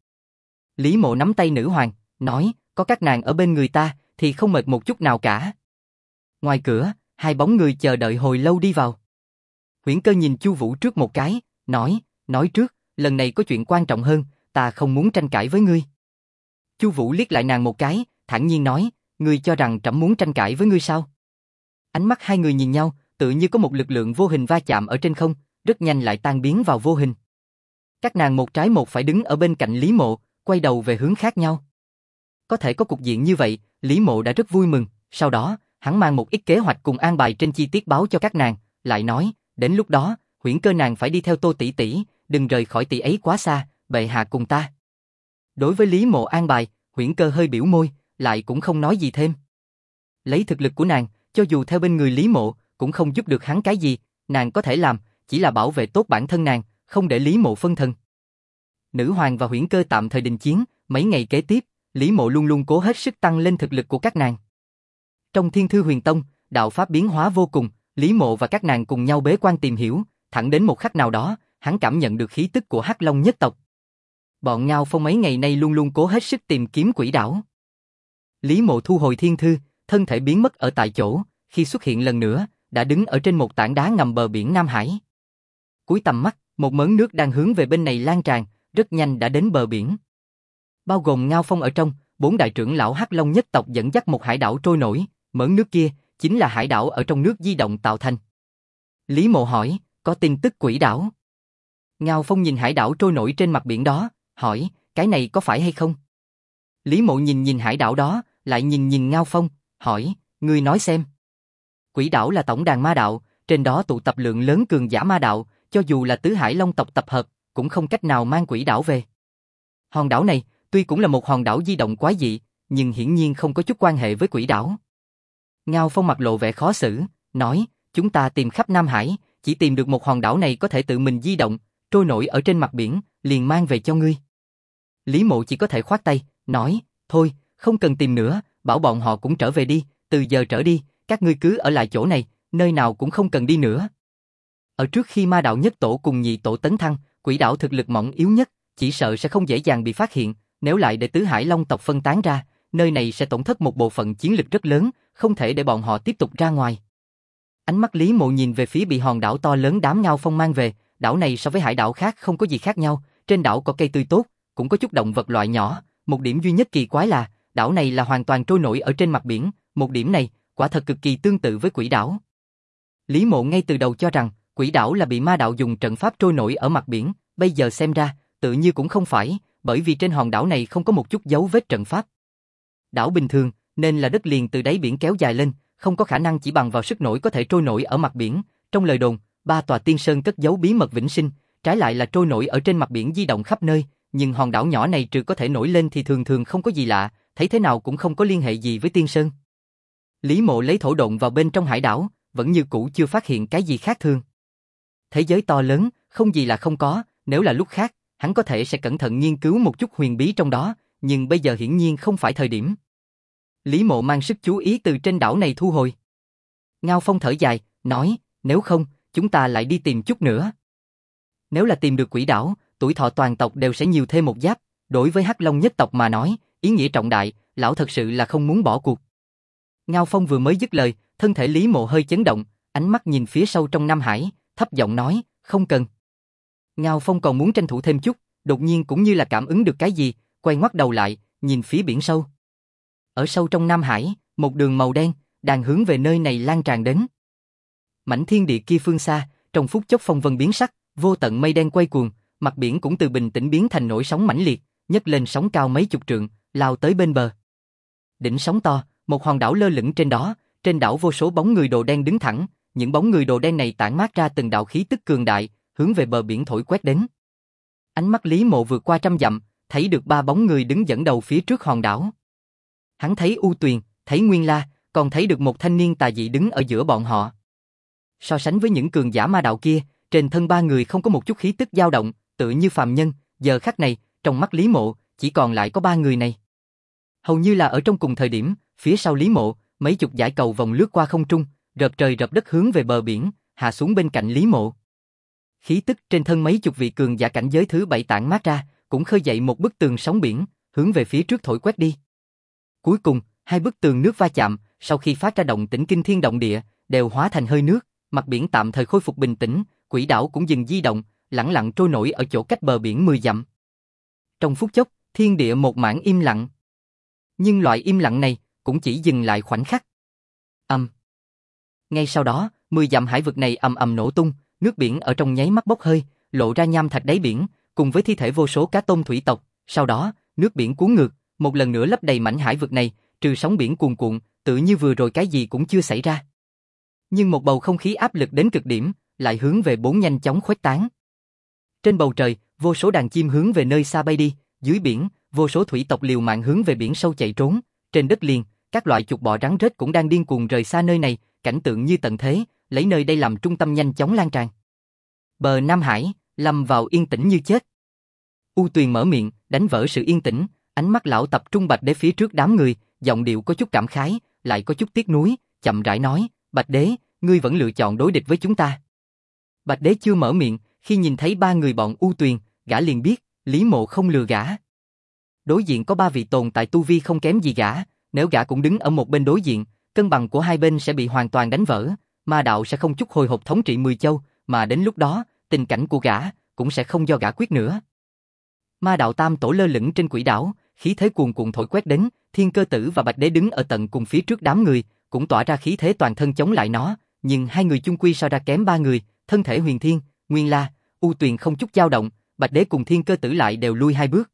Lý Mộ nắm tay nữ hoàng, nói, có các nàng ở bên người ta, thì không mệt một chút nào cả. Ngoài cửa, hai bóng người chờ đợi hồi lâu đi vào. Huyễn Cơ nhìn Chu Vũ trước một cái, nói trước, lần này có chuyện quan trọng hơn, ta không muốn tranh cãi với ngươi. Chu Vũ liếc lại nàng một cái, thản nhiên nói, ngươi cho rằng trẫm muốn tranh cãi với ngươi sao? Ánh mắt hai người nhìn nhau, tự như có một lực lượng vô hình va chạm ở trên không, rất nhanh lại tan biến vào vô hình. Các nàng một trái một phải đứng ở bên cạnh Lý Mộ, quay đầu về hướng khác nhau. Có thể có cục diện như vậy, Lý Mộ đã rất vui mừng, sau đó, hắn mang một ít kế hoạch cùng an bài trên chi tiết báo cho các nàng, lại nói, đến lúc đó, Huyễn Cơ nàng phải đi theo Tô tỷ tỷ, đừng rời khỏi tỷ ấy quá xa, bệ hạ cùng ta. Đối với Lý Mộ an bài, Huyễn Cơ hơi biểu môi, lại cũng không nói gì thêm. Lấy thực lực của nàng, cho dù theo bên người Lý Mộ, cũng không giúp được hắn cái gì, nàng có thể làm, chỉ là bảo vệ tốt bản thân nàng, không để Lý Mộ phân thân. Nữ hoàng và Huyễn Cơ tạm thời đình chiến, mấy ngày kế tiếp, Lý Mộ luôn luôn cố hết sức tăng lên thực lực của các nàng. Trong Thiên Thư Huyền Tông, đạo pháp biến hóa vô cùng, Lý Mộ và các nàng cùng nhau bế quan tìm hiểu, thẳng đến một khắc nào đó, hắn cảm nhận được khí tức của Hắc Long nhất tộc. Bọn Ngao Phong mấy ngày nay luôn luôn cố hết sức tìm kiếm quỷ đảo. Lý Mộ thu hồi thiên thư, thân thể biến mất ở tại chỗ, khi xuất hiện lần nữa, đã đứng ở trên một tảng đá ngầm bờ biển Nam Hải. Cúi tầm mắt, một mớn nước đang hướng về bên này lan tràn, rất nhanh đã đến bờ biển. Bao gồm Ngao Phong ở trong, 4 đại trưởng lão Hắc Long nhất tộc dẫn dắt một hải đảo trôi nổi, mớn nước kia chính là hải đảo ở trong nước di động tạo thành. Lý Mộ hỏi, có tin tức quỷ đảo? Ngao Phong nhìn hải đảo trôi nổi trên mặt biển đó, hỏi, cái này có phải hay không? Lý Mộ nhìn hải đảo đó, lại nhìn Ngao Phong, hỏi, ngươi nói xem. Quỷ đảo là tổng đàn ma đạo, trên đó tụ tập lượng lớn cường giả ma đạo, cho dù là tứ hải long tộc tập hợp, cũng không cách nào mang quỷ đảo về. Hòn đảo này, tuy cũng là một hòn đảo di động quái dị, nhưng hiển nhiên không có chút quan hệ với quỷ đảo. Ngao Phong mặt lộ vẻ khó xử, nói, chúng ta tìm khắp Nam Hải, chỉ tìm được một hòn đảo này có thể tự mình di động, trôi nổi ở trên mặt biển, liền mang về cho ngươi. Lý Mộ chỉ có thể khoát tay, nói, thôi, không cần tìm nữa, bảo bọn họ cũng trở về đi, từ giờ trở đi, các ngươi cứ ở lại chỗ này, nơi nào cũng không cần đi nữa. Ở trước khi ma đạo nhất tổ cùng nhị tổ tấn thăng, quỷ đảo thực lực mỏng yếu nhất, chỉ sợ sẽ không dễ dàng bị phát hiện, nếu lại để tứ hải long tộc phân tán ra, nơi này sẽ tổn thất một bộ phận chiến lực rất lớn, không thể để bọn họ tiếp tục ra ngoài. Ánh mắt Lý Mộ nhìn về phía bị hòn đảo to lớn đám Ngao Phong mang về, đảo này so với hải đảo khác không có gì khác nhau, trên đảo có cây tươi tốt, cũng có chút động vật loại nhỏ, một điểm duy nhất kỳ quái là, đảo này là hoàn toàn trôi nổi ở trên mặt biển, một điểm này, quả thật cực kỳ tương tự với quỷ đảo. Lý Mộ ngay từ đầu cho rằng, quỷ đảo là bị ma đạo dùng trận pháp trôi nổi ở mặt biển, bây giờ xem ra, tự như cũng không phải, bởi vì trên hòn đảo này không có một chút dấu vết trận pháp. Đảo bình thường, nên là đất liền từ đáy biển kéo dài lên, không có khả năng chỉ bằng vào sức nổi có thể trôi nổi ở mặt biển. Trong lời đồn, 3 tòa tiên sơn cất giấu bí mật vĩnh sinh, trái lại là trôi nổi ở trên mặt biển di động khắp nơi, nhưng hòn đảo nhỏ này trừ có thể nổi lên thì thường thường không có gì lạ, thấy thế nào cũng không có liên hệ gì với tiên sơn. Lý Mộ lấy thổ độn vào bên trong hải đảo, vẫn như cũ chưa phát hiện cái gì khác thường. Thế giới to lớn, không gì là không có, nếu là lúc khác, hắn có thể sẽ cẩn thận nghiên cứu một chút huyền bí trong đó, nhưng bây giờ hiển nhiên không phải thời điểm. Lý Mộ mang sức chú ý từ trên đảo này thu hồi. Ngao Phong thở dài, nói, nếu không, chúng ta lại đi tìm chút nữa. Nếu là tìm được quỷ đảo, tuổi thọ toàn tộc đều sẽ nhiều thêm một giáp, đối với Hắc Long nhất tộc mà nói, ý nghĩa trọng đại, lão thật sự là không muốn bỏ cuộc. Ngao Phong vừa mới dứt lời, thân thể Lý Mộ hơi chấn động, ánh mắt nhìn phía sâu trong Nam Hải, thấp giọng nói, không cần. Ngao Phong còn muốn tranh thủ thêm chút, đột nhiên cũng như là cảm ứng được cái gì, quay ngoắt đầu lại, nhìn phía biển sâu. Ở sâu trong Nam Hải, một đường màu đen, đang hướng về nơi này lan tràn đến. Mảnh thiên địa kia phương xa, trong phút chốc phong vân biến sắc, vô tận mây đen quay cuồng, mặt biển cũng từ bình tĩnh biến thành nổi sóng mãnh liệt, nhấc lên sóng cao mấy chục trượng, lao tới bên bờ. Đỉnh sóng to, một hòn đảo lơ lửng trên đó, trên đảo vô số bóng người đồ đen đứng thẳng, những bóng người đồ đen này tản mát ra từng đạo khí tức cường đại, hướng về bờ biển thổi quét đến. Ánh mắt Lý Mộ vượt qua trăm dặm, thấy được ba bóng người đứng dẫn đầu phía trước hòn đảo. Hắn thấy U Tuyền, thấy Nguyên La, còn thấy được một thanh niên tà dị đứng ở giữa bọn họ. So sánh với những cường giả ma đạo kia, trên thân ba người không có một chút khí tức dao động, tựa như phàm nhân, giờ khắc này, trong mắt Lý Mộ, chỉ còn lại có ba người này. Hầu như là ở trong cùng thời điểm, phía sau Lý Mộ, mấy chục dải cầu vòng lướt qua không trung, rợp trời rợp đất hướng về bờ biển, hạ xuống bên cạnh Lý Mộ. Khí tức trên thân mấy chục vị cường giả cảnh giới thứ 7 tản mát ra, cũng khơi dậy một bức tường sóng biển, hướng về phía trước thổi quét đi. Cuối cùng, hai bức tường nước va chạm, sau khi phát ra động tĩnh kinh thiên động địa, đều hóa thành hơi nước, mặt biển tạm thời khôi phục bình tĩnh, quỹ đảo cũng dừng di động, lẳng lặng trôi nổi ở chỗ cách bờ biển 10 dặm. Trong phút chốc, thiên địa một mảng im lặng. Nhưng loại im lặng này cũng chỉ dừng lại khoảnh khắc. Ngay sau đó, 10 dặm hải vực này ầm ầm nổ tung, nước biển ở trong nháy mắt bốc hơi, lộ ra nham thạch đáy biển, cùng với thi thể vô số cá tôm thủy tộc. Sau đó, nước biển cuốn ngược, một lần nữa lấp đầy mảnh hải vực này, trừ sóng biển cuồn cuộn, tự như vừa rồi cái gì cũng chưa xảy ra. Nhưng một bầu không khí áp lực đến cực điểm, lại hướng về bốn nhanh chóng khuếch tán. Trên bầu trời, vô số đàn chim hướng về nơi xa bay đi, dưới biển, vô số thủy tộc liều mạng hướng về biển sâu chạy trốn, trên đất liền, các loại chuột bọ rắn rết cũng đang điên cuồng rời xa nơi này, cảnh tượng như tận thế, lấy nơi đây làm trung tâm nhanh chóng lan tràn. Bờ Nam Hải, lâm vào yên tĩnh như chết. U Tuyền mở miệng, đánh vỡ sự yên tĩnh, ánh mắt lão tập trung Bạch Đế phía trước đám người, giọng điệu có chút cảm khái, lại có chút tiếc nuối, chậm rãi nói, Bạch Đế, ngươi vẫn lựa chọn đối địch với chúng ta. Bạch Đế chưa mở miệng, khi nhìn thấy ba người bọn U Tuyền, gã liền biết, Lý Mộ không lừa gã. Đối diện có ba vị tồn tại tu vi không kém gì gã, nếu gã cũng đứng ở một bên đối diện, cân bằng của hai bên sẽ bị hoàn toàn đánh vỡ, ma đạo sẽ không chút hồi hộp thống trị 10 châu, mà đến lúc đó, tình cảnh của gã cũng sẽ không do gã quyết nữa. Ma đạo tam tổ lơ lửng trên quỹ đảo, khí thế cuồn cuộn thổi quét đến, Thiên Cơ Tử và Bạch Đế đứng ở tận cùng phía trước đám người, cũng tỏa ra khí thế toàn thân chống lại nó, nhưng hai người chung quy so ra kém ba người, thân thể Huyền Thiên, Nguyên La, U Tuyền không chút dao động, Bạch Đế cùng Thiên Cơ Tử lại đều lui hai bước.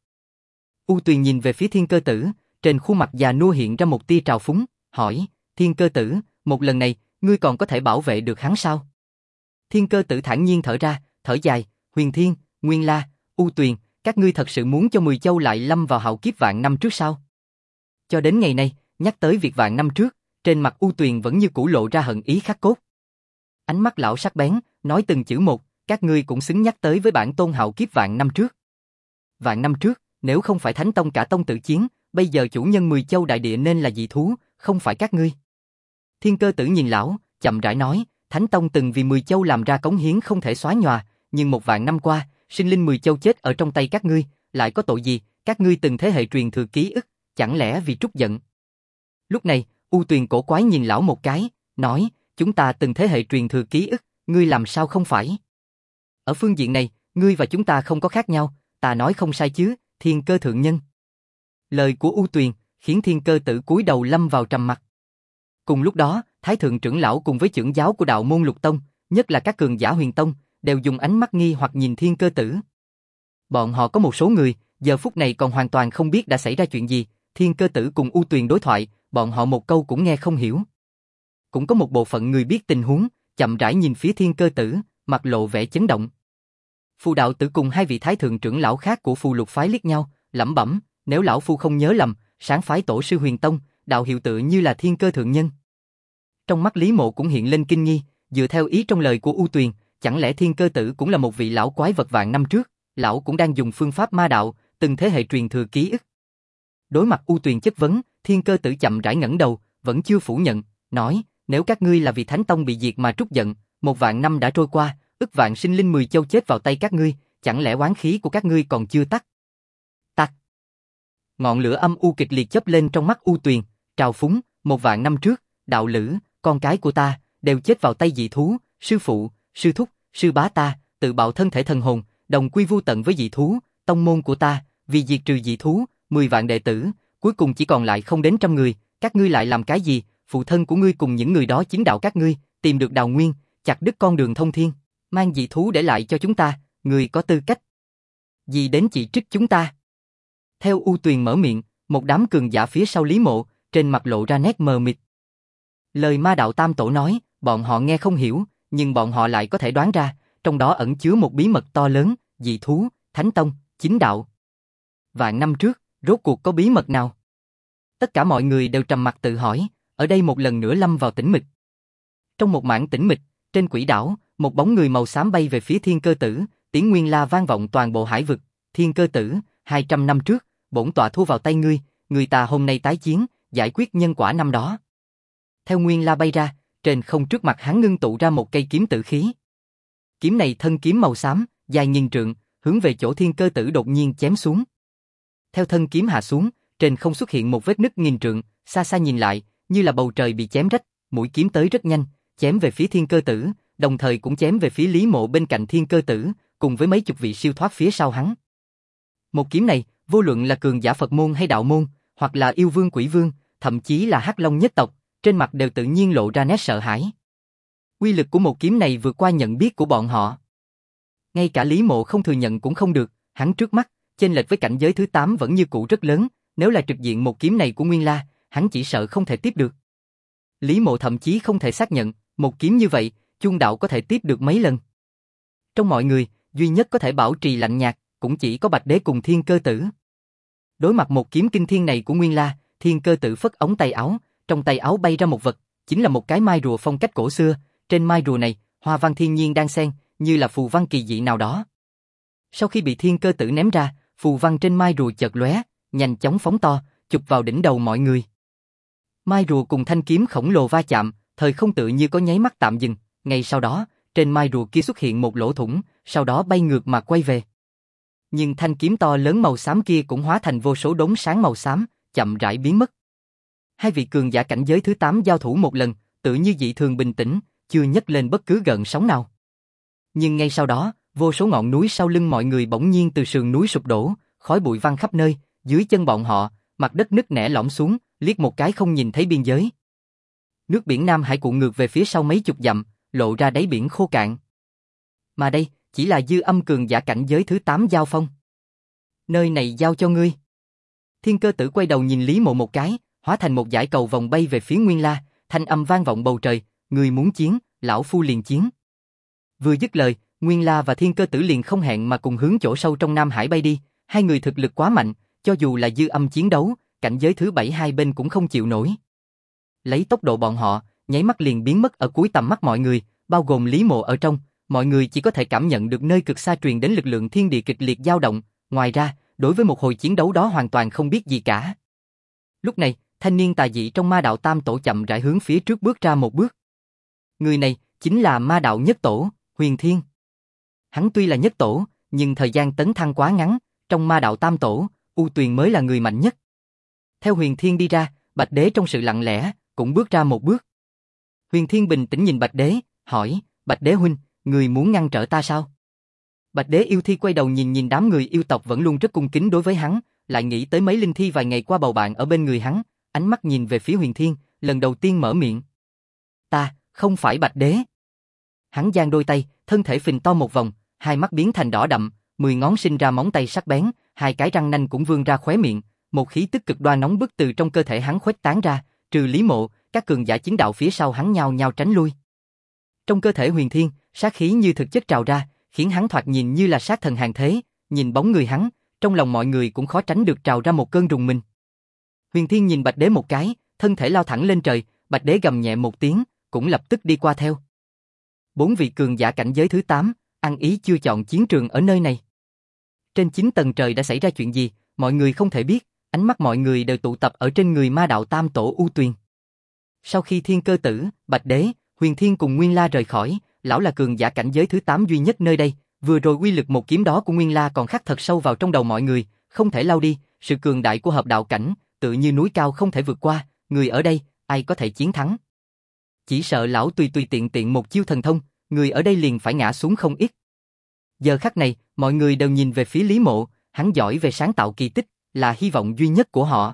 U Tuyền nhìn về phía Thiên Cơ Tử, trên khuôn mặt già nua hiện ra một tia trào phúng, hỏi, Thiên Cơ Tử, một lần này, ngươi còn có thể bảo vệ được hắn sao? Thiên Cơ Tử thản nhiên thở ra, thở dài, Huyền Thiên, Nguyên La, U Tuyền, các ngươi thật sự muốn cho 10 châu lại lâm vào hạo kiếp vạn năm trước sao? Cho đến ngày nay, nhắc tới việc vạn năm trước, trên mặt U Tuyền vẫn như cũ lộ ra hận ý khắc cốt. Ánh mắt lão sắc bén, nói từng chữ một, các ngươi cũng xứng nhắc tới với bản tôn hạo kiếp vạn năm trước. Vạn năm trước, nếu không phải Thánh Tông cả tông tự chiến, bây giờ chủ nhân 10 châu đại địa nên là dị thú, không phải các ngươi. Thiên Cơ Tử nhìn lão, chậm rãi nói, Thánh Tông từng vì 10 châu làm ra cống hiến không thể xóa nhòa, nhưng một vạn năm qua, sinh linh 10 châu chết ở trong tay các ngươi, lại có tội gì, các ngươi từng thế hệ truyền thừa ký ức, chẳng lẽ vì trút giận? Lúc này, U Tuyền cổ quái nhìn lão một cái, nói, chúng ta từng thế hệ truyền thừa ký ức, ngươi làm sao không phải? Ở phương diện này, ngươi và chúng ta không có khác nhau, ta nói không sai chứ, Thiên Cơ thượng nhân. Lời của U Tuyền khiến Thiên Cơ Tử cúi đầu lâm vào trầm mặc. Cùng lúc đó, Thái thượng trưởng lão cùng với trưởng giáo của đạo môn Lục Tông, nhất là các cường giả Huyền Tông, đều dùng ánh mắt nghi hoặc nhìn Thiên Cơ Tử. Bọn họ có một số người, giờ phút này còn hoàn toàn không biết đã xảy ra chuyện gì, Thiên Cơ Tử cùng U Tuyền đối thoại, bọn họ một câu cũng nghe không hiểu. Cũng có một bộ phận người biết tình huống, chậm rãi nhìn phía Thiên Cơ Tử, mặt lộ vẻ chấn động. Phù đạo tử cùng hai vị thái thượng trưởng lão khác của Phù Lục phái liếc nhau, lẩm bẩm, nếu lão phu không nhớ lầm, sáng phái tổ sư Huyền Tông, đạo hiệu tự như là Thiên Cơ thượng nhân. Trong mắt Lý Mộ cũng hiện lên kinh nghi, dựa theo ý trong lời của U Tuyền, chẳng lẽ Thiên Cơ Tử cũng là một vị lão quái vật vạn năm trước, lão cũng đang dùng phương pháp ma đạo, từng thế hệ truyền thừa ký ức. Đối mặt U Tuyền chất vấn, Thiên Cơ Tử chậm rãi ngẩng đầu, vẫn chưa phủ nhận, nói, nếu các ngươi là vì Thánh Tông bị diệt mà trút giận, một vạn năm đã trôi qua, ức vạn sinh linh 10 châu chết vào tay các ngươi, chẳng lẽ oán khí của các ngươi còn chưa tắt? Tắt. Ngọn lửa âm u kịch liệt chớp lên trong mắt U Tuyền, trào phúng, một vạn năm trước, đạo lữ, con cái của ta, đều chết vào tay dị thú, sư phụ, sư thúc, sư bá ta, tự bạo thân thể thần hồn, đồng quy vu tận với dị thú, tông môn của ta, vì diệt trừ dị thú, 10 vạn đệ tử, cuối cùng chỉ còn lại không đến 100 người, các ngươi lại làm cái gì? Phụ thân của ngươi cùng những người đó chứng đạo các ngươi, tìm được đào nguyên, chặt đứt con đường thông thiên, Mang dị thú để lại cho chúng ta, người có tư cách gì đến chỉ trích chúng ta? Theo U Tuyền mở miệng, một đám cường giả phía sau Lý Mộ, trên mặt lộ ra nét mờ mịt. Lời ma đạo tam tổ nói, bọn họ nghe không hiểu, nhưng bọn họ lại có thể đoán ra, trong đó ẩn chứa một bí mật to lớn, dị thú, thánh tông, chính đạo. Vạn năm trước, rốt cuộc có bí mật nào? Tất cả mọi người đều trầm mặc tự hỏi, ở đây một lần nữa lâm vào tĩnh mịch. Trong một mảng tĩnh mịch, trên quỹ đảo, một bóng người màu xám bay về phía Thiên Cơ Tử, tiếng nguyên la vang vọng toàn bộ hải vực. Thiên Cơ Tử, 200 năm trước, bổn tọa thua vào tay ngươi, người ta hôm nay tái chiến, giải quyết nhân quả năm đó. Theo nguyên la bay ra, trên không trước mặt hắn ngưng tụ ra một cây kiếm tử khí. Kiếm này thân kiếm màu xám, dài nghìn trượng, hướng về chỗ Thiên Cơ Tử đột nhiên chém xuống. Theo thân kiếm hạ xuống, trên không xuất hiện một vết nứt nghìn trượng, xa xa nhìn lại, như là bầu trời bị chém rách, mũi kiếm tới rất nhanh, chém về phía Thiên Cơ Tử, đồng thời cũng chém về phía Lý Mộ bên cạnh Thiên Cơ Tử, cùng với mấy chục vị siêu thoát phía sau hắn. Một kiếm này, vô luận là cường giả Phật môn hay đạo môn, hoặc là yêu vương quỷ vương, thậm chí là Hắc Long nhất tộc, trên mặt đều tự nhiên lộ ra nét sợ hãi. Uy lực của một kiếm này vượt qua nhận biết của bọn họ. Ngay cả Lý Mộ không thừa nhận cũng không được, hắn trước mắt, chênh lệch với cảnh giới thứ 8 vẫn như cũ rất lớn, nếu là trực diện một kiếm này của Nguyên La, hắn chỉ sợ không thể tiếp được. Lý Mộ thậm chí không thể xác nhận, một kiếm như vậy, Chung đạo có thể tiếp được mấy lần. Trong mọi người, duy nhất có thể bảo trì lạnh nhạt, cũng chỉ có Bạch Đế cùng Thiên Cơ Tử. Đối mặt một kiếm kinh thiên này của Nguyên La, Thiên Cơ Tử phất ống tay áo, trong tay áo bay ra một vật, chính là một cái mai rùa phong cách cổ xưa, trên mai rùa này, hoa văn thiên nhiên đang xen, như là phù văn kỳ dị nào đó. Sau khi bị Thiên Cơ Tử ném ra, phù văn trên mai rùa chợt lóe, nhanh chóng phóng to, chụp vào đỉnh đầu mọi người. Mai rùa cùng thanh kiếm khổng lồ va chạm, thời không tự như có nháy mắt tạm dừng, ngay sau đó, trên mai rùa kia xuất hiện một lỗ thủng, sau đó bay ngược mà quay về. Nhưng thanh kiếm to lớn màu xám kia cũng hóa thành vô số đốm sáng màu xám, chậm rãi biến mất. Hai vị cường giả cảnh giới thứ 8 giao thủ một lần, tự như dị thường bình tĩnh, chưa nhấc lên bất cứ gợn sóng nào. Nhưng ngay sau đó, vô số ngọn núi sau lưng mọi người bỗng nhiên từ sườn núi sụp đổ, khói bụi văng khắp nơi, dưới chân bọn họ, mặt đất nứt nẻ lõm xuống, liếc một cái không nhìn thấy biên giới. Nước biển Nam Hải cuộn ngược về phía sau mấy chục dặm, lộ ra đáy biển khô cạn. Mà đây, chỉ là Dư Âm cường giả cảnh giới thứ 8 giao phong. Nơi này giao cho ngươi. Thiên Cơ Tử quay đầu nhìn Lý Mộ một cái, hóa thành một dải cầu vòng bay về phía Nguyên La, thanh âm vang vọng bầu trời, ngươi muốn chiến, lão phu liền chiến. Vừa dứt lời, Nguyên La và Thiên Cơ Tử liền không hẹn mà cùng hướng chỗ sâu trong Nam Hải bay đi, hai người thực lực quá mạnh, cho dù là Dư Âm chiến đấu, cảnh giới thứ 7 hai bên cũng không chịu nổi. Lấy tốc độ bọn họ, nháy mắt liền biến mất ở cuối tầm mắt mọi người, bao gồm Lý Mộ ở trong, mọi người chỉ có thể cảm nhận được nơi cực xa truyền đến lực lượng thiên địa kịch liệt dao động, ngoài ra, đối với một hồi chiến đấu đó hoàn toàn không biết gì cả. Lúc này, thanh niên tà dị trong ma đạo tam tổ chậm rãi hướng phía trước bước ra một bước. Người này, chính là ma đạo nhất tổ, Huyền Thiên. Hắn tuy là nhất tổ, nhưng thời gian tấn thăng quá ngắn, trong ma đạo tam tổ, U Tuyền mới là người mạnh nhất. Theo Huyền Thiên đi ra, Bạch Đế trong sự lặng lẽ, cũng bước ra một bước. Huyền Thiên bình tĩnh nhìn Bạch Đế, hỏi, Bạch Đế huynh, người muốn ngăn trở ta sao? Bạch Đế yêu thi quay đầu nhìn đám người yêu tộc vẫn luôn rất cung kính đối với hắn, lại nghĩ tới mấy linh thi vài ngày qua bầu bạn ở bên người hắn, ánh mắt nhìn về phía Huyền Thiên, lần đầu tiên mở miệng. Ta, không phải Bạch Đế. Hắn giang đôi tay, thân thể phình to một vòng, hai mắt biến thành đỏ đậm, 10 ngón sinh ra móng tay sắc bén, hai cái răng nanh cũng vươn ra khóe miệng, một khí tức cực đoan nóng bức từ trong cơ thể hắn khuếch tán ra, trừ Lý Mộ, các cường giả chính đạo phía sau hắn nhao nhao tránh lui. Trong cơ thể Huyền Thiên, sát khí như thực chất trào ra, khiến hắn thoạt nhìn như là sát thần hàng thế, nhìn bóng người hắn, trong lòng mọi người cũng khó tránh được trào ra một cơn rùng mình. Huyền Thiên nhìn Bạch Đế một cái, thân thể lao thẳng lên trời, Bạch Đế gầm nhẹ một tiếng, cũng lập tức đi qua theo. 4 vị cường giả cảnh giới thứ 8, ăn ý chưa chọn chiến trường ở nơi này. Trên 9 tầng trời đã xảy ra chuyện gì, mọi người không thể biết, ánh mắt mọi người đều tụ tập ở trên người ma đạo tam tổ U Tuyền. Sau khi Thiên Cơ Tử, Bạch Đế, Huyền Thiên cùng Nguyên La rời khỏi, lão là cường giả cảnh giới thứ 8 duy nhất nơi đây, vừa rồi uy lực một kiếm đó của Nguyên La còn khắc thật sâu vào trong đầu mọi người, không thể lao đi, sự cường đại của hợp đạo cảnh, tự như núi cao không thể vượt qua, người ở đây, ai có thể chiến thắng. Chỉ sợ lão tùy tiện tiện một chiêu thần thông, người ở đây liền phải ngã xuống không ít. Giờ khắc này, mọi người đều nhìn về phía Lý Mộ, hắn giỏi về sáng tạo kỳ tích, là hy vọng duy nhất của họ.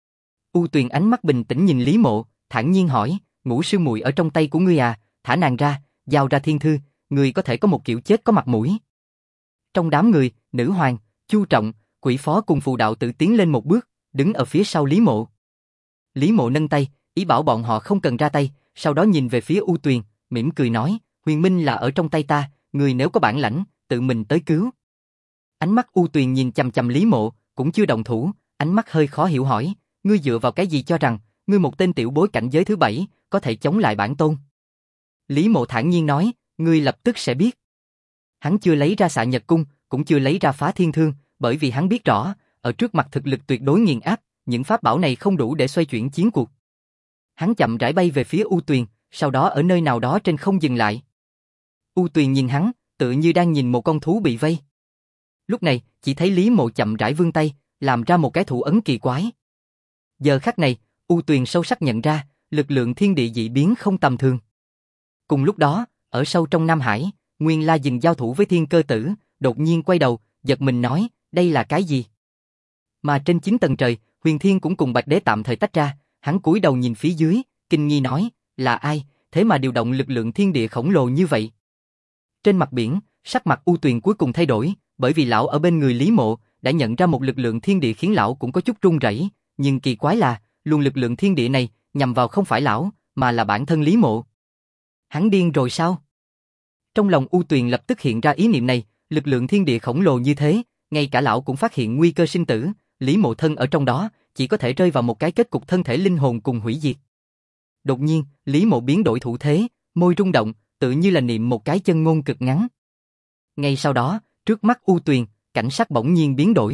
U Tuyền ánh mắt bình tĩnh nhìn Lý Mộ, thản nhiên hỏi, Ngũ sư muội ở trong tay của ngươi à, thả nàng ra, giao ra thiên thư, người có thể có một kiểu chết có mặt mũi. Trong đám người, Nữ Hoàng, Chu Trọng, Quỷ Phó cùng Phù Đạo Tử tiến lên một bước, đứng ở phía sau Lý Mộ. Lý Mộ nâng tay, ý bảo bọn họ không cần ra tay, sau đó nhìn về phía U Tuyền, mỉm cười nói, huyền minh là ở trong tay ta, người nếu có bản lãnh, tự mình tới cứu. Ánh mắt U Tuyền nhìn chằm chằm Lý Mộ, cũng chưa động thủ, ánh mắt hơi khó hiểu hỏi, ngươi dựa vào cái gì cho rằng, ngươi một tên tiểu bối cảnh giới thứ 7, có thể chống lại bản tôn? Lý Mộ thản nhiên nói, ngươi lập tức sẽ biết. Hắn chưa lấy ra Xạ Nhật Cung, cũng chưa lấy ra Phá Thiên Thương, bởi vì hắn biết rõ, ở trước mặt thực lực tuyệt đối nghiền áp, những pháp bảo này không đủ để xoay chuyển chiến cuộc. Hắn chậm rãi bay về phía U Tuyền, sau đó ở nơi nào đó trên không dừng lại. U Tuyền nhìn hắn, tựa như đang nhìn một con thú bị vây. Lúc này, chỉ thấy Lý Mộ chậm rãi vươn tay, làm ra một cái thủ ấn kỳ quái. Giờ khắc này, U Tuyền sâu sắc nhận ra, lực lượng thiên địa dị biến không tầm thường. Cùng lúc đó, ở sâu trong Nam Hải, Nguyên La dừng giao thủ với Thiên Cơ Tử, đột nhiên quay đầu, giật mình nói, đây là cái gì? Mà trên 9 tầng trời, Huyền Thiên cũng cùng Bạch Đế tạm thời tách ra, hắn cúi đầu nhìn phía dưới, kinh nghi nói, là ai, thế mà điều động lực lượng thiên địa khổng lồ như vậy? Trên mặt biển, sắc mặt U Tuyền cuối cùng thay đổi, bởi vì lão ở bên người Lý Mộ, đã nhận ra một lực lượng thiên địa khiến lão cũng có chút run rẩy, nhưng kỳ quái là, luồng lực lượng thiên địa này, nhằm vào không phải lão, mà là bản thân Lý Mộ. Hắn điên rồi sao? Trong lòng U Tuyền lập tức hiện ra ý niệm này, lực lượng thiên địa khổng lồ như thế, ngay cả lão cũng phát hiện nguy cơ sinh tử, Lý Mộ thân ở trong đó, chỉ có thể rơi vào một cái kết cục thân thể linh hồn cùng hủy diệt. Đột nhiên, Lý Mộ biến đổi thủ thế, môi rung động, tự như là niệm một cái chân ngôn cực ngắn. Ngay sau đó, trước mắt U Tuyền, cảnh sắc bỗng nhiên biến đổi.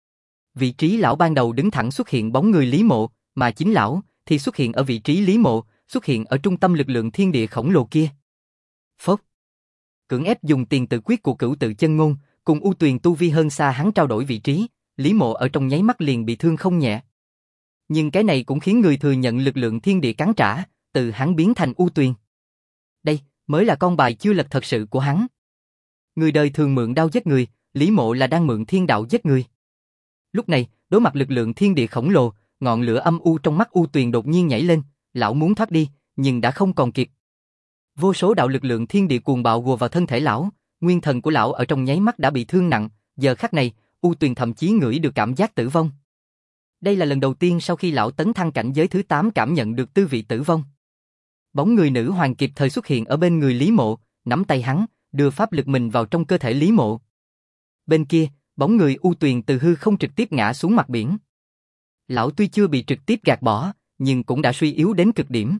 Vị trí lão ban đầu đứng thẳng xuất hiện bóng người Lý Mộ, mà chính lão thì xuất hiện ở vị trí Lý Mộ, xuất hiện ở trung tâm lực lượng thiên địa khổng lồ kia. Phốc. Cưỡng ép dùng tiền tự quyết của Cửu Tự Chân Ngôn, cùng U Tuyền tu vi hơn xa hắn trao đổi vị trí, Lý Mộ ở trong nháy mắt liền bị thương không nhẹ. Nhưng cái này cũng khiến người thừa nhận lực lượng thiên địa cắn trả, từ hắn biến thành U Tuyền. Đây mới là con bài chưa lật thật sự của hắn. Người đời thường mượn đao giết người, Lý Mộ là đang mượn thiên đạo giết người. Lúc này, đối mặt lực lượng thiên địa khổng lồ, ngọn lửa âm u trong mắt U Tuyền đột nhiên nhảy lên, lão muốn thoát đi, nhưng đã không còn kịp. Vô số đạo lực lượng thiên địa cuồng bạo ùa vào thân thể lão, nguyên thần của lão ở trong nháy mắt đã bị thương nặng, giờ khắc này, U Tuyền thậm chí ngửi được cảm giác tử vong. Đây là lần đầu tiên sau khi lão tấn thăng cảnh giới thứ 8 cảm nhận được tư vị tử vong. Bóng người Nữ Hoàng kịp thời xuất hiện ở bên người Lý Mộ, nắm tay hắn, đưa pháp lực mình vào trong cơ thể Lý Mộ. Bên kia, bóng người U Tuyền từ hư không trực tiếp ngã xuống mặt biển. Lão tuy chưa bị trực tiếp gạt bỏ, nhưng cũng đã suy yếu đến cực điểm.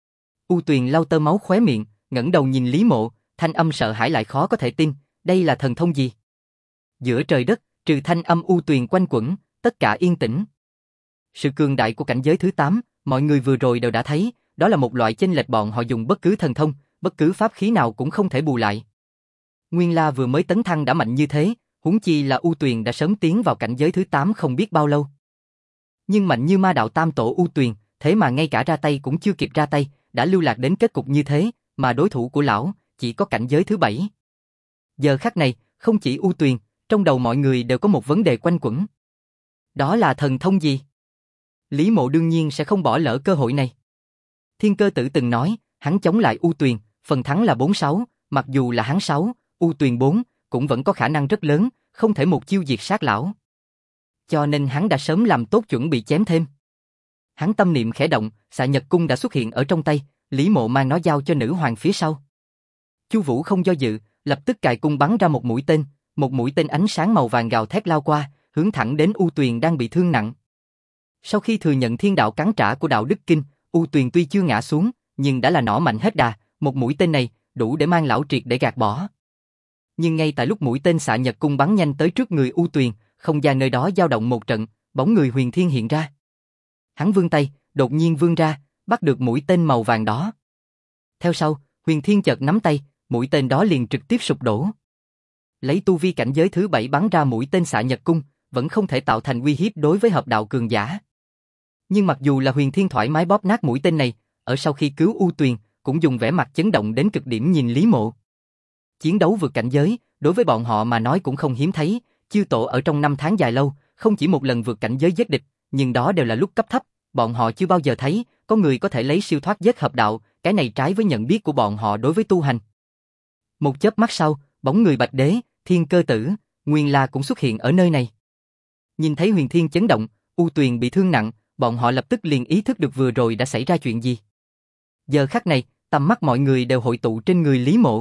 U Tuyền lau tơ máu khóe miệng, ngẩng đầu nhìn Lý Mộ, thanh âm sợ hãi lại khó có thể tin, đây là thần thông gì? Giữa trời đất, trừ thanh âm U Tuyền quanh quẩn, tất cả yên tĩnh. Sự cường đại của cảnh giới thứ 8, mọi người vừa rồi đều đã thấy, đó là một loại chênh lệch bọn họ dùng bất cứ thần thông, bất cứ pháp khí nào cũng không thể bù lại. Nguyên La vừa mới tấn thăng đã mạnh như thế, huống chi là U Tuyền đã sớm tiến vào cảnh giới thứ 8 không biết bao lâu. Nhưng mạnh như Ma Đạo Tam Tổ U Tuyền, thế mà ngay cả ra tay cũng chưa kịp ra tay, đã lưu lạc đến kết cục như thế, mà đối thủ của lão chỉ có cảnh giới thứ 7. Giờ khắc này, không chỉ U Tuyền, trong đầu mọi người đều có một vấn đề quanh quẩn. Đó là thần thông gì? Lý Mộ đương nhiên sẽ không bỏ lỡ cơ hội này. Thiên Cơ Tử từng nói, hắn chống lại U Tuyền, phần thắng là 4-6, mặc dù là hắn 6, U Tuyền 4, cũng vẫn có khả năng rất lớn, không thể một chiêu diệt sát lão. Cho nên hắn đã sớm làm tốt chuẩn bị chém thêm. Hắn tâm niệm khẽ động, Xạ Nhật Cung đã xuất hiện ở trong tay, Lý Mộ mang nó giao cho Nữ Hoàng phía sau. Chu Vũ không do dự, lập tức cài cung bắn ra một mũi tên ánh sáng màu vàng gào thét lao qua, hướng thẳng đến U Tuyền đang bị thương nặng. Sau khi thừa nhận thiên đạo cắn trả của Đạo Đức Kinh, U Tuyền tuy chưa ngã xuống, nhưng đã là nỏ mạnh hết đà, một mũi tên này đủ để mang lão triệt để gạt bỏ. Nhưng ngay tại lúc mũi tên Xạ Nhật Cung bắn nhanh tới trước người U Tuyền, không gian nơi đó dao động một trận, bóng người Huyền Thiên hiện ra. Hắn vươn tay, đột nhiên vươn ra, bắt được mũi tên màu vàng đó. Theo sau, Huyền Thiên chợt nắm tay, mũi tên đó liền trực tiếp sụp đổ. Lấy tu vi cảnh giới thứ 7 bắn ra mũi tên Xạ Nhật Cung, vẫn không thể tạo thành uy hiếp đối với hợp đạo cường giả. Nhưng mặc dù là Huyền Thiên thoải mái bóp nát mũi tên này, ở sau khi cứu U Tuyền, cũng dùng vẻ mặt chấn động đến cực điểm nhìn Lý Mộ. Chiến đấu vượt cảnh giới, đối với bọn họ mà nói cũng không hiếm thấy, chư tổ ở trong 5 tháng dài lâu, không chỉ một lần vượt cảnh giới giết địch, nhưng đó đều là lúc cấp thấp, bọn họ chưa bao giờ thấy, có người có thể lấy siêu thoát giết hợp đạo, cái này trái với nhận biết của bọn họ đối với tu hành. Một chớp mắt sau, bóng người Bạch Đế, Thiên Cơ Tử, Nguyên La cũng xuất hiện ở nơi này. Nhìn thấy Huyền Thiên chấn động, U Tuyền bị thương nặng, bọn họ lập tức liền ý thức được vừa rồi đã xảy ra chuyện gì. Giờ khắc này, tầm mắt mọi người đều hội tụ trên người Lý Mộ.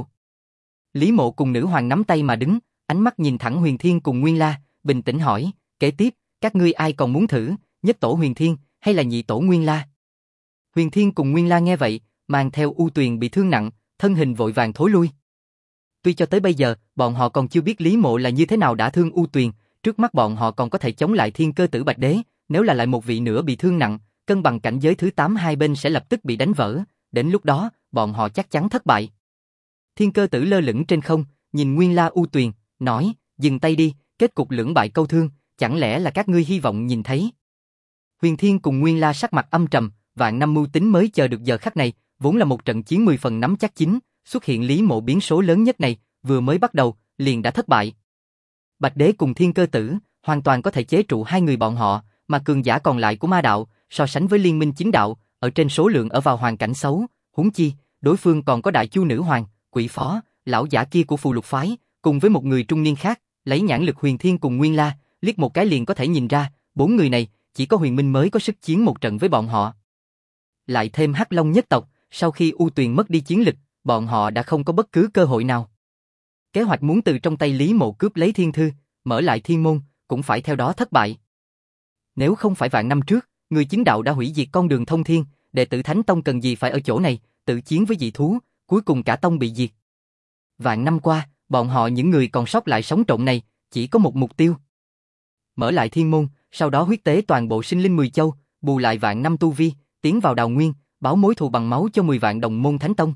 Lý Mộ cùng nữ hoàng nắm tay mà đứng, ánh mắt nhìn thẳng Huyền Thiên cùng Nguyên La, bình tĩnh hỏi, kế tiếp, các ngươi ai còn muốn thử, nhất tổ Huyền Thiên, hay là nhị tổ Nguyên La? Huyền Thiên cùng Nguyên La nghe vậy, mang theo U Tuyền bị thương nặng, thân hình vội vàng thối lui. Tuy cho tới bây giờ, bọn họ còn chưa biết Lý Mộ là như thế nào đã thương U Tuyền, trước mắt bọn họ còn có thể chống lại Thiên Cơ Tử Bạch Đế, nếu là lại một vị nữa bị thương nặng, cân bằng cảnh giới thứ 8 hai bên sẽ lập tức bị đánh vỡ, đến lúc đó, bọn họ chắc chắn thất bại. Thiên Cơ Tử lơ lửng trên không, nhìn Nguyên La U Tuyền, nói, dừng tay đi, kết cục lưỡng bại câu thương, chẳng lẽ là các ngươi hy vọng nhìn thấy. Huyền Thiên cùng Nguyên La sắc mặt âm trầm, vạn năm mưu tính mới chờ được giờ khắc này, vốn là một trận chiến 10 phần nắm chắc chín, xuất hiện Lý Mộ biến số lớn nhất này, vừa mới bắt đầu, liền đã thất bại. Bạch Đế cùng Thiên Cơ Tử, hoàn toàn có thể chế trụ hai người bọn họ, mà cường giả còn lại của ma đạo, so sánh với liên minh chính đạo, ở trên số lượng ở vào hoàn cảnh xấu, huống chi, đối phương còn có Đại Chu Nữ Hoàng, Quỷ Phó, lão giả kia của Phù Lục Phái, cùng với một người trung niên khác, lấy nhãn lực Huyền Thiên cùng Nguyên La, liếc một cái liền có thể nhìn ra, bốn người này, chỉ có Huyền Minh mới có sức chiến một trận với bọn họ. Lại thêm Hắc Long nhất tộc, sau khi U Tuyền mất đi chiến lực, bọn họ đã không có bất cứ cơ hội nào. Kế hoạch muốn từ trong tay Lý Mộ cướp lấy thiên thư, mở lại thiên môn, cũng phải theo đó thất bại. Nếu không phải vạn năm trước, người chính đạo đã hủy diệt con đường thông thiên, đệ tử Thánh Tông cần gì phải ở chỗ này, tự chiến với dị thú, cuối cùng cả tông bị diệt. Vạn năm qua, bọn họ những người còn sót lại sống trộn này, chỉ có một mục tiêu. Mở lại thiên môn, sau đó huyết tế toàn bộ sinh linh 10 châu, bù lại vạn năm tu vi, tiến vào đào nguyên, báo mối thù bằng máu cho 10 vạn đồng môn Thánh Tông.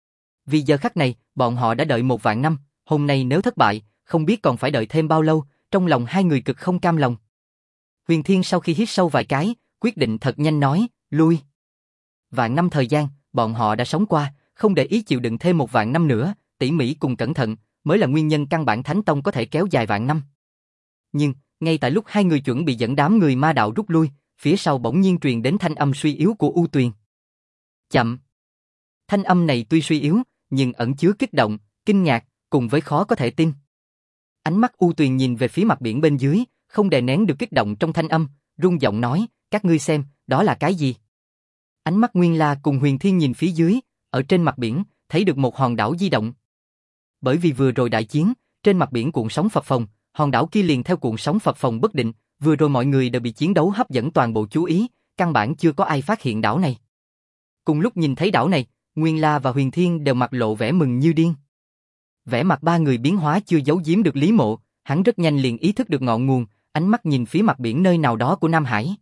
Vì giờ khắc này, bọn họ đã đợi một vạn năm, hôm nay nếu thất bại, không biết còn phải đợi thêm bao lâu, trong lòng hai người cực không cam lòng. Huyền Thiên sau khi hít sâu vài cái, quyết định thật nhanh nói, lui. Vạn năm thời gian, bọn họ đã sống qua, không để ý chịu đựng thêm một vạn năm nữa, tỉ mỉ cùng cẩn thận, mới là nguyên nhân căn bản Thánh Tông có thể kéo dài vạn năm. Nhưng, ngay tại lúc hai người chuẩn bị dẫn đám người ma đạo rút lui, phía sau bỗng nhiên truyền đến thanh âm suy yếu của U Tuyền. Chậm. Thanh âm này tuy suy yếu, nhưng ẩn chứa kích động, kinh ngạc, cùng với khó có thể tin. Ánh mắt U Tuyền nhìn về phía mặt biển bên dưới, không đè nén được kích động trong thanh âm, run giọng nói, các ngươi xem, đó là cái gì? Ánh mắt Nguyên La cùng Huyền Thiên nhìn phía dưới, ở trên mặt biển, thấy được một hòn đảo di động. Bởi vì vừa rồi đại chiến, trên mặt biển cuộn sóng phập phồng, hòn đảo kia liền theo cuộn sóng phập phồng bất định, vừa rồi mọi người đều bị chiến đấu hấp dẫn toàn bộ chú ý, căn bản chưa có ai phát hiện đảo này. Cùng lúc nhìn thấy đảo này, Nguyên La và Huyền Thiên đều mặt lộ vẻ mừng như điên. Vẻ mặt ba người biến hóa chưa giấu giếm được Lý Mộ, hắn rất nhanh liền ý thức được ngọn nguồn, ánh mắt nhìn phía mặt biển nơi nào đó của Nam Hải.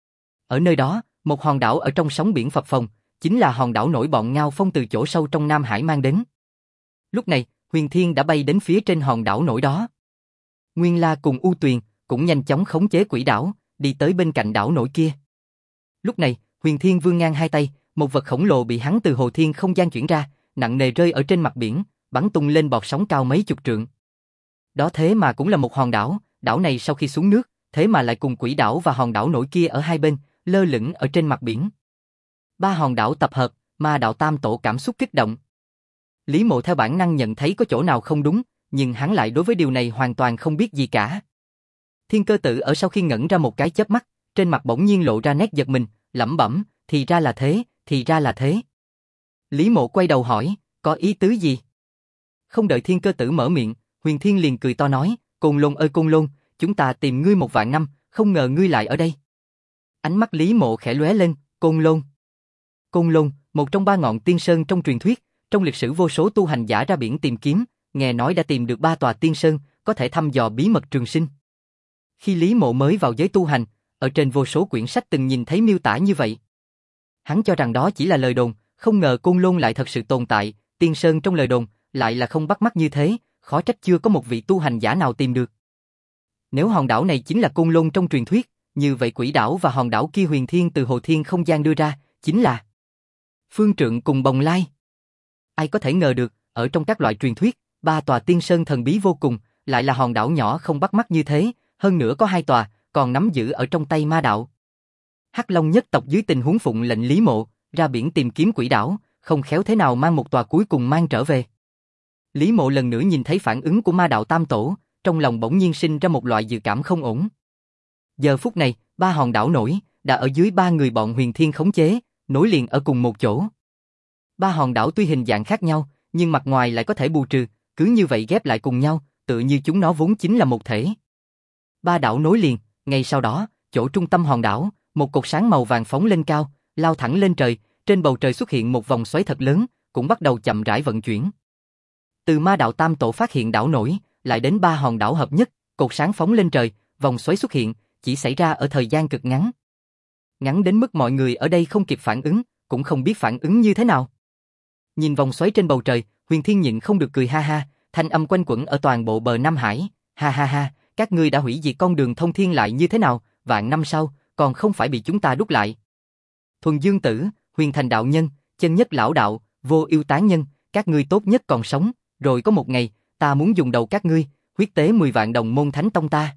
Ở nơi đó, một hòn đảo ở trong sóng biển phập phồng, chính là hòn đảo nổi bọn Ngao Phong từ chỗ sâu trong Nam Hải mang đến. Lúc này, Huyền Thiên đã bay đến phía trên hòn đảo nổi đó. Nguyên La cùng U Tuyền cũng nhanh chóng khống chế quỹ đảo, đi tới bên cạnh đảo nổi kia. Lúc này, Huyền Thiên vươn ngang hai tay, một vật khổng lồ bị hắn từ hồ thiên không gian chuyển ra, nặng nề rơi ở trên mặt biển, bắn tung lên bọt sóng cao mấy chục trượng. Đó thế mà cũng là một hòn đảo, đảo này sau khi xuống nước, thế mà lại cùng quỹ đảo và hòn đảo nổi kia ở hai bên, lơ lửng ở trên mặt biển. Ba hòn đảo tập hợp, ma đạo tam tổ cảm xúc kích động. Lý Mộ theo bản năng nhận thấy có chỗ nào không đúng, nhưng hắn lại đối với điều này hoàn toàn không biết gì cả. Thiên Cơ Tử ở sau khi ngẩn ra một cái chớp mắt, trên mặt bỗng nhiên lộ ra nét giật mình, lẩm bẩm, thì ra là thế, thì ra là thế. Lý Mộ quay đầu hỏi, có ý tứ gì? Không đợi Thiên Cơ Tử mở miệng, Huyền Thiên liền cười to nói, Côn Lôn ơi Côn Lôn, chúng ta tìm ngươi một vạn năm, không ngờ ngươi lại ở đây. Ánh mắt Lý Mộ khẽ lóe lên, Côn Lôn. Côn Lôn, một trong ba ngọn tiên sơn trong truyền thuyết, trong lịch sử vô số tu hành giả ra biển tìm kiếm, nghe nói đã tìm được 3 tòa tiên sơn, có thể thăm dò bí mật trường sinh. Khi Lý Mộ mới vào giới tu hành, ở trên vô số quyển sách từng nhìn thấy miêu tả như vậy. Hắn cho rằng đó chỉ là lời đồn, không ngờ Côn Lôn lại thật sự tồn tại, tiên sơn trong lời đồn, lại là không bắt mắt như thế, khó trách chưa có một vị tu hành giả nào tìm được. Nếu hòn đảo này chính là Côn Lôn trong truyền thuyết, như vậy quỷ đảo và hòn đảo kia Huyền Thiên từ hồ thiên không gian đưa ra, chính là Phương Trượng cùng Bồng Lai. Ai có thể ngờ được, ở trong các loại truyền thuyết, 3 tòa tiên sơn thần bí vô cùng, lại là hòn đảo nhỏ không bắt mắt như thế, hơn nữa có 2 tòa, còn nắm giữ ở trong tay ma đạo. Hắc Long nhất tộc dưới tình huống phụng lệnh Lý Mộ, ra biển tìm kiếm quỷ đảo, không khéo thế nào mang một tòa cuối cùng mang trở về. Lý Mộ lần nữa nhìn thấy phản ứng của ma đạo tam tổ, trong lòng bỗng nhiên sinh ra một loại dự cảm không ổn. Giờ phút này, ba hòn đảo nổi, đã ở dưới ba người bọn Huyền Thiên khống chế, nối liền ở cùng một chỗ. Ba hòn đảo tuy hình dạng khác nhau, nhưng mặt ngoài lại có thể bù trừ, cứ như vậy ghép lại cùng nhau, tự như chúng nó vốn chính là một thể. Ba đảo nối liền, ngay sau đó, chỗ trung tâm hòn đảo, một cột sáng màu vàng phóng lên cao, lao thẳng lên trời, trên bầu trời xuất hiện một vòng xoáy thật lớn, cũng bắt đầu chậm rãi vận chuyển. Từ ma đạo tam tổ phát hiện đảo nổi, lại đến ba hòn đảo hợp nhất, cột sáng phóng lên trời, vòng xoáy xuất hiện, chỉ xảy ra ở thời gian cực ngắn. Ngắn đến mức mọi người ở đây không kịp phản ứng, cũng không biết phản ứng như thế nào. Nhìn vòng xoáy trên bầu trời, Huyền Thiên nhịn không được cười ha ha, thanh âm quanh quẩn ở toàn bộ bờ Nam Hải, ha ha ha, các ngươi đã hủy diệt con đường thông thiên lại như thế nào, vạn năm sau, còn không phải bị chúng ta đúc lại. Thuần Dương Tử, Huyền Thành đạo nhân, Chân Nhất lão đạo, Vô Ưu tán nhân, các ngươi tốt nhất còn sống, rồi có một ngày, ta muốn dùng đầu các ngươi, huyết tế 10 vạn đồng môn thánh tông ta.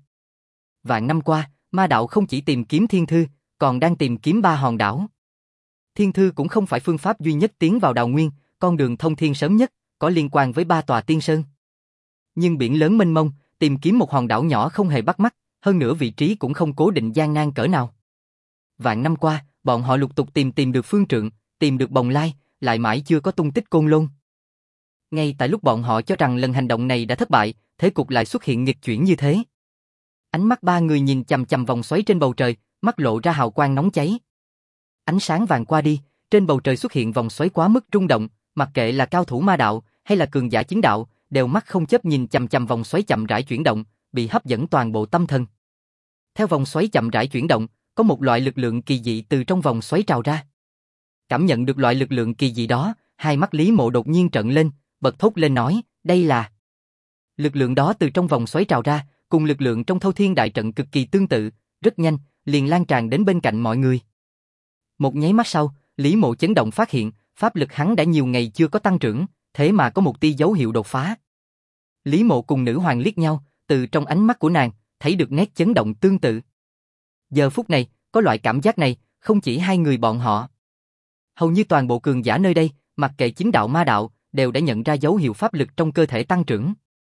Vạn năm qua, ma đạo không chỉ tìm kiếm thiên thư, còn đang tìm kiếm ba hòn đảo. Thiên thư cũng không phải phương pháp duy nhất tiến vào đào nguyên, con đường thông thiên sớm nhất, có liên quan với ba tòa tiên sơn. Nhưng biển lớn mênh mông, tìm kiếm một hòn đảo nhỏ không hề bắt mắt, hơn nữa vị trí cũng không cố định gian nan cỡ nào. Vạn năm qua, bọn họ lục tục tìm được Phương Trượng, tìm được Bồng Lai, lại mãi chưa có tung tích Côn Lôn. Ngay tại lúc bọn họ cho rằng lần hành động này đã thất bại, thế cục lại xuất hiện nghịch chuyển như thế. Ánh mắt ba người nhìn chằm chằm vòng xoáy trên bầu trời, mắt lộ ra hào quang nóng cháy. Ánh sáng vàng qua đi, trên bầu trời xuất hiện vòng xoáy quá mức rung động, mặc kệ là cao thủ ma đạo hay là cường giả chính đạo, đều mắt không chớp nhìn chằm chằm vòng xoáy chậm rãi chuyển động, bị hấp dẫn toàn bộ tâm thần. Theo vòng xoáy chậm rãi chuyển động, có một loại lực lượng kỳ dị từ trong vòng xoáy trào ra. Cảm nhận được loại lực lượng kỳ dị đó, hai mắt Lý Mộ đột nhiên trợn lên, bật thốt lên nói, đây là... Lực lượng đó từ trong vòng xoáy trào ra, cùng lực lượng trong Thâu Thiên đại trận cực kỳ tương tự, rất nhanh, liền lan tràn đến bên cạnh mọi người. Một nháy mắt sau, Lý Mộ chấn động phát hiện, pháp lực hắn đã nhiều ngày chưa có tăng trưởng, thế mà có một tia dấu hiệu đột phá. Lý Mộ cùng nữ hoàng liếc nhau, từ trong ánh mắt của nàng, thấy được nét chấn động tương tự. Giờ phút này, có loại cảm giác này, không chỉ hai người bọn họ. Hầu như toàn bộ cường giả nơi đây, mặc kệ chính đạo ma đạo, đều đã nhận ra dấu hiệu pháp lực trong cơ thể tăng trưởng.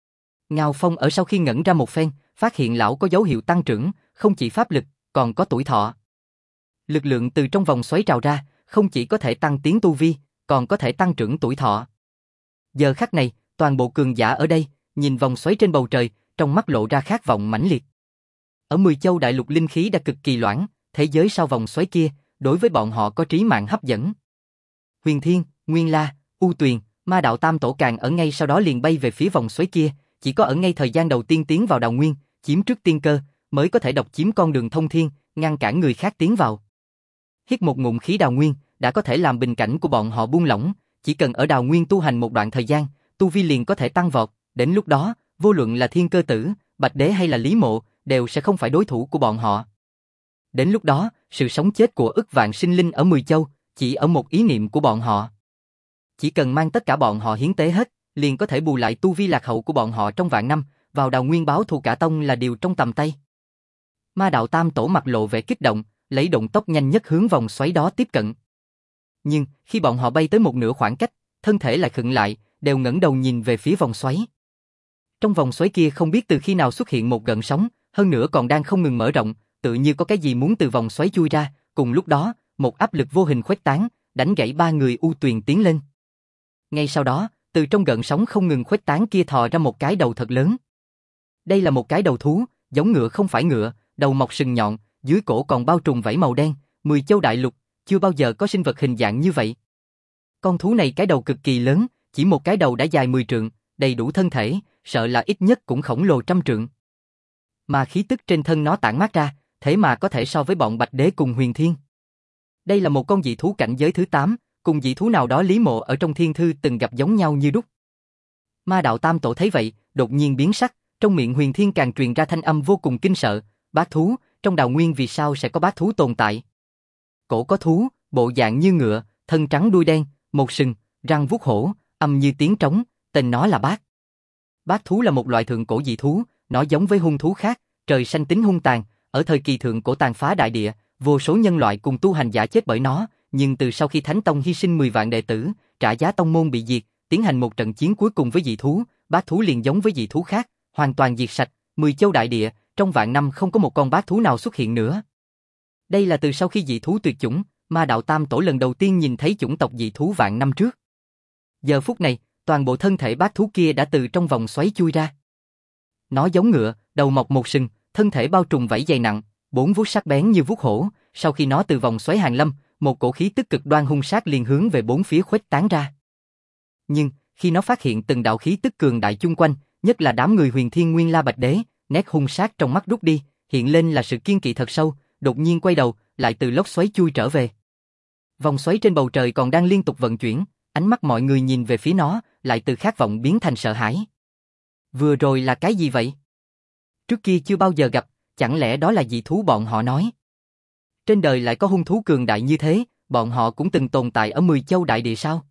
Ngao Phong ở sau khi ngẩn ra một phen, phát hiện lão có dấu hiệu tăng trưởng, không chỉ pháp lực, còn có tuổi thọ. Lực lượng từ trong vòng xoáy trào ra, không chỉ có thể tăng tiến tu vi, còn có thể tăng trưởng tuổi thọ. Giờ khắc này, toàn bộ cường giả ở đây, nhìn vòng xoáy trên bầu trời, trong mắt lộ ra khát vọng mãnh liệt. Ở 10 châu đại lục linh khí đã cực kỳ loãng, thế giới sau vòng xoáy kia, đối với bọn họ có trí mạng hấp dẫn. Huyền Thiên, Nguyên La, U Tuyền, ma đạo tam tổ càng ở ngay sau đó liền bay về phía vòng xoáy kia, chỉ có ở ngay thời gian đầu tiên tiến vào đào nguyên, chiếm trước tiên cơ, mới có thể độc chiếm con đường thông thiên, ngăn cản người khác tiến vào. Hít một ngụm khí đào nguyên, đã có thể làm bình cảnh của bọn họ buông lỏng, chỉ cần ở đào nguyên tu hành một đoạn thời gian, tu vi liền có thể tăng vọt, đến lúc đó, vô luận là Thiên Cơ Tử, Bạch Đế hay là Lý Mộ, đều sẽ không phải đối thủ của bọn họ. Đến lúc đó, sự sống chết của ức vạn sinh linh ở 10 châu, chỉ ở một ý niệm của bọn họ. Chỉ cần mang tất cả bọn họ hiến tế hết, liền có thể bù lại tu vi lạc hậu của bọn họ trong vạn năm, vào đào nguyên báo thù cả tông là điều trong tầm tay. Ma đạo tam tổ mặt lộ vẻ kích động, lấy động tốc nhanh nhất hướng vòng xoáy đó tiếp cận. Nhưng, khi bọn họ bay tới một nửa khoảng cách, thân thể lại khựng lại, đều ngẩng đầu nhìn về phía vòng xoáy. Trong vòng xoáy kia không biết từ khi nào xuất hiện một gợn sóng, hơn nữa còn đang không ngừng mở rộng, tự như có cái gì muốn từ vòng xoáy chui ra, cùng lúc đó, một áp lực vô hình khuếch tán, đánh gãy ba người U Tuyền tiến lên. Ngay sau đó, từ trong gợn sóng không ngừng khuếch tán kia thò ra một cái đầu thật lớn. Đây là một cái đầu thú, giống ngựa không phải ngựa, đầu mọc sừng nhọn, dưới cổ còn bao trùm vảy màu đen, 10 châu đại lục, chưa bao giờ có sinh vật hình dạng như vậy. Con thú này cái đầu cực kỳ lớn, chỉ một cái đầu đã dài 10 trượng, đầy đủ thân thể, sợ là ít nhất cũng khổng lồ 100 trượng. Mà khí tức trên thân nó tản mát ra, thế mà có thể so với bọn Bạch Đế cùng Huyền Thiên. Đây là một con dị thú cảnh giới thứ 8, cùng dị thú nào đó Lý Mộ ở trong thiên thư từng gặp giống nhau như đúc. Ma đạo tam tổ thấy vậy, đột nhiên biến sắc, trong miệng Huyền Thiên càng truyền ra thanh âm vô cùng kinh sợ, bát thú, trong đào nguyên vì sao sẽ có bát thú tồn tại? Cổ có thú, bộ dạng như ngựa, thân trắng đuôi đen, một sừng, răng vuốt hổ, âm như tiếng trống, tên nó là bát. Bát thú là một loại thượng cổ dị thú, nó giống với hung thú khác, trời xanh tính hung tàn, ở thời kỳ thượng cổ tàn phá đại địa, vô số nhân loại cùng tu hành giả chết bởi nó, nhưng từ sau khi Thánh Tông hy sinh 10 vạn đệ tử, trả giá tông môn bị diệt, tiến hành một trận chiến cuối cùng với dị thú, bát thú liền giống với dị thú khác, hoàn toàn diệt sạch, 10 châu đại địa, trong vạn năm không có một con bát thú nào xuất hiện nữa. Đây là từ sau khi dị thú tuyệt chủng, Ma Đạo Tam Tổ lần đầu tiên nhìn thấy chủng tộc dị thú vạn năm trước. Giờ phút này, toàn bộ thân thể bát thú kia đã từ trong vòng xoáy chui ra. Nó giống ngựa, đầu mọc một sừng, thân thể bao trùm vảy dày nặng, 4 vuốt sắc bén như vuốt hổ. Sau khi nó từ vòng xoáy hàng lâm, một cổ khí tức cực đoan hung sát liền hướng về bốn phía khuếch tán ra. Nhưng khi nó phát hiện từng đạo khí tức cường đại chung quanh, nhất là đám người Huyền Thiên Nguyên La Bạch Đế, nét hung sát trong mắt rút đi, hiện lên là sự kiên kỵ thật sâu, đột nhiên quay đầu, lại từ lốc xoáy chui trở về. Vòng xoáy trên bầu trời còn đang liên tục vận chuyển, ánh mắt mọi người nhìn về phía nó, lại từ khát vọng biến thành sợ hãi. Vừa rồi là cái gì vậy? Trước kia chưa bao giờ gặp, chẳng lẽ đó là dị thú bọn họ nói? Trên đời lại có hung thú cường đại như thế, bọn họ cũng từng tồn tại ở 10 châu đại địa sao?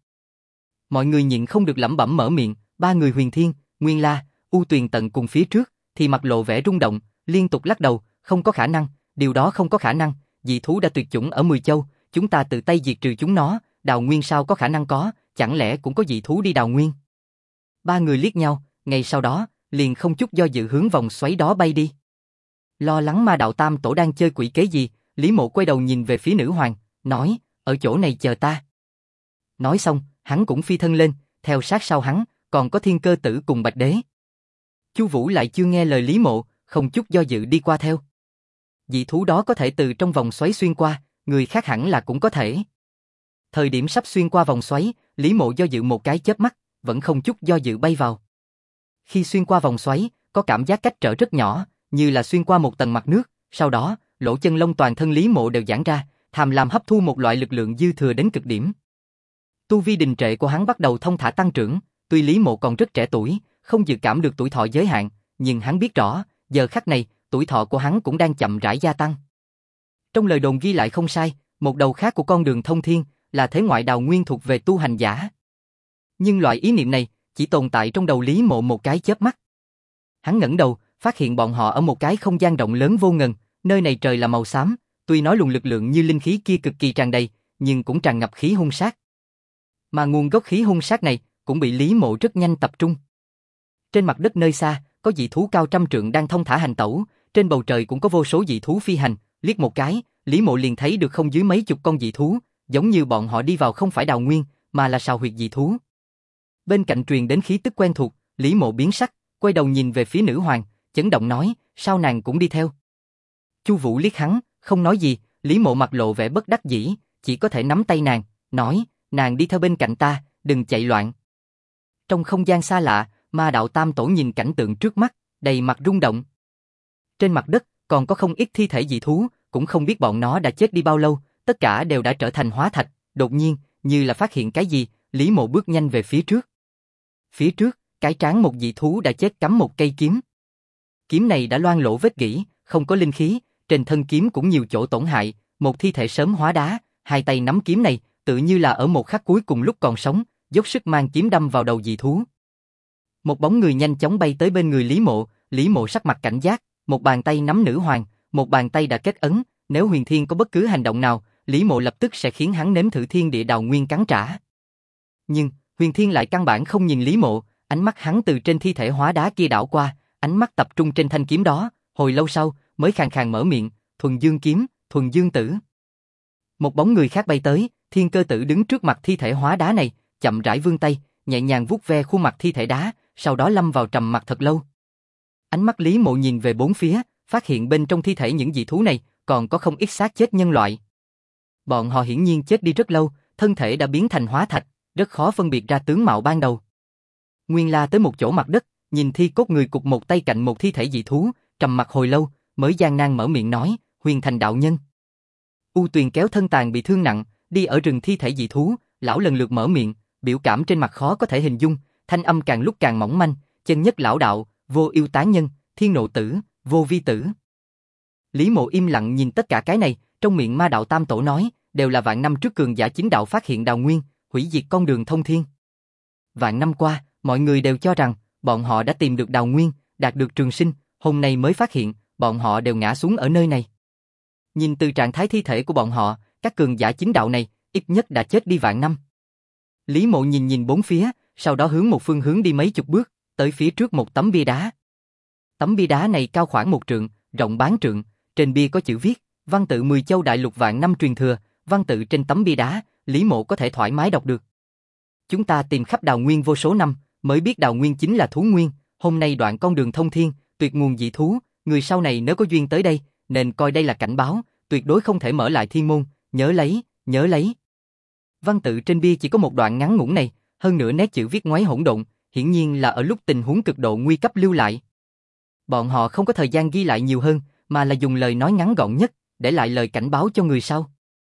Mọi người nhịn không được lẩm bẩm mở miệng, ba người Huyền Thiên, Nguyên La, U Tuyền Tận cùng phía trước, thì mặt lộ vẻ rung động, liên tục lắc đầu, không có khả năng, điều đó không có khả năng, dị thú đã tuyệt chủng ở 10 châu, chúng ta tự tay diệt trừ chúng nó, đào nguyên sao có khả năng có, chẳng lẽ cũng có dị thú đi đào nguyên? Ba người liếc nhau, ngay sau đó, liền không chút do dự hướng vòng xoáy đó bay đi. Lo lắng Ma Đạo Tam Tổ đang chơi quỷ kế gì, Lý Mộ quay đầu nhìn về phía nữ hoàng, nói, ở chỗ này chờ ta. Nói xong, hắn cũng phi thân lên, theo sát sau hắn, còn có Thiên Cơ Tử cùng Bạch Đế. Chu Vũ lại chưa nghe lời Lý Mộ, không chút do dự đi qua theo. Dị thú đó có thể từ trong vòng xoáy xuyên qua, người khác hẳn là cũng có thể. Thời điểm sắp xuyên qua vòng xoáy, Lý Mộ do dự một cái chớp mắt, vẫn không chút do dự bay vào. Khi xuyên qua vòng xoáy, có cảm giác cách trở rất nhỏ, như là xuyên qua một tầng mặt nước, sau đó, lỗ chân lông toàn thân Lý Mộ đều giãn ra, tham lam hấp thu một loại lực lượng dư thừa đến cực điểm. Tu vi đình trệ của hắn bắt đầu thông thả tăng trưởng, tuy Lý Mộ còn rất trẻ tuổi, không dự cảm được tuổi thọ giới hạn, nhưng hắn biết rõ, giờ khắc này, tuổi thọ của hắn cũng đang chậm rãi gia tăng. Trong lời đồn ghi lại không sai, một đầu khác của con đường thông thiên là thế ngoại đào nguyên thuộc về tu hành giả. Nhưng loại ý niệm này chỉ tồn tại trong đầu Lý Mộ một cái chớp mắt. Hắn ngẩng đầu, phát hiện bọn họ ở một cái không gian rộng lớn vô ngần, nơi này trời là màu xám, tuy nói luồng lực lượng như linh khí kia cực kỳ tràn đầy, nhưng cũng tràn ngập khí hung sát. Mà nguồn gốc khí hung sát này cũng bị Lý Mộ rất nhanh tập trung. Trên mặt đất nơi xa, có dị thú cao trăm trượng đang thông thả hành tẩu, trên bầu trời cũng có vô số dị thú phi hành, liếc một cái, Lý Mộ liền thấy được không dưới mấy chục con dị thú, giống như bọn họ đi vào không phải đào nguyên, mà là sào huyệt dị thú. Bên cạnh truyền đến khí tức quen thuộc, Lý Mộ biến sắc, quay đầu nhìn về phía nữ hoàng, chấn động nói, sao nàng cũng đi theo? Chu Vũ liếc hắn, không nói gì, Lý Mộ mặt lộ vẻ bất đắc dĩ, chỉ có thể nắm tay nàng, nói, nàng đi theo bên cạnh ta, đừng chạy loạn. Trong không gian xa lạ, Ma Đạo Tam Tổ nhìn cảnh tượng trước mắt, đầy mặt rung động. Trên mặt đất, còn có không ít thi thể dị thú, cũng không biết bọn nó đã chết đi bao lâu, tất cả đều đã trở thành hóa thạch, đột nhiên, như là phát hiện cái gì, Lý Mộ bước nhanh về phía trước. Phía trước, cái trán một dị thú đã chết cắm một cây kiếm. Kiếm này đã loang lổ vết gỉ, không có linh khí, trên thân kiếm cũng nhiều chỗ tổn hại, một thi thể sớm hóa đá, hai tay nắm kiếm này, tự như là ở một khắc cuối cùng lúc còn sống, dốc sức mang kiếm đâm vào đầu dị thú. Một bóng người nhanh chóng bay tới bên người Lý Mộ sắc mặt cảnh giác, một bàn tay nắm nữ hoàng, một bàn tay đã kết ấn, nếu Huyền Thiên có bất cứ hành động nào, Lý Mộ lập tức sẽ khiến hắn nếm thử thiên địa đào nguyên cắn trả. Nhưng, Huyền Thiên lại căn bản không nhìn Lý Mộ, ánh mắt hắn từ trên thi thể hóa đá kia đảo qua, ánh mắt tập trung trên thanh kiếm đó, hồi lâu sau, mới khàn khàn mở miệng, Thuần Dương kiếm, Thuần Dương tử. Một bóng người khác bay tới, Thiên Cơ Tử đứng trước mặt thi thể hóa đá này, chậm rãi vươn tay, nhẹ nhàng vuốt ve khuôn mặt thi thể đá, sau đó lâm vào trầm mặc thật lâu. Ánh mắt Lý Mộ nhìn về bốn phía, phát hiện bên trong thi thể những dị thú này, còn có không ít xác chết nhân loại. Bọn họ hiển nhiên chết đi rất lâu, thân thể đã biến thành hóa thạch, rất khó phân biệt ra tướng mạo ban đầu. Nguyên La tới một chỗ mặt đất, nhìn thi cốt người cụp một tay cạnh một thi thể dị thú, trầm mặc hồi lâu, mới gian nan mở miệng nói, Huyền Thành đạo nhân. U Tuyền kéo thân tàn bị thương nặng, đi ở rừng thi thể dị thú, lão lần lượt mở miệng, biểu cảm trên mặt khó có thể hình dung, thanh âm càng lúc càng mỏng manh, chân nhất lão đạo, vô yêu tán nhân, thiên nộ tử, vô vi tử. Lý Mộ im lặng nhìn tất cả cái này, trong miệng Ma Đạo Tam Tổ nói, đều là vạn năm trước cường giả chính đạo phát hiện đào nguyên, hủy diệt con đường thông thiên. Vạn năm qua, mọi người đều cho rằng, bọn họ đã tìm được đào nguyên, đạt được trường sinh, hôm nay mới phát hiện, bọn họ đều ngã xuống ở nơi này. Nhìn từ trạng thái thi thể của bọn họ, các cường giả chính đạo này, ít nhất đã chết đi vạn năm. Lý Mộ nhìn nhìn bốn phía, sau đó hướng một phương hướng đi mấy chục bước, tới phía trước một tấm bia đá. Tấm bia đá này cao khoảng 1 trượng, rộng bán trượng, trên bia có chữ viết, văn tự 10 châu đại lục vạn năm truyền thừa, văn tự trên tấm bia đá, Lý Mộ có thể thoải mái đọc được. Chúng ta tìm khắp đào nguyên vô số năm, mới biết đào nguyên chính là thú nguyên, hôm nay đoạn con đường thông thiên, tuyệt nguồn dị thú, người sau này nếu có duyên tới đây, nên coi đây là cảnh báo, tuyệt đối không thể mở lại thiên môn, nhớ lấy, nhớ lấy. Văn tự trên bia chỉ có một đoạn ngắn ngủn này, hơn nữa nét chữ viết ngoáy hỗn độn, hiển nhiên là ở lúc tình huống cực độ nguy cấp lưu lại. Bọn họ không có thời gian ghi lại nhiều hơn, mà là dùng lời nói ngắn gọn nhất, để lại lời cảnh báo cho người sau.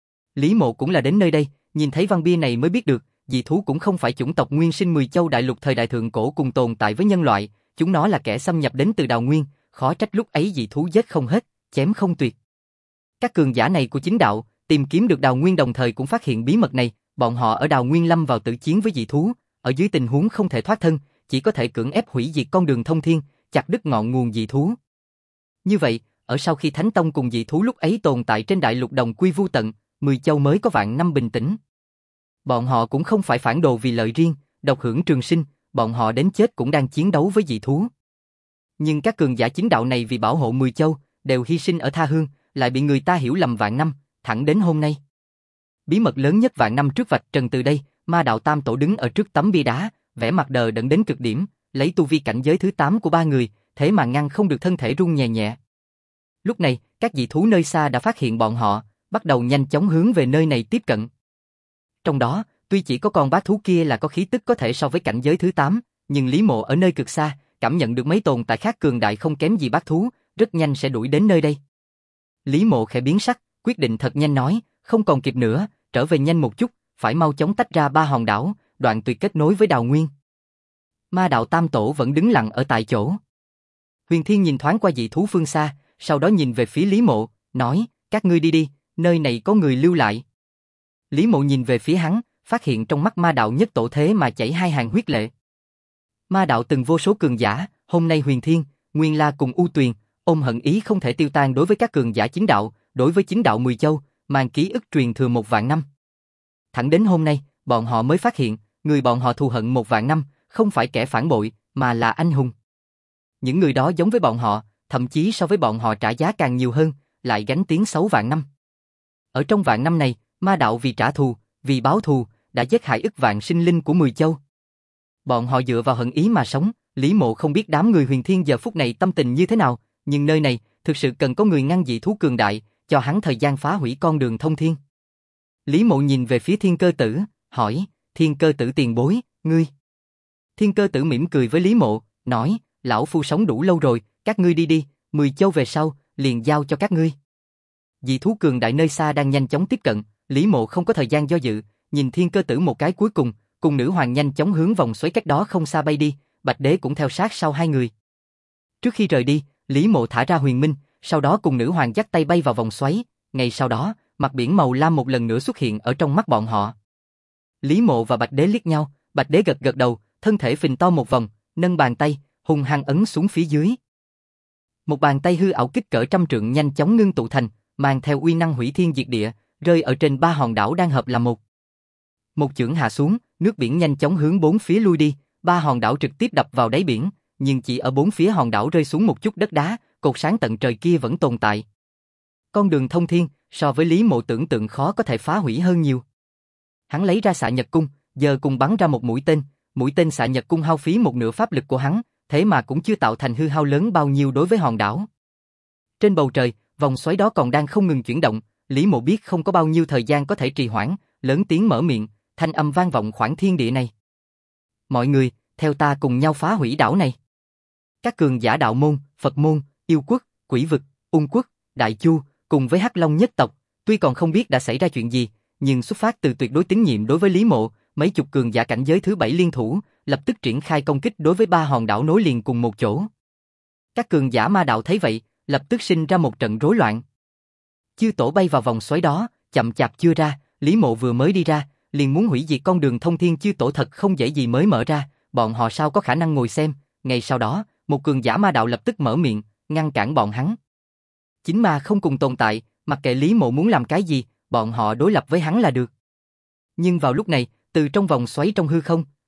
Lý Mộ cũng là đến nơi đây, nhìn thấy văn bia này mới biết được, dị thú cũng không phải chủng tộc nguyên sinh 10 châu đại lục thời đại thượng cổ cùng tồn tại với nhân loại, chúng nó là kẻ xâm nhập đến từ đào nguyên, khó trách lúc ấy dị thú giết không hết, chém không tuyệt. Các cường giả này của chính đạo, tìm kiếm được đào nguyên đồng thời cũng phát hiện bí mật này, bọn họ ở đào nguyên lâm vào tử chiến với dị thú, ở dưới tình huống không thể thoát thân, chỉ có thể cưỡng ép hủy diệt con đường thông thiên, chặt đứt ngọn nguồn dị thú. Như vậy, ở sau khi Thánh Tông cùng dị thú lúc ấy tồn tại trên đại lục đồng quy vu tận, 10 châu mới có vạn năm bình tĩnh. Bọn họ cũng không phải phản đồ vì lợi riêng, độc hưởng trường sinh, bọn họ đến chết cũng đang chiến đấu với dị thú. Nhưng các cường giả chính đạo này vì bảo hộ 10 châu, đều hy sinh ở tha hương, lại bị người ta hiểu lầm vạn năm, thẳng đến hôm nay. Bí mật lớn nhất vạn năm trước vạch trần từ đây, Ma đạo Tam Tổ đứng ở trước tấm bia đá, vẻ mặt đờ đẫn đến cực điểm, lấy tu vi cảnh giới thứ 8 của ba người, thế mà ngăn không được thân thể run nhẹ nhẹ. Lúc này, các dị thú nơi xa đã phát hiện bọn họ, bắt đầu nhanh chóng hướng về nơi này tiếp cận. Trong đó, tuy chỉ có con bá thú kia là có khí tức có thể so với cảnh giới thứ 8, nhưng Lý Mộ ở nơi cực xa, cảm nhận được mấy tồn tại khác cường đại không kém gì bá thú, rất nhanh sẽ đuổi đến nơi đây. Lý Mộ khẽ biến sắc, quyết định thật nhanh nói, không còn kịp nữa, trở về nhanh một chút, phải mau chóng tách ra 3 hòn đảo, đoạn tuyệt kết nối với đào nguyên. Ma đạo Tam Tổ vẫn đứng lặng ở tại chỗ. Huyền Thiên nhìn thoáng qua dị thú phương xa, sau đó nhìn về phía Lý Mộ, nói, các ngươi đi đi, nơi này có người lưu lại. Lý Mộ nhìn về phía hắn, phát hiện trong mắt ma đạo nhất tổ thế mà chảy 2 hàng huyết lệ. Ma đạo từng vô số cường giả, hôm nay Huyền Thiên, Nguyên La cùng U Tuyền, ôm hận ý không thể tiêu tan đối với các cường giả chính đạo, đối với chính đạo 10 châu, mang ký ức truyền thừa 1 vạn năm. Thẳng đến hôm nay, bọn họ mới phát hiện, người bọn họ thù hận 1 vạn năm, không phải kẻ phản bội, mà là anh hùng. Những người đó giống với bọn họ, thậm chí so với bọn họ trả giá càng nhiều hơn, lại gánh tiếng xấu vạn năm. Ở trong vạn năm này, ma đạo vì trả thù, vì báo thù, đã giết hại ức vạn sinh linh của 10 châu. Bọn họ dựa vào hận ý mà sống, Lý Mộ không biết đám người Huyền Thiên giờ phút này tâm tình như thế nào, nhưng nơi này, thực sự cần có người ngăn dị thú cường đại, cho hắn thời gian phá hủy con đường thông thiên. Lý Mộ nhìn về phía Thiên Cơ Tử, hỏi, Thiên Cơ Tử tiền bối, ngươi. Thiên Cơ Tử mỉm cười với Lý Mộ, nói, lão phu sống đủ lâu rồi, các ngươi đi đi, 10 châu về sau, liền giao cho các ngươi. Dị thú cường đại nơi xa đang nhanh chóng tiếp cận, Lý Mộ không có thời gian do dự, nhìn Thiên Cơ Tử một cái cuối cùng, cùng nữ hoàng nhanh chóng hướng vòng xoáy cách đó không xa bay đi, Bạch Đế cũng theo sát sau hai người. Trước khi rời đi, Lý Mộ thả ra Huyền Minh, sau đó cùng nữ hoàng dắt tay bay vào vòng xoáy, ngay sau đó, mặt biển màu lam một lần nữa xuất hiện ở trong mắt bọn họ. Lý Mộ và Bạch Đế liếc nhau, Bạch Đế gật gật đầu, thân thể phình to một vòng, nâng bàn tay, hung hăng ấn xuống phía dưới. Một bàn tay hư ảo kích cỡ 100 trượng nhanh chóng ngưng tụ thành, mang theo uy năng hủy thiên diệt địa, rơi ở trên 3 hòn đảo đang hợp làm một. Một chưởng hạ xuống, nước biển nhanh chóng hướng 4 phía lui đi, 3 hòn đảo trực tiếp đập vào đáy biển, nhưng chỉ ở 4 phía hòn đảo rơi xuống một chút đất đá, cột sáng tận trời kia vẫn tồn tại. Con đường thông thiên, so với Lý Mộ tưởng tượng khó có thể phá hủy hơn nhiều. Hắn lấy ra xạ nhật cung, giờ cùng bắn ra một mũi tên xạ nhật cung hao phí một nửa pháp lực của hắn, thế mà cũng chưa tạo thành hư hao lớn bao nhiêu đối với hòn đảo. Trên bầu trời, vòng xoáy đó còn đang không ngừng chuyển động, Lý Mộ biết không có bao nhiêu thời gian có thể trì hoãn, lớn tiếng mở miệng, thanh âm vang vọng khoảng thiên địa này. Mọi người, theo ta cùng nhau phá hủy đảo này. Các cường giả đạo môn, Phật môn, yêu quốc, quỷ vực, ung quốc, đại chu, cùng với Hắc Long nhất tộc, tuy còn không biết đã xảy ra chuyện gì, nhưng xuất phát từ tuyệt đối tín nhiệm đối với Lý Mộ, mấy chục cường giả cảnh giới thứ 7 liên thủ, lập tức triển khai công kích đối với 3 hòn đảo nối liền cùng một chỗ. Các cường giả ma đạo thấy vậy, lập tức sinh ra một trận rối loạn. Chư tổ bay vào vòng xoáy đó, chậm chạp chưa ra, Lý Mộ vừa mới đi ra, liền muốn hủy diệt con đường thông thiên chư tổ thật không dễ gì mới mở ra, bọn họ sao có khả năng ngồi xem, ngay sau đó, một cường giả ma đạo lập tức mở miệng, ngăn cản bọn hắn. Chính ma không cùng tồn tại, mặc kệ Lý Mộ muốn làm cái gì, bọn họ đối lập với hắn là được. Nhưng vào lúc này, từ trong vòng xoáy trong hư không,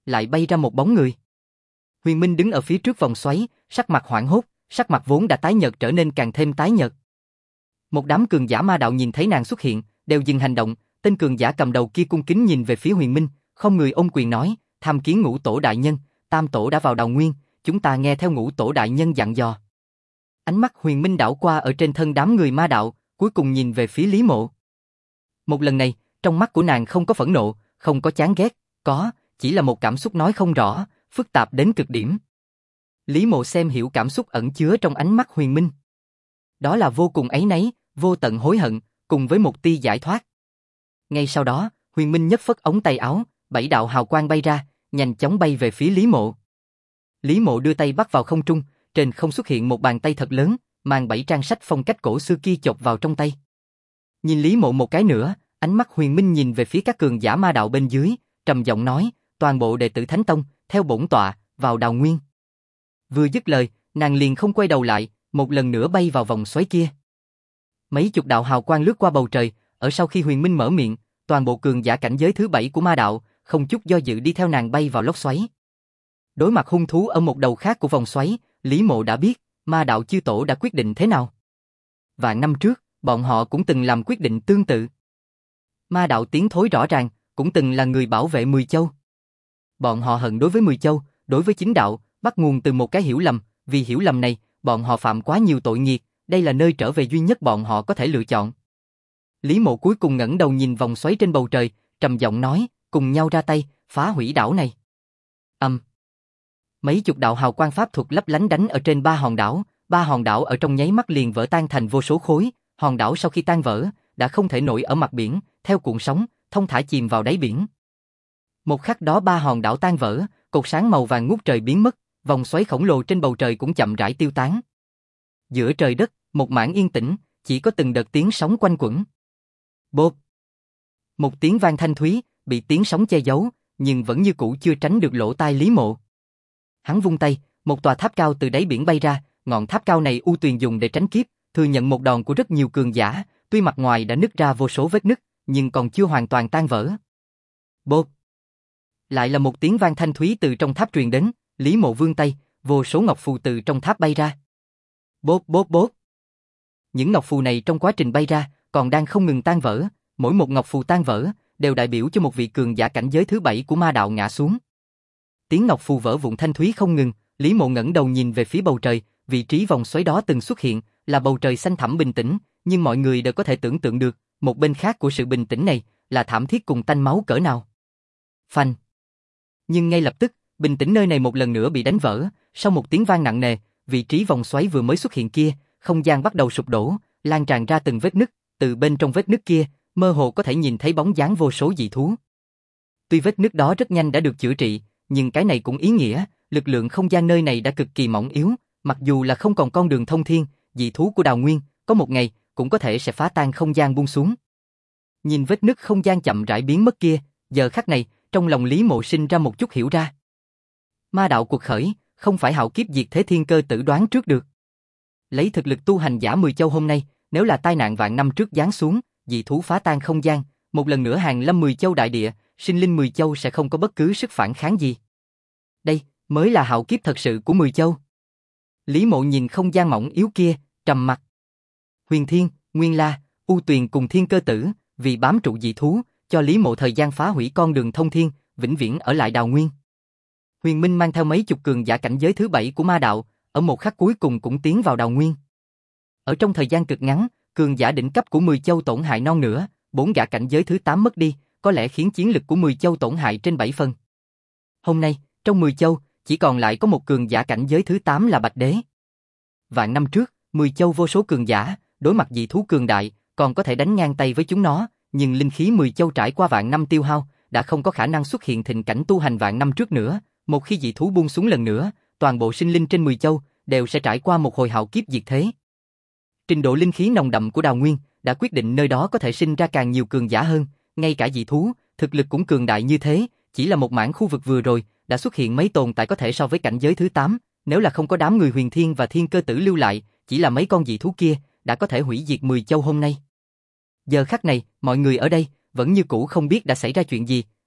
lại bay ra một bóng người. Huyền Minh đứng ở phía trước vòng xoáy, sắc mặt hoảng hốt, sắc mặt vốn đã tái nhợt trở nên càng thêm tái nhợt. Một đám cường giả ma đạo nhìn thấy nàng xuất hiện, đều dừng hành động, tên cường giả cầm đầu kia cung kính nhìn về phía Huyền Minh, không người ôm quyền nói, tham kiến Ngũ Tổ đại nhân, Tam Tổ đã vào Đào Nguyên, chúng ta nghe theo Ngũ Tổ đại nhân dặn dò. Ánh mắt Huyền Minh đảo qua ở trên thân đám người ma đạo, cuối cùng nhìn về phía Lý Mộ. Một lần này, trong mắt của nàng không có phẫn nộ, không có chán ghét, chỉ là một cảm xúc nói không rõ, phức tạp đến cực điểm. Lý Mộ xem hiểu cảm xúc ẩn chứa trong ánh mắt Huyền Minh. Đó là vô cùng áy náy, vô tận hối hận, cùng với một tia giải thoát. Ngay sau đó, Huyền Minh nhấc phất ống tay áo, 7 đạo hào quang bay ra, nhanh chóng bay về phía Lý Mộ. Lý Mộ đưa tay bắt vào không trung, trên không xuất hiện một bàn tay thật lớn, mang 7 trang sách phong cách cổ xưa kia chộp vào trong tay. Nhìn Lý Mộ một cái nữa, ánh mắt Huyền Minh nhìn về phía các cường giả ma đạo bên dưới, trầm giọng nói, toàn bộ đệ tử Thánh Tông, theo bổn tọa, vào Đào Nguyên. Vừa dứt lời, nàng liền không quay đầu lại, một lần nữa bay vào vòng xoáy kia. Mấy chục đạo hào quang lướt qua bầu trời, ở sau khi Huyền Minh mở miệng, toàn bộ cường giả cảnh giới thứ 7 của ma đạo, không chút do dự đi theo nàng bay vào lốc xoáy. Đối mặt hung thú ở một đầu khác của vòng xoáy, Lý Mộ đã biết, ma đạo chư tổ đã quyết định thế nào. Vạn năm trước, bọn họ cũng từng làm quyết định tương tự. Ma đạo tiến thối rõ ràng, cũng từng là người bảo vệ 10 châu. Bọn họ hận đối với 10 châu, đối với chính đạo, bắt nguồn từ một cái hiểu lầm, vì hiểu lầm này, bọn họ phạm quá nhiều tội nghiệt, đây là nơi trở về duy nhất bọn họ có thể lựa chọn. Lý Mộ cuối cùng ngẩng đầu nhìn vòng xoáy trên bầu trời, trầm giọng nói, cùng nhau ra tay, phá hủy đảo này. Mấy chục đạo hào quang pháp thuật lấp lánh đánh ở trên 3 hòn đảo ở trong nháy mắt liền vỡ tan thành vô số khối, hòn đảo sau khi tan vỡ, đã không thể nổi ở mặt biển, theo cuộn sóng, thông thả chìm vào đáy biển. Một khắc đó 3 hòn đảo tan vỡ, cột sáng màu vàng ngút trời biến mất, vòng xoáy khổng lồ trên bầu trời cũng chậm rãi tiêu tán. Giữa trời đất, một mảng yên tĩnh, chỉ có từng đợt tiếng sóng quanh quẩn. Bộp! Một tiếng vang thanh thúy, bị tiếng sóng che giấu, nhưng vẫn như cũ chưa tránh được lỗ tai Lý Mộ. Hắn vung tay, một tòa tháp cao từ đáy biển bay ra, ngọn tháp cao này U Tuyền dùng để tránh kiếp, thừa nhận một đòn của rất nhiều cường giả, tuy mặt ngoài đã nứt ra vô số vết nứt, nhưng còn chưa hoàn toàn tan vỡ. Bộp! Lại là một tiếng vang thanh thúy từ trong tháp truyền đến, Lý Mộ vươn tay, vô số ngọc phù từ trong tháp bay ra. Bốp bốp bốp. Những ngọc phù này trong quá trình bay ra, còn đang không ngừng tan vỡ, mỗi một ngọc phù tan vỡ, đều đại biểu cho một vị cường giả cảnh giới thứ 7 của ma đạo ngã xuống. Tiếng ngọc phù vỡ vụn thanh thúy không ngừng, Lý Mộ ngẩng đầu nhìn về phía bầu trời, vị trí vòng xoáy đó từng xuất hiện, là bầu trời xanh thẳm bình tĩnh, nhưng mọi người đều có thể tưởng tượng được, một bên khác của sự bình tĩnh này, là thảm thiết cùng tanh máu cỡ nào. Phanh. Nhưng ngay lập tức, bình tĩnh nơi này một lần nữa bị đánh vỡ, sau một tiếng vang nặng nề, vị trí vòng xoáy vừa mới xuất hiện kia, không gian bắt đầu sụp đổ, lan tràn ra từng vết nứt, từ bên trong vết nứt kia, mơ hồ có thể nhìn thấy bóng dáng vô số dị thú. Tuy vết nứt đó rất nhanh đã được chữa trị, nhưng cái này cũng ý nghĩa, lực lượng không gian nơi này đã cực kỳ mỏng yếu, mặc dù là không còn con đường thông thiên, dị thú của Đào Nguyên, có một ngày, cũng có thể sẽ phá tan không gian buông xuống. Nhìn vết nứt không gian chậm rãi biến mất kia, giờ khắc này, trong lòng Lý Mộ sinh ra một chút hiểu ra. Ma đạo cuộc khởi, không phải hạo kiếp diệt thế thiên cơ tử đoán trước được. Lấy thực lực tu hành giả 10 châu hôm nay, nếu là tai nạn vạn năm trước giáng xuống, dị thú phá tan không gian, một lần nữa hàng lâm 10 châu đại địa, sinh linh 10 châu sẽ không có bất cứ sức phản kháng gì. Đây mới là hạo kiếp thật sự của 10 châu. Lý Mộ nhìn không gian mỏng yếu kia, trầm mặc. Huyền Thiên, Nguyên La, U Tuyền cùng Thiên Cơ Tử, vì bám trụ dị thú, cho Lý Mộ thời gian phá hủy con đường thông thiên, vĩnh viễn ở lại Đào Nguyên. Huyền Minh mang theo mấy chục cường giả cảnh giới thứ 7 của ma đạo, ở một khắc cuối cùng cũng tiến vào Đào Nguyên. Ở trong thời gian cực ngắn, cường giả đỉnh cấp của 10 châu tổn hại non nữa, 4 gã cảnh giới thứ 8 mất đi, có lẽ khiến chiến lực của 10 châu tổn hại trên 7 phần. Hôm nay, trong 10 châu, chỉ còn lại có một cường giả cảnh giới thứ 8 là Bạch Đế. Vạn năm trước, 10 châu vô số cường giả, đối mặt dị thú cường đại, còn có thể đánh ngang tay với chúng nó, nhưng linh khí 10 châu trải qua vạn năm tiêu hao, đã không có khả năng xuất hiện thịnh cảnh tu hành vạn năm trước nữa, một khi dị thú buông xuống lần nữa, toàn bộ sinh linh trên 10 châu đều sẽ trải qua một hồi hạo kiếp diệt thế. Trình độ linh khí nồng đậm của Đào Nguyên đã quyết định nơi đó có thể sinh ra càng nhiều cường giả hơn, ngay cả dị thú, thực lực cũng cường đại như thế, chỉ là một mảng khu vực vừa rồi, đã xuất hiện mấy tồn tại có thể so với cảnh giới thứ 8, nếu là không có đám người Huyền Thiên và Thiên Cơ Tử lưu lại, chỉ là mấy con dị thú kia, đã có thể hủy diệt 10 châu hôm nay. Giờ khắc này, mọi người ở đây, vẫn như cũ không biết đã xảy ra chuyện gì,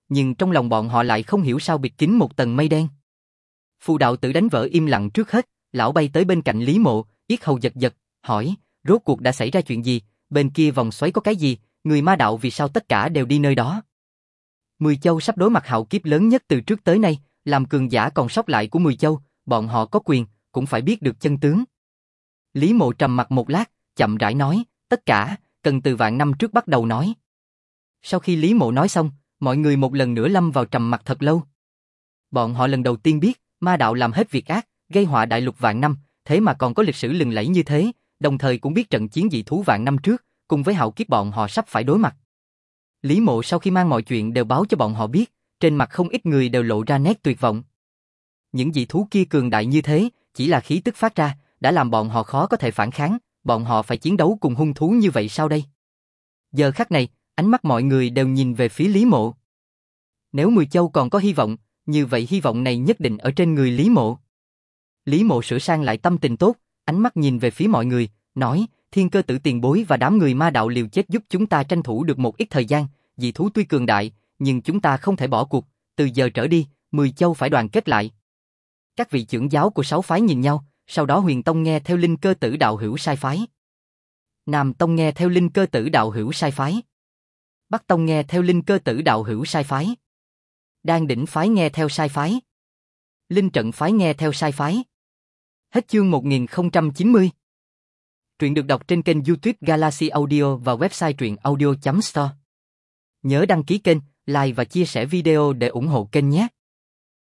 nhưng trong lòng bọn họ lại không hiểu sao bịt kín một tầng mây đen. Phù đạo tử đánh vỡ im lặng trước hết, lão bay tới bên cạnh Lý Mộ, yết hầu giật giật, hỏi, rốt cuộc đã xảy ra chuyện gì, bên kia vòng xoáy có cái gì, người ma đạo vì sao tất cả đều đi nơi đó. Mười Châu sắp đối mặt hạo kiếp lớn nhất từ trước tới nay, làm cường giả còn sót lại của Mười Châu, bọn họ có quyền, cũng phải biết được chân tướng. Lý Mộ trầm mặt một lát, chậm rãi nói, tất cả, cần từ vạn năm trước bắt đầu nói. Sau khi Lý Mộ nói xong, mọi người một lần nữa lâm vào trầm mặc thật lâu. Bọn họ lần đầu tiên biết, ma đạo làm hết việc ác, gây họa đại lục vạn năm, thế mà còn có lịch sử lừng lẫy như thế, đồng thời cũng biết trận chiến dị thú vạn năm trước, cùng với hạo kiếp bọn họ sắp phải đối mặt. Lý Mộ sau khi mang mọi chuyện đều báo cho bọn họ biết, trên mặt không ít người đều lộ ra nét tuyệt vọng. Những dị thú kia cường đại như thế, chỉ là khí tức phát ra, đã làm bọn họ khó có thể phản kháng, bọn họ phải chiến đấu cùng hung thú như vậy sao đây? Giờ khắc này, ánh mắt mọi người đều nhìn về phía Lý Mộ. Nếu Mười Châu còn có hy vọng, như vậy hy vọng này nhất định ở trên người Lý Mộ. Lý Mộ sửa sang lại tâm tình tốt, ánh mắt nhìn về phía mọi người, nói, Thiên Cơ Tử tiền bối và đám người ma đạo liều chết giúp chúng ta tranh thủ được một ít thời gian, dị thú tuy cường đại, nhưng chúng ta không thể bỏ cuộc, từ giờ trở đi, Mười Châu phải đoàn kết lại. Các vị trưởng giáo của 6 phái nhìn nhau, sau đó Huyền Tông nghe theo Linh Cơ Tử đạo hữu sai phái. Nam Tông nghe theo Linh Cơ Tử đạo hữu sai phái. Bắc Tông nghe theo Linh Cơ Tử đạo hữu sai phái. Đan Đỉnh phái nghe theo sai phái. Linh Trận phái nghe theo sai phái. Hết chương 1090. Truyện được đọc trên kênh YouTube Galaxy Audio và website truyện audio.store. Nhớ đăng ký kênh, like và chia sẻ video để ủng hộ kênh nhé.